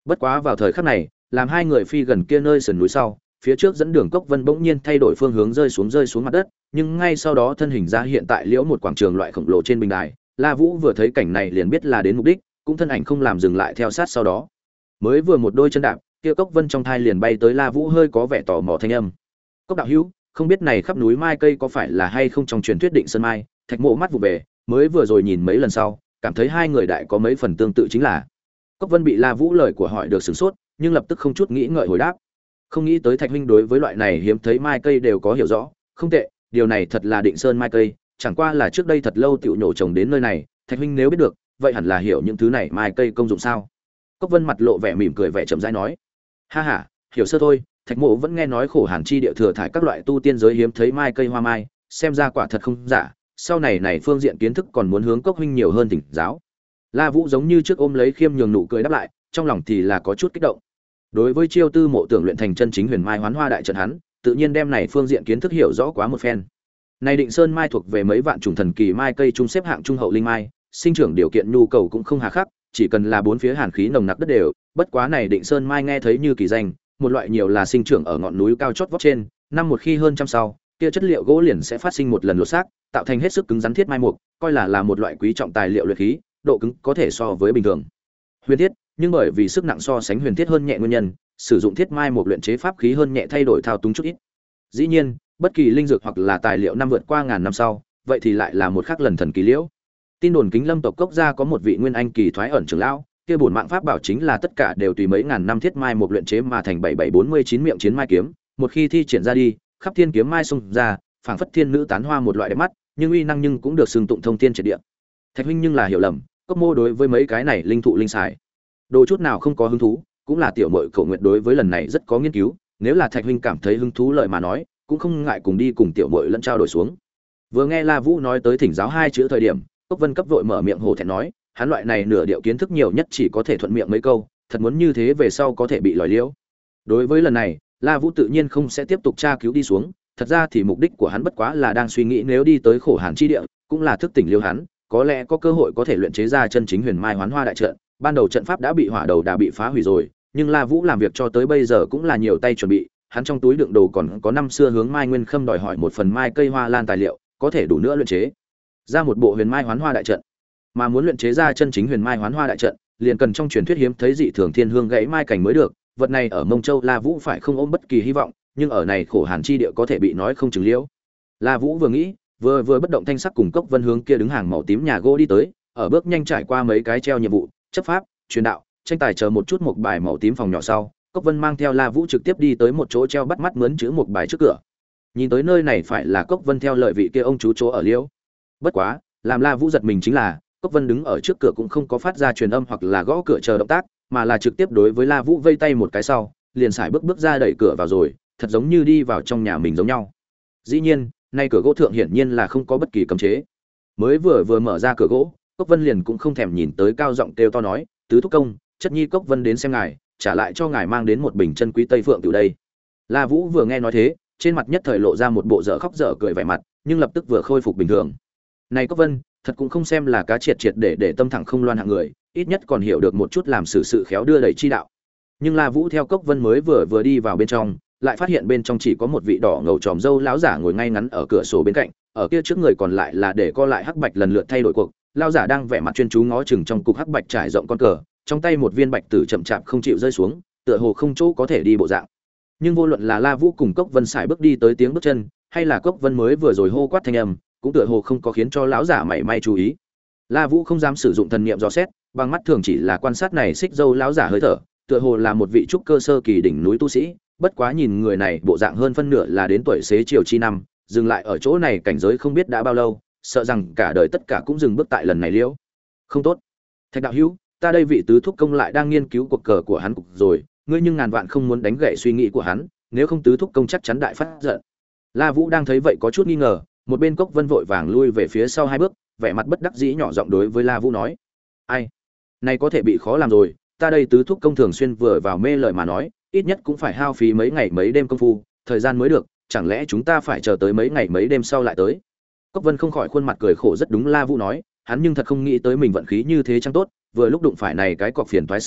S1: Bất quá vào thời khắc này, làm hai người phi gần kia nơi sườn núi sau, phía trước dẫn đường Cốc Vân bỗng nhiên thay đổi phương hướng rơi xuống rơi xuống mặt đất, nhưng ngay sau đó thân hình ra hiện tại liễu một quảng trường loại khổng lồ trên bình đài. La Vũ vừa thấy cảnh này liền biết là đến mục đích, cũng thân ảnh không làm dừng lại theo sát sau đó. Mới vừa một đôi chân đạp, kia Cốc Vân trong thai liền bay tới La Vũ hơi có vẻ tò mò thanh âm. Cốc đạo hữu, không biết này khắp núi mai cây có phải là hay không trong truyền thuyết định sơn mai? Thạch Mộ mắt vụ về, mới vừa rồi nhìn mấy lần sau, cảm thấy hai người đại có mấy phần tương tự chính là. Cốc Vân bị La Vũ lời của hỏi được sửng sốt, nhưng lập tức không chút nghĩ ngợi hồi đáp. Không nghĩ tới Thạch huynh đối với loại này hiếm thấy mai cây đều có hiểu rõ, không tệ, điều này thật là định sơn mai cây, chẳng qua là trước đây thật lâu tiểu nhổ trồng đến nơi này, Thạch huynh nếu biết được, vậy hẳn là hiểu những thứ này mai cây công dụng sao? Cốc Vân mặt lộ vẻ mỉm cười vẻ chậm rãi nói, ha ha, hiểu sơ thôi. Thạch Mộ vẫn nghe nói khổ hàn chi địa thừa thải các loại tu tiên giới hiếm thấy mai cây hoa mai, xem ra quả thật không giả, sau này này phương diện kiến thức còn muốn hướng Cốc huynh nhiều hơn thỉnh giáo. La Vũ giống như trước ôm lấy khiêm nhường nụ cười đáp lại, trong lòng thì là có chút kích động. Đối với chiêu tư mộ tưởng luyện thành chân chính huyền mai hoán hoa đại trận hắn, tự nhiên đem này phương diện kiến thức hiểu rõ quá một phen. Này định sơn mai thuộc về mấy vạn chủng thần kỳ mai cây trung xếp hạng trung hậu linh mai, sinh trưởng điều kiện nhu cầu cũng không hà khắc, chỉ cần là bốn phía hàn khí nồng nặc đất đều, bất quá này định sơn mai nghe thấy như kỳ danh, một loại nhiều là sinh trưởng ở ngọn núi cao chót vót trên, năm một khi hơn trăm sau, kia chất liệu gỗ liền sẽ phát sinh một lần lột xác, tạo thành hết sức cứng rắn thiết mai mục, coi là là một loại quý trọng tài liệu luyện khí, độ cứng có thể so với bình thường huyền thiết, nhưng bởi vì sức nặng so sánh huyền thiết hơn nhẹ nguyên nhân, sử dụng thiết mai mục luyện chế pháp khí hơn nhẹ thay đổi thao túng chút ít. Dĩ nhiên, bất kỳ linh dược hoặc là tài liệu năm vượt qua ngàn năm sau, vậy thì lại là một khác lần thần kỳ liễu. Tin đồn Kính Lâm tộc Cốc gia có một vị nguyên anh kỳ thoái ẩn trưởng lão, kia bổn mạng pháp bảo chính là tất cả đều tùy mấy ngàn năm thiết mai mục luyện chế mà thành bảy bảy bốn mươi chín miệng chiến mai kiếm, một khi thi triển ra đi, khắp thiên kiếm mai xung ra, phảng phất thiên nữ tán hoa một loại đẹp mắt, nhưng uy năng nhưng cũng được xưng tụng thông thiên triệt địa. Thạch huynh nhưng là hiểu lầm, Cốc mô đối với mấy cái này linh thụ linh xài, đồ chút nào không có hứng thú, cũng là tiểu muội Cổ Nguyệt đối với lần này rất có nghiên cứu, nếu là Thạch huynh cảm thấy hứng thú lời mà nói, cũng không ngại cùng đi cùng tiểu muội lẫn trao đổi xuống. Vừa nghe La Vũ nói tới thỉnh giáo hai chữ thời điểm, Cốc Vân cấp vội mở miệng hổ thẹn nói, hắn loại này nửa điệu kiến thức nhiều nhất chỉ có thể thuận miệng mấy câu, thật muốn như thế về sau có thể bị lòi liễu. Đối với lần này, La Vũ tự nhiên không sẽ tiếp tục tra cứu đi xuống, thật ra thì mục đích của hắn bất quá là đang suy nghĩ nếu đi tới khổ hàn chi địa, cũng là thức tỉnh liêu hắn, có lẽ có cơ hội có thể luyện chế ra chân chính huyền mai hoán hoa đại trận. Ban đầu trận pháp đã bị hỏa đầu đã bị phá hủy rồi, nhưng La Vũ làm việc cho tới bây giờ cũng là nhiều tay chuẩn bị, hắn trong túi đựng đồ còn có năm xưa hướng Mai Nguyên Khâm đòi hỏi một phần mai cây hoa lan tài liệu, có thể đủ nữa luyện chế ra một bộ huyền mai hoán hoa đại trận. Mà muốn luyện chế ra chân chính huyền mai hoán hoa đại trận, liền cần trong truyền thuyết hiếm thấy dị thường thiên hương gãy mai cảnh mới được, vật này ở Mông Châu La Vũ phải không ôm bất kỳ hy vọng, nhưng ở này khổ hàn chi địa có thể bị nói không chừng liễu. La Vũ vừa nghĩ, vừa vừa bất động thanh sắc cùng Cốc Vân hướng kia đứng hàng màu tím nhà gỗ đi tới, ở bước nhanh trải qua mấy cái treo nhiệm vụ, chấp pháp, truyền đạo, tranh tài chờ một chút một bài màu tím phòng nhỏ sau, Cốc Vân mang theo La Vũ trực tiếp đi tới một chỗ treo bắt mắt mướn chữ một bài trước cửa. Nhìn tới nơi này phải là Cốc Vân theo lời vị kia ông chú chỗ ở liễu. Bất quá, làm La Vũ giật mình chính là, Cốc Vân đứng ở trước cửa cũng không có phát ra truyền âm hoặc là gõ cửa chờ động tác, mà là trực tiếp đối với La Vũ vây tay một cái sau, liền xài bước bước ra đẩy cửa vào rồi, thật giống như đi vào trong nhà mình giống nhau. Dĩ nhiên, nay cửa gỗ thượng hiển nhiên là không có bất kỳ cấm chế. Mới vừa vừa mở ra cửa gỗ, Cốc Vân liền cũng không thèm nhìn tới cao giọng kêu to nói, "Tứ thúc công, chất nhi Cốc Vân đến xem ngài, trả lại cho ngài mang đến một bình chân quý Tây Phượng từ đây." La Vũ vừa nghe nói thế, trên mặt nhất thời lộ ra một bộ dở khóc dở cười vẻ mặt, nhưng lập tức vừa khôi phục bình thường. Này Cốc Vân, thật cũng không xem là cá triệt triệt để để tâm thẳng không loan hạng người, ít nhất còn hiểu được một chút làm xử sự khéo đưa đẩy chi đạo. Nhưng La Vũ theo Cốc Vân mới vừa vừa đi vào bên trong, lại phát hiện bên trong chỉ có một vị đỏ ngầu tròm râu lão giả ngồi ngay ngắn ở cửa sổ bên cạnh, ở kia trước người còn lại là để co lại hắc bạch lần lượt thay đổi cuộc, lão giả đang vẻ mặt chuyên chú ngó chừng trong cục hắc bạch trải rộng con cờ, trong tay một viên bạch tử chậm chạp không chịu rơi xuống, tựa hồ không chỗ có thể đi bộ dạng. Nhưng vô luận là La Vũ cùng Cốc Vân xài bước đi tới tiếng bước chân, hay là Cốc Vân mới vừa rồi hô quát thanh âm, cũng tựa hồ không có khiến cho lão giả mảy may chú ý. La Vũ không dám sử dụng thần niệm dò xét, bằng mắt thường chỉ là quan sát này xích dâu lão giả hơi thở, tựa hồ là một vị trúc cơ sơ kỳ đỉnh núi tu sĩ, bất quá nhìn người này bộ dạng hơn phân nửa là đến tuổi xế chiều chi năm, dừng lại ở chỗ này cảnh giới không biết đã bao lâu, sợ rằng cả đời tất cả cũng dừng bước tại lần này liễu. Không tốt. Thạch đạo hữu, ta đây vị tứ thúc công lại đang nghiên cứu cuộc cờ của hắn cục rồi, ngươi nhưng ngàn vạn không muốn đánh gãy suy nghĩ của hắn, nếu không tứ thúc công chắc chắn đại phát giận. La Vũ đang thấy vậy có chút nghi ngờ, một bên Cốc Vân vội vàng lui về phía sau hai bước, vẻ mặt bất đắc dĩ nhỏ giọng đối với La Vũ nói: "Ai, này có thể bị khó làm rồi, ta đây tứ thúc công thường xuyên vừa vào mê lời mà nói, ít nhất cũng phải hao phí mấy ngày mấy đêm công phu, thời gian mới được, chẳng lẽ chúng ta phải chờ tới mấy ngày mấy đêm sau lại tới?" Cốc Vân không khỏi khuôn mặt cười khổ rất đúng La Vũ nói, hắn nhưng thật không nghĩ tới mình vận khí như thế chẳng tốt, vừa lúc đụng phải này cái cọc phiền toái sự tình,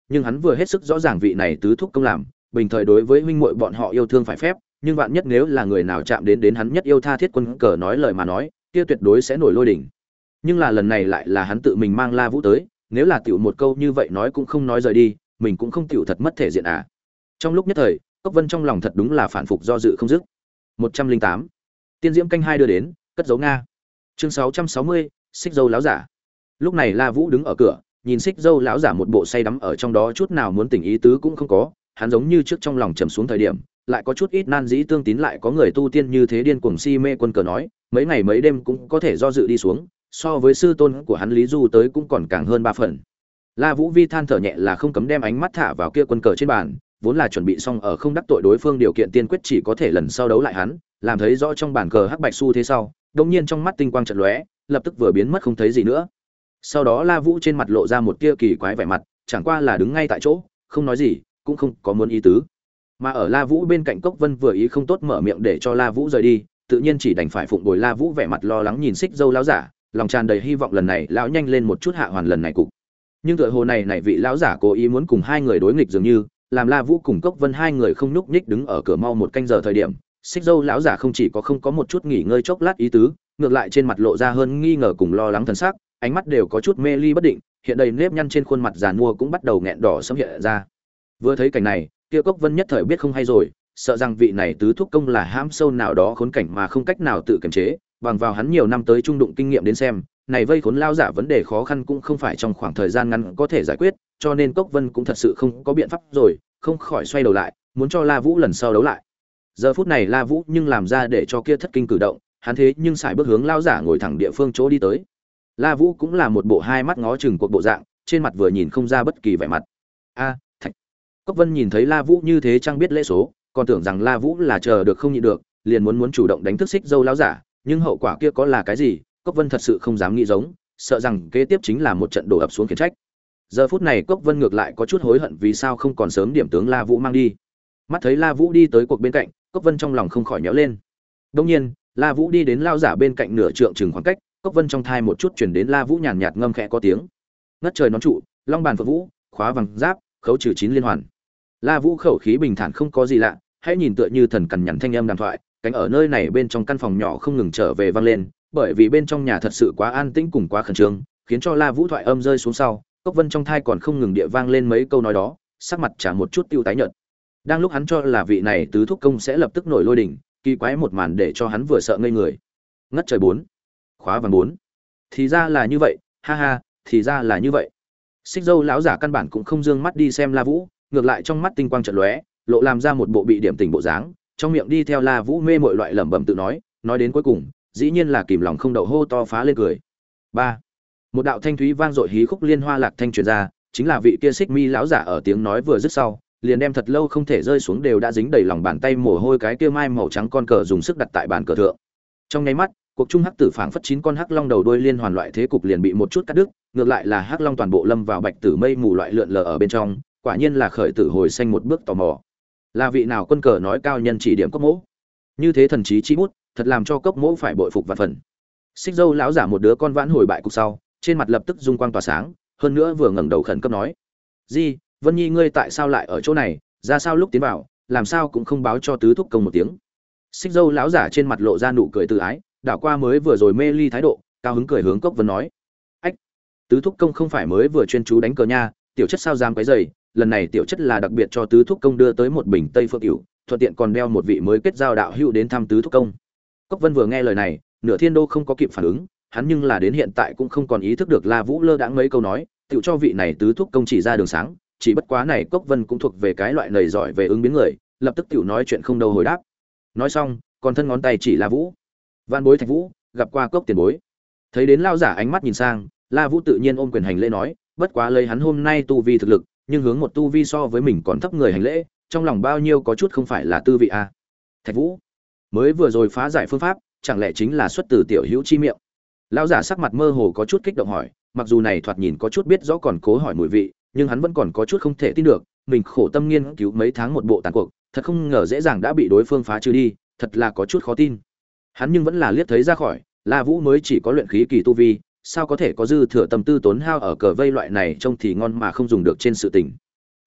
S1: nhưng hắn vừa hết sức rõ ràng vị này tứ thúc công làm bình thời đối với huynh muội bọn họ yêu thương phải phép, nhưng vạn nhất nếu là người nào chạm đến đến hắn nhất yêu tha thiết quân cờ nói lời mà nói, kia tuyệt đối sẽ nổi lôi đỉnh. Nhưng là lần này lại là hắn tự mình mang La Vũ tới, nếu là tiểu một câu như vậy nói cũng không nói rời đi, mình cũng không tiểu thật mất thể diện à. Trong lúc nhất thời, Cốc Vân trong lòng thật đúng là phản phục do dự không dứt. một trăm linh tám Tiên diễm canh hai đưa đến, cất giấu Nga. Chương sáu trăm sáu mươi, Xích Dâu lão giả. Lúc này La Vũ đứng ở cửa, nhìn Xích Dâu lão giả một bộ say đắm ở trong đó, chút nào muốn tình ý tứ cũng không có, hắn giống như trước trong lòng trầm xuống thời điểm, lại có chút ít nan dĩ tương tín, lại có người tu tiên như thế điên cuồng si mê quân cờ nói, mấy ngày mấy đêm cũng có thể do dự đi xuống, so với sư tôn của hắn Lý Du tới cũng còn càng hơn ba phần. La Vũ Vi than thở nhẹ là không cấm đem ánh mắt thả vào kia quân cờ trên bàn, vốn là chuẩn bị xong ở không đắc tội đối phương điều kiện tiên quyết chỉ có thể lần sau đấu lại hắn, làm thấy rõ trong bàn cờ hắc bạch xu thế sau, đột nhiên trong mắt tinh quang chợt lóe, lập tức vừa biến mất không thấy gì nữa. Sau đó La Vũ trên mặt lộ ra một tia kỳ quái vẻ mặt, chẳng qua là đứng ngay tại chỗ, không nói gì, cũng không có muốn ý tứ. Mà ở La Vũ bên cạnh Cốc Vân vừa ý không tốt mở miệng để cho La Vũ rời đi, tự nhiên chỉ đành phải phụng bồi La Vũ vẻ mặt lo lắng nhìn Xích Dâu lão giả, lòng tràn đầy hy vọng lần này lão nhanh lên một chút hạ hoàn lần này cục. Nhưng tựa hồ này này vị lão giả cố ý muốn cùng hai người đối nghịch dường như, làm La Vũ cùng Cốc Vân hai người không nhúc nhích đứng ở cửa mau một canh giờ thời điểm, Xích Dâu lão giả không chỉ có không có một chút nghỉ ngơi chốc lát ý tứ, ngược lại trên mặt lộ ra hơn nghi ngờ cùng lo lắng thần sắc, ánh mắt đều có chút mê ly bất định, hiện đầy nếp nhăn trên khuôn mặt giàn mua cũng bắt đầu nghẹn đỏ xâm hiện ra. Vừa thấy cảnh này, kia Cốc Vân nhất thời biết không hay rồi, sợ rằng vị này tứ thúc công là hãm sâu nào đó khốn cảnh mà không cách nào tự kiềm chế, bằng vào hắn nhiều năm tới trung đụng kinh nghiệm đến xem, này vây khốn lao giả vấn đề khó khăn cũng không phải trong khoảng thời gian ngắn có thể giải quyết, cho nên Cốc Vân cũng thật sự không có biện pháp rồi, không khỏi xoay đầu lại, muốn cho La Vũ lần sau đấu lại. Giờ phút này La Vũ nhưng làm ra để cho kia thất kinh cử động, hắn thế nhưng sải bước hướng lao giả ngồi thẳng địa phương chỗ đi tới. La Vũ cũng là một bộ hai mắt ngó chừng cuộc bộ dạng, trên mặt vừa nhìn không ra bất kỳ vẻ mặt. A, Thạch. Cốc Vân nhìn thấy La Vũ như thế chẳng biết lễ số, còn tưởng rằng La Vũ là chờ được không nhịn được, liền muốn muốn chủ động đánh thức Xích Dâu lão giả, nhưng hậu quả kia có là cái gì, Cốc Vân thật sự không dám nghĩ giống, sợ rằng kế tiếp chính là một trận đổ ập xuống khiển trách. Giờ phút này Cốc Vân ngược lại có chút hối hận vì sao không còn sớm điểm tướng La Vũ mang đi. Mắt thấy La Vũ đi tới cuộc bên cạnh, Cốc Vân trong lòng không khỏi nhớ lên. Đương nhiên, La Vũ đi đến lao giả bên cạnh nửa trượng chừng khoảng cách, Cốc Vân trong thai một chút truyền đến La Vũ nhàn nhạt ngâm khẽ có tiếng. Ngất trời nón trụ, long bàn phượng vũ, khóa vàng giáp, khấu trừ chín liên hoàn. La Vũ khẩu khí bình thản không có gì lạ, hãy nhìn tựa như thần cằn nhằn thanh âm đàm thoại, cánh ở nơi này bên trong căn phòng nhỏ không ngừng trở về vang lên, bởi vì bên trong nhà thật sự quá an tĩnh cùng quá khẩn trương, khiến cho La Vũ thoại âm rơi xuống sau, Cốc Vân trong thai còn không ngừng địa vang lên mấy câu nói đó, sắc mặt trả một chút tiêu tái nhợt. Đang lúc hắn cho là vị này tứ thúc công sẽ lập tức nổi lôi đỉnh, kỳ quái một màn để cho hắn vừa sợ ngây người. Ngất trời bốn, khóa vàng bốn. Thì ra là như vậy, ha ha, thì ra là như vậy. Xích Dâu lão giả căn bản cũng không dương mắt đi xem La Vũ, ngược lại trong mắt tinh quang chợt lóe, lộ làm ra một bộ bị điểm tỉnh bộ dáng, trong miệng đi theo La Vũ mê mội loại lẩm bẩm tự nói, nói đến cuối cùng, dĩ nhiên là kìm lòng không đậu hô to phá lên cười. ba. Một đạo thanh thúy vang dội hí khúc liên hoa lạc thanh truyền ra, chính là vị kia Xích Mi lão giả ở tiếng nói vừa dứt sau, liền đem thật lâu không thể rơi xuống đều đã dính đầy lòng bàn tay mồ hôi cái kia mai màu trắng con cờ dùng sức đặt tại bàn cờ thượng. Trong nháy mắt, cuộc trung hắc tử phảng phất chín con hắc long đầu đuôi liên hoàn loại thế cục liền bị một chút cắt đứt, ngược lại là hắc long toàn bộ lâm vào bạch tử mây mù loại lượn lờ ở bên trong, quả nhiên là khởi tử hồi xanh một bước tò mò. Là vị nào quân cờ nói cao nhân chỉ điểm Cốc Mỗ? Như thế thần trí chi bút, thật làm cho Cốc Mỗ phải bội phục vạn phần. Xích Dâu lão giả một đứa con vãn hồi bại cục sau, trên mặt lập tức dung quang tỏa sáng, hơn nữa vừa ngẩng đầu khẩn cấp nói: "Di, Vân Nhi ngươi tại sao lại ở chỗ này, ra sao lúc tiến vào, làm sao cũng không báo cho tứ thúc công một tiếng?" Xích Dâu lão giả trên mặt lộ ra nụ cười tự ái, đảo qua mới vừa rồi mê ly thái độ, cao hứng cười hướng Cốc Vân nói: "Ách, tứ thúc công không phải mới vừa chuyên chú đánh cờ nha, tiểu chất sao dám quấy rầy, lần này tiểu chất là đặc biệt cho tứ thúc công đưa tới một bình Tây Phượng Tiểu, thuận tiện còn đeo một vị mới kết giao đạo hữu đến thăm tứ thúc công." Cốc Vân vừa nghe lời này, nửa thiên đô không có kịp phản ứng, hắn nhưng là đến hiện tại cũng không còn ý thức được La Vũ lơ đãng mấy câu nói, tiểu cho vị này tứ thúc công chỉ ra đường sáng, chỉ bất quá này Cốc Vân cũng thuộc về cái loại nầy giỏi về ứng biến người, lập tức tiểu nói chuyện không đâu hồi đáp. Nói xong, còn thân ngón tay chỉ La Vũ: "Vạn bối Thạch Vũ, gặp qua Cốc tiền bối." Thấy đến lao giả ánh mắt nhìn sang, La Vũ tự nhiên ôm quyền hành lễ nói, bất quá lấy hắn hôm nay tu vi thực lực, nhưng hướng một tu vi so với mình còn thấp người hành lễ, trong lòng bao nhiêu có chút không phải là tư vị a. À. Thạch Vũ, mới vừa rồi phá giải phương pháp, chẳng lẽ chính là xuất từ tiểu hữu chi miệng? Lão giả sắc mặt mơ hồ có chút kích động hỏi, mặc dù này thoạt nhìn có chút biết rõ còn cố hỏi mùi vị, nhưng hắn vẫn còn có chút không thể tin được, mình khổ tâm nghiên cứu mấy tháng một bộ tàn cuộc, thật không ngờ dễ dàng đã bị đối phương phá trừ đi, thật là có chút khó tin. Hắn nhưng vẫn là liếc thấy ra khỏi, La Vũ mới chỉ có luyện khí kỳ tu vi, sao có thể có dư thừa tâm tư tốn hao ở cờ vây loại này trông thì ngon mà không dùng được trên sự tình.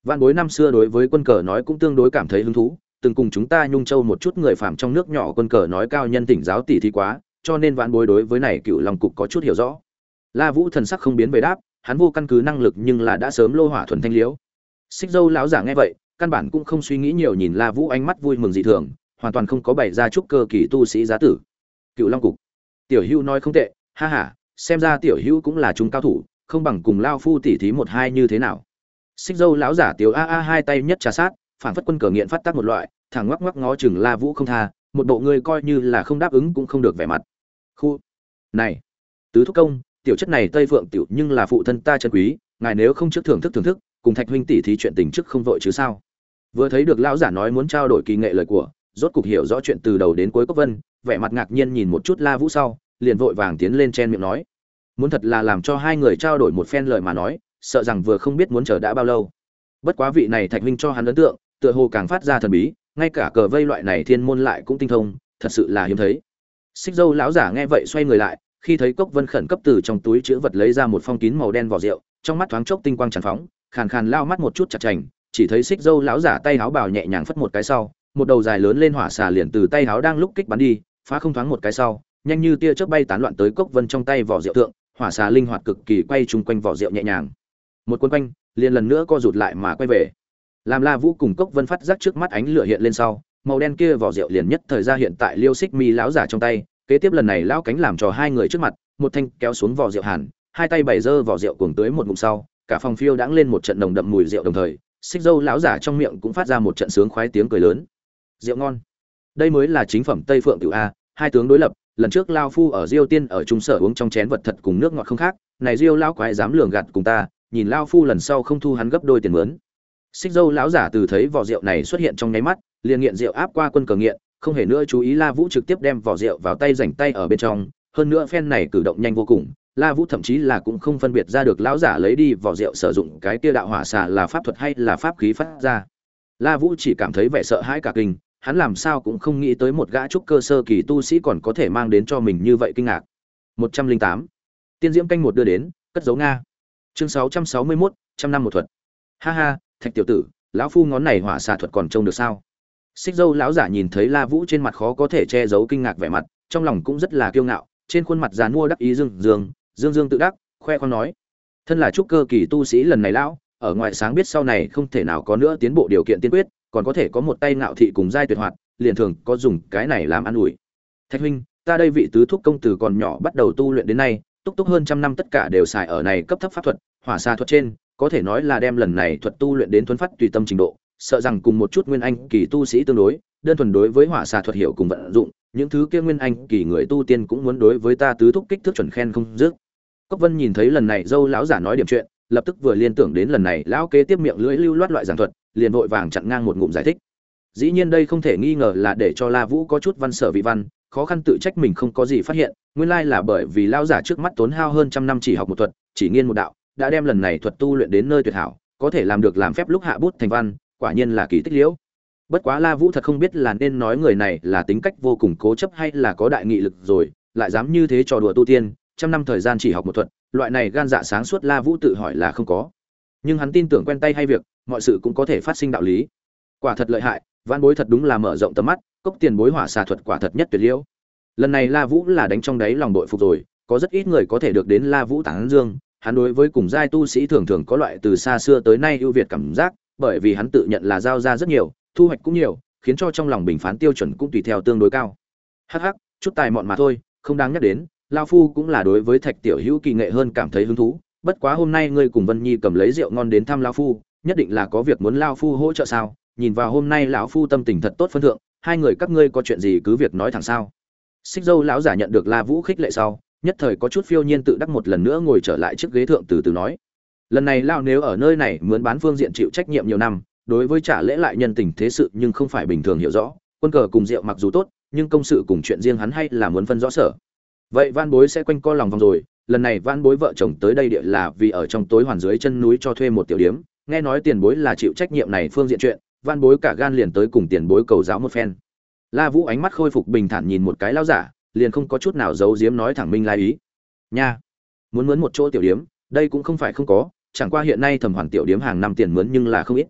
S1: Vạn Bối năm xưa đối với quân cờ nói cũng tương đối cảm thấy hứng thú, từng cùng chúng ta Nhung Châu một chút người phàm trong nước nhỏ quân cờ nói cao nhân tỉnh giáo tỷ thí quá, cho nên Vạn Bối đối với này Cựu Long cục có chút hiểu rõ. La Vũ thần sắc không biến về đáp, hắn vô căn cứ năng lực nhưng là đã sớm lô hỏa thuần thanh liễu. Xích Dâu lão giả nghe vậy, căn bản cũng không suy nghĩ nhiều, nhìn La Vũ ánh mắt vui mừng dị thường, hoàn toàn không có bày ra chút cơ kỳ tu sĩ giá tử. Cựu Long cục, Tiểu Hữu nói không tệ, ha ha, xem ra Tiểu Hữu cũng là trung cao thủ, không bằng cùng lao phu tỉ thí một hai như thế nào. Xích Dâu lão giả Tiểu a a hai tay nhất trà sát, phản phất quân cờ nghiện phát tác một loại, thẳng ngoắc ngoắc ngó chừng La Vũ không tha, một bộ người coi như là không đáp ứng cũng không được vẻ mặt. Khu, này, tứ thúc công, tiểu chất này Tây Phượng tiểu nhưng là phụ thân ta chân quý, ngài nếu không trước thưởng thức thưởng thức, cùng Thạch huynh tỉ thí chuyện tình trước không vội chứ sao? Vừa thấy được lão giả nói muốn trao đổi kỳ nghệ lời của, rốt cục hiểu rõ chuyện từ đầu đến cuối Cốc Vân, vẻ mặt ngạc nhiên nhìn một chút La Vũ sau, liền vội vàng tiến lên chen miệng nói, muốn thật là làm cho hai người trao đổi một phen lời mà nói, sợ rằng vừa không biết muốn chờ đã bao lâu. Bất quá vị này Thạch huynh cho hắn ấn tượng, tựa hồ càng phát ra thần bí, ngay cả cờ vây loại này thiên môn lại cũng tinh thông, thật sự là hiếm thấy. Xích Dâu lão giả nghe vậy xoay người lại, khi thấy Cốc Vân khẩn cấp từ trong túi chứa vật lấy ra một phong kín màu đen vỏ rượu, trong mắt thoáng chốc tinh quang tràn phóng, khàn khàn lao mắt một chút chặt chành, chỉ thấy Xích Dâu lão giả tay áo bào nhẹ nhàng phất một cái sau, một đầu dài lớn lên hỏa xà liền từ tay áo đang lúc kích bắn đi, phá không thoáng một cái sau, nhanh như tia chớp bay tán loạn tới Cốc Vân trong tay vỏ rượu tượng, hỏa xà linh hoạt cực kỳ quay chung quanh vỏ rượu nhẹ nhàng. Một cuốn quanh, liền lần nữa co rụt lại mà quay về. Làm La Vũ cùng Cốc Vân phát giác trước mắt ánh lửa hiện lên sau, màu đen kia vỏ rượu liền nhất thời ra hiện tại Liêu Xích Mi lão giả trong tay, kế tiếp lần này lão cánh làm trò hai người trước mặt, một thanh kéo xuống vỏ rượu hàn, hai tay bày dơ vỏ rượu cuồng tưới một ngụm sau, cả phòng phiêu đãng lên một trận nồng đậm mùi rượu, đồng thời, Xích Dâu lão giả trong miệng cũng phát ra một trận sướng khoái tiếng cười lớn. Rượu ngon. Đây mới là chính phẩm Tây Phượng tiểu a, hai tướng đối lập, lần trước lao phu ở Diêu Tiên ở trung sở uống trong chén vật thật cùng nước ngọt không khác, này Diêu lão quái dám lường gạt cùng ta, nhìn lao phu lần sau không thu hắn gấp đôi tiền mướn. Xích Dâu lão giả từ thấy vỏ rượu này xuất hiện trong nháy mắt, liền nghiện rượu áp qua quân cờ nghiện, không hề nữa chú ý La Vũ trực tiếp đem vỏ rượu vào tay, rảnh tay ở bên trong, hơn nữa phen này cử động nhanh vô cùng, La Vũ thậm chí là cũng không phân biệt ra được lão giả lấy đi vỏ rượu sử dụng cái kia đạo hỏa xà là pháp thuật hay là pháp khí phát ra. La Vũ chỉ cảm thấy vẻ sợ hãi cả kinh, hắn làm sao cũng không nghĩ tới một gã trúc cơ sơ kỳ tu sĩ còn có thể mang đến cho mình như vậy kinh ngạc. một trăm lẻ tám Tiên diễm canh một đưa đến, cất dấu Nga. Chương sáu trăm sáu mươi mốt, trăm năm một thuật. Ha ha, Thạch tiểu tử, lão phu ngón này hỏa xà thuật còn trông được sao? Xích Dâu lão giả nhìn thấy La Vũ trên mặt khó có thể che giấu kinh ngạc vẻ mặt, trong lòng cũng rất là kiêu ngạo, trên khuôn mặt giàn mua đắc ý dương dương, dương dương tự đắc, khoe khoang nói: thân là trúc cơ kỳ tu sĩ lần này lão, ở ngoài sáng biết sau này không thể nào có nữa tiến bộ điều kiện tiên quyết, còn có thể có một tay ngạo thị cùng giai tuyệt hoạt, liền thường có dùng cái này làm ăn ủi. Thạch huynh, ta đây vị tứ thúc công tử còn nhỏ bắt đầu tu luyện đến nay, túc túc hơn trăm năm tất cả đều xài ở này cấp thấp pháp thuật, hỏa xà thuật trên, có thể nói là đem lần này thuật tu luyện đến thuần phát tùy tâm trình độ, sợ rằng cùng một chút nguyên anh kỳ tu sĩ tương đối, đơn thuần đối với hỏa xà thuật hiểu cùng vận dụng, những thứ kia nguyên anh kỳ người tu tiên cũng muốn đối với ta tứ thúc kích thước chuẩn khen không dứt. Cốc Vân nhìn thấy lần này dâu lão giả nói điểm chuyện, lập tức vừa liên tưởng đến lần này lão kế tiếp miệng lưỡi lưu loát loại giảng thuật, liền vội vàng chặn ngang một ngụm giải thích. Dĩ nhiên đây không thể nghi ngờ là để cho La Vũ có chút văn sở vị văn, khó khăn tự trách mình không có gì phát hiện, nguyên lai là bởi vì lão giả trước mắt tốn hao hơn trăm năm chỉ học một thuật, chỉ nghiên một đạo, đã đem lần này thuật tu luyện đến nơi tuyệt hảo, có thể làm được làm phép lúc hạ bút thành văn, quả nhiên là kỳ tích liễu. Bất quá La Vũ thật không biết là nên nói người này là tính cách vô cùng cố chấp hay là có đại nghị lực rồi, lại dám như thế trò đùa tu tiên, trăm năm thời gian chỉ học một thuật, loại này gan dạ sáng suốt La Vũ tự hỏi là không có. Nhưng hắn tin tưởng quen tay hay việc, mọi sự cũng có thể phát sinh đạo lý. Quả thật lợi hại, Vãn Bối thật đúng là mở rộng tầm mắt, Cốc tiền bối hỏa xà thuật quả thật nhất tuyệt liễu. Lần này La Vũ là đánh trong đáy lòng đội phục rồi, có rất ít người có thể được đến La Vũ tán dương, hắn đối với cùng giai tu sĩ thường thường có loại từ xa xưa tới nay ưu việt cảm giác, bởi vì hắn tự nhận là giao ra rất nhiều, thu hoạch cũng nhiều, khiến cho trong lòng bình phán tiêu chuẩn cũng tùy theo tương đối cao. Hắc hắc, chút tài mọn mà thôi, không đáng nhắc đến, lão phu cũng là đối với Thạch tiểu hữu kỳ nghệ hơn cảm thấy hứng thú, bất quá hôm nay ngươi cùng Vân Nhi cầm lấy rượu ngon đến thăm lão phu, nhất định là có việc muốn lão phu hỗ trợ sao? Nhìn vào hôm nay lão phu tâm tình thật tốt phân thượng, hai người các ngươi có chuyện gì cứ việc nói thẳng sao. Xích Dâu lão giả nhận được La Vũ khích lệ sau, nhất thời có chút phiêu nhiên tự đắc, một lần nữa ngồi trở lại chiếc ghế thượng từ từ nói: lần này lão nếu ở nơi này mướn bán phương diện chịu trách nhiệm nhiều năm, đối với trả lễ lại nhân tình thế sự nhưng không phải bình thường hiểu rõ, quân cờ cùng rượu mặc dù tốt, nhưng công sự cùng chuyện riêng hắn hay là muốn phân rõ sở. Vậy Van Bối sẽ quanh co lòng vòng rồi, lần này Van Bối vợ chồng tới đây địa là vì ở trong tối hoàn dưới chân núi cho thuê một tiểu điếm, nghe nói tiền bối là chịu trách nhiệm này phương diện chuyện, Van Bối cả gan liền tới cùng tiền bối cầu giáo một phen. La Vũ ánh mắt khôi phục bình thản nhìn một cái lão giả, liền không có chút nào giấu giếm nói thẳng minh lai ý. Nha, muốn mướn một chỗ tiểu điếm, đây cũng không phải không có, chẳng qua hiện nay Thẩm Hoàn tiểu điếm hàng năm tiền mướn nhưng là không ít,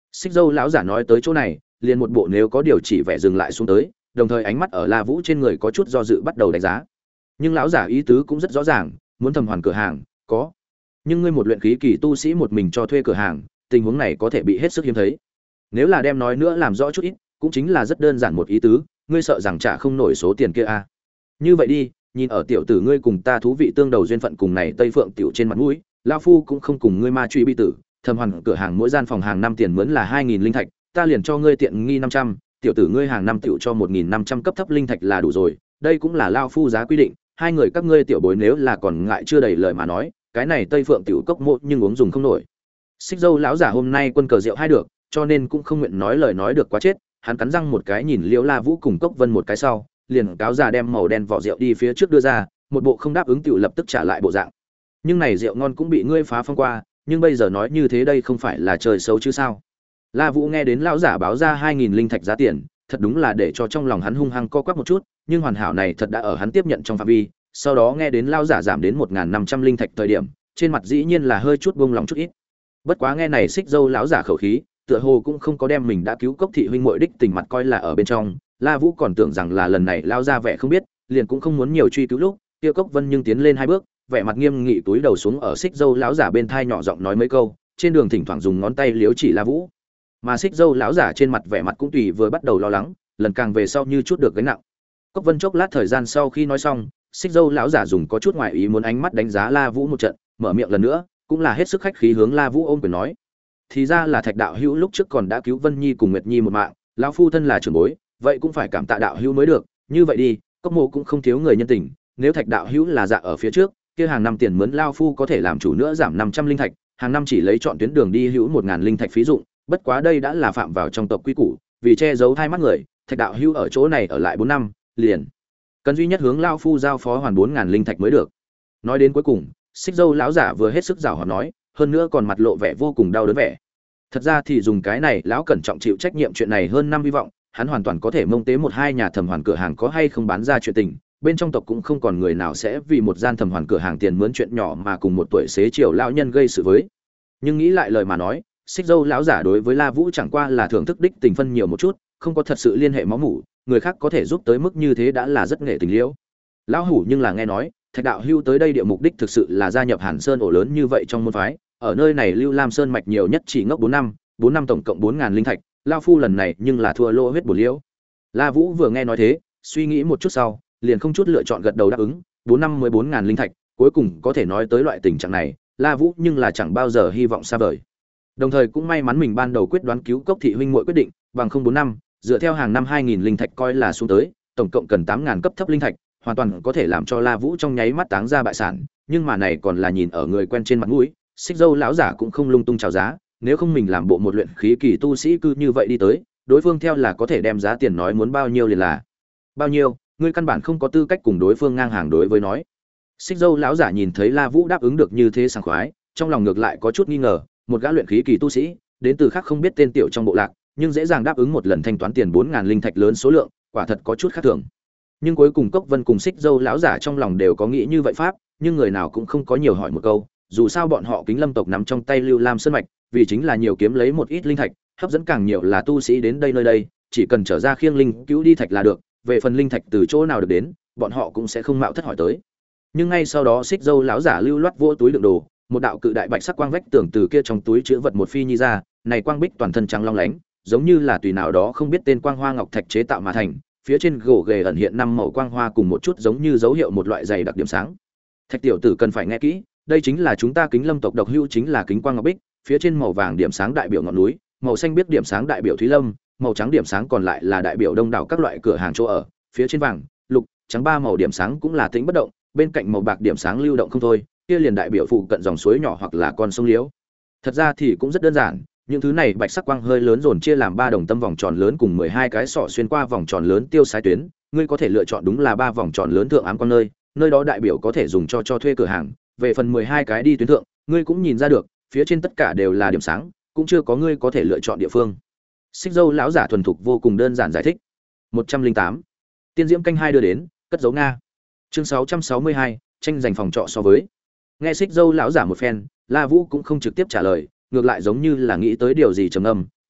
S1: Xích Dâu lão giả nói tới chỗ này, liền một bộ nếu có điều chỉ vẻ dừng lại xuống tới, đồng thời ánh mắt ở La Vũ trên người có chút do dự bắt đầu đánh giá. Nhưng lão giả ý tứ cũng rất rõ ràng, muốn thẩm hoàn cửa hàng, có. Nhưng ngươi một luyện khí kỳ tu sĩ một mình cho thuê cửa hàng, tình huống này có thể bị hết sức hiếm thấy. Nếu là đem nói nữa làm rõ chút ít, cũng chính là rất đơn giản một ý tứ, ngươi sợ rằng trả không nổi số tiền kia à? Như vậy đi, nhìn ở tiểu tử ngươi cùng ta thú vị tương đầu duyên phận cùng này Tây Phượng tiểu trên mặt mũi, lão phu cũng không cùng ngươi ma truy bi tử, thẩm hoàn cửa hàng mỗi gian phòng hàng năm tiền mướn là hai nghìn linh thạch, ta liền cho ngươi tiện nghi năm trăm, tiểu tử ngươi hàng năm tiểu cho một nghìn năm trăm cấp thấp linh thạch là đủ rồi, đây cũng là lão phu giá quy định, hai người các ngươi tiểu bối nếu là còn ngại chưa đầy lời mà nói, cái này Tây Phượng tiểu cốc mộ nhưng uống dùng không nổi. Xích Dâu lão giả hôm nay quân cờ rượu hai được, cho nên cũng không nguyện nói lời nói được quá chết, hắn cắn răng một cái nhìn Liễu La Vũ cùng Cốc Vân một cái sau, liền cáo già đem màu đen vỏ rượu đi phía trước đưa ra, một bộ không đáp ứng tiểu lập tức trả lại bộ dạng. Nhưng này rượu ngon cũng bị ngươi phá phong qua, nhưng bây giờ nói như thế đây không phải là trời xấu chứ sao? La Vũ nghe đến lão giả báo ra hai nghìn linh thạch giá tiền, thật đúng là để cho trong lòng hắn hung hăng co quắp một chút, nhưng hoàn hảo này thật đã ở hắn tiếp nhận trong phạm vi, sau đó nghe đến lão giả giảm đến một nghìn năm trăm linh thạch thời điểm, trên mặt dĩ nhiên là hơi chút buông lòng chút ít. Bất quá nghe này Xích Dâu lão giả khẩu khí, tựa hồ cũng không có đem mình đã cứu Cốc thị huynh muội đích tình mặt coi là ở bên trong, La Vũ còn tưởng rằng là lần này lao ra vẻ không biết, liền cũng không muốn nhiều truy cứu lúc, kia Cốc Vân nhưng tiến lên hai bước, vẻ mặt nghiêm nghị túi đầu xuống ở Xích Dâu lão giả bên thai nhỏ giọng nói mấy câu, trên đường thỉnh thoảng dùng ngón tay liếu chỉ La Vũ. Mà Xích Dâu lão giả trên mặt vẻ mặt cũng tùy vừa bắt đầu lo lắng, lần càng về sau như chút được gánh nặng. Cốc Vân chốc lát thời gian sau khi nói xong, Xích Dâu lão giả dùng có chút ngoại ý muốn ánh mắt đánh giá La Vũ một trận, mở miệng lần nữa, cũng là hết sức khách khí hướng La Vũ ôm quyền nói: "Thì ra là Thạch đạo hữu lúc trước còn đã cứu Vân Nhi cùng Nguyệt Nhi một mạng, lão phu thân là trưởng bối, vậy cũng phải cảm tạ đạo hữu mới được, như vậy đi, Cốc mộ cũng không thiếu người nhân tình, nếu Thạch đạo hữu là dạ ở phía trước, kia hàng năm tiền mướn lão phu có thể làm chủ nữa giảm năm trăm linh thạch, hàng năm chỉ lấy chọn tuyến đường đi hữu một nghìn linh thạch phí dụng, bất quá đây đã là phạm vào trong tộc quy củ, vì che giấu thai mắt người, Thạch đạo hữu ở chỗ này ở lại bốn năm, liền cần duy nhất hướng lão phu giao phó hoàn bốn nghìn linh thạch mới được." Nói đến cuối cùng, Xích Dâu lão giả vừa hết sức giảo hoạt nói, hơn nữa còn mặt lộ vẻ vô cùng đau đớn vẻ. Thật ra thì dùng cái này, lão cẩn trọng chịu trách nhiệm chuyện này hơn năm hy vọng, hắn hoàn toàn có thể mông tế một hai nhà thẩm hoàn cửa hàng có hay không bán ra chuyện tình, bên trong tộc cũng không còn người nào sẽ vì một gian thẩm hoàn cửa hàng tiền mướn chuyện nhỏ mà cùng một tuổi xế chiều lão nhân gây sự với. Nhưng nghĩ lại lời mà nói, Xích Dâu lão giả đối với La Vũ chẳng qua là thưởng thức đích tình phân nhiều một chút, không có thật sự liên hệ máu mủ, người khác có thể giúp tới mức như thế đã là rất nghệ tình liễu. Lão hủ nhưng là nghe nói, Thạch đạo hưu tới đây địa mục đích thực sự là gia nhập Hàn Sơn ổ lớn như vậy trong môn phái, ở nơi này Lưu Lam Sơn mạch nhiều nhất chỉ ngốc bốn năm, bốn năm tổng cộng bốn nghìn linh thạch, lão phu lần này nhưng là thua lỗ huyết bổ liễu. La Vũ vừa nghe nói thế, suy nghĩ một chút sau, liền không chút lựa chọn gật đầu đáp ứng, bốn năm mười bốn nghìn linh thạch, cuối cùng có thể nói tới loại tình trạng này, La Vũ nhưng là chẳng bao giờ hy vọng xa vời. Đồng thời cũng may mắn mình ban đầu quyết đoán cứu Cốc thị huynh muội quyết định, bằng không bốn năm, dựa theo hàng năm hai nghìn linh thạch coi là xuống tới, tổng cộng cần tám nghìn cấp thấp linh thạch, hoàn toàn có thể làm cho La Vũ trong nháy mắt táng ra bại sản, nhưng mà này còn là nhìn ở người quen trên mặt mũi, Xích Dâu lão giả cũng không lung tung chào giá, nếu không mình làm bộ một luyện khí kỳ tu sĩ cư như vậy đi tới, đối phương theo là có thể đem giá tiền nói muốn bao nhiêu liền là bao nhiêu, ngươi căn bản không có tư cách cùng đối phương ngang hàng đối với nói. Xích Dâu lão giả nhìn thấy La Vũ đáp ứng được như thế sảng khoái, trong lòng ngược lại có chút nghi ngờ, một gã luyện khí kỳ tu sĩ, đến từ khác không biết tên tiểu trong bộ lạc, nhưng dễ dàng đáp ứng một lần thanh toán tiền bốn nghìn linh thạch lớn số lượng, quả thật có chút khác thường. Nhưng cuối cùng Cốc Vân cùng Xích Dâu lão giả trong lòng đều có nghĩ như vậy pháp, nhưng người nào cũng không có nhiều hỏi một câu, dù sao bọn họ Kính Lâm tộc nắm trong tay Lưu Lam Sơn mạch, vì chính là nhiều kiếm lấy một ít linh thạch, hấp dẫn càng nhiều là tu sĩ đến đây nơi đây, chỉ cần trở ra khiêng linh cứu đi thạch là được, về phần linh thạch từ chỗ nào được đến, bọn họ cũng sẽ không mạo thất hỏi tới. Nhưng ngay sau đó Xích Dâu lão giả lưu loát vô túi đựng đồ, một đạo cự đại bạch sắc quang vách tường từ kia trong túi chứa vật một phi nhi ra, này quang bích toàn thân trắng long lánh, giống như là tùy nào đó không biết tên quang hoa ngọc thạch chế tạo mà thành, phía trên gỗ ghề ẩn hiện năm màu quang hoa cùng một chút giống như dấu hiệu một loại dày đặc điểm sáng. Thạch tiểu tử cần phải nghe kỹ, đây chính là chúng ta Kính Lâm tộc độc hữu chính là kính quang ngọc bích, phía trên màu vàng điểm sáng đại biểu ngọn núi, màu xanh biết điểm sáng đại biểu thúy lâm, màu trắng điểm sáng còn lại là đại biểu đông đảo các loại cửa hàng chỗ ở, phía trên vàng, lục, trắng ba màu điểm sáng cũng là tĩnh bất động, bên cạnh màu bạc điểm sáng lưu động không thôi, kia liền đại biểu phụ cận dòng suối nhỏ hoặc là con sông liễu. Thật ra thì cũng rất đơn giản, những thứ này bạch sắc quang hơi lớn dồn chia làm ba đồng tâm vòng tròn lớn cùng mười hai cái sọ xuyên qua vòng tròn lớn tiêu sái tuyến, ngươi có thể lựa chọn đúng là ba vòng tròn lớn thượng ám quan nơi, nơi đó đại biểu có thể dùng cho cho thuê cửa hàng, về phần mười hai cái đi tuyến thượng, ngươi cũng nhìn ra được, phía trên tất cả đều là điểm sáng, cũng chưa có ngươi có thể lựa chọn địa phương. Xích Dâu lão giả thuần thục vô cùng đơn giản giải thích. một trăm linh tám Tiên diễm canh hai đưa đến, cất dấu nga. Chương sáu trăm sáu mươi hai tranh giành phòng trọ so với. Nghe Xích Dâu lão giả một phen, La Vũ cũng không trực tiếp trả lời, ngược lại giống như là nghĩ tới điều gì trầm ngâm,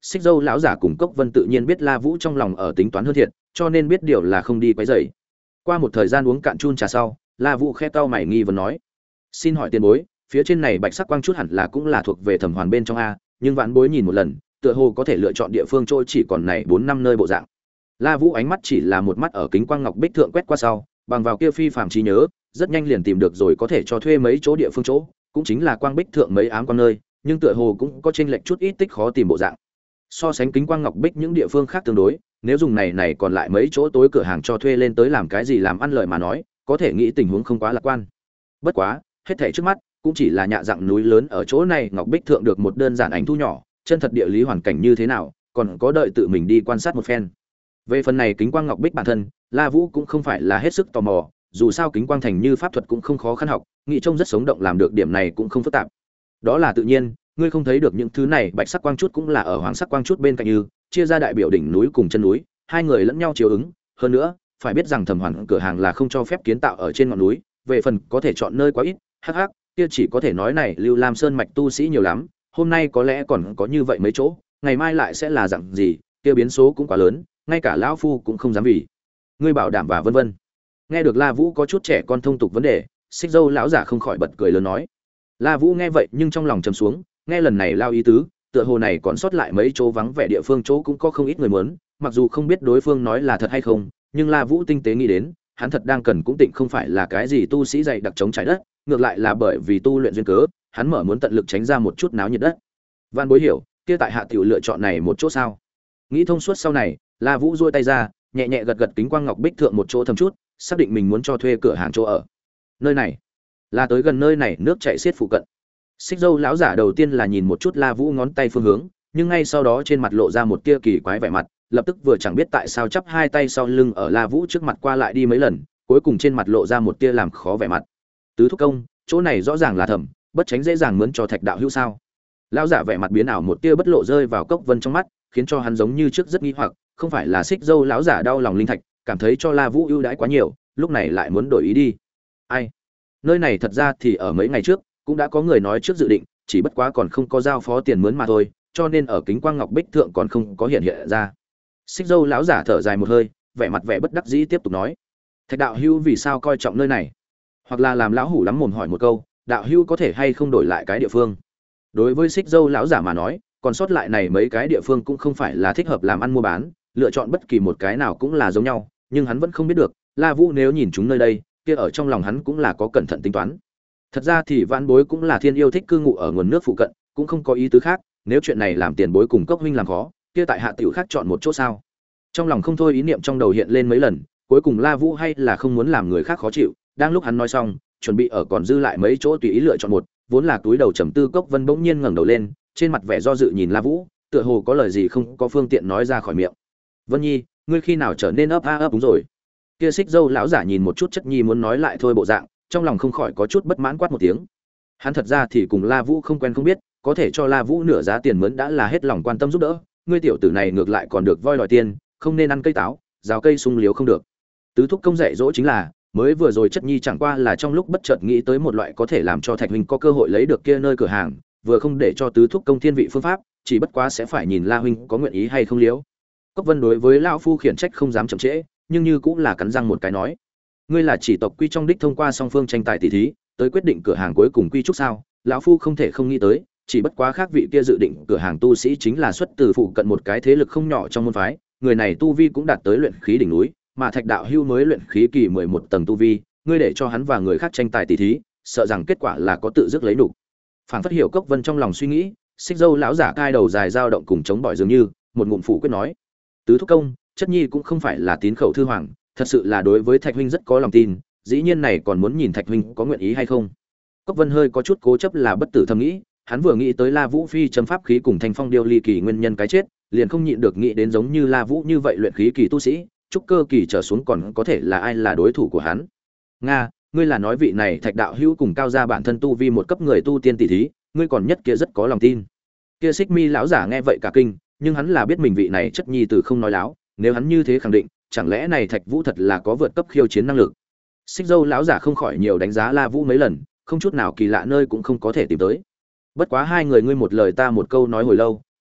S1: Xích Dâu lão giả cùng Cốc Vân tự nhiên biết La Vũ trong lòng ở tính toán hơn thiệt, cho nên biết điều là không đi quấy rầy. Qua một thời gian uống cạn chun trà sau, La Vũ khẽ cau mày nghi vấn nói: "Xin hỏi tiền bối, phía trên này bạch sắc quang chút hẳn là cũng là thuộc về Thẩm Hoàn bên trong a, nhưng vãn bối nhìn một lần, tựa hồ có thể lựa chọn địa phương chỗ chỉ còn này bốn năm nơi bộ dạng." La Vũ ánh mắt chỉ là một mắt ở kính quang ngọc bích thượng quét qua sau, bằng vào kia phi phàm trí nhớ, rất nhanh liền tìm được rồi có thể cho thuê mấy chỗ địa phương chỗ, cũng chính là quang bích thượng mấy ám quan nơi, nhưng tựa hồ cũng có chênh lệch chút ít tích khó tìm bộ dạng. So sánh kính quang ngọc bích những địa phương khác tương đối, nếu dùng này này còn lại mấy chỗ tối cửa hàng cho thuê lên tới làm cái gì làm ăn lợi mà nói, có thể nghĩ tình huống không quá lạc quan. Bất quá, hết thảy trước mắt cũng chỉ là nhạ dạng núi lớn ở chỗ này ngọc bích thượng được một đơn giản ảnh thu nhỏ, chân thật địa lý hoàn cảnh như thế nào, còn có đợi tự mình đi quan sát một phen. Về phần này kính quang ngọc bích bản thân, La Vũ cũng không phải là hết sức tò mò, dù sao kính quang thành như pháp thuật cũng không khó khăn học, nghị trông rất sống động làm được điểm này cũng không phức tạp. Đó là tự nhiên, ngươi không thấy được những thứ này bạch sắc quang chút cũng là ở hoàng sắc quang chút bên cạnh như, chia ra đại biểu đỉnh núi cùng chân núi, hai người lẫn nhau chiếu ứng, hơn nữa, phải biết rằng Thẩm Hoàn cửa hàng là không cho phép kiến tạo ở trên ngọn núi, về phần có thể chọn nơi quá ít, hắc hắc, kia chỉ có thể nói này Lưu Lam Sơn mạch tu sĩ nhiều lắm, hôm nay có lẽ còn có như vậy mấy chỗ, ngày mai lại sẽ là dạng gì, kia biến số cũng quá lớn, ngay cả lão phu cũng không dám vì. Ngươi bảo đảm và vân vân. Nghe được La Vũ có chút trẻ con thông tục vấn đề, Xích Dâu lão giả không khỏi bật cười lớn nói. La Vũ nghe vậy nhưng trong lòng trầm xuống, nghe lần này lao ý tứ, tựa hồ này còn sót lại mấy chỗ vắng vẻ địa phương chỗ cũng có không ít người muốn, mặc dù không biết đối phương nói là thật hay không, nhưng La Vũ tinh tế nghĩ đến, hắn thật đang cần cũng tịnh không phải là cái gì tu sĩ dày đặc chống trái đất, ngược lại là bởi vì tu luyện duyên cớ, hắn mở muốn tận lực tránh ra một chút náo nhiệt đất. Văn Bối hiểu, kia tại hạ tiểu lựa chọn này một chỗ sao? Nghĩ thông suốt sau này, La Vũ duỗi tay ra, nhẹ nhẹ gật gật kính quang ngọc bích thượng một chỗ thầm chút, xác định mình muốn cho thuê cửa hàng chỗ ở. Nơi này, là tới gần nơi này nước chảy xiết phụ cận. Xích Dâu lão giả đầu tiên là nhìn một chút La Vũ ngón tay phương hướng, nhưng ngay sau đó trên mặt lộ ra một tia kỳ quái vẻ mặt, lập tức vừa chẳng biết tại sao chắp hai tay sau lưng ở La Vũ trước mặt qua lại đi mấy lần, cuối cùng trên mặt lộ ra một tia làm khó vẻ mặt. Tứ thúc công, chỗ này rõ ràng là thẩm, bất tránh dễ dàng mướn cho Thạch đạo hữu sao? Lão giả vẻ mặt biến ảo một tia bất lộ rơi vào Cốc Vân trong mắt, khiến cho hắn giống như trước rất nghi hoặc, không phải là Xích Dâu lão giả đau lòng linh thạch, cảm thấy cho La Vũ ưu đãi quá nhiều, lúc này lại muốn đổi ý đi. Ai? Nơi này thật ra thì ở mấy ngày trước cũng đã có người nói trước dự định, chỉ bất quá còn không có giao phó tiền mướn mà thôi, cho nên ở kính quang ngọc bích thượng còn không có hiện hiện ra. Xích Dâu lão giả thở dài một hơi, vẻ mặt vẻ bất đắc dĩ tiếp tục nói: Thạch đạo hữu vì sao coi trọng nơi này? Hoặc là làm lão hủ lắm mồm hỏi một câu, đạo hữu có thể hay không đổi lại cái địa phương? Đối với Xích Dâu lão giả mà nói, còn sót lại này mấy cái địa phương cũng không phải là thích hợp làm ăn mua bán, lựa chọn bất kỳ một cái nào cũng là giống nhau, nhưng hắn vẫn không biết được, La Vũ nếu nhìn chúng nơi đây, kia ở trong lòng hắn cũng là có cẩn thận tính toán. Thật ra thì Vãn Bối cũng là thiên yêu thích cư ngụ ở nguồn nước phụ cận, cũng không có ý tứ khác, nếu chuyện này làm tiền bối cùng Cốc huynh làm khó, kia tại hạ tiểu khác chọn một chỗ sao? Trong lòng không thôi ý niệm trong đầu hiện lên mấy lần, cuối cùng La Vũ hay là không muốn làm người khác khó chịu, đang lúc hắn nói xong, chuẩn bị ở còn dư lại mấy chỗ tùy ý lựa chọn một, vốn là túi đầu trầm tư Cốc Vân bỗng nhiên ngẩng đầu lên, trên mặt vẻ do dự nhìn La Vũ, tựa hồ có lời gì không có phương tiện nói ra khỏi miệng. Vân Nhi, ngươi khi nào trở nên ấp a ấp đúng rồi? Kia Xích Dâu lão giả nhìn một chút Chất Nhi muốn nói lại thôi bộ dạng, trong lòng không khỏi có chút bất mãn quát một tiếng. Hắn thật ra thì cùng La Vũ không quen không biết, có thể cho La Vũ nửa giá tiền mướn đã là hết lòng quan tâm giúp đỡ, ngươi tiểu tử này ngược lại còn được voi đòi tiền, không nên ăn cây táo, rào cây sung liếu không được. Tứ thúc công dạy dỗ chính là, mới vừa rồi Chất Nhi chẳng qua là trong lúc bất chợt nghĩ tới một loại có thể làm cho Thạch huynh có cơ hội lấy được kia nơi cửa hàng, vừa không để cho tứ thúc công thiên vị phương pháp, chỉ bất quá sẽ phải nhìn La huynh có nguyện ý hay không liếu. Cốc Vân đối với lão phu khiển trách không dám chậm trễ, nhưng như cũng là cắn răng một cái nói: ngươi là chỉ tộc quy trong đích thông qua song phương tranh tài tỷ thí, tới quyết định cửa hàng cuối cùng quy trúc sao? Lão phu không thể không nghĩ tới, chỉ bất quá khác vị kia dự định cửa hàng tu sĩ chính là xuất từ phụ cận một cái thế lực không nhỏ trong môn phái, người này tu vi cũng đạt tới luyện khí đỉnh núi, mà Thạch đạo hưu mới luyện khí kỳ mười một tầng tu vi, ngươi để cho hắn và người khác tranh tài tỷ thí, sợ rằng kết quả là có tự dứt lấy đủ. Phản phất hiểu Cốc Vân trong lòng suy nghĩ, Xích Dâu lão giả cai đầu dài dao động cùng chống bỏi dường như, một ngụm phủ quyết nói: tứ thúc công, Chất Nhi cũng không phải là tín khẩu thư hoàng, thật sự là đối với Thạch huynh rất có lòng tin, dĩ nhiên này còn muốn nhìn Thạch huynh có nguyện ý hay không. Cốc Vân hơi có chút cố chấp là bất tử thầm nghĩ, hắn vừa nghĩ tới La Vũ phi châm pháp khí cùng Thanh Phong điêu ly kỳ nguyên nhân cái chết, liền không nhịn được nghĩ đến giống như La Vũ như vậy luyện khí kỳ tu sĩ, trúc cơ kỳ trở xuống còn có thể là ai là đối thủ của hắn. Nga, ngươi là nói vị này Thạch đạo hữu cùng cao gia bản thân tu vi một cấp người tu tiên tỷ thí, ngươi còn nhất kia rất có lòng tin. Kia Xích Mi lão giả nghe vậy cả kinh, nhưng hắn là biết mình vị này Chất Nhi từ không nói láo, nếu hắn như thế khẳng định, chẳng lẽ này Thạch Vũ thật là có vượt cấp khiêu chiến năng lực. Xích Dâu lão giả không khỏi nhiều đánh giá La Vũ mấy lần, không chút nào kỳ lạ nơi cũng không có thể tìm tới. Bất quá hai người ngươi một lời ta một câu nói hồi lâu,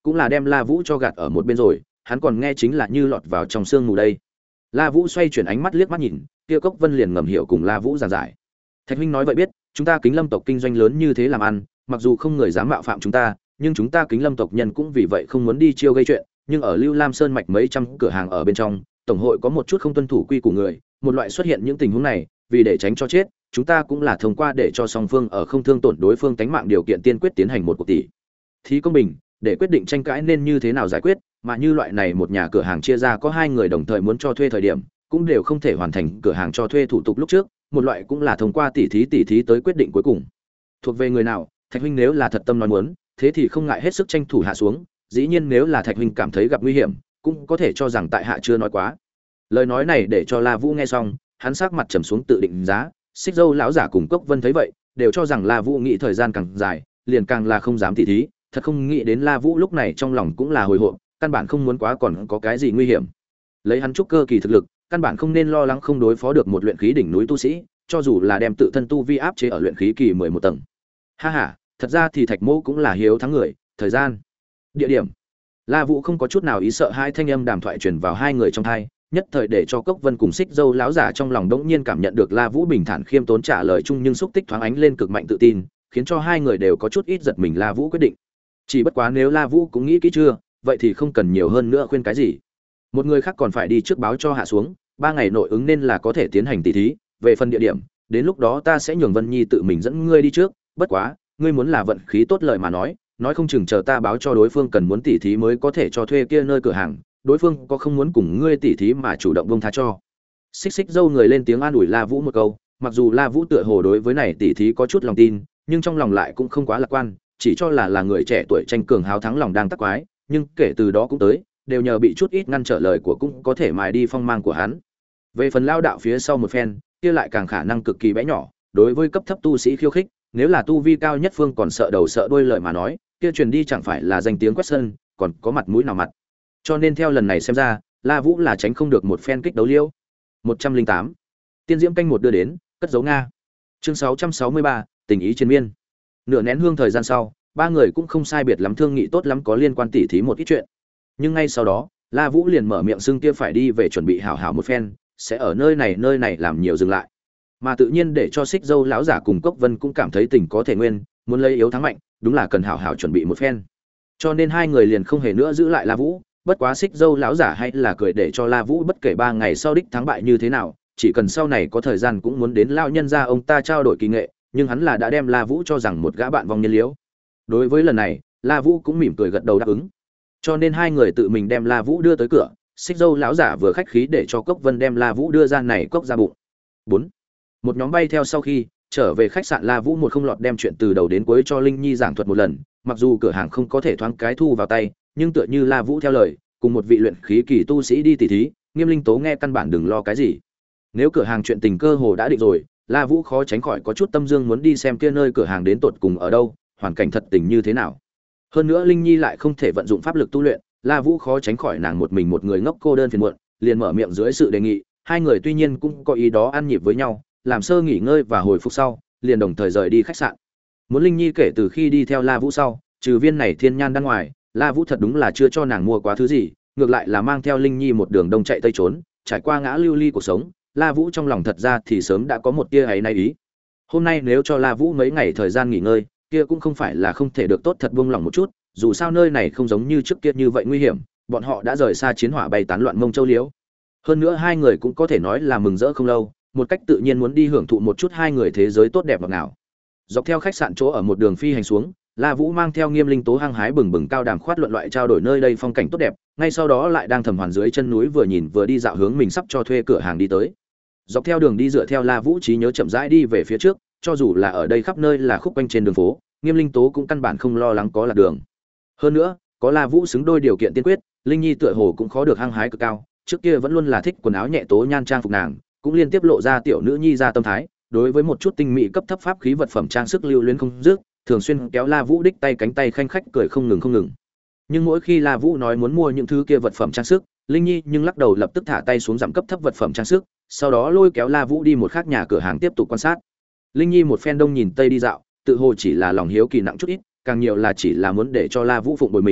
S1: cũng là đem La Vũ cho gạt ở một bên rồi, hắn còn nghe chính là như lọt vào trong sương mù đây. La Vũ xoay chuyển ánh mắt liếc mắt nhìn, kia Cốc Vân liền ngầm hiểu cùng La Vũ giảng giải. Thạch huynh nói vậy biết, chúng ta Kính Lâm tộc kinh doanh lớn như thế làm ăn, mặc dù không người dám mạo phạm chúng ta, nhưng chúng ta Kính Lâm tộc nhân cũng vì vậy không muốn đi chiêu gây chuyện, nhưng ở Lưu Lam Sơn mạch mấy trăm cửa hàng ở bên trong, tổng hội có một chút không tuân thủ quy của người, một loại xuất hiện những tình huống này, vì để tránh cho chết, chúng ta cũng là thông qua để cho song phương ở không thương tổn đối phương tánh mạng điều kiện tiên quyết tiến hành một cuộc tỷ thí công bình, để quyết định tranh cãi nên như thế nào giải quyết, mà như loại này một nhà cửa hàng chia ra có hai người đồng thời muốn cho thuê thời điểm, cũng đều không thể hoàn thành cửa hàng cho thuê thủ tục lúc trước, một loại cũng là thông qua tỷ thí tỷ thí tới quyết định cuối cùng. Thuộc về người nào, Thạch huynh nếu là thật tâm nói muốn, thế thì không ngại hết sức tranh thủ hạ xuống, dĩ nhiên nếu là Thạch huynh cảm thấy gặp nguy hiểm, cũng có thể cho rằng tại hạ chưa nói quá. Lời nói này để cho La Vũ nghe xong, hắn sắc mặt trầm xuống tự định giá, Xích Dâu lão giả cùng Cốc Vân thấy vậy, đều cho rằng La Vũ nghĩ thời gian càng dài, liền càng là không dám tỷ thí, thật không nghĩ đến La Vũ lúc này trong lòng cũng là hồi hộp, căn bản không muốn quá còn có cái gì nguy hiểm. Lấy hắn trúc cơ kỳ thực lực, căn bản không nên lo lắng không đối phó được một luyện khí đỉnh núi tu sĩ, cho dù là đem tự thân tu vi áp chế ở luyện khí kỳ mười một tầng. Ha ha, thật ra thì Thạch Mỗ cũng là hiếu thắng người, thời gian, địa điểm. La Vũ không có chút nào ý sợ hai thanh âm đàm thoại truyền vào hai người trong tai, nhất thời để cho Cốc Vân cùng Xích Dâu lão giả trong lòng đống nhiên cảm nhận được La Vũ bình thản khiêm tốn trả lời chung nhưng xúc tích thoáng ánh lên cực mạnh tự tin, khiến cho hai người đều có chút ít giật mình. La Vũ quyết định. Chỉ bất quá nếu La Vũ cũng nghĩ kỹ chưa, vậy thì không cần nhiều hơn nữa khuyên cái gì. Một người khác còn phải đi trước báo cho hạ xuống, ba ngày nội ứng nên là có thể tiến hành tỷ thí, về phần địa điểm, đến lúc đó ta sẽ nhường Vân Nhi tự mình dẫn ngươi đi trước, bất quá, ngươi muốn là vận khí tốt lời mà nói, nói không chừng chờ ta báo cho đối phương cần muốn tỷ thí mới có thể cho thuê kia nơi cửa hàng, đối phương có không muốn cùng ngươi tỷ thí mà chủ động buông tha cho. Xích Xích Dâu người lên tiếng an ủi La Vũ một câu, mặc dù La Vũ tựa hồ đối với này tỷ thí có chút lòng tin, nhưng trong lòng lại cũng không quá lạc quan, chỉ cho là là người trẻ tuổi tranh cường hào thắng lòng đang tắc quái, nhưng kể từ đó cũng tới, đều nhờ bị chút ít ngăn trở lời của cũng có thể mài đi phong mang của hắn. Về phần lao đạo phía sau một phen, kia lại càng khả năng cực kỳ bé nhỏ, đối với cấp thấp tu sĩ khiêu khích, nếu là tu vi cao nhất phương còn sợ đầu sợ đuôi lời mà nói, kia truyền đi chẳng phải là danh tiếng quét sân, còn có mặt mũi nào mặt. Cho nên theo lần này xem ra, La Vũ là tránh không được một phen kích đấu liêu. một trăm lẻ tám. Tiên diễm canh một đưa đến, cất dấu Nga. Chương sáu trăm sáu mươi ba, tình ý chiến miên. Nửa nén hương thời gian sau, ba người cũng không sai biệt lắm thương nghị tốt lắm có liên quan tỉ thí một ít chuyện. Nhưng ngay sau đó, La Vũ liền mở miệng xưng kia phải đi về chuẩn bị hảo hảo một phen, sẽ ở nơi này nơi này làm nhiều dừng lại. Mà tự nhiên để cho Xích Dâu lão giả cùng Cốc Vân cũng cảm thấy tình có thể nguyên, muốn lấy yếu thắng mạnh, đúng là cần hảo hảo chuẩn bị một phen. Cho nên hai người liền không hề nữa giữ lại La Vũ, bất quá Xích Dâu lão giả hay là cười để cho La Vũ bất kể ba ngày sau đích thắng bại như thế nào, chỉ cần sau này có thời gian cũng muốn đến lão nhân gia ông ta trao đổi kỳ nghệ, nhưng hắn là đã đem La Vũ cho rằng một gã bạn vong nhân liễu. Đối với lần này, La Vũ cũng mỉm cười gật đầu đáp ứng. Cho nên hai người tự mình đem La Vũ đưa tới cửa, Xích Dâu lão giả vừa khách khí để cho Cốc Vân đem La Vũ đưa ra này cốc ra bụng. bốn. Một nhóm bay theo sau khi trở về khách sạn, La Vũ một không lọt đem chuyện từ đầu đến cuối cho Linh Nhi giảng thuật một lần, mặc dù cửa hàng không có thể thoáng cái thu vào tay, nhưng tựa như La Vũ theo lời, cùng một vị luyện khí kỳ tu sĩ đi tỉ thí, Nghiêm Linh Tố nghe căn bản đừng lo cái gì. Nếu cửa hàng chuyện tình cơ hồ đã định rồi, La Vũ khó tránh khỏi có chút tâm dương muốn đi xem kia nơi cửa hàng đến tột cùng ở đâu, hoàn cảnh thật tình như thế nào. Hơn nữa Linh Nhi lại không thể vận dụng pháp lực tu luyện, La Vũ khó tránh khỏi nàng một mình một người ngốc cô đơn phiền muộn, liền mở miệng dưới sự đề nghị, hai người tuy nhiên cũng có ý đó ăn nhịp với nhau, làm sơ nghỉ ngơi và hồi phục sau, liền đồng thời rời đi khách sạn. Muốn Linh Nhi kể từ khi đi theo La Vũ sau, trừ viên này thiên nhan đan ngoài, La Vũ thật đúng là chưa cho nàng mua quá thứ gì, ngược lại là mang theo Linh Nhi một đường đông chạy tây trốn, trải qua ngã lưu ly cuộc sống, La Vũ trong lòng thật ra thì sớm đã có một tia ấy nay ý. Hôm nay nếu cho La Vũ mấy ngày thời gian nghỉ ngơi, kia cũng không phải là không thể được tốt thật buông lòng một chút, dù sao nơi này không giống như trước kia như vậy nguy hiểm, bọn họ đã rời xa chiến hỏa bay tán loạn Mông Châu liễu. Hơn nữa hai người cũng có thể nói là mừng rỡ không lâu, một cách tự nhiên muốn đi hưởng thụ một chút hai người thế giới tốt đẹp ngọt ngào. Dọc theo khách sạn chỗ ở một đường phi hành xuống, La Vũ mang theo Nghiêm Linh Tố hăng hái bừng bừng cao đàm khoát luận loại trao đổi nơi đây phong cảnh tốt đẹp, ngay sau đó lại đang thầm hoàn dưới chân núi vừa nhìn vừa đi dạo hướng mình sắp cho thuê cửa hàng đi tới. Dọc theo đường đi dựa theo La Vũ trí nhớ chậm rãi đi về phía trước, cho dù là ở đây khắp nơi là khúc quanh trên đường phố, Nghiêm Linh Tố cũng căn bản không lo lắng có lạc đường. Hơn nữa, có La Vũ xứng đôi điều kiện tiên quyết, Linh Nhi tựa hồ cũng khó được hăng hái cực cao, trước kia vẫn luôn là thích quần áo nhẹ tố nhan trang phục nàng, cũng liên tiếp lộ ra tiểu nữ nhi ra tâm thái, đối với một chút tinh mỹ cấp thấp pháp khí vật phẩm trang sức lưu luyến không dứt, thường xuyên kéo La Vũ đích tay cánh tay khanh khách cười không ngừng không ngừng. Nhưng mỗi khi La Vũ nói muốn mua những thứ kia vật phẩm trang sức, Linh Nhi nhưng lắc đầu lập tức thả tay xuống giảm cấp thấp vật phẩm trang sức, sau đó lôi kéo La Vũ đi một khác nhà cửa hàng tiếp tục quan sát. Linh Nhi một phen đông nhìn tây đi dạo, tự hồ chỉ là lòng hiếu kỳ nặng chút ít, càng nhiều là chỉ là muốn để cho La Vũ phụng bồi mình,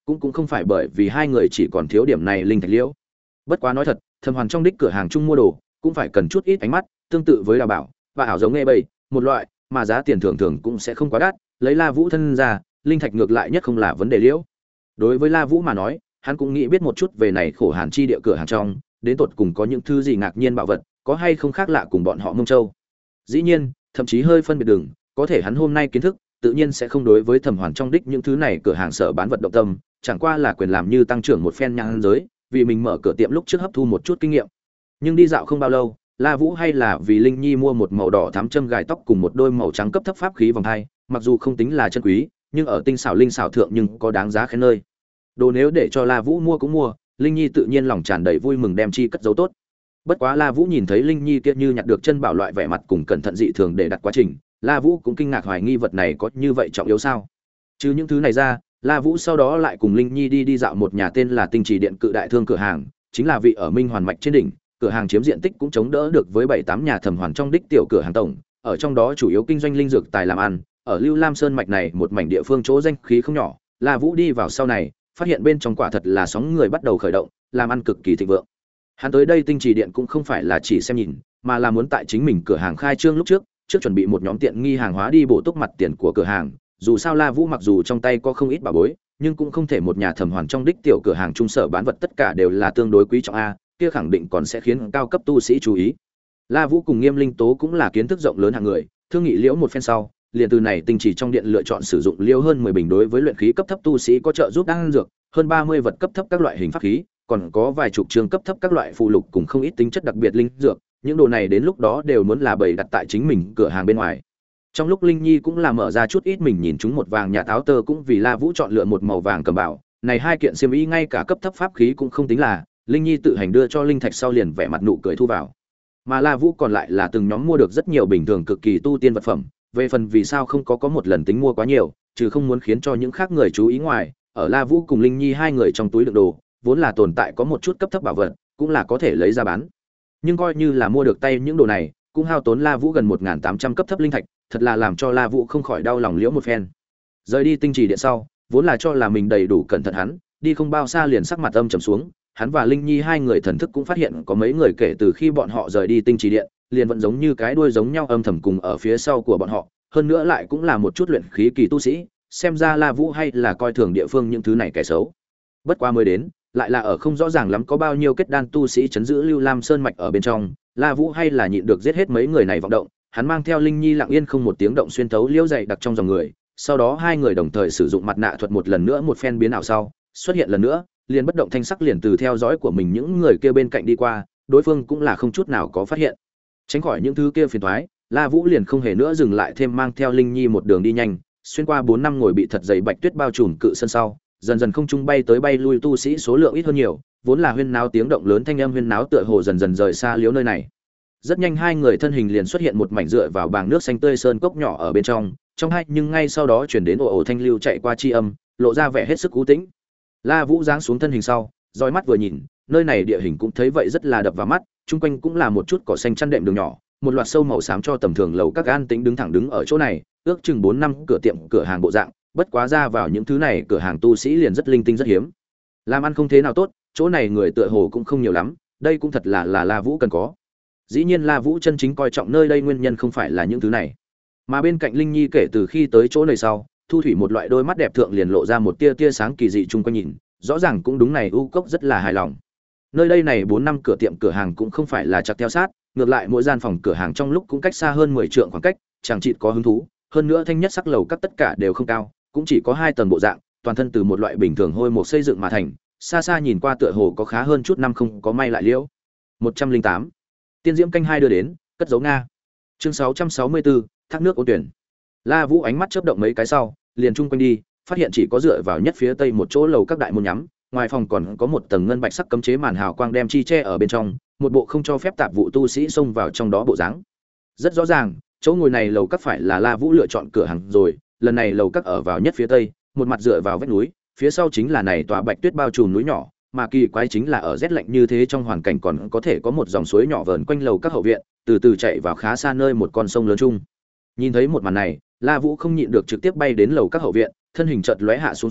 S1: cũng cũng không phải bởi vì hai người chỉ còn thiếu điểm này linh thạch liễu. Bất quá nói thật, Thẩm Hoàn trong đích cửa hàng chung mua đồ, cũng phải cần chút ít ánh mắt, tương tự với đào bảo và ảo giống nghe bầy, một loại, mà giá tiền thường thường cũng sẽ không quá đắt, lấy La Vũ thân ra, linh thạch ngược lại nhất không là vấn đề liễu. Đối với La Vũ mà nói, hắn cũng nghĩ biết một chút về này khổ hàn chi địa cửa hàng trong, đến tột cùng có những thứ gì ngạc nhiên bảo vật, có hay không khác lạ cùng bọn họ Mông Châu. Dĩ nhiên, thậm chí hơi phân biệt đường, có thể hắn hôm nay kiến thức, tự nhiên sẽ không đối với Thẩm Hoàn trong đích những thứ này cửa hàng sở bán vật động tâm, chẳng qua là quyền làm như tăng trưởng một phen nhãn giới, vì mình mở cửa tiệm lúc trước hấp thu một chút kinh nghiệm. Nhưng đi dạo không bao lâu, La Vũ hay là vì Linh Nhi mua một màu đỏ thắm châm gài tóc cùng một đôi màu trắng cấp thấp pháp khí vòng hai, mặc dù không tính là chân quý, nhưng ở tinh xảo linh xảo thượng nhưng có đáng giá khen nơi. Đồ nếu để cho La Vũ mua cũng mua, Linh Nhi tự nhiên lòng tràn đầy vui mừng đem chi cất giấu tốt. Bất quá La Vũ nhìn thấy Linh Nhi kia như nhặt được chân bảo loại vẻ mặt cùng cẩn thận dị thường để đặt quá trình, La Vũ cũng kinh ngạc hoài nghi vật này có như vậy trọng yếu sao? Chứ những thứ này ra, La Vũ sau đó lại cùng Linh Nhi đi đi dạo một nhà tên là Tinh Trì Điện cự đại thương cửa hàng, chính là vị ở Minh Hoàn mạch trên đỉnh, cửa hàng chiếm diện tích cũng chống đỡ được với bảy tám nhà Thẩm Hoàn trong đích tiểu cửa hàng tổng, ở trong đó chủ yếu kinh doanh linh dược tài làm ăn, ở Lưu Lam Sơn mạch này một mảnh địa phương chỗ danh khí không nhỏ, La Vũ đi vào sau này, phát hiện bên trong quả thật là sóng người bắt đầu khởi động, làm ăn cực kỳ thịnh vượng. Hắn tới đây Tinh Trì Điện cũng không phải là chỉ xem nhìn, mà là muốn tại chính mình cửa hàng khai trương lúc trước, trước chuẩn bị một nhóm tiện nghi hàng hóa đi bổ túc mặt tiền của cửa hàng. Dù sao La Vũ mặc dù trong tay có không ít bảo bối, nhưng cũng không thể một nhà Thẩm Hoàn trong đích tiểu cửa hàng trung sở bán vật tất cả đều là tương đối quý trọng a, kia khẳng định còn sẽ khiến cao cấp tu sĩ chú ý. La Vũ cùng Nghiêm Linh Tố cũng là kiến thức rộng lớn hạng người, thương nghị liễu một phen sau, liền từ này Tinh Chỉ trong điện lựa chọn sử dụng liễu hơn mười bình đối với luyện khí cấp thấp tu sĩ có trợ giúp đan dược, hơn ba mươi vật cấp thấp các loại hình pháp khí, còn có vài chục trường cấp thấp các loại phụ lục cùng không ít tính chất đặc biệt linh dược, những đồ này đến lúc đó đều muốn là bày đặt tại chính mình cửa hàng bên ngoài. Trong lúc Linh Nhi cũng là mở ra chút ít mình nhìn chúng một vàng nhà táo tơ cũng vì La Vũ chọn lựa một màu vàng cầm bảo, này hai kiện xiêm y ngay cả cấp thấp pháp khí cũng không tính là, Linh Nhi tự hành đưa cho linh thạch sau liền vẻ mặt nụ cười thu vào. Mà La Vũ còn lại là từng nhóm mua được rất nhiều bình thường cực kỳ tu tiên vật phẩm, về phần vì sao không có có một lần tính mua quá nhiều, trừ không muốn khiến cho những khác người chú ý ngoài, ở La Vũ cùng Linh Nhi hai người trong túi đựng đồ, vốn là tồn tại có một chút cấp thấp bảo vật, cũng là có thể lấy ra bán. Nhưng coi như là mua được tay những đồ này, cũng hao tốn La Vũ gần một nghìn tám trăm cấp thấp linh thạch, thật là làm cho La Vũ không khỏi đau lòng liễu một phen. Rời đi Tinh Trì Điện sau, vốn là cho là mình đầy đủ cẩn thận hắn, đi không bao xa liền sắc mặt âm trầm xuống, hắn và Linh Nhi hai người thần thức cũng phát hiện có mấy người kể từ khi bọn họ rời đi Tinh Trì Điện, liền vẫn giống như cái đuôi giống nhau âm thầm cùng ở phía sau của bọn họ, hơn nữa lại cũng là một chút luyện khí kỳ tu sĩ, xem ra La Vũ hay là coi thường địa phương những thứ này kẻ xấu. Bất quá mới đến, lại là ở không rõ ràng lắm có bao nhiêu kết đan tu sĩ chấn giữ Lưu Lam Sơn mạch ở bên trong, La Vũ hay là nhịn được giết hết mấy người này vọng động, hắn mang theo Linh Nhi lặng yên không một tiếng động xuyên thấu liễu dày đặc trong dòng người, sau đó hai người đồng thời sử dụng mặt nạ thuật một lần nữa một phen biến ảo sau, xuất hiện lần nữa, liền bất động thanh sắc liền từ theo dõi của mình những người kia bên cạnh đi qua, đối phương cũng là không chút nào có phát hiện. Tránh khỏi những thứ kia phiền toái, La Vũ liền không hề nữa dừng lại thêm mang theo Linh Nhi một đường đi nhanh, xuyên qua bốn năm ngồi bị thật dày bạch tuyết bao trùm cự sân sau, dần dần không trung bay tới bay lui tu sĩ số lượng ít hơn nhiều, vốn là huyên náo tiếng động lớn thanh âm huyên náo tựa hồ dần dần rời xa liếu nơi này. Rất nhanh hai người thân hình liền xuất hiện một mảnh dựa vào bảng nước xanh tươi sơn cốc nhỏ ở bên trong, trong hai nhưng ngay sau đó chuyển đến ồ ồ thanh lưu chạy qua chi âm, lộ ra vẻ hết sức cú tĩnh. La Vũ giáng xuống thân hình sau, dõi mắt vừa nhìn, nơi này địa hình cũng thấy vậy rất là đập vào mắt, chung quanh cũng là một chút cỏ xanh chăn đệm đường nhỏ, một loạt sâu màu xám cho tầm thường lầu các an tĩnh đứng thẳng đứng ở chỗ này, ước chừng bốn năm cửa tiệm cửa hàng bộ dạng, bất quá ra vào những thứ này cửa hàng tu sĩ liền rất linh tinh rất hiếm. Làm ăn không thế nào tốt, chỗ này người tựa hồ cũng không nhiều lắm, đây cũng thật là là La Vũ cần có. Dĩ nhiên La Vũ chân chính coi trọng nơi đây nguyên nhân không phải là những thứ này, mà bên cạnh Linh Nhi kể từ khi tới chỗ này sau, thu thủy một loại đôi mắt đẹp thượng liền lộ ra một tia tia sáng kỳ dị chung quanh nhìn, rõ ràng cũng đúng này u cốc rất là hài lòng. Nơi đây này bốn năm cửa tiệm cửa hàng cũng không phải là chặt theo sát, ngược lại mỗi gian phòng cửa hàng trong lúc cũng cách xa hơn mười trượng khoảng cách, chàng chịt có hứng thú, hơn nữa thanh nhất sắc lầu các tất cả đều không cao, cũng chỉ có hai tầng bộ dạng, toàn thân từ một loại bình thường hôi một xây dựng mà thành, xa xa nhìn qua tựa hồ có khá hơn chút năm không có may lại liễu. một trăm linh tám Tiên diễm canh hai đưa đến, cất dấu Nga. Chương sáu trăm sáu mươi tư thác nước ôn tuyển. La Vũ ánh mắt chớp động mấy cái sau, liền chung quanh đi, phát hiện chỉ có dựa vào nhất phía tây một chỗ lầu các đại môn nhắm, ngoài phòng còn có một tầng ngân bạch sắc cấm chế màn hào quang đem chi che ở bên trong, một bộ không cho phép tạp vụ tu sĩ xông vào trong đó bộ dáng. Rất rõ ràng, chỗ ngồi này lầu các phải là La Vũ lựa chọn cửa hàng rồi, lần này lầu các ở vào nhất phía tây, một mặt dựa vào vách núi, phía sau chính là này tòa bạch tuyết bao trùm núi nhỏ, mà kỳ quái chính là ở rét lạnh như thế trong hoàn cảnh còn có thể có một dòng suối nhỏ vờn quanh lầu các hậu viện, từ từ chạy vào khá xa nơi một con sông lớn chung. Nhìn thấy một màn này, La Vũ không nhịn được trực tiếp bay đến lầu các hậu viện, thân hình chợt lóe hạ xuống xuống,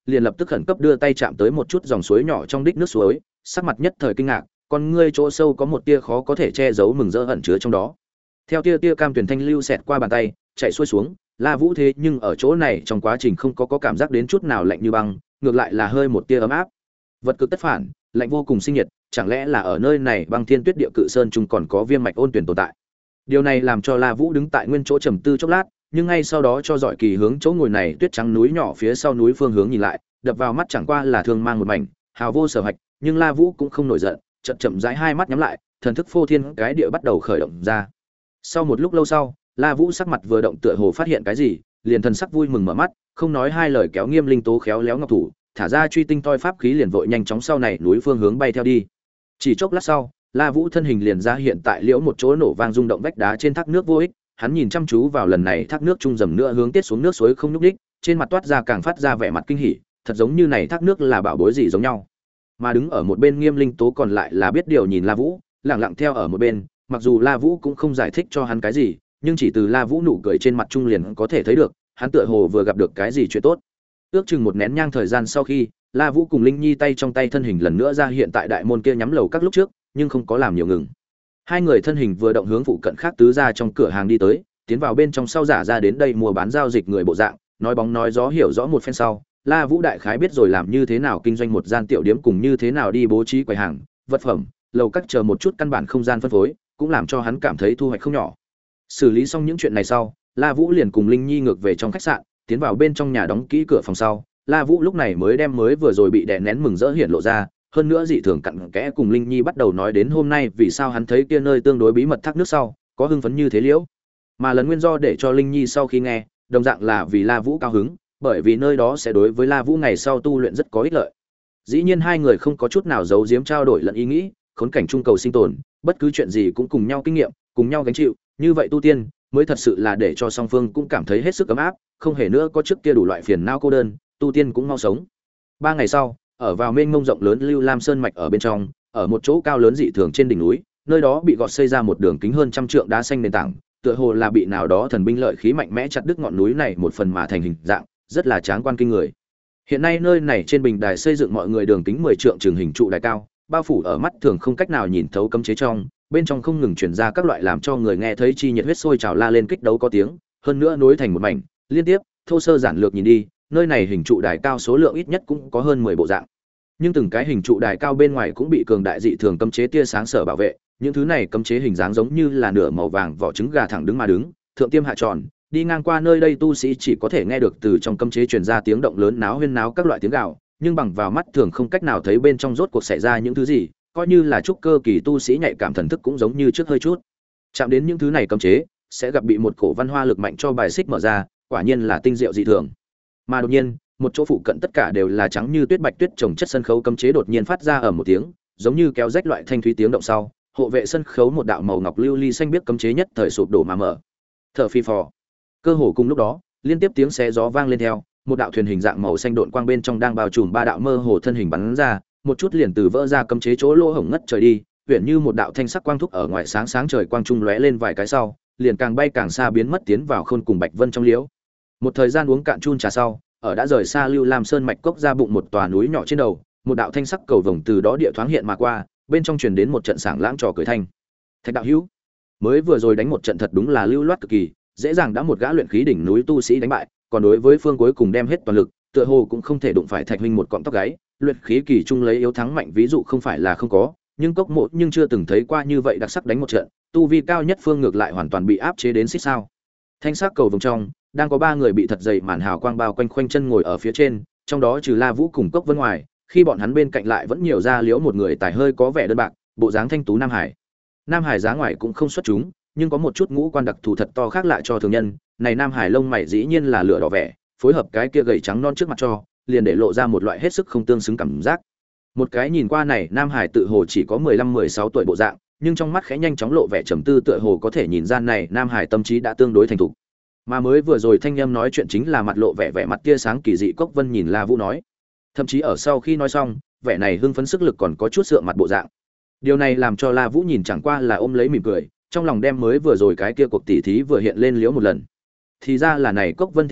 S1: liền lập tức khẩn cấp đưa tay chạm tới một chút dòng suối nhỏ trong đích nước suối, sắc mặt nhất thời kinh ngạc, con ngươi chỗ sâu có một tia khó có thể che giấu mừng rỡ ẩn chứa trong đó. Theo tia tia cam tuyển thanh lưu xẹt qua bàn tay, chạy xuôi xuống, La Vũ thế nhưng ở chỗ này trong quá trình không có có cảm giác đến chút nào lạnh như băng, ngược lại là hơi một tia ấm áp. Vật cực tất phản, lạnh vô cùng sinh nhiệt, chẳng lẽ là ở nơi này băng thiên tuyết địa cự sơn trung còn có viêm mạch ôn tuyển tồn tại. Điều này làm cho La Vũ đứng tại nguyên chỗ trầm tư chốc lát, nhưng ngay sau đó cho giỏi kỳ hướng chỗ ngồi này tuyết trắng núi nhỏ phía sau núi phương hướng nhìn lại, đập vào mắt chẳng qua là thương mang một mảnh, hào vô sở hạch, nhưng La Vũ cũng không nổi giận, chậm chậm rãi hai mắt nhắm lại, thần thức phô thiên cái địa bắt đầu khởi động ra. Sau một lúc lâu sau, La Vũ sắc mặt vừa động tựa hồ phát hiện cái gì, liền thần sắc vui mừng mở mắt, không nói hai lời kéo Nghiêm Linh Tố khéo léo ngọc thủ, thả ra truy tinh toi pháp khí liền vội nhanh chóng sau này núi phương hướng bay theo đi. Chỉ chốc lát sau, La Vũ thân hình liền ra hiện tại liễu một chỗ nổ vang rung động vách đá trên thác nước vô ích, hắn nhìn chăm chú vào lần này thác nước trung dầm nữa hướng tiết xuống nước suối không nhúc nhích, trên mặt toát ra càng phát ra vẻ mặt kinh hỉ, thật giống như này thác nước là bảo bối gì giống nhau. Mà đứng ở một bên Nghiêm Linh Tố còn lại là biết điều nhìn La Vũ, lặng lặng theo ở một bên, mặc dù La Vũ cũng không giải thích cho hắn cái gì, nhưng chỉ từ La Vũ nụ cười trên mặt trung liền có thể thấy được, hắn tựa hồ vừa gặp được cái gì chuyện tốt. Ước chừng một nén nhang thời gian sau khi, La Vũ cùng Linh Nhi tay trong tay thân hình lần nữa ra hiện tại đại môn kia nhắm lầu các lúc trước, nhưng không có làm nhiều ngừng. Hai người thân hình vừa động hướng phụ cận khác tứ ra trong cửa hàng đi tới, tiến vào bên trong sau giả ra đến đây mua bán giao dịch người bộ dạng, nói bóng nói gió hiểu rõ một phen sau, La Vũ đại khái biết rồi làm như thế nào kinh doanh một gian tiểu điếm cùng như thế nào đi bố trí quầy hàng, vật phẩm, lầu các chờ một chút căn bản không gian phân phối, cũng làm cho hắn cảm thấy thu hoạch không nhỏ. Xử lý xong những chuyện này sau, La Vũ liền cùng Linh Nhi ngược về trong khách sạn, tiến vào bên trong nhà đóng kỹ cửa phòng sau, La Vũ lúc này mới đem mới vừa rồi bị đè nén mừng rỡ hiện lộ ra, hơn nữa dị thường cặn kẽ cùng Linh Nhi bắt đầu nói đến hôm nay vì sao hắn thấy kia nơi tương đối bí mật thác nước sau, có hưng phấn như thế liễu. Mà lần nguyên do để cho Linh Nhi sau khi nghe, đồng dạng là vì La Vũ cao hứng, bởi vì nơi đó sẽ đối với La Vũ ngày sau tu luyện rất có ích lợi. Dĩ nhiên hai người không có chút nào giấu giếm trao đổi lẫn ý nghĩ, khốn cảnh chung cầu sinh tồn, bất cứ chuyện gì cũng cùng nhau kinh nghiệm, cùng nhau gánh chịu, như vậy tu tiên mới thật sự là để cho song phương cũng cảm thấy hết sức ấm áp, không hề nữa có trước kia đủ loại phiền não cô đơn, tu tiên cũng mau sống. Ba ngày sau, ở vào mênh mông rộng lớn Lưu Lam Sơn mạch ở bên trong, ở một chỗ cao lớn dị thường trên đỉnh núi, nơi đó bị gọt xây ra một đường kính hơn trăm trượng đá xanh nền tảng, tựa hồ là bị nào đó thần binh lợi khí mạnh mẽ chặt đứt ngọn núi này một phần mà thành hình dạng, rất là tráng quan kinh người. Hiện nay nơi này trên bình đài xây dựng mọi người đường kính mười trượng trường hình trụ đài cao, bao phủ ở mắt thường không cách nào nhìn thấu cấm chế trong, bên trong không ngừng truyền ra các loại làm cho người nghe thấy chi nhiệt huyết sôi trào la lên kích đấu có tiếng, hơn nữa nối thành một mảnh, liên tiếp, thô sơ giản lược nhìn đi, nơi này hình trụ đài cao số lượng ít nhất cũng có hơn mười bộ dạng. Nhưng từng cái hình trụ đài cao bên ngoài cũng bị cường đại dị thường cấm chế tia sáng sở bảo vệ, những thứ này cấm chế hình dáng giống như là nửa màu vàng vỏ trứng gà thẳng đứng mà đứng, thượng tiêm hạ tròn, đi ngang qua nơi đây tu sĩ chỉ có thể nghe được từ trong cấm chế truyền ra tiếng động lớn náo huyên náo các loại tiếng gào, nhưng bằng vào mắt thường không cách nào thấy bên trong rốt cuộc xảy ra những thứ gì, coi như là trúc cơ kỳ tu sĩ nhạy cảm thần thức cũng giống như trước hơi chút. Chạm đến những thứ này cấm chế, sẽ gặp bị một cổ văn hoa lực mạnh cho bài xích mở ra, quả nhiên là tinh diệu dị thường. Mà đột nhiên, một chỗ phụ cận tất cả đều là trắng như tuyết bạch tuyết trồng chất sân khấu cấm chế đột nhiên phát ra ở một tiếng, giống như kéo rách loại thanh thúy tiếng động sau, hộ vệ sân khấu một đạo màu ngọc lưu ly xanh biếc cấm chế nhất thời sụp đổ mà mở. Thở phi phò. Cơ hồ cùng lúc đó, liên tiếp tiếng xé gió vang lên theo, một đạo thuyền hình dạng màu xanh độn quang bên trong đang bao trùm ba đạo mơ hồ thân hình bắn ra, một chút liền từ vỡ ra cấm chế chỗ lỗ hổng ngất trời đi, huyền như một đạo thanh sắc quang thúc ở ngoài sáng sáng trời quang trung lóe lên vài cái sau, liền càng bay càng xa biến mất tiến vào khôn cùng bạch vân trong liễu. Một thời gian uống cạn chun trà sau, ở đã rời xa Lưu Lam Sơn mạch cốc ra bụng một tòa núi nhỏ trên đầu, một đạo thanh sắc cầu vồng từ đó địa thoáng hiện mà qua, bên trong truyền đến một trận sảng lãng trò cười thanh. Thạch đạo hữu, mới vừa rồi đánh một trận thật đúng là lưu loát cực kỳ, dễ dàng đã một gã luyện khí đỉnh núi tu sĩ đánh bại, còn đối với phương cuối cùng đem hết toàn lực, tựa hồ cũng không thể đụng phải Thạch huynh một cọng tóc gáy, luyện khí kỳ trung lấy yếu thắng mạnh ví dụ không phải là không có, nhưng cốc mộ nhưng chưa từng thấy qua như vậy đặc sắc đánh một trận, tu vi cao nhất phương ngược lại hoàn toàn bị áp chế đến xích sao. Thanh sắc cầu vồng trong, đang có ba người bị thật dày màn hào quang bao quanh khoanh chân ngồi ở phía trên, trong đó trừ La Vũ cùng Cốc Vân ngoài, khi bọn hắn bên cạnh lại vẫn nhiều ra liễu một người tài hơi có vẻ đơn bạc, bộ dáng thanh tú Nam Hải. Nam Hải giá ngoài cũng không xuất chúng, nhưng có một chút ngũ quan đặc thù thật to khác lại cho thường nhân, này Nam Hải lông mày dĩ nhiên là lửa đỏ vẻ, phối hợp cái kia gầy trắng non trước mặt cho, liền để lộ ra một loại hết sức không tương xứng cảm giác. Một cái nhìn qua này, Nam Hải tự hồ chỉ có mười lăm mười sáu tuổi bộ dạng, nhưng trong mắt khẽ nhanh chóng lộ vẻ trầm tư, tựa hồ có thể nhìn ra này Nam Hải tâm trí đã tương đối thành thục. Mà mới vừa rồi thanh âm nói chuyện chính là mặt lộ vẻ vẻ mặt tia sáng kỳ dị Cốc Vân nhìn La Vũ nói. Thậm chí ở sau khi nói xong, vẻ này hưng phấn sức lực còn có chút sượng mặt bộ dạng. Điều này làm cho La Vũ nhìn chẳng qua là ôm lấy mỉm cười, trong lòng đem mới vừa rồi cái kia cuộc tỉ thí vừa hiện lên liếu một lần. Thì ra là này Cốc Vân theo lời,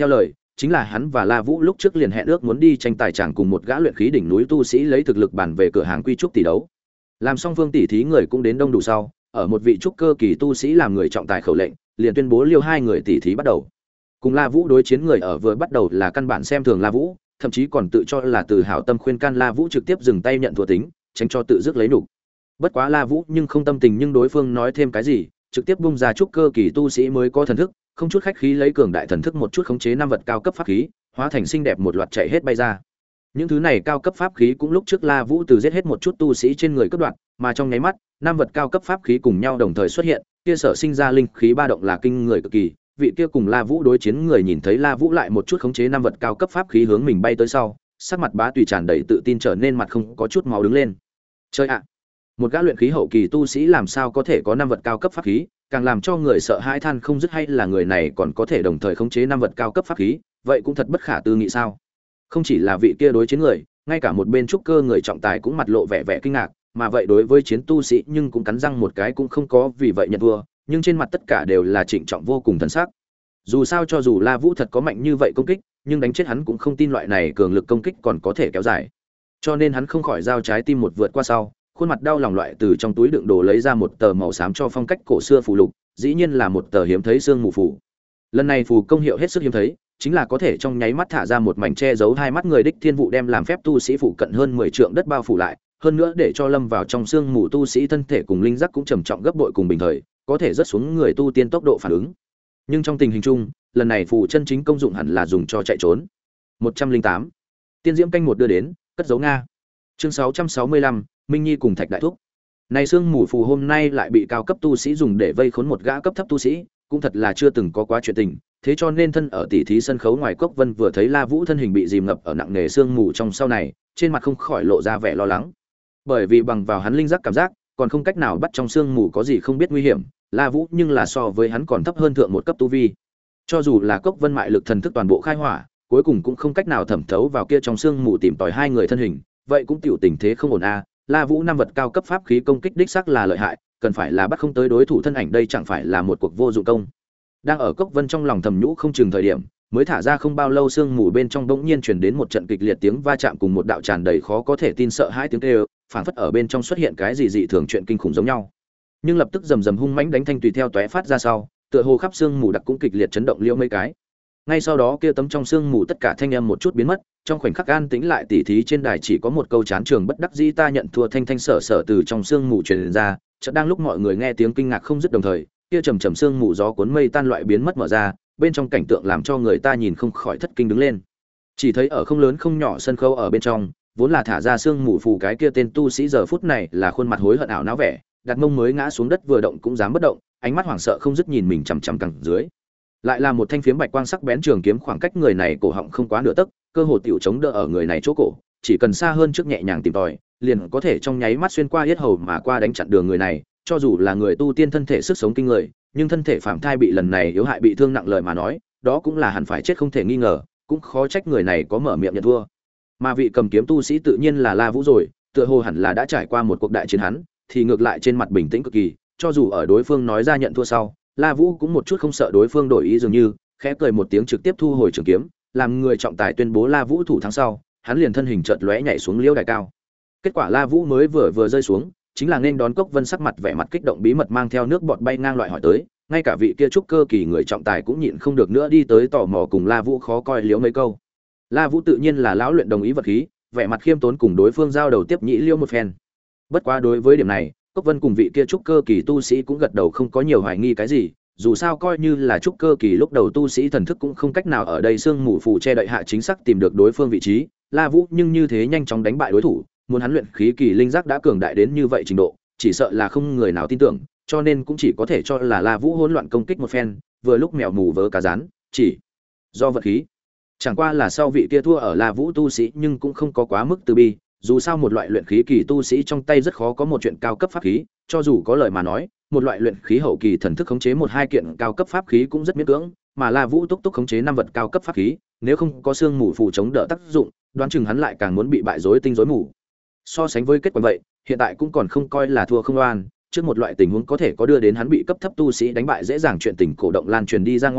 S1: chính là hắn và La Vũ lúc trước liền hẹn ước muốn đi tranh tài chẳng cùng một gã luyện khí đỉnh núi tu sĩ lấy thực lực bản về cửa hàng quy trúc tỷ đấu. Làm xong phương tỷ thí người cũng đến đông đủ sau, ở một vị trúc cơ kỳ tu sĩ làm người trọng tài khẩu lệnh, liền tuyên bố liêu hai người tỷ thí bắt đầu. Cùng La Vũ đối chiến người ở vừa bắt đầu là căn bản xem thường La Vũ, thậm chí còn tự cho là từ hảo tâm khuyên can La Vũ trực tiếp dừng tay nhận thua tính, tránh cho tự dứt lấy nhục. Bất quá La Vũ nhưng không tâm tình, nhưng đối phương nói thêm cái gì, trực tiếp bung ra trúc cơ kỳ tu sĩ mới có thần thức, không chút khách khí lấy cường đại thần thức một chút khống chế năm vật cao cấp pháp khí, hóa thành xinh đẹp một loạt chạy hết bay ra. Những thứ này cao cấp pháp khí cũng lúc trước La Vũ từ giết hết một chút tu sĩ trên người cướp đoạt, mà trong nháy mắt, năm vật cao cấp pháp khí cùng nhau đồng thời xuất hiện, kia sở sinh ra linh khí ba động là kinh người cực kỳ. Vị kia cùng La Vũ đối chiến người nhìn thấy La Vũ lại một chút khống chế năm vật cao cấp pháp khí hướng mình bay tới sau, sắc mặt bá tùy tràn đầy tự tin, trở nên mặt không có chút máu đứng lên. Chơi ạ, một gã luyện khí hậu kỳ tu sĩ làm sao có thể có năm vật cao cấp pháp khí, càng làm cho người sợ hãi than không dứt, hay là người này còn có thể đồng thời khống chế năm vật cao cấp pháp khí, vậy cũng thật bất khả tư nghị sao. Không chỉ là vị kia đối chiến người, ngay cả một bên trúc cơ người trọng tài cũng mặt lộ vẻ vẻ kinh ngạc, mà vậy đối với chiến tu sĩ nhưng cũng cắn răng một cái cũng không có vì vậy nhận thua, nhưng trên mặt tất cả đều là trịnh trọng vô cùng thần sắc. Dù sao cho dù La Vũ thật có mạnh như vậy công kích, nhưng đánh chết hắn cũng không tin loại này cường lực công kích còn có thể kéo dài. Cho nên hắn không khỏi giao trái tim một vượt qua sau, khuôn mặt đau lòng loại từ trong túi đựng đồ lấy ra một tờ màu xám cho phong cách cổ xưa phù lục, dĩ nhiên là một tờ hiếm thấy xương mù phù. Lần này phù công hiệu hết sức hiếm thấy, chính là có thể trong nháy mắt thả ra một mảnh che giấu hai mắt người đích thiên vụ, đem làm phép tu sĩ phụ cận hơn mười trượng đất bao phủ lại, hơn nữa để cho lâm vào trong xương mù tu sĩ thân thể cùng linh giác cũng trầm trọng gấp bội cùng bình thời, có thể rất xuống người tu tiên tốc độ phản ứng. Nhưng trong tình hình chung, lần này phù chân chính công dụng hẳn là dùng cho chạy trốn. một trăm lẻ tám Tiên diễm canh một đưa đến, cất dấu Nga. Chương sáu trăm sáu mươi lăm, Minh Nhi cùng Thạch Đại Thúc. Này xương mù phù hôm nay lại bị cao cấp tu sĩ dùng để vây khốn một gã cấp thấp tu sĩ, cũng thật là chưa từng có quá chuyện tình. Thế cho nên thân ở tỉ thí sân khấu ngoài Cốc Vân vừa thấy La Vũ thân hình bị dìm ngập ở nặng nề xương mù trong sau này, trên mặt không khỏi lộ ra vẻ lo lắng. Bởi vì bằng vào hắn linh giác cảm giác, còn không cách nào bắt trong xương mù có gì không biết nguy hiểm, La Vũ nhưng là so với hắn còn thấp hơn thượng một cấp tu vi. Cho dù là Cốc Vân mại lực thần thức toàn bộ khai hỏa, cuối cùng cũng không cách nào thẩm thấu vào kia trong xương mù tìm tòi hai người thân hình, vậy cũng tiểu tình thế không ổn a. La Vũ năm vật cao cấp pháp khí công kích đích xác là lợi hại, cần phải là bắt không tới đối thủ thân ảnh, đây chẳng phải là một cuộc vô dụng công. Đang ở Cốc Vân trong lòng thầm nhũ không chừng thời điểm, mới thả ra không bao lâu sương mù bên trong bỗng nhiên truyền đến một trận kịch liệt tiếng va chạm cùng một đạo tràn đầy khó có thể tin sợ hãi tiếng kêu, phảng phất ở bên trong xuất hiện cái gì dị thường chuyện kinh khủng giống nhau. Nhưng lập tức rầm rầm hung mãnh đánh thanh tùy theo tóe phát ra sau, tựa hồ khắp sương mù đặc cũng kịch liệt chấn động liễu mấy cái. Ngay sau đó kia tấm trong sương mù tất cả thanh âm một chút biến mất, trong khoảnh khắc an tĩnh lại, tỉ thí trên đài chỉ có một câu chán trường bất đắc dĩ ta nhận thua thanh thanh sở sở từ trong sương mù truyền ra. Chợt đang lúc mọi người nghe tiếng kinh ngạc không dứt đồng thời, kia trầm trầm sương mù gió cuốn mây tan loại biến mất mở ra, bên trong cảnh tượng làm cho người ta nhìn không khỏi thất kinh đứng lên. Chỉ thấy ở không lớn không nhỏ sân khấu ở bên trong, vốn là thả ra sương mù phù cái kia tên tu sĩ giờ phút này là khuôn mặt hối hận ảo não vẻ, đặt mông mới ngã xuống đất vừa động cũng dám bất động, ánh mắt hoảng sợ không dứt nhìn mình chằm chằm cẳng dưới. Lại là một thanh phiếm bạch quang sắc bén trường kiếm khoảng cách người này cổ họng không quá nửa tấc, cơ hồ tiểu chống đỡ ở người này chỗ cổ, chỉ cần xa hơn trước nhẹ nhàng tìm tòi, liền có thể trong nháy mắt xuyên qua yết hầu mà qua đánh chặn đường người này. Cho dù là người tu tiên thân thể sức sống kinh người, nhưng thân thể phạm thai bị lần này yếu hại bị thương nặng lời mà nói, đó cũng là hẳn phải chết không thể nghi ngờ, cũng khó trách người này có mở miệng nhận thua. Mà vị cầm kiếm tu sĩ tự nhiên là La Vũ rồi, tựa hồ hẳn là đã trải qua một cuộc đại chiến hắn, thì ngược lại trên mặt bình tĩnh cực kỳ, cho dù ở đối phương nói ra nhận thua sau, La Vũ cũng một chút không sợ đối phương đổi ý dường như, khẽ cười một tiếng trực tiếp thu hồi trường kiếm, làm người trọng tài tuyên bố La Vũ thủ thắng sau, hắn liền thân hình chợt lóe nhảy xuống liễu đài cao. Kết quả La Vũ mới vừa vừa rơi xuống, chính là nên đón Cốc Vân sắc mặt vẻ mặt kích động bí mật mang theo nước bọt bay ngang loại hỏi tới, ngay cả vị kia trúc cơ kỳ người trọng tài cũng nhịn không được nữa đi tới tò mò cùng La Vũ khó coi liễu mấy câu. La Vũ tự nhiên là lão luyện đồng ý vật khí, vẻ mặt khiêm tốn cùng đối phương giao đầu tiếp nhĩ liễu một phen. Bất quá đối với điểm này, Cốc Vân cùng vị kia trúc cơ kỳ tu sĩ cũng gật đầu không có nhiều hoài nghi cái gì, dù sao coi như là trúc cơ kỳ lúc đầu tu sĩ thần thức cũng không cách nào ở đây sương mù phù che đậy hạ chính xác tìm được đối phương vị trí, La Vũ nhưng như thế nhanh chóng đánh bại đối thủ, muốn hắn luyện khí kỳ linh giác đã cường đại đến như vậy trình độ, chỉ sợ là không người nào tin tưởng, cho nên cũng chỉ có thể cho là La Vũ hỗn loạn công kích một phen, vừa lúc mèo mù vớ cá rán, chỉ do vật khí. Chẳng qua là sau vị kia thua ở La Vũ tu sĩ nhưng cũng không có quá mức từ bi, dù sao một loại luyện khí kỳ tu sĩ trong tay rất khó có một chuyện cao cấp pháp khí, cho dù có lời mà nói, một loại luyện khí hậu kỳ thần thức khống chế một hai kiện cao cấp pháp khí cũng rất miễn cưỡng, mà La Vũ túc túc khống chế năm vật cao cấp pháp khí, nếu không có xương mù phù chống đỡ tác dụng, đoán chừng hắn lại càng muốn bị bại rối tinh rối mù. So sánh với kết quả vậy, hiện tại cũng còn không coi là thua không oan, trước một loại tình huống có thể có đưa đến hắn bị cấp thấp tu sĩ đánh bại dễ dàng chuyện tình cổ động lan truyền đi ra ngoài,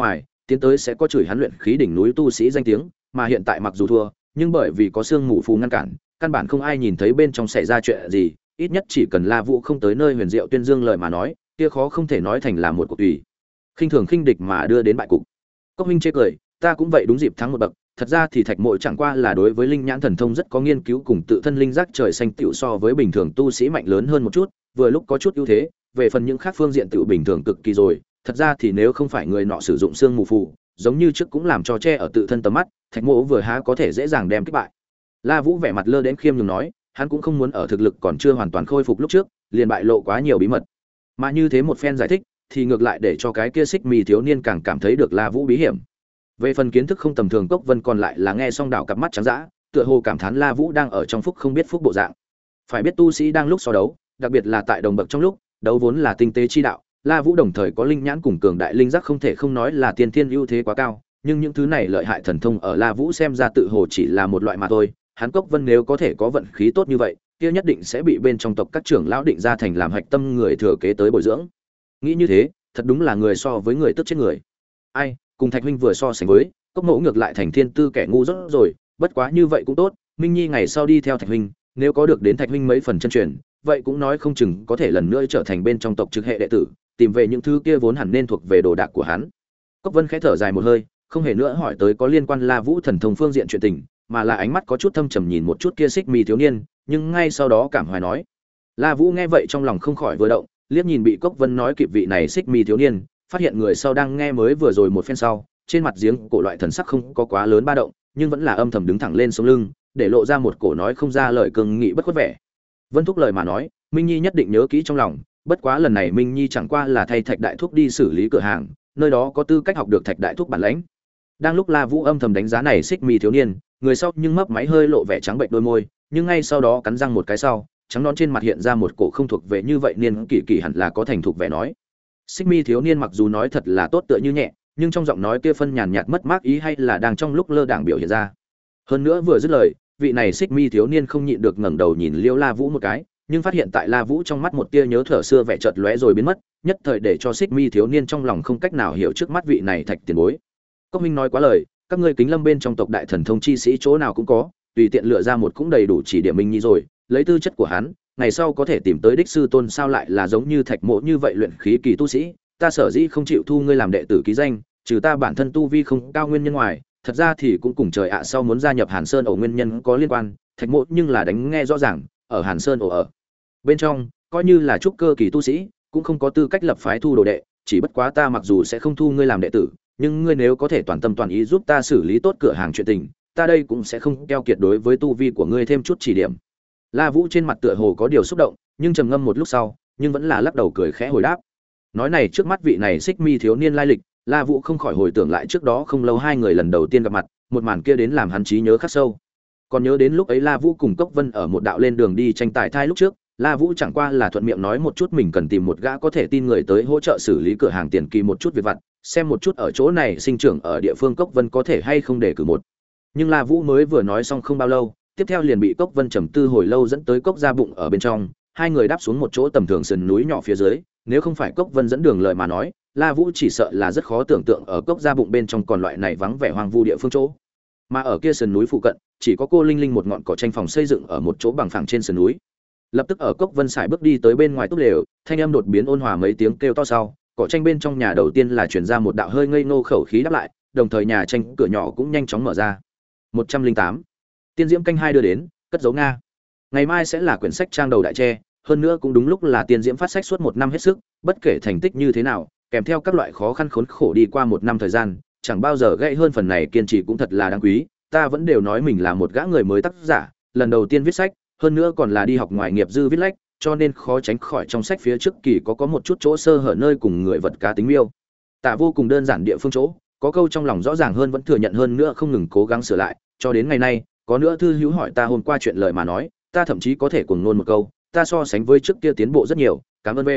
S1: tiến tới sẽ có chửi hắn luyện khí đỉnh núi tu sĩ danh tiếng, mà hiện tại mặc dù thua, nhưng bởi vì có sương mù phù ngăn cản, căn bản không ai nhìn thấy bên trong xảy ra chuyện gì, ít nhất chỉ cần La Vũ không tới nơi Huyền Diệu tuyên dương lời mà nói, kia khó không thể nói thành là một cuộc tùy. Khinh thường khinh địch mà đưa đến bại cục. Cốc huynh chê cười, ta cũng vậy đúng dịp thắng một bậc, thật ra thì Thạch Mộ chẳng qua là đối với linh nhãn thần thông rất có nghiên cứu, cùng tự thân linh giác trời xanh tiểu so với bình thường tu sĩ mạnh lớn hơn một chút, vừa lúc có chút ưu thế, về phần những khác phương diện tiểu bình thường cực kỳ rồi, thật ra thì nếu không phải người nọ sử dụng xương mù phù, giống như trước cũng làm cho che ở tự thân tầm mắt, Thạch Mộ vừa há có thể dễ dàng đem kích bại. La Vũ vẻ mặt lơ đễnh khiêm nhường nói, hắn cũng không muốn ở thực lực còn chưa hoàn toàn khôi phục lúc trước, liền bại lộ quá nhiều bí mật. Mà như thế một phen giải thích, thì ngược lại để cho cái kia Xích Mi thiếu niên càng cảm thấy được La Vũ bí hiểm. Về phần kiến thức không tầm thường, Cốc Vân còn lại là nghe xong đảo cặp mắt trắng dã, tựa hồ cảm thán La Vũ đang ở trong phúc không biết phúc bộ dạng. Phải biết tu sĩ đang lúc so đấu, đặc biệt là tại đồng bậc trong lúc, đấu vốn là tinh tế chi đạo, La Vũ đồng thời có linh nhãn cùng cường đại linh giác, không thể không nói là tiên thiên ưu thế quá cao, nhưng những thứ này lợi hại thần thông ở La Vũ xem ra tự hồ chỉ là một loại mà thôi. Hắn Cốc Vân nếu có thể có vận khí tốt như vậy, kia nhất định sẽ bị bên trong tộc các trưởng lão định ra thành làm hạch tâm người thừa kế tới bồi dưỡng. Nghĩ như thế, thật đúng là người so với người tức chết người. Ai, cùng Thạch huynh vừa so sánh với, Cốc Mẫu ngược lại thành thiên tư kẻ ngu dốt rồi, bất quá như vậy cũng tốt, Minh Nhi ngày sau đi theo Thạch huynh, nếu có được đến Thạch huynh mấy phần chân truyền, vậy cũng nói không chừng có thể lần nữa trở thành bên trong tộc trực hệ đệ tử, tìm về những thứ kia vốn hẳn nên thuộc về đồ đạc của hắn. Cốc Vân khẽ thở dài một hơi, không hề nữa hỏi tới có liên quan La Vũ thần thông phương diện chuyện tình, mà là ánh mắt có chút thâm trầm nhìn một chút kia Xích Mi thiếu niên, nhưng ngay sau đó cảm hoài nói. La Vũ nghe vậy trong lòng không khỏi vừa động, liếc nhìn bị Cốc Vân nói kịp vị này Xích Mi thiếu niên, phát hiện người sau đang nghe mới vừa rồi một phen sau, trên mặt giếng cổ loại thần sắc không có quá lớn ba động, nhưng vẫn là âm thầm đứng thẳng lên sống lưng, để lộ ra một cổ nói không ra lời cường nghị bất khuất vẻ. Vân Thúc lời mà nói, Minh Nhi nhất định nhớ kỹ trong lòng, bất quá lần này Minh Nhi chẳng qua là thay Thạch Đại Thúc đi xử lý cửa hàng, nơi đó có tư cách học được Thạch Đại Thúc bản lĩnh. Đang lúc La Vũ âm thầm đánh giá này Xích Mi thiếu niên, người sau nhưng mấp máy hơi lộ vẻ trắng bệnh đôi môi, nhưng ngay sau đó cắn răng một cái sau, trắng nõn trên mặt hiện ra một cổ không thuộc về như vậy niên kỳ kỳ hẳn là có thành thục vẻ nói. Xích Mi thiếu niên mặc dù nói thật là tốt tựa như nhẹ, nhưng trong giọng nói kia phân nhàn nhạt mất mát ý hay là đang trong lúc lơ đãng biểu hiện ra. Hơn nữa vừa dứt lời, vị này Xích Mi thiếu niên không nhịn được ngẩng đầu nhìn Liêu La Vũ một cái, nhưng phát hiện tại La Vũ trong mắt một tia nhớ thở xưa vẻ chợt lóe rồi biến mất, nhất thời để cho Xích Mi thiếu niên trong lòng không cách nào hiểu trước mắt vị này Thạch tiền bối. Cốc minh nói quá lời, các ngươi Kính Lâm bên trong tộc đại thần thông chi sĩ chỗ nào cũng có, tùy tiện lựa ra một cũng đầy đủ chỉ điểm Minh Nhi rồi, lấy tư chất của hắn, ngày sau có thể tìm tới đích sư tôn sao lại là giống như Thạch Mộ như vậy luyện khí kỳ tu sĩ, ta sở dĩ không chịu thu ngươi làm đệ tử ký danh, trừ ta bản thân tu vi không cao nguyên nhân ngoài, thật ra thì cũng cùng trời ạ sau muốn gia nhập Hàn Sơn ổ nguyên nhân có liên quan, Thạch Mộ nhưng là đánh nghe rõ ràng, ở Hàn Sơn ổ ở bên trong, coi như là trúc cơ kỳ tu sĩ, cũng không có tư cách lập phái thu đồ đệ, chỉ bất quá ta mặc dù sẽ không thu ngươi làm đệ tử, nhưng ngươi nếu có thể toàn tâm toàn ý giúp ta xử lý tốt cửa hàng chuyện tình, ta đây cũng sẽ không keo kiệt đối với tu vi của ngươi thêm chút chỉ điểm. La Vũ trên mặt tựa hồ có điều xúc động, nhưng trầm ngâm một lúc sau, nhưng vẫn là lắc đầu cười khẽ hồi đáp. Nói này trước mắt vị này Xích Mi thiếu niên lai lịch, La Vũ không khỏi hồi tưởng lại trước đó không lâu hai người lần đầu tiên gặp mặt, một màn kia đến làm hắn trí nhớ khắc sâu. Còn nhớ đến lúc ấy La Vũ cùng Cốc Vân ở một đạo lên đường đi tranh tài thai lúc trước, La Vũ chẳng qua là thuận miệng nói một chút mình cần tìm một gã có thể tin người tới hỗ trợ xử lý cửa hàng tiền kỳ một chút việc vặt, xem một chút ở chỗ này sinh trưởng ở địa phương Cốc Vân có thể hay không để cử một. Nhưng La Vũ mới vừa nói xong không bao lâu, tiếp theo liền bị Cốc Vân trầm tư hồi lâu dẫn tới Cốc Gia Bụng ở bên trong, hai người đáp xuống một chỗ tầm thường sườn núi nhỏ phía dưới, nếu không phải Cốc Vân dẫn đường lời mà nói, La Vũ chỉ sợ là rất khó tưởng tượng ở Cốc Gia Bụng bên trong còn loại này vắng vẻ hoang vu địa phương chỗ. Mà ở kia sườn núi phụ cận, chỉ có cô Linh Linh một ngọn cỏ tranh phòng xây dựng ở một chỗ bằng phẳng trên sườn núi. Lập tức ở Cốc Vân sải bước đi tới bên ngoài túp lều, thanh âm đột biến ôn hòa mấy tiếng kêu to sau, cỏ tranh bên trong nhà đầu tiên là truyền ra một đạo hơi ngây ngô khẩu khí đáp lại, đồng thời nhà tranh cửa nhỏ cũng nhanh chóng mở ra. một trăm lẻ tám Tiên Diễm canh hai đưa đến, cất dấu Nga. Ngày mai sẽ là quyển sách trang đầu đại tre, hơn nữa cũng đúng lúc là Tiên Diễm phát sách suốt một năm hết sức, bất kể thành tích như thế nào, kèm theo các loại khó khăn khốn khổ đi qua một năm thời gian, chẳng bao giờ gãy hơn phần này kiên trì cũng thật là đáng quý, ta vẫn đều nói mình là một gã người mới tác giả, lần đầu tiên viết sách, hơn nữa còn là đi học ngoài nghiệp dư viết lách, cho nên khó tránh khỏi trong sách phía trước kỳ có có một chút chỗ sơ hở nơi cùng người vật cá tính miêu. Tạ vô cùng đơn giản địa phương chỗ, có câu trong lòng rõ ràng hơn vẫn thừa nhận hơn nữa không ngừng cố gắng sửa lại, cho đến ngày nay, có nữa thư hữu hỏi ta hôm qua chuyện lời mà nói, ta thậm chí có thể cuồng ngôn một câu, ta so sánh với trước kia tiến bộ rất nhiều, cảm ơn V.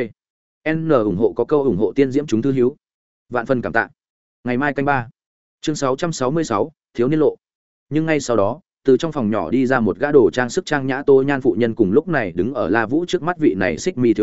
S1: N ủng hộ có câu ủng hộ Tiên Diễm chúng thư hữu. Vạn phần cảm tạ. Ngày mai canh ba. Chương sáu trăm sáu mươi sáu, thiếu niên lộ. Nhưng ngay sau đó, từ trong phòng nhỏ đi ra một gã đồ trang sức trang nhã tô nhan phụ nhân cùng lúc này đứng ở La Vũ trước mắt vị này Xích Mi thiếu niên,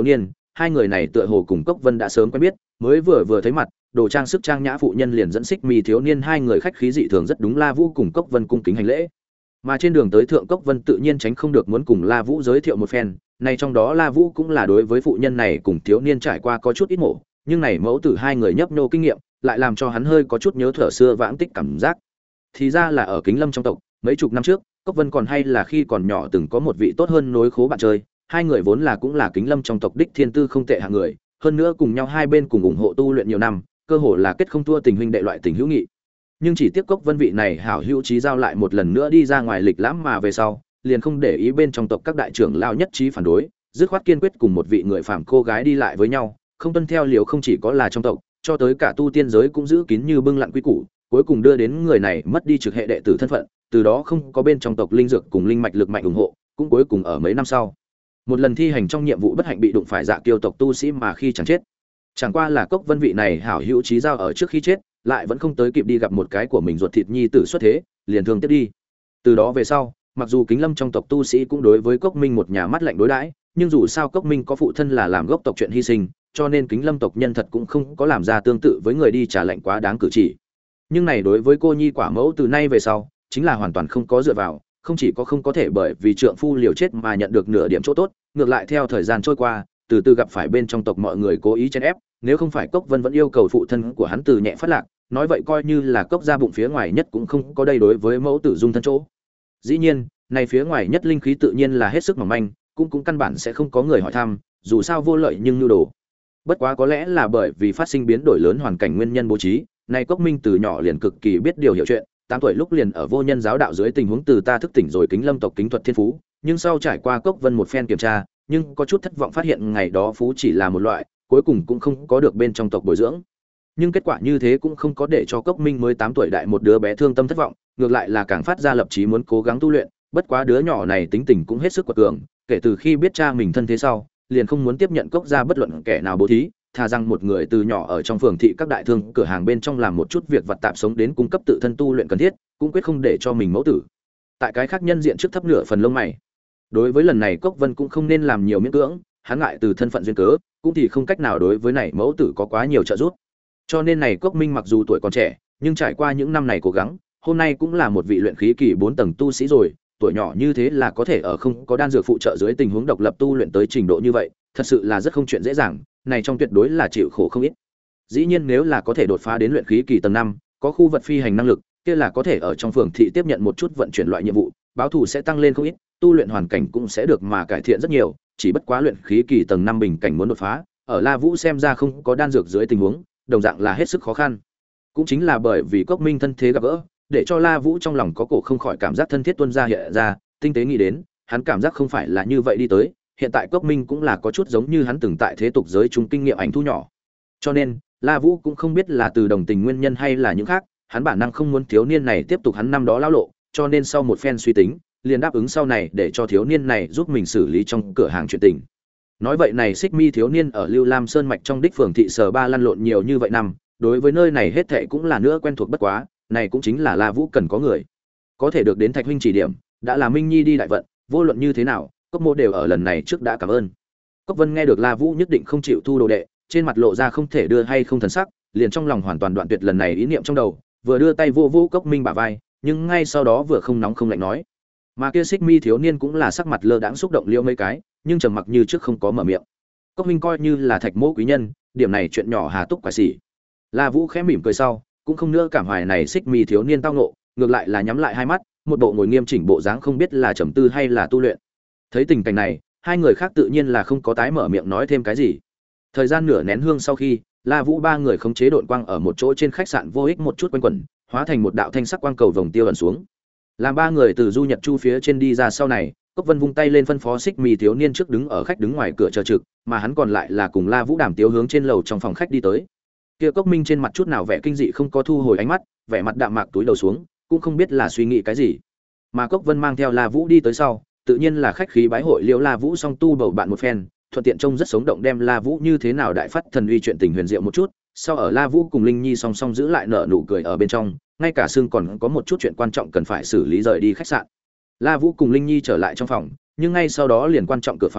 S1: hai người này tựa hồ cùng Cốc Vân đã sớm quen biết, mới vừa vừa thấy mặt, đồ trang sức trang nhã phụ nhân liền dẫn Xích Mi thiếu niên hai người khách khí dị thường rất đúng La Vũ cùng Cốc Vân cung kính hành lễ. Mà trên đường tới thượng Cốc Vân tự nhiên tránh không được muốn cùng La Vũ giới thiệu một phen, này trong đó La Vũ cũng là đối với phụ nhân này cùng thiếu niên trải qua có chút ít mổ, nhưng này mẫu tử hai người nhấp nhô kinh nghiệm, lại làm cho hắn hơi có chút nhớ thở xưa vãng tích cảm giác. Thì ra là ở Kính Lâm trong tộc, mấy chục năm trước, Cốc Vân còn hay là khi còn nhỏ từng có một vị tốt hơn nối khố bạn chơi, hai người vốn là cũng là Kính Lâm trong tộc đích thiên tư không tệ hạng người, hơn nữa cùng nhau hai bên cùng ủng hộ tu luyện nhiều năm, cơ hồ là kết không thua tình huynh đệ loại tình hữu nghị. Nhưng chỉ tiếc Cốc Vân vị này hảo hữu chí giao lại một lần nữa đi ra ngoài lịch lãm mà về sau, liền không để ý bên trong tộc các đại trưởng lao nhất trí phản đối, dứt khoát kiên quyết cùng một vị người phàm cô gái đi lại với nhau, không tuân theo liều không chỉ có là trong tộc, cho tới cả tu tiên giới cũng giữ kín như bưng lặng quy củ, cuối cùng đưa đến người này mất đi trực hệ đệ tử thân phận, từ đó không có bên trong tộc linh dược cùng linh mạch lực mạnh ủng hộ, cũng cuối cùng ở mấy năm sau, một lần thi hành trong nhiệm vụ bất hạnh bị đụng phải Dạ Kiêu tộc tu sĩ mà khi chẳng chết. Chẳng qua là Cốc Vân vị này hảo hữu chí giao ở trước khi chết, lại vẫn không tới kịp đi gặp một cái của mình ruột thịt nhi tử xuất thế, liền thương tiếp đi. Từ đó về sau, mặc dù Kính Lâm trong tộc tu sĩ cũng đối với Cốc Minh một nhà mắt lạnh đối đãi, nhưng dù sao Cốc Minh có phụ thân là làm gốc tộc chuyện hy sinh, cho nên Kính Lâm tộc nhân thật cũng không có làm ra tương tự với người đi trả lệnh quá đáng cử chỉ. Nhưng này đối với cô nhi quả mẫu từ nay về sau, chính là hoàn toàn không có dựa vào, không chỉ có không có thể bởi vì trượng phu liều chết mà nhận được nửa điểm chỗ tốt, ngược lại theo thời gian trôi qua, từ từ gặp phải bên trong tộc mọi người cố ý chen ép, nếu không phải Cốc Vân vẫn yêu cầu phụ thân của hắn từ nhẹ phát lạc, nói vậy coi như là Cốc gia bụng phía ngoài nhất cũng không có đây đối với mẫu tử dung thân chỗ. Dĩ nhiên, này phía ngoài nhất linh khí tự nhiên là hết sức mỏng manh, cũng cũng căn bản sẽ không có người hỏi thăm, dù sao vô lợi nhưng nhu đồ. Bất quá có lẽ là bởi vì phát sinh biến đổi lớn hoàn cảnh nguyên nhân bố trí, này Cốc Minh từ nhỏ liền cực kỳ biết điều hiểu chuyện, tám tuổi lúc liền ở vô nhân giáo đạo dưới tình huống từ ta thức tỉnh rồi Kính Lâm tộc kính thuật thiên phú, nhưng sau trải qua Cốc Vân một phen kiểm tra, nhưng có chút thất vọng phát hiện ngày đó phú chỉ là một loại, cuối cùng cũng không có được bên trong tộc bồi dưỡng. Nhưng kết quả như thế cũng không có để cho Cốc Minh mới tám tuổi đại một đứa bé thương tâm thất vọng, ngược lại là càng phát ra lập chí muốn cố gắng tu luyện, bất quá đứa nhỏ này tính tình cũng hết sức quật cường, kể từ khi biết cha mình thân thế sau, liền không muốn tiếp nhận Cốc gia bất luận kẻ nào bố thí, thà rằng một người từ nhỏ ở trong phường thị các đại thương cửa hàng bên trong làm một chút việc vặt tạp sống đến cung cấp tự thân tu luyện cần thiết, cũng quyết không để cho mình mẫu tử tại cái khác nhân diện trước thấp nửa phần lông mày. Đối với lần này Cốc Vân cũng không nên làm nhiều miễn cưỡng, hắn ngại từ thân phận duyên cớ, cũng thì không cách nào đối với này mẫu tử có quá nhiều trợ giúp. Cho nên này Cốc Minh mặc dù tuổi còn trẻ, nhưng trải qua những năm này cố gắng, hôm nay cũng là một vị luyện khí kỳ bốn tầng tu sĩ rồi, tuổi nhỏ như thế là có thể ở không có đan dược phụ trợ dưới tình huống độc lập tu luyện tới trình độ như vậy, thật sự là rất không chuyện dễ dàng, này trong tuyệt đối là chịu khổ không ít. Dĩ nhiên nếu là có thể đột phá đến luyện khí kỳ tầng năm, có khu vật phi hành năng lực, kia là có thể ở trong phường thị tiếp nhận một chút vận chuyển loại nhiệm vụ, báo thủ sẽ tăng lên không ít, tu luyện hoàn cảnh cũng sẽ được mà cải thiện rất nhiều, chỉ bất quá luyện khí kỳ tầng năm bình cảnh muốn đột phá, ở La Vũ xem ra không có đan dược dưới tình huống, đồng dạng là hết sức khó khăn. Cũng chính là bởi vì Cốc Minh thân thế gặp gỡ, để cho La Vũ trong lòng có cổ không khỏi cảm giác thân thiết tuôn ra hiện ra, tinh tế nghĩ đến, hắn cảm giác không phải là như vậy đi tới, hiện tại Cốc Minh cũng là có chút giống như hắn từng tại thế tục giới trung kinh nghiệm ảnh thu nhỏ. Cho nên, La Vũ cũng không biết là từ đồng tình nguyên nhân hay là những khác, hắn bản năng không muốn thiếu niên này tiếp tục hắn năm đó lão lộ, cho nên sau một phen suy tính, liền đáp ứng sau này để cho thiếu niên này giúp mình xử lý trong cửa hàng chuyện tình. Nói vậy này Xích Mi thiếu niên ở Lưu Lam Sơn mạch trong đích phường thị sở ba lăn lộn nhiều như vậy năm, đối với nơi này hết thảy cũng là nữa quen thuộc bất quá, này cũng chính là La Vũ cần có người. Có thể được đến Thạch huynh chỉ điểm, đã là Minh Nhi đi đại vận, vô luận như thế nào, Cốc Mô đều ở lần này trước đã cảm ơn. Cốc Vân nghe được La Vũ nhất định không chịu thu đồ đệ, trên mặt lộ ra không thể đưa hay không thần sắc, liền trong lòng hoàn toàn đoạn tuyệt lần này ý niệm trong đầu, vừa đưa tay vô vô Cốc Minh bả vai, nhưng ngay sau đó vừa không nóng không lạnh nói. Mà kia Xích Mi thiếu niên cũng là sắc mặt lơ đãng xúc động liêu mấy cái, nhưng trầm mặc như trước không có mở miệng. Cốc Minh coi như là Thạch Mỗ quý nhân, điểm này chuyện nhỏ hà túc quả xỉ. La Vũ khẽ mỉm cười sau, cũng không nữa cảm hoài này Xích Mi thiếu niên tao ngộ, ngược lại là nhắm lại hai mắt, một bộ ngồi nghiêm chỉnh bộ dáng không biết là trầm tư hay là tu luyện. Thấy tình cảnh này, hai người khác tự nhiên là không có tái mở miệng nói thêm cái gì. Thời gian nửa nén hương sau khi, La Vũ ba người khống chế độn quang ở một chỗ trên khách sạn vô ích một chút quanh quẩn, hóa thành một đạo thanh sắc quang cầu vòng tiêu ẩn xuống. Làm ba người từ du nhật chu phía trên đi ra sau này, Cốc Vân vung tay lên phân phó Xích Mi thiếu niên trước đứng ở khách đứng ngoài cửa chờ trực, mà hắn còn lại là cùng La Vũ đàm tiếu hướng trên lầu trong phòng khách đi tới. Kia Cốc Minh trên mặt chút nào vẻ kinh dị không có thu hồi ánh mắt, vẻ mặt đạm mạc túi đầu xuống, cũng không biết là suy nghĩ cái gì. Mà Cốc Vân mang theo La Vũ đi tới sau, tự nhiên là khách khí bái hội liễu La Vũ song tu bầu bạn một phen, thuận tiện trông rất sống động đem La Vũ như thế nào đại phát thần uy chuyện tình huyền diệu một chút, sau ở La Vũ cùng Linh Nhi song song giữ lại nở nụ cười ở bên trong, ngay cả xương còn có một chút chuyện quan trọng cần phải xử lý rời đi khách sạn. La Vũ cùng Linh Nhi trở lại trong phòng, nhưng ngay sau đó liền quan trọng cửa phòng,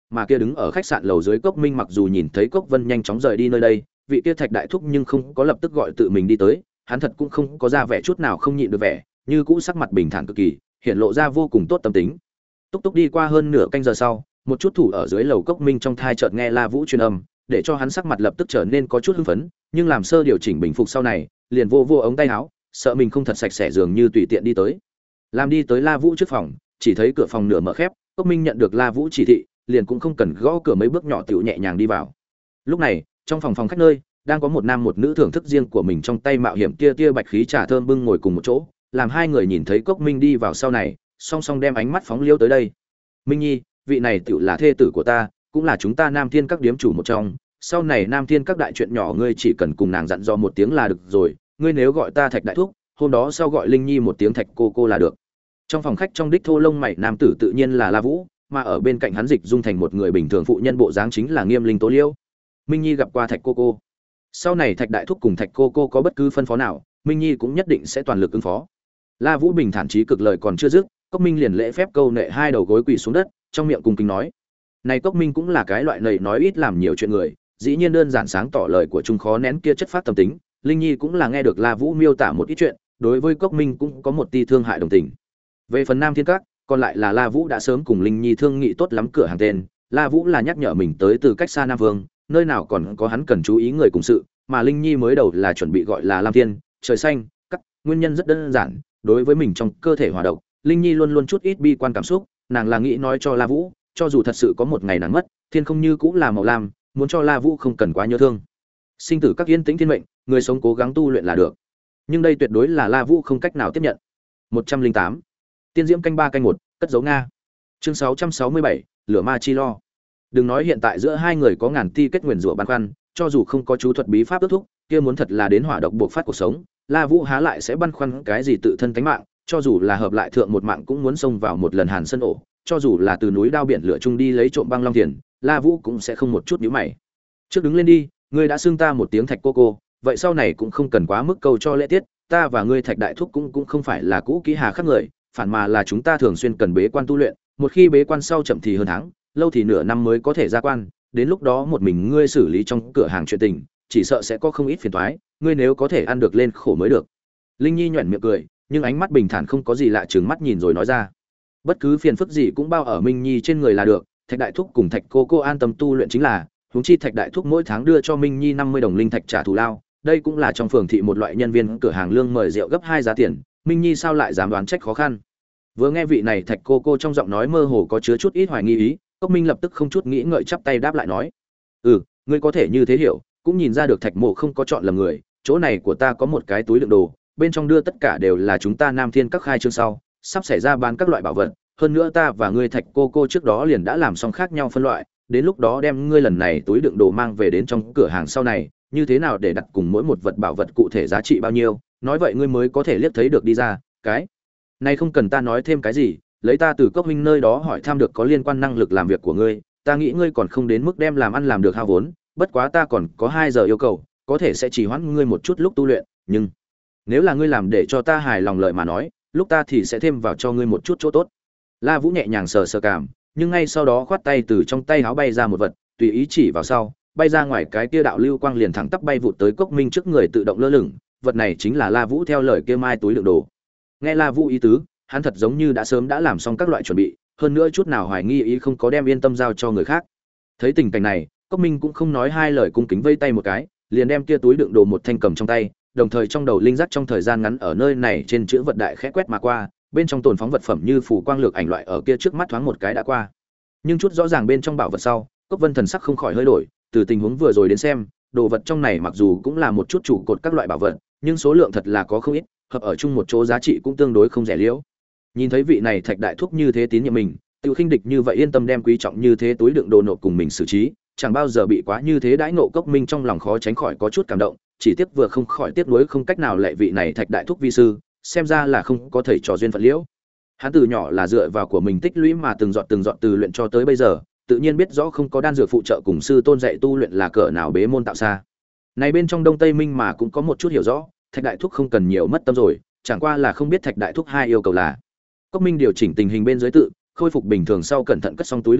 S1: mà kia đứng ở khách sạn lầu dưới Cốc Minh mặc dù nhìn thấy Cốc Vân nhanh chóng rời đi nơi đây, vị kia Thạch đại thúc nhưng không có lập tức gọi tự mình đi tới, hắn thật cũng không có ra vẻ chút nào không nhịn được vẻ, như cũ sắc mặt bình thản cực kỳ, hiện lộ ra vô cùng tốt tâm tính. Túc túc đi qua hơn nửa canh giờ sau, một chút thủ ở dưới lầu Cốc Minh trong thai chợt nghe La Vũ truyền âm, để cho hắn sắc mặt lập tức trở nên có chút hưng phấn, nhưng làm sơ điều chỉnh bình phục sau này, liền vô vô ống tay áo, sợ mình không thật sạch sẽ dường như tùy tiện đi tới. Làm đi tới La Vũ trước phòng, chỉ thấy cửa phòng nửa mở khép, Cốc Minh nhận được La Vũ chỉ thị, liền cũng không cần gõ cửa mấy bước nhỏ tiểu nhẹ nhàng đi vào. Lúc này, trong phòng phòng khách nơi, đang có một nam một nữ thưởng thức riêng của mình trong tay mạo hiểm tia tia bạch khí trà thơm bưng ngồi cùng một chỗ, làm hai người nhìn thấy Cốc Minh đi vào sau này, song song đem ánh mắt phóng liêu tới đây. Minh Nhi, vị này tiểu là thê tử của ta, cũng là chúng ta Nam Thiên các điếm chủ một trong, sau này Nam Thiên các đại chuyện nhỏ ngươi chỉ cần cùng nàng dặn dò một tiếng là được rồi, ngươi nếu gọi ta Thạch đại thúc, hôm đó sau gọi Linh Nhi một tiếng Thạch cô cô là được. Trong phòng khách trong đích thô lông mày nam tử tự nhiên là La Vũ, mà ở bên cạnh hắn dịch dung thành một người bình thường phụ nhân bộ dáng chính là Nghiêm Linh Tố Liêu. Minh Nhi gặp qua Thạch cô cô. Sau này Thạch đại thúc cùng Thạch cô cô có bất cứ phân phó nào, Minh Nhi cũng nhất định sẽ toàn lực ứng phó. La Vũ bình thản chí cực lời còn chưa dứt, Cốc Minh liền lễ phép câu nệ hai đầu gối quỳ xuống đất, trong miệng cung kính nói: "Này Cốc Minh cũng là cái loại nầy nói ít làm nhiều chuyện người, dĩ nhiên đơn giản sáng tỏ lời của chúng khó nén kia chất phát tâm tính, Linh Nhi cũng là nghe được La Vũ miêu tả một ít chuyện, đối với Cốc Minh cũng có một tia thương hại đồng tình. Về phần Nam Thiên Các, còn lại là La Vũ đã sớm cùng Linh Nhi thương nghị tốt lắm cửa hàng tên, La Vũ là nhắc nhở mình tới từ cách xa Nam Vương, nơi nào còn có hắn cần chú ý người cùng sự, mà Linh Nhi mới đầu là chuẩn bị gọi là Lam Thiên, trời xanh, các nguyên nhân rất đơn giản, đối với mình trong cơ thể hòa độc, Linh Nhi luôn luôn chút ít bi quan cảm xúc, nàng là nghĩ nói cho La Vũ, cho dù thật sự có một ngày nàng mất, thiên không như cũng là màu lam, muốn cho La Vũ không cần quá nhớ thương. Sinh tử các yên tĩnh thiên mệnh, người sống cố gắng tu luyện là được. Nhưng đây tuyệt đối là La Vũ không cách nào tiếp nhận. một trăm lẻ tám Tiên Diễm canh ba canh một, cất dấu Nga. Chương sáu trăm sáu mươi bảy, lửa ma chi lo. Đừng nói hiện tại giữa hai người có ngàn ti kết nguyền rủa băn khoăn, cho dù không có chú thuật bí pháp ước thúc, kia muốn thật là đến hỏa độc buộc phát cuộc sống, La Vũ há lại sẽ băn khoăn cái gì tự thân cánh mạng, cho dù là hợp lại thượng một mạng cũng muốn xông vào một lần hàn sân ổ, cho dù là từ núi đao biển lửa chung đi lấy trộm băng long tiền, La Vũ cũng sẽ không một chút nhíu mày. Trước đứng lên đi, ngươi đã xưng ta một tiếng Thạch cô cô, vậy sau này cũng không cần quá mức câu cho lễ tiết, ta và ngươi Thạch đại thúc cũng cũng không phải là cũ kỹ hà khắc người, phản mà là chúng ta thường xuyên cần bế quan tu luyện, một khi bế quan sau chậm thì hơn tháng, lâu thì nửa năm mới có thể ra quan, đến lúc đó một mình ngươi xử lý trong cửa hàng chuyện tình, chỉ sợ sẽ có không ít phiền toái, ngươi nếu có thể ăn được lên khổ mới được. Linh Nhi nhuyễn miệng cười, nhưng ánh mắt bình thản không có gì lạ, trừng mắt nhìn rồi nói ra: bất cứ phiền phức gì cũng bao ở Minh Nhi trên người là được, Thạch đại thúc cùng Thạch cô cô an tâm tu luyện chính là, huống chi Thạch đại thúc mỗi tháng đưa cho Minh Nhi năm mươi đồng linh thạch trả thù lao, đây cũng là trong phường thị một loại nhân viên cửa hàng lương mời rượu gấp hai giá tiền, Minh Nhi sao lại dám đoán trách khó khăn. Vừa nghe vị này Thạch cô cô trong giọng nói mơ hồ có chứa chút ít hoài nghi ý, Cốc Minh lập tức không chút nghĩ ngợi chắp tay đáp lại nói: "Ừ, ngươi có thể như thế hiểu, cũng nhìn ra được Thạch Mộ không có chọn lầm người, chỗ này của ta có một cái túi đựng đồ, bên trong đưa tất cả đều là chúng ta Nam Thiên các khai trương sau, sắp xảy ra bán các loại bảo vật, hơn nữa ta và ngươi Thạch cô cô trước đó liền đã làm xong khác nhau phân loại, đến lúc đó đem ngươi lần này túi đựng đồ mang về đến trong cửa hàng sau này, như thế nào để đặt cùng mỗi một vật bảo vật cụ thể giá trị bao nhiêu, nói vậy ngươi mới có thể liếc thấy được đi ra, cái này không cần ta nói thêm cái gì, lấy ta từ Cốc huynh nơi đó hỏi thăm được có liên quan năng lực làm việc của ngươi, ta nghĩ ngươi còn không đến mức đem làm ăn làm được hao vốn, bất quá ta còn có hai giờ yêu cầu, có thể sẽ chỉ hoãn ngươi một chút lúc tu luyện, nhưng nếu là ngươi làm để cho ta hài lòng lợi mà nói, lúc ta thì sẽ thêm vào cho ngươi một chút chỗ tốt." La Vũ nhẹ nhàng sờ sờ cảm, nhưng ngay sau đó khoát tay từ trong tay áo bay ra một vật, tùy ý chỉ vào sau, bay ra ngoài cái kia đạo lưu quang liền thẳng tắp bay vụt tới Cốc Minh trước người tự động lơ lửng, vật này chính là La Vũ theo lời kia mai túi đựng đồ. Nghe La Vũ ý tứ, hắn thật giống như đã sớm đã làm xong các loại chuẩn bị, hơn nữa chút nào hoài nghi ý không có đem yên tâm giao cho người khác. Thấy tình cảnh này, Cốc Minh cũng không nói hai lời cung kính vây tay một cái, liền đem kia túi đựng đồ một thanh cầm trong tay, đồng thời trong đầu linh giác trong thời gian ngắn ở nơi này trên chữ vật đại khẽ quét mà qua, bên trong tồn phóng vật phẩm như phủ quang lược ảnh loại ở kia trước mắt thoáng một cái đã qua. Nhưng chút rõ ràng bên trong bảo vật sau, Cốc Vân thần sắc không khỏi hơi đổi, từ tình huống vừa rồi đến xem, đồ vật trong này mặc dù cũng là một chút trụ cột các loại bảo vật, nhưng số lượng thật là có không ít, hợp ở chung một chỗ giá trị cũng tương đối không rẻ liễu. Nhìn thấy vị này Thạch đại thúc như thế tín nhiệm mình, Tiêu khinh địch như vậy yên tâm đem quý trọng như thế túi đựng đồ nộp cùng mình xử trí, chẳng bao giờ bị quá như thế đãi ngộ. Cốc Minh trong lòng khó tránh khỏi có chút cảm động, chỉ tiếc vừa không khỏi tiếc nuối không cách nào lệ vị này Thạch đại thúc vi sư, xem ra là không có thầy trò duyên phận liễu. Hắn từ nhỏ là dựa vào của mình tích lũy mà từng dọn từng dọn từ luyện cho tới bây giờ, tự nhiên biết rõ không có đan dược phụ trợ cùng sư tôn dạy tu luyện là cỡ nào bế môn tạo xa. Này bên trong Đông Tây Minh mà cũng có một chút hiểu rõ, Thạch đại thúc không cần nhiều mất tâm rồi, chẳng qua là không biết Thạch đại thúc hai yêu cầu là. Cốc Minh điều chỉnh tình hình bên dưới tự, khôi phục bình thường sau cẩn thận cất xong túi đựng đồ,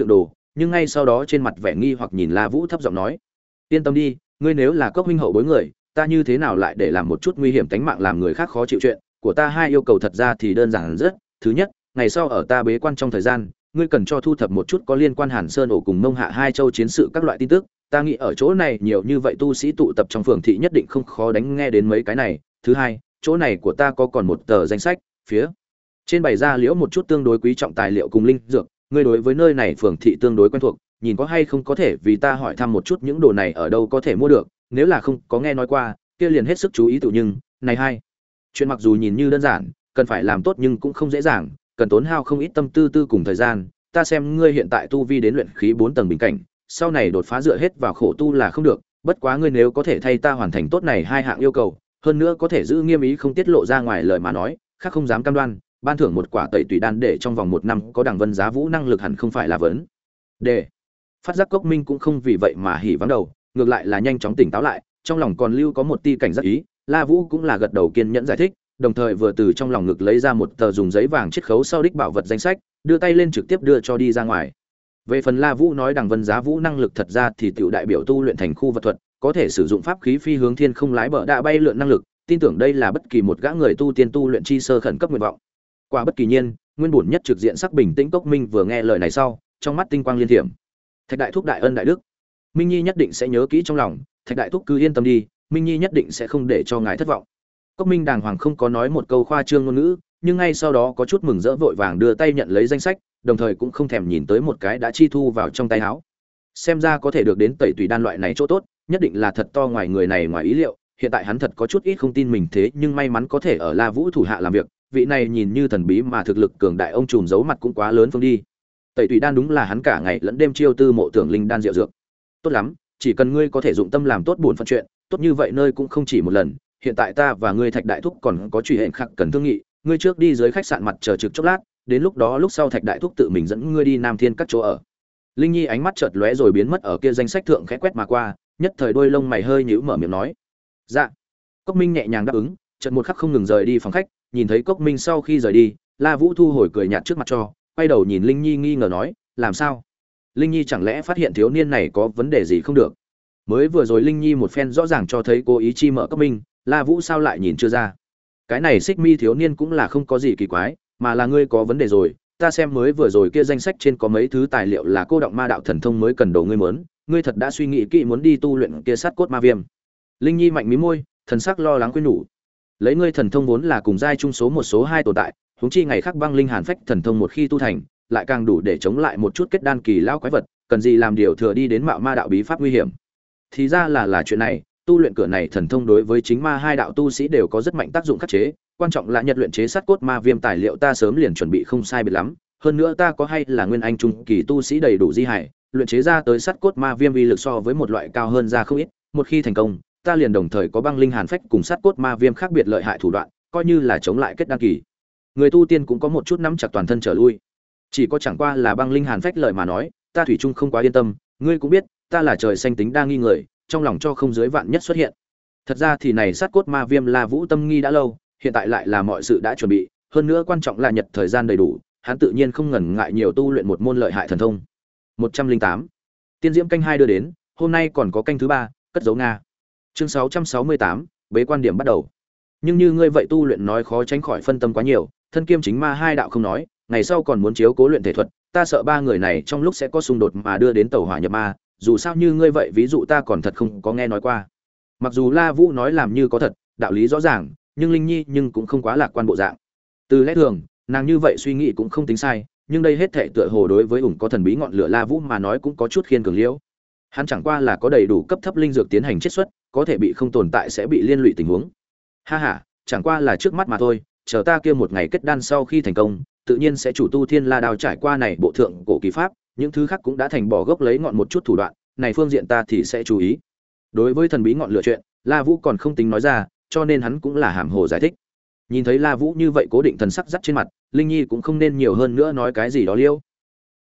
S1: nhưng ngay sau đó trên mặt vẻ nghi hoặc nhìn La Vũ thấp giọng nói: "Yên tâm đi, ngươi nếu là Cốc huynh hậu bối người, ta như thế nào lại để làm một chút nguy hiểm tính mạng làm người khác khó chịu chuyện, của ta hai yêu cầu thật ra thì đơn giản rất, thứ nhất, ngày sau ở ta bế quan trong thời gian, ngươi cần cho thu thập một chút có liên quan Hàn Sơn ổ cùng Mông Hạ hai châu chiến sự các loại tin tức, ta nghĩ ở chỗ này nhiều như vậy tu sĩ tụ tập trong phường thị nhất định không khó đánh nghe đến mấy cái này. Thứ hai, chỗ này của ta có còn một tờ danh sách, phía trên bày ra liễu một chút tương đối quý trọng tài liệu cùng linh dược, ngươi đối với nơi này phường thị tương đối quen thuộc, nhìn có hay không có thể vì ta hỏi thăm một chút những đồ này ở đâu có thể mua được, nếu là không có nghe nói qua, kia liền hết sức chú ý tự nhưng, này hai, chuyện mặc dù nhìn như đơn giản, cần phải làm tốt nhưng cũng không dễ dàng, cần tốn hao không ít tâm tư tư cùng thời gian, ta xem ngươi hiện tại tu vi đến luyện khí bốn tầng bình cảnh, sau này đột phá dựa hết vào khổ tu là không được, bất quá ngươi nếu có thể thay ta hoàn thành tốt này hai hạng yêu cầu, hơn nữa có thể giữ nghiêm ý không tiết lộ ra ngoài lời mà nói, khác không dám cam đoan, ban thưởng một quả tẩy tùy đan để trong vòng một năm có đẳng vân giá vũ năng lực hẳn không phải là vấn đề. Phát giác Cốc Minh cũng không vì vậy mà hỉ vắng đầu, ngược lại là nhanh chóng tỉnh táo lại, trong lòng còn lưu có một tia cảnh giác ý, La Vũ cũng là gật đầu kiên nhẫn giải thích, đồng thời vừa từ trong lòng ngực lấy ra một tờ dùng giấy vàng chiết khấu sau đích bảo vật danh sách, đưa tay lên trực tiếp đưa cho đi ra ngoài. Về phần La Vũ nói đằng vân giá vũ năng lực thật ra thì tiểu đại biểu tu luyện thành khu vật thuật, có thể sử dụng pháp khí phi hướng thiên không lái bờ đã bay lượn năng lực, tin tưởng đây là bất kỳ một gã người tu tiên tu luyện chi sơ khẩn cấp nguyện vọng. Quả bất kỳ nhiên, nguyên bổn nhất trực diện sắc bình tĩnh Cốc Minh vừa nghe lời này sau, trong mắt tinh quang liên thiểm. Thạch đại thúc đại ân đại đức, Minh Nhi nhất định sẽ nhớ kỹ trong lòng, Thạch đại thúc cứ yên tâm đi, Minh Nhi nhất định sẽ không để cho ngài thất vọng. Cốc Minh đàng hoàng không có nói một câu khoa trương ngôn ngữ, nhưng ngay sau đó có chút mừng rỡ vội vàng đưa tay nhận lấy danh sách, đồng thời cũng không thèm nhìn tới một cái đã chi thu vào trong tay áo. Xem ra có thể được đến tẩy tùy đan loại này chỗ tốt, nhất định là thật to ngoài người này ngoài ý liệu, hiện tại hắn thật có chút ít không tin mình thế nhưng may mắn có thể ở La Vũ thủ hạ làm việc, vị này nhìn như thần bí mà thực lực cường đại ông trùm giấu mặt cũng quá lớn phương đi. Tẩy tùy đan đúng là hắn cả ngày lẫn đêm chiêu tư mộ tưởng linh đan diệu dược. Tốt lắm, chỉ cần ngươi có thể dụng tâm làm tốt buồn phận chuyện, tốt như vậy nơi cũng không chỉ một lần, hiện tại ta và ngươi Thạch đại thúc còn có truy hẹn khắc cần thương nghị, ngươi trước đi dưới khách sạn mặt chờ trực chốc lát, đến lúc đó lúc sau Thạch đại thúc tự mình dẫn ngươi đi Nam Thiên các chỗ ở. Linh Nhi ánh mắt chợt lóe rồi biến mất ở kia danh sách thượng khẽ quét mà qua, nhất thời đôi lông mày hơi nhíu mở miệng nói: "Dạ." Cốc Minh nhẹ nhàng đáp ứng, chợt một khắc không ngừng rời đi phòng khách, nhìn thấy Cốc Minh sau khi rời đi, La Vũ thu hồi cười nhạt trước mặt cho, quay đầu nhìn Linh Nhi nghi ngờ nói: "Làm sao? Linh Nhi chẳng lẽ phát hiện thiếu niên này có vấn đề gì không được?" Mới vừa rồi Linh Nhi một phen rõ ràng cho thấy cố ý chi mở Cốc Minh, La Vũ sao lại nhìn chưa ra? Cái này Xích Mi thiếu niên cũng là không có gì kỳ quái, mà là ngươi có vấn đề rồi, ta xem mới vừa rồi kia danh sách trên có mấy thứ tài liệu là cô động ma đạo thần thông mới cần đồ ngươi muốn, ngươi thật đã suy nghĩ kỹ muốn đi tu luyện kia sát cốt ma viêm. Linh Nhi mạnh mí môi, thần sắc lo lắng khuyên nhủ. Lấy ngươi thần thông vốn là cùng giai trung số một số hai tồn tại, huống chi ngày khác băng linh hàn phách thần thông một khi tu thành, lại càng đủ để chống lại một chút kết đan kỳ lão quái vật, cần gì làm điều thừa đi đến mạo ma đạo bí pháp nguy hiểm. Thì ra là là chuyện này, tu luyện cửa này thần thông đối với chính ma hai đạo tu sĩ đều có rất mạnh tác dụng khắc chế, quan trọng là nhật luyện chế sát cốt ma viêm tài liệu ta sớm liền chuẩn bị không sai biệt lắm, hơn nữa ta có hay là nguyên anh trung kỳ tu sĩ đầy đủ di hải, luyện chế ra tới sát cốt ma viêm uy lực so với một loại cao hơn ra không ít, một khi thành công, ta liền đồng thời có băng linh hàn phách cùng sát cốt ma viêm khác biệt lợi hại thủ đoạn, coi như là chống lại kết đan kỳ. Người tu tiên cũng có một chút nắm chặt toàn thân trở lui. Chỉ có chẳng qua là băng linh hàn phách lợi mà nói, ta thủy chung không quá yên tâm, ngươi cũng biết, ta là trời xanh tính đa nghi người, trong lòng cho không dưới vạn nhất xuất hiện. Thật ra thì này sát cốt ma viêm La Vũ tâm nghi đã lâu, hiện tại lại là mọi sự đã chuẩn bị, hơn nữa quan trọng là nhật thời gian đầy đủ, hắn tự nhiên không ngần ngại nhiều tu luyện một môn lợi hại thần thông. một trăm linh tám Tiên diễm canh hai đưa đến, hôm nay còn có canh thứ ba, cất giấu Nga. Chương sáu trăm sáu mươi tám, bế quan điểm bắt đầu. Nhưng như ngươi vậy tu luyện nói khó tránh khỏi phân tâm quá nhiều, thân kiêm chính ma hai đạo không nói, ngày sau còn muốn chiếu cố luyện thể thuật, ta sợ ba người này trong lúc sẽ có xung đột mà đưa đến tẩu hỏa nhập ma, dù sao như ngươi vậy ví dụ ta còn thật không có nghe nói qua. Mặc dù La Vũ nói làm như có thật, đạo lý rõ ràng, nhưng Linh Nhi nhưng cũng không quá lạc quan bộ dạng. Từ lẽ thường, nàng như vậy suy nghĩ cũng không tính sai, nhưng đây hết thảy tựa hồ đối với ủng có thần bí ngọn lửa La Vũ mà nói cũng có chút khiên cường liễu. Hắn chẳng qua là có đầy đủ cấp thấp linh dược tiến hành chiết xuất, có thể bị không tồn tại sẽ bị liên lụy tình huống. Ha ha, chẳng qua là trước mắt mà thôi, chờ ta kia một ngày kết đan sau khi thành công, tự nhiên sẽ chủ tu Thiên La Đao trải qua này bộ thượng cổ kỳ pháp, những thứ khác cũng đã thành bỏ gốc lấy ngọn một chút thủ đoạn, này phương diện ta thì sẽ chú ý. Đối với thần bí ngọn lửa chuyện, La Vũ còn không tính nói ra, cho nên hắn cũng là hàm hồ giải thích. Nhìn thấy La Vũ như vậy cố định thần sắc dắt trên mặt, Linh Nhi cũng không nên nhiều hơn nữa nói cái gì đó liêu.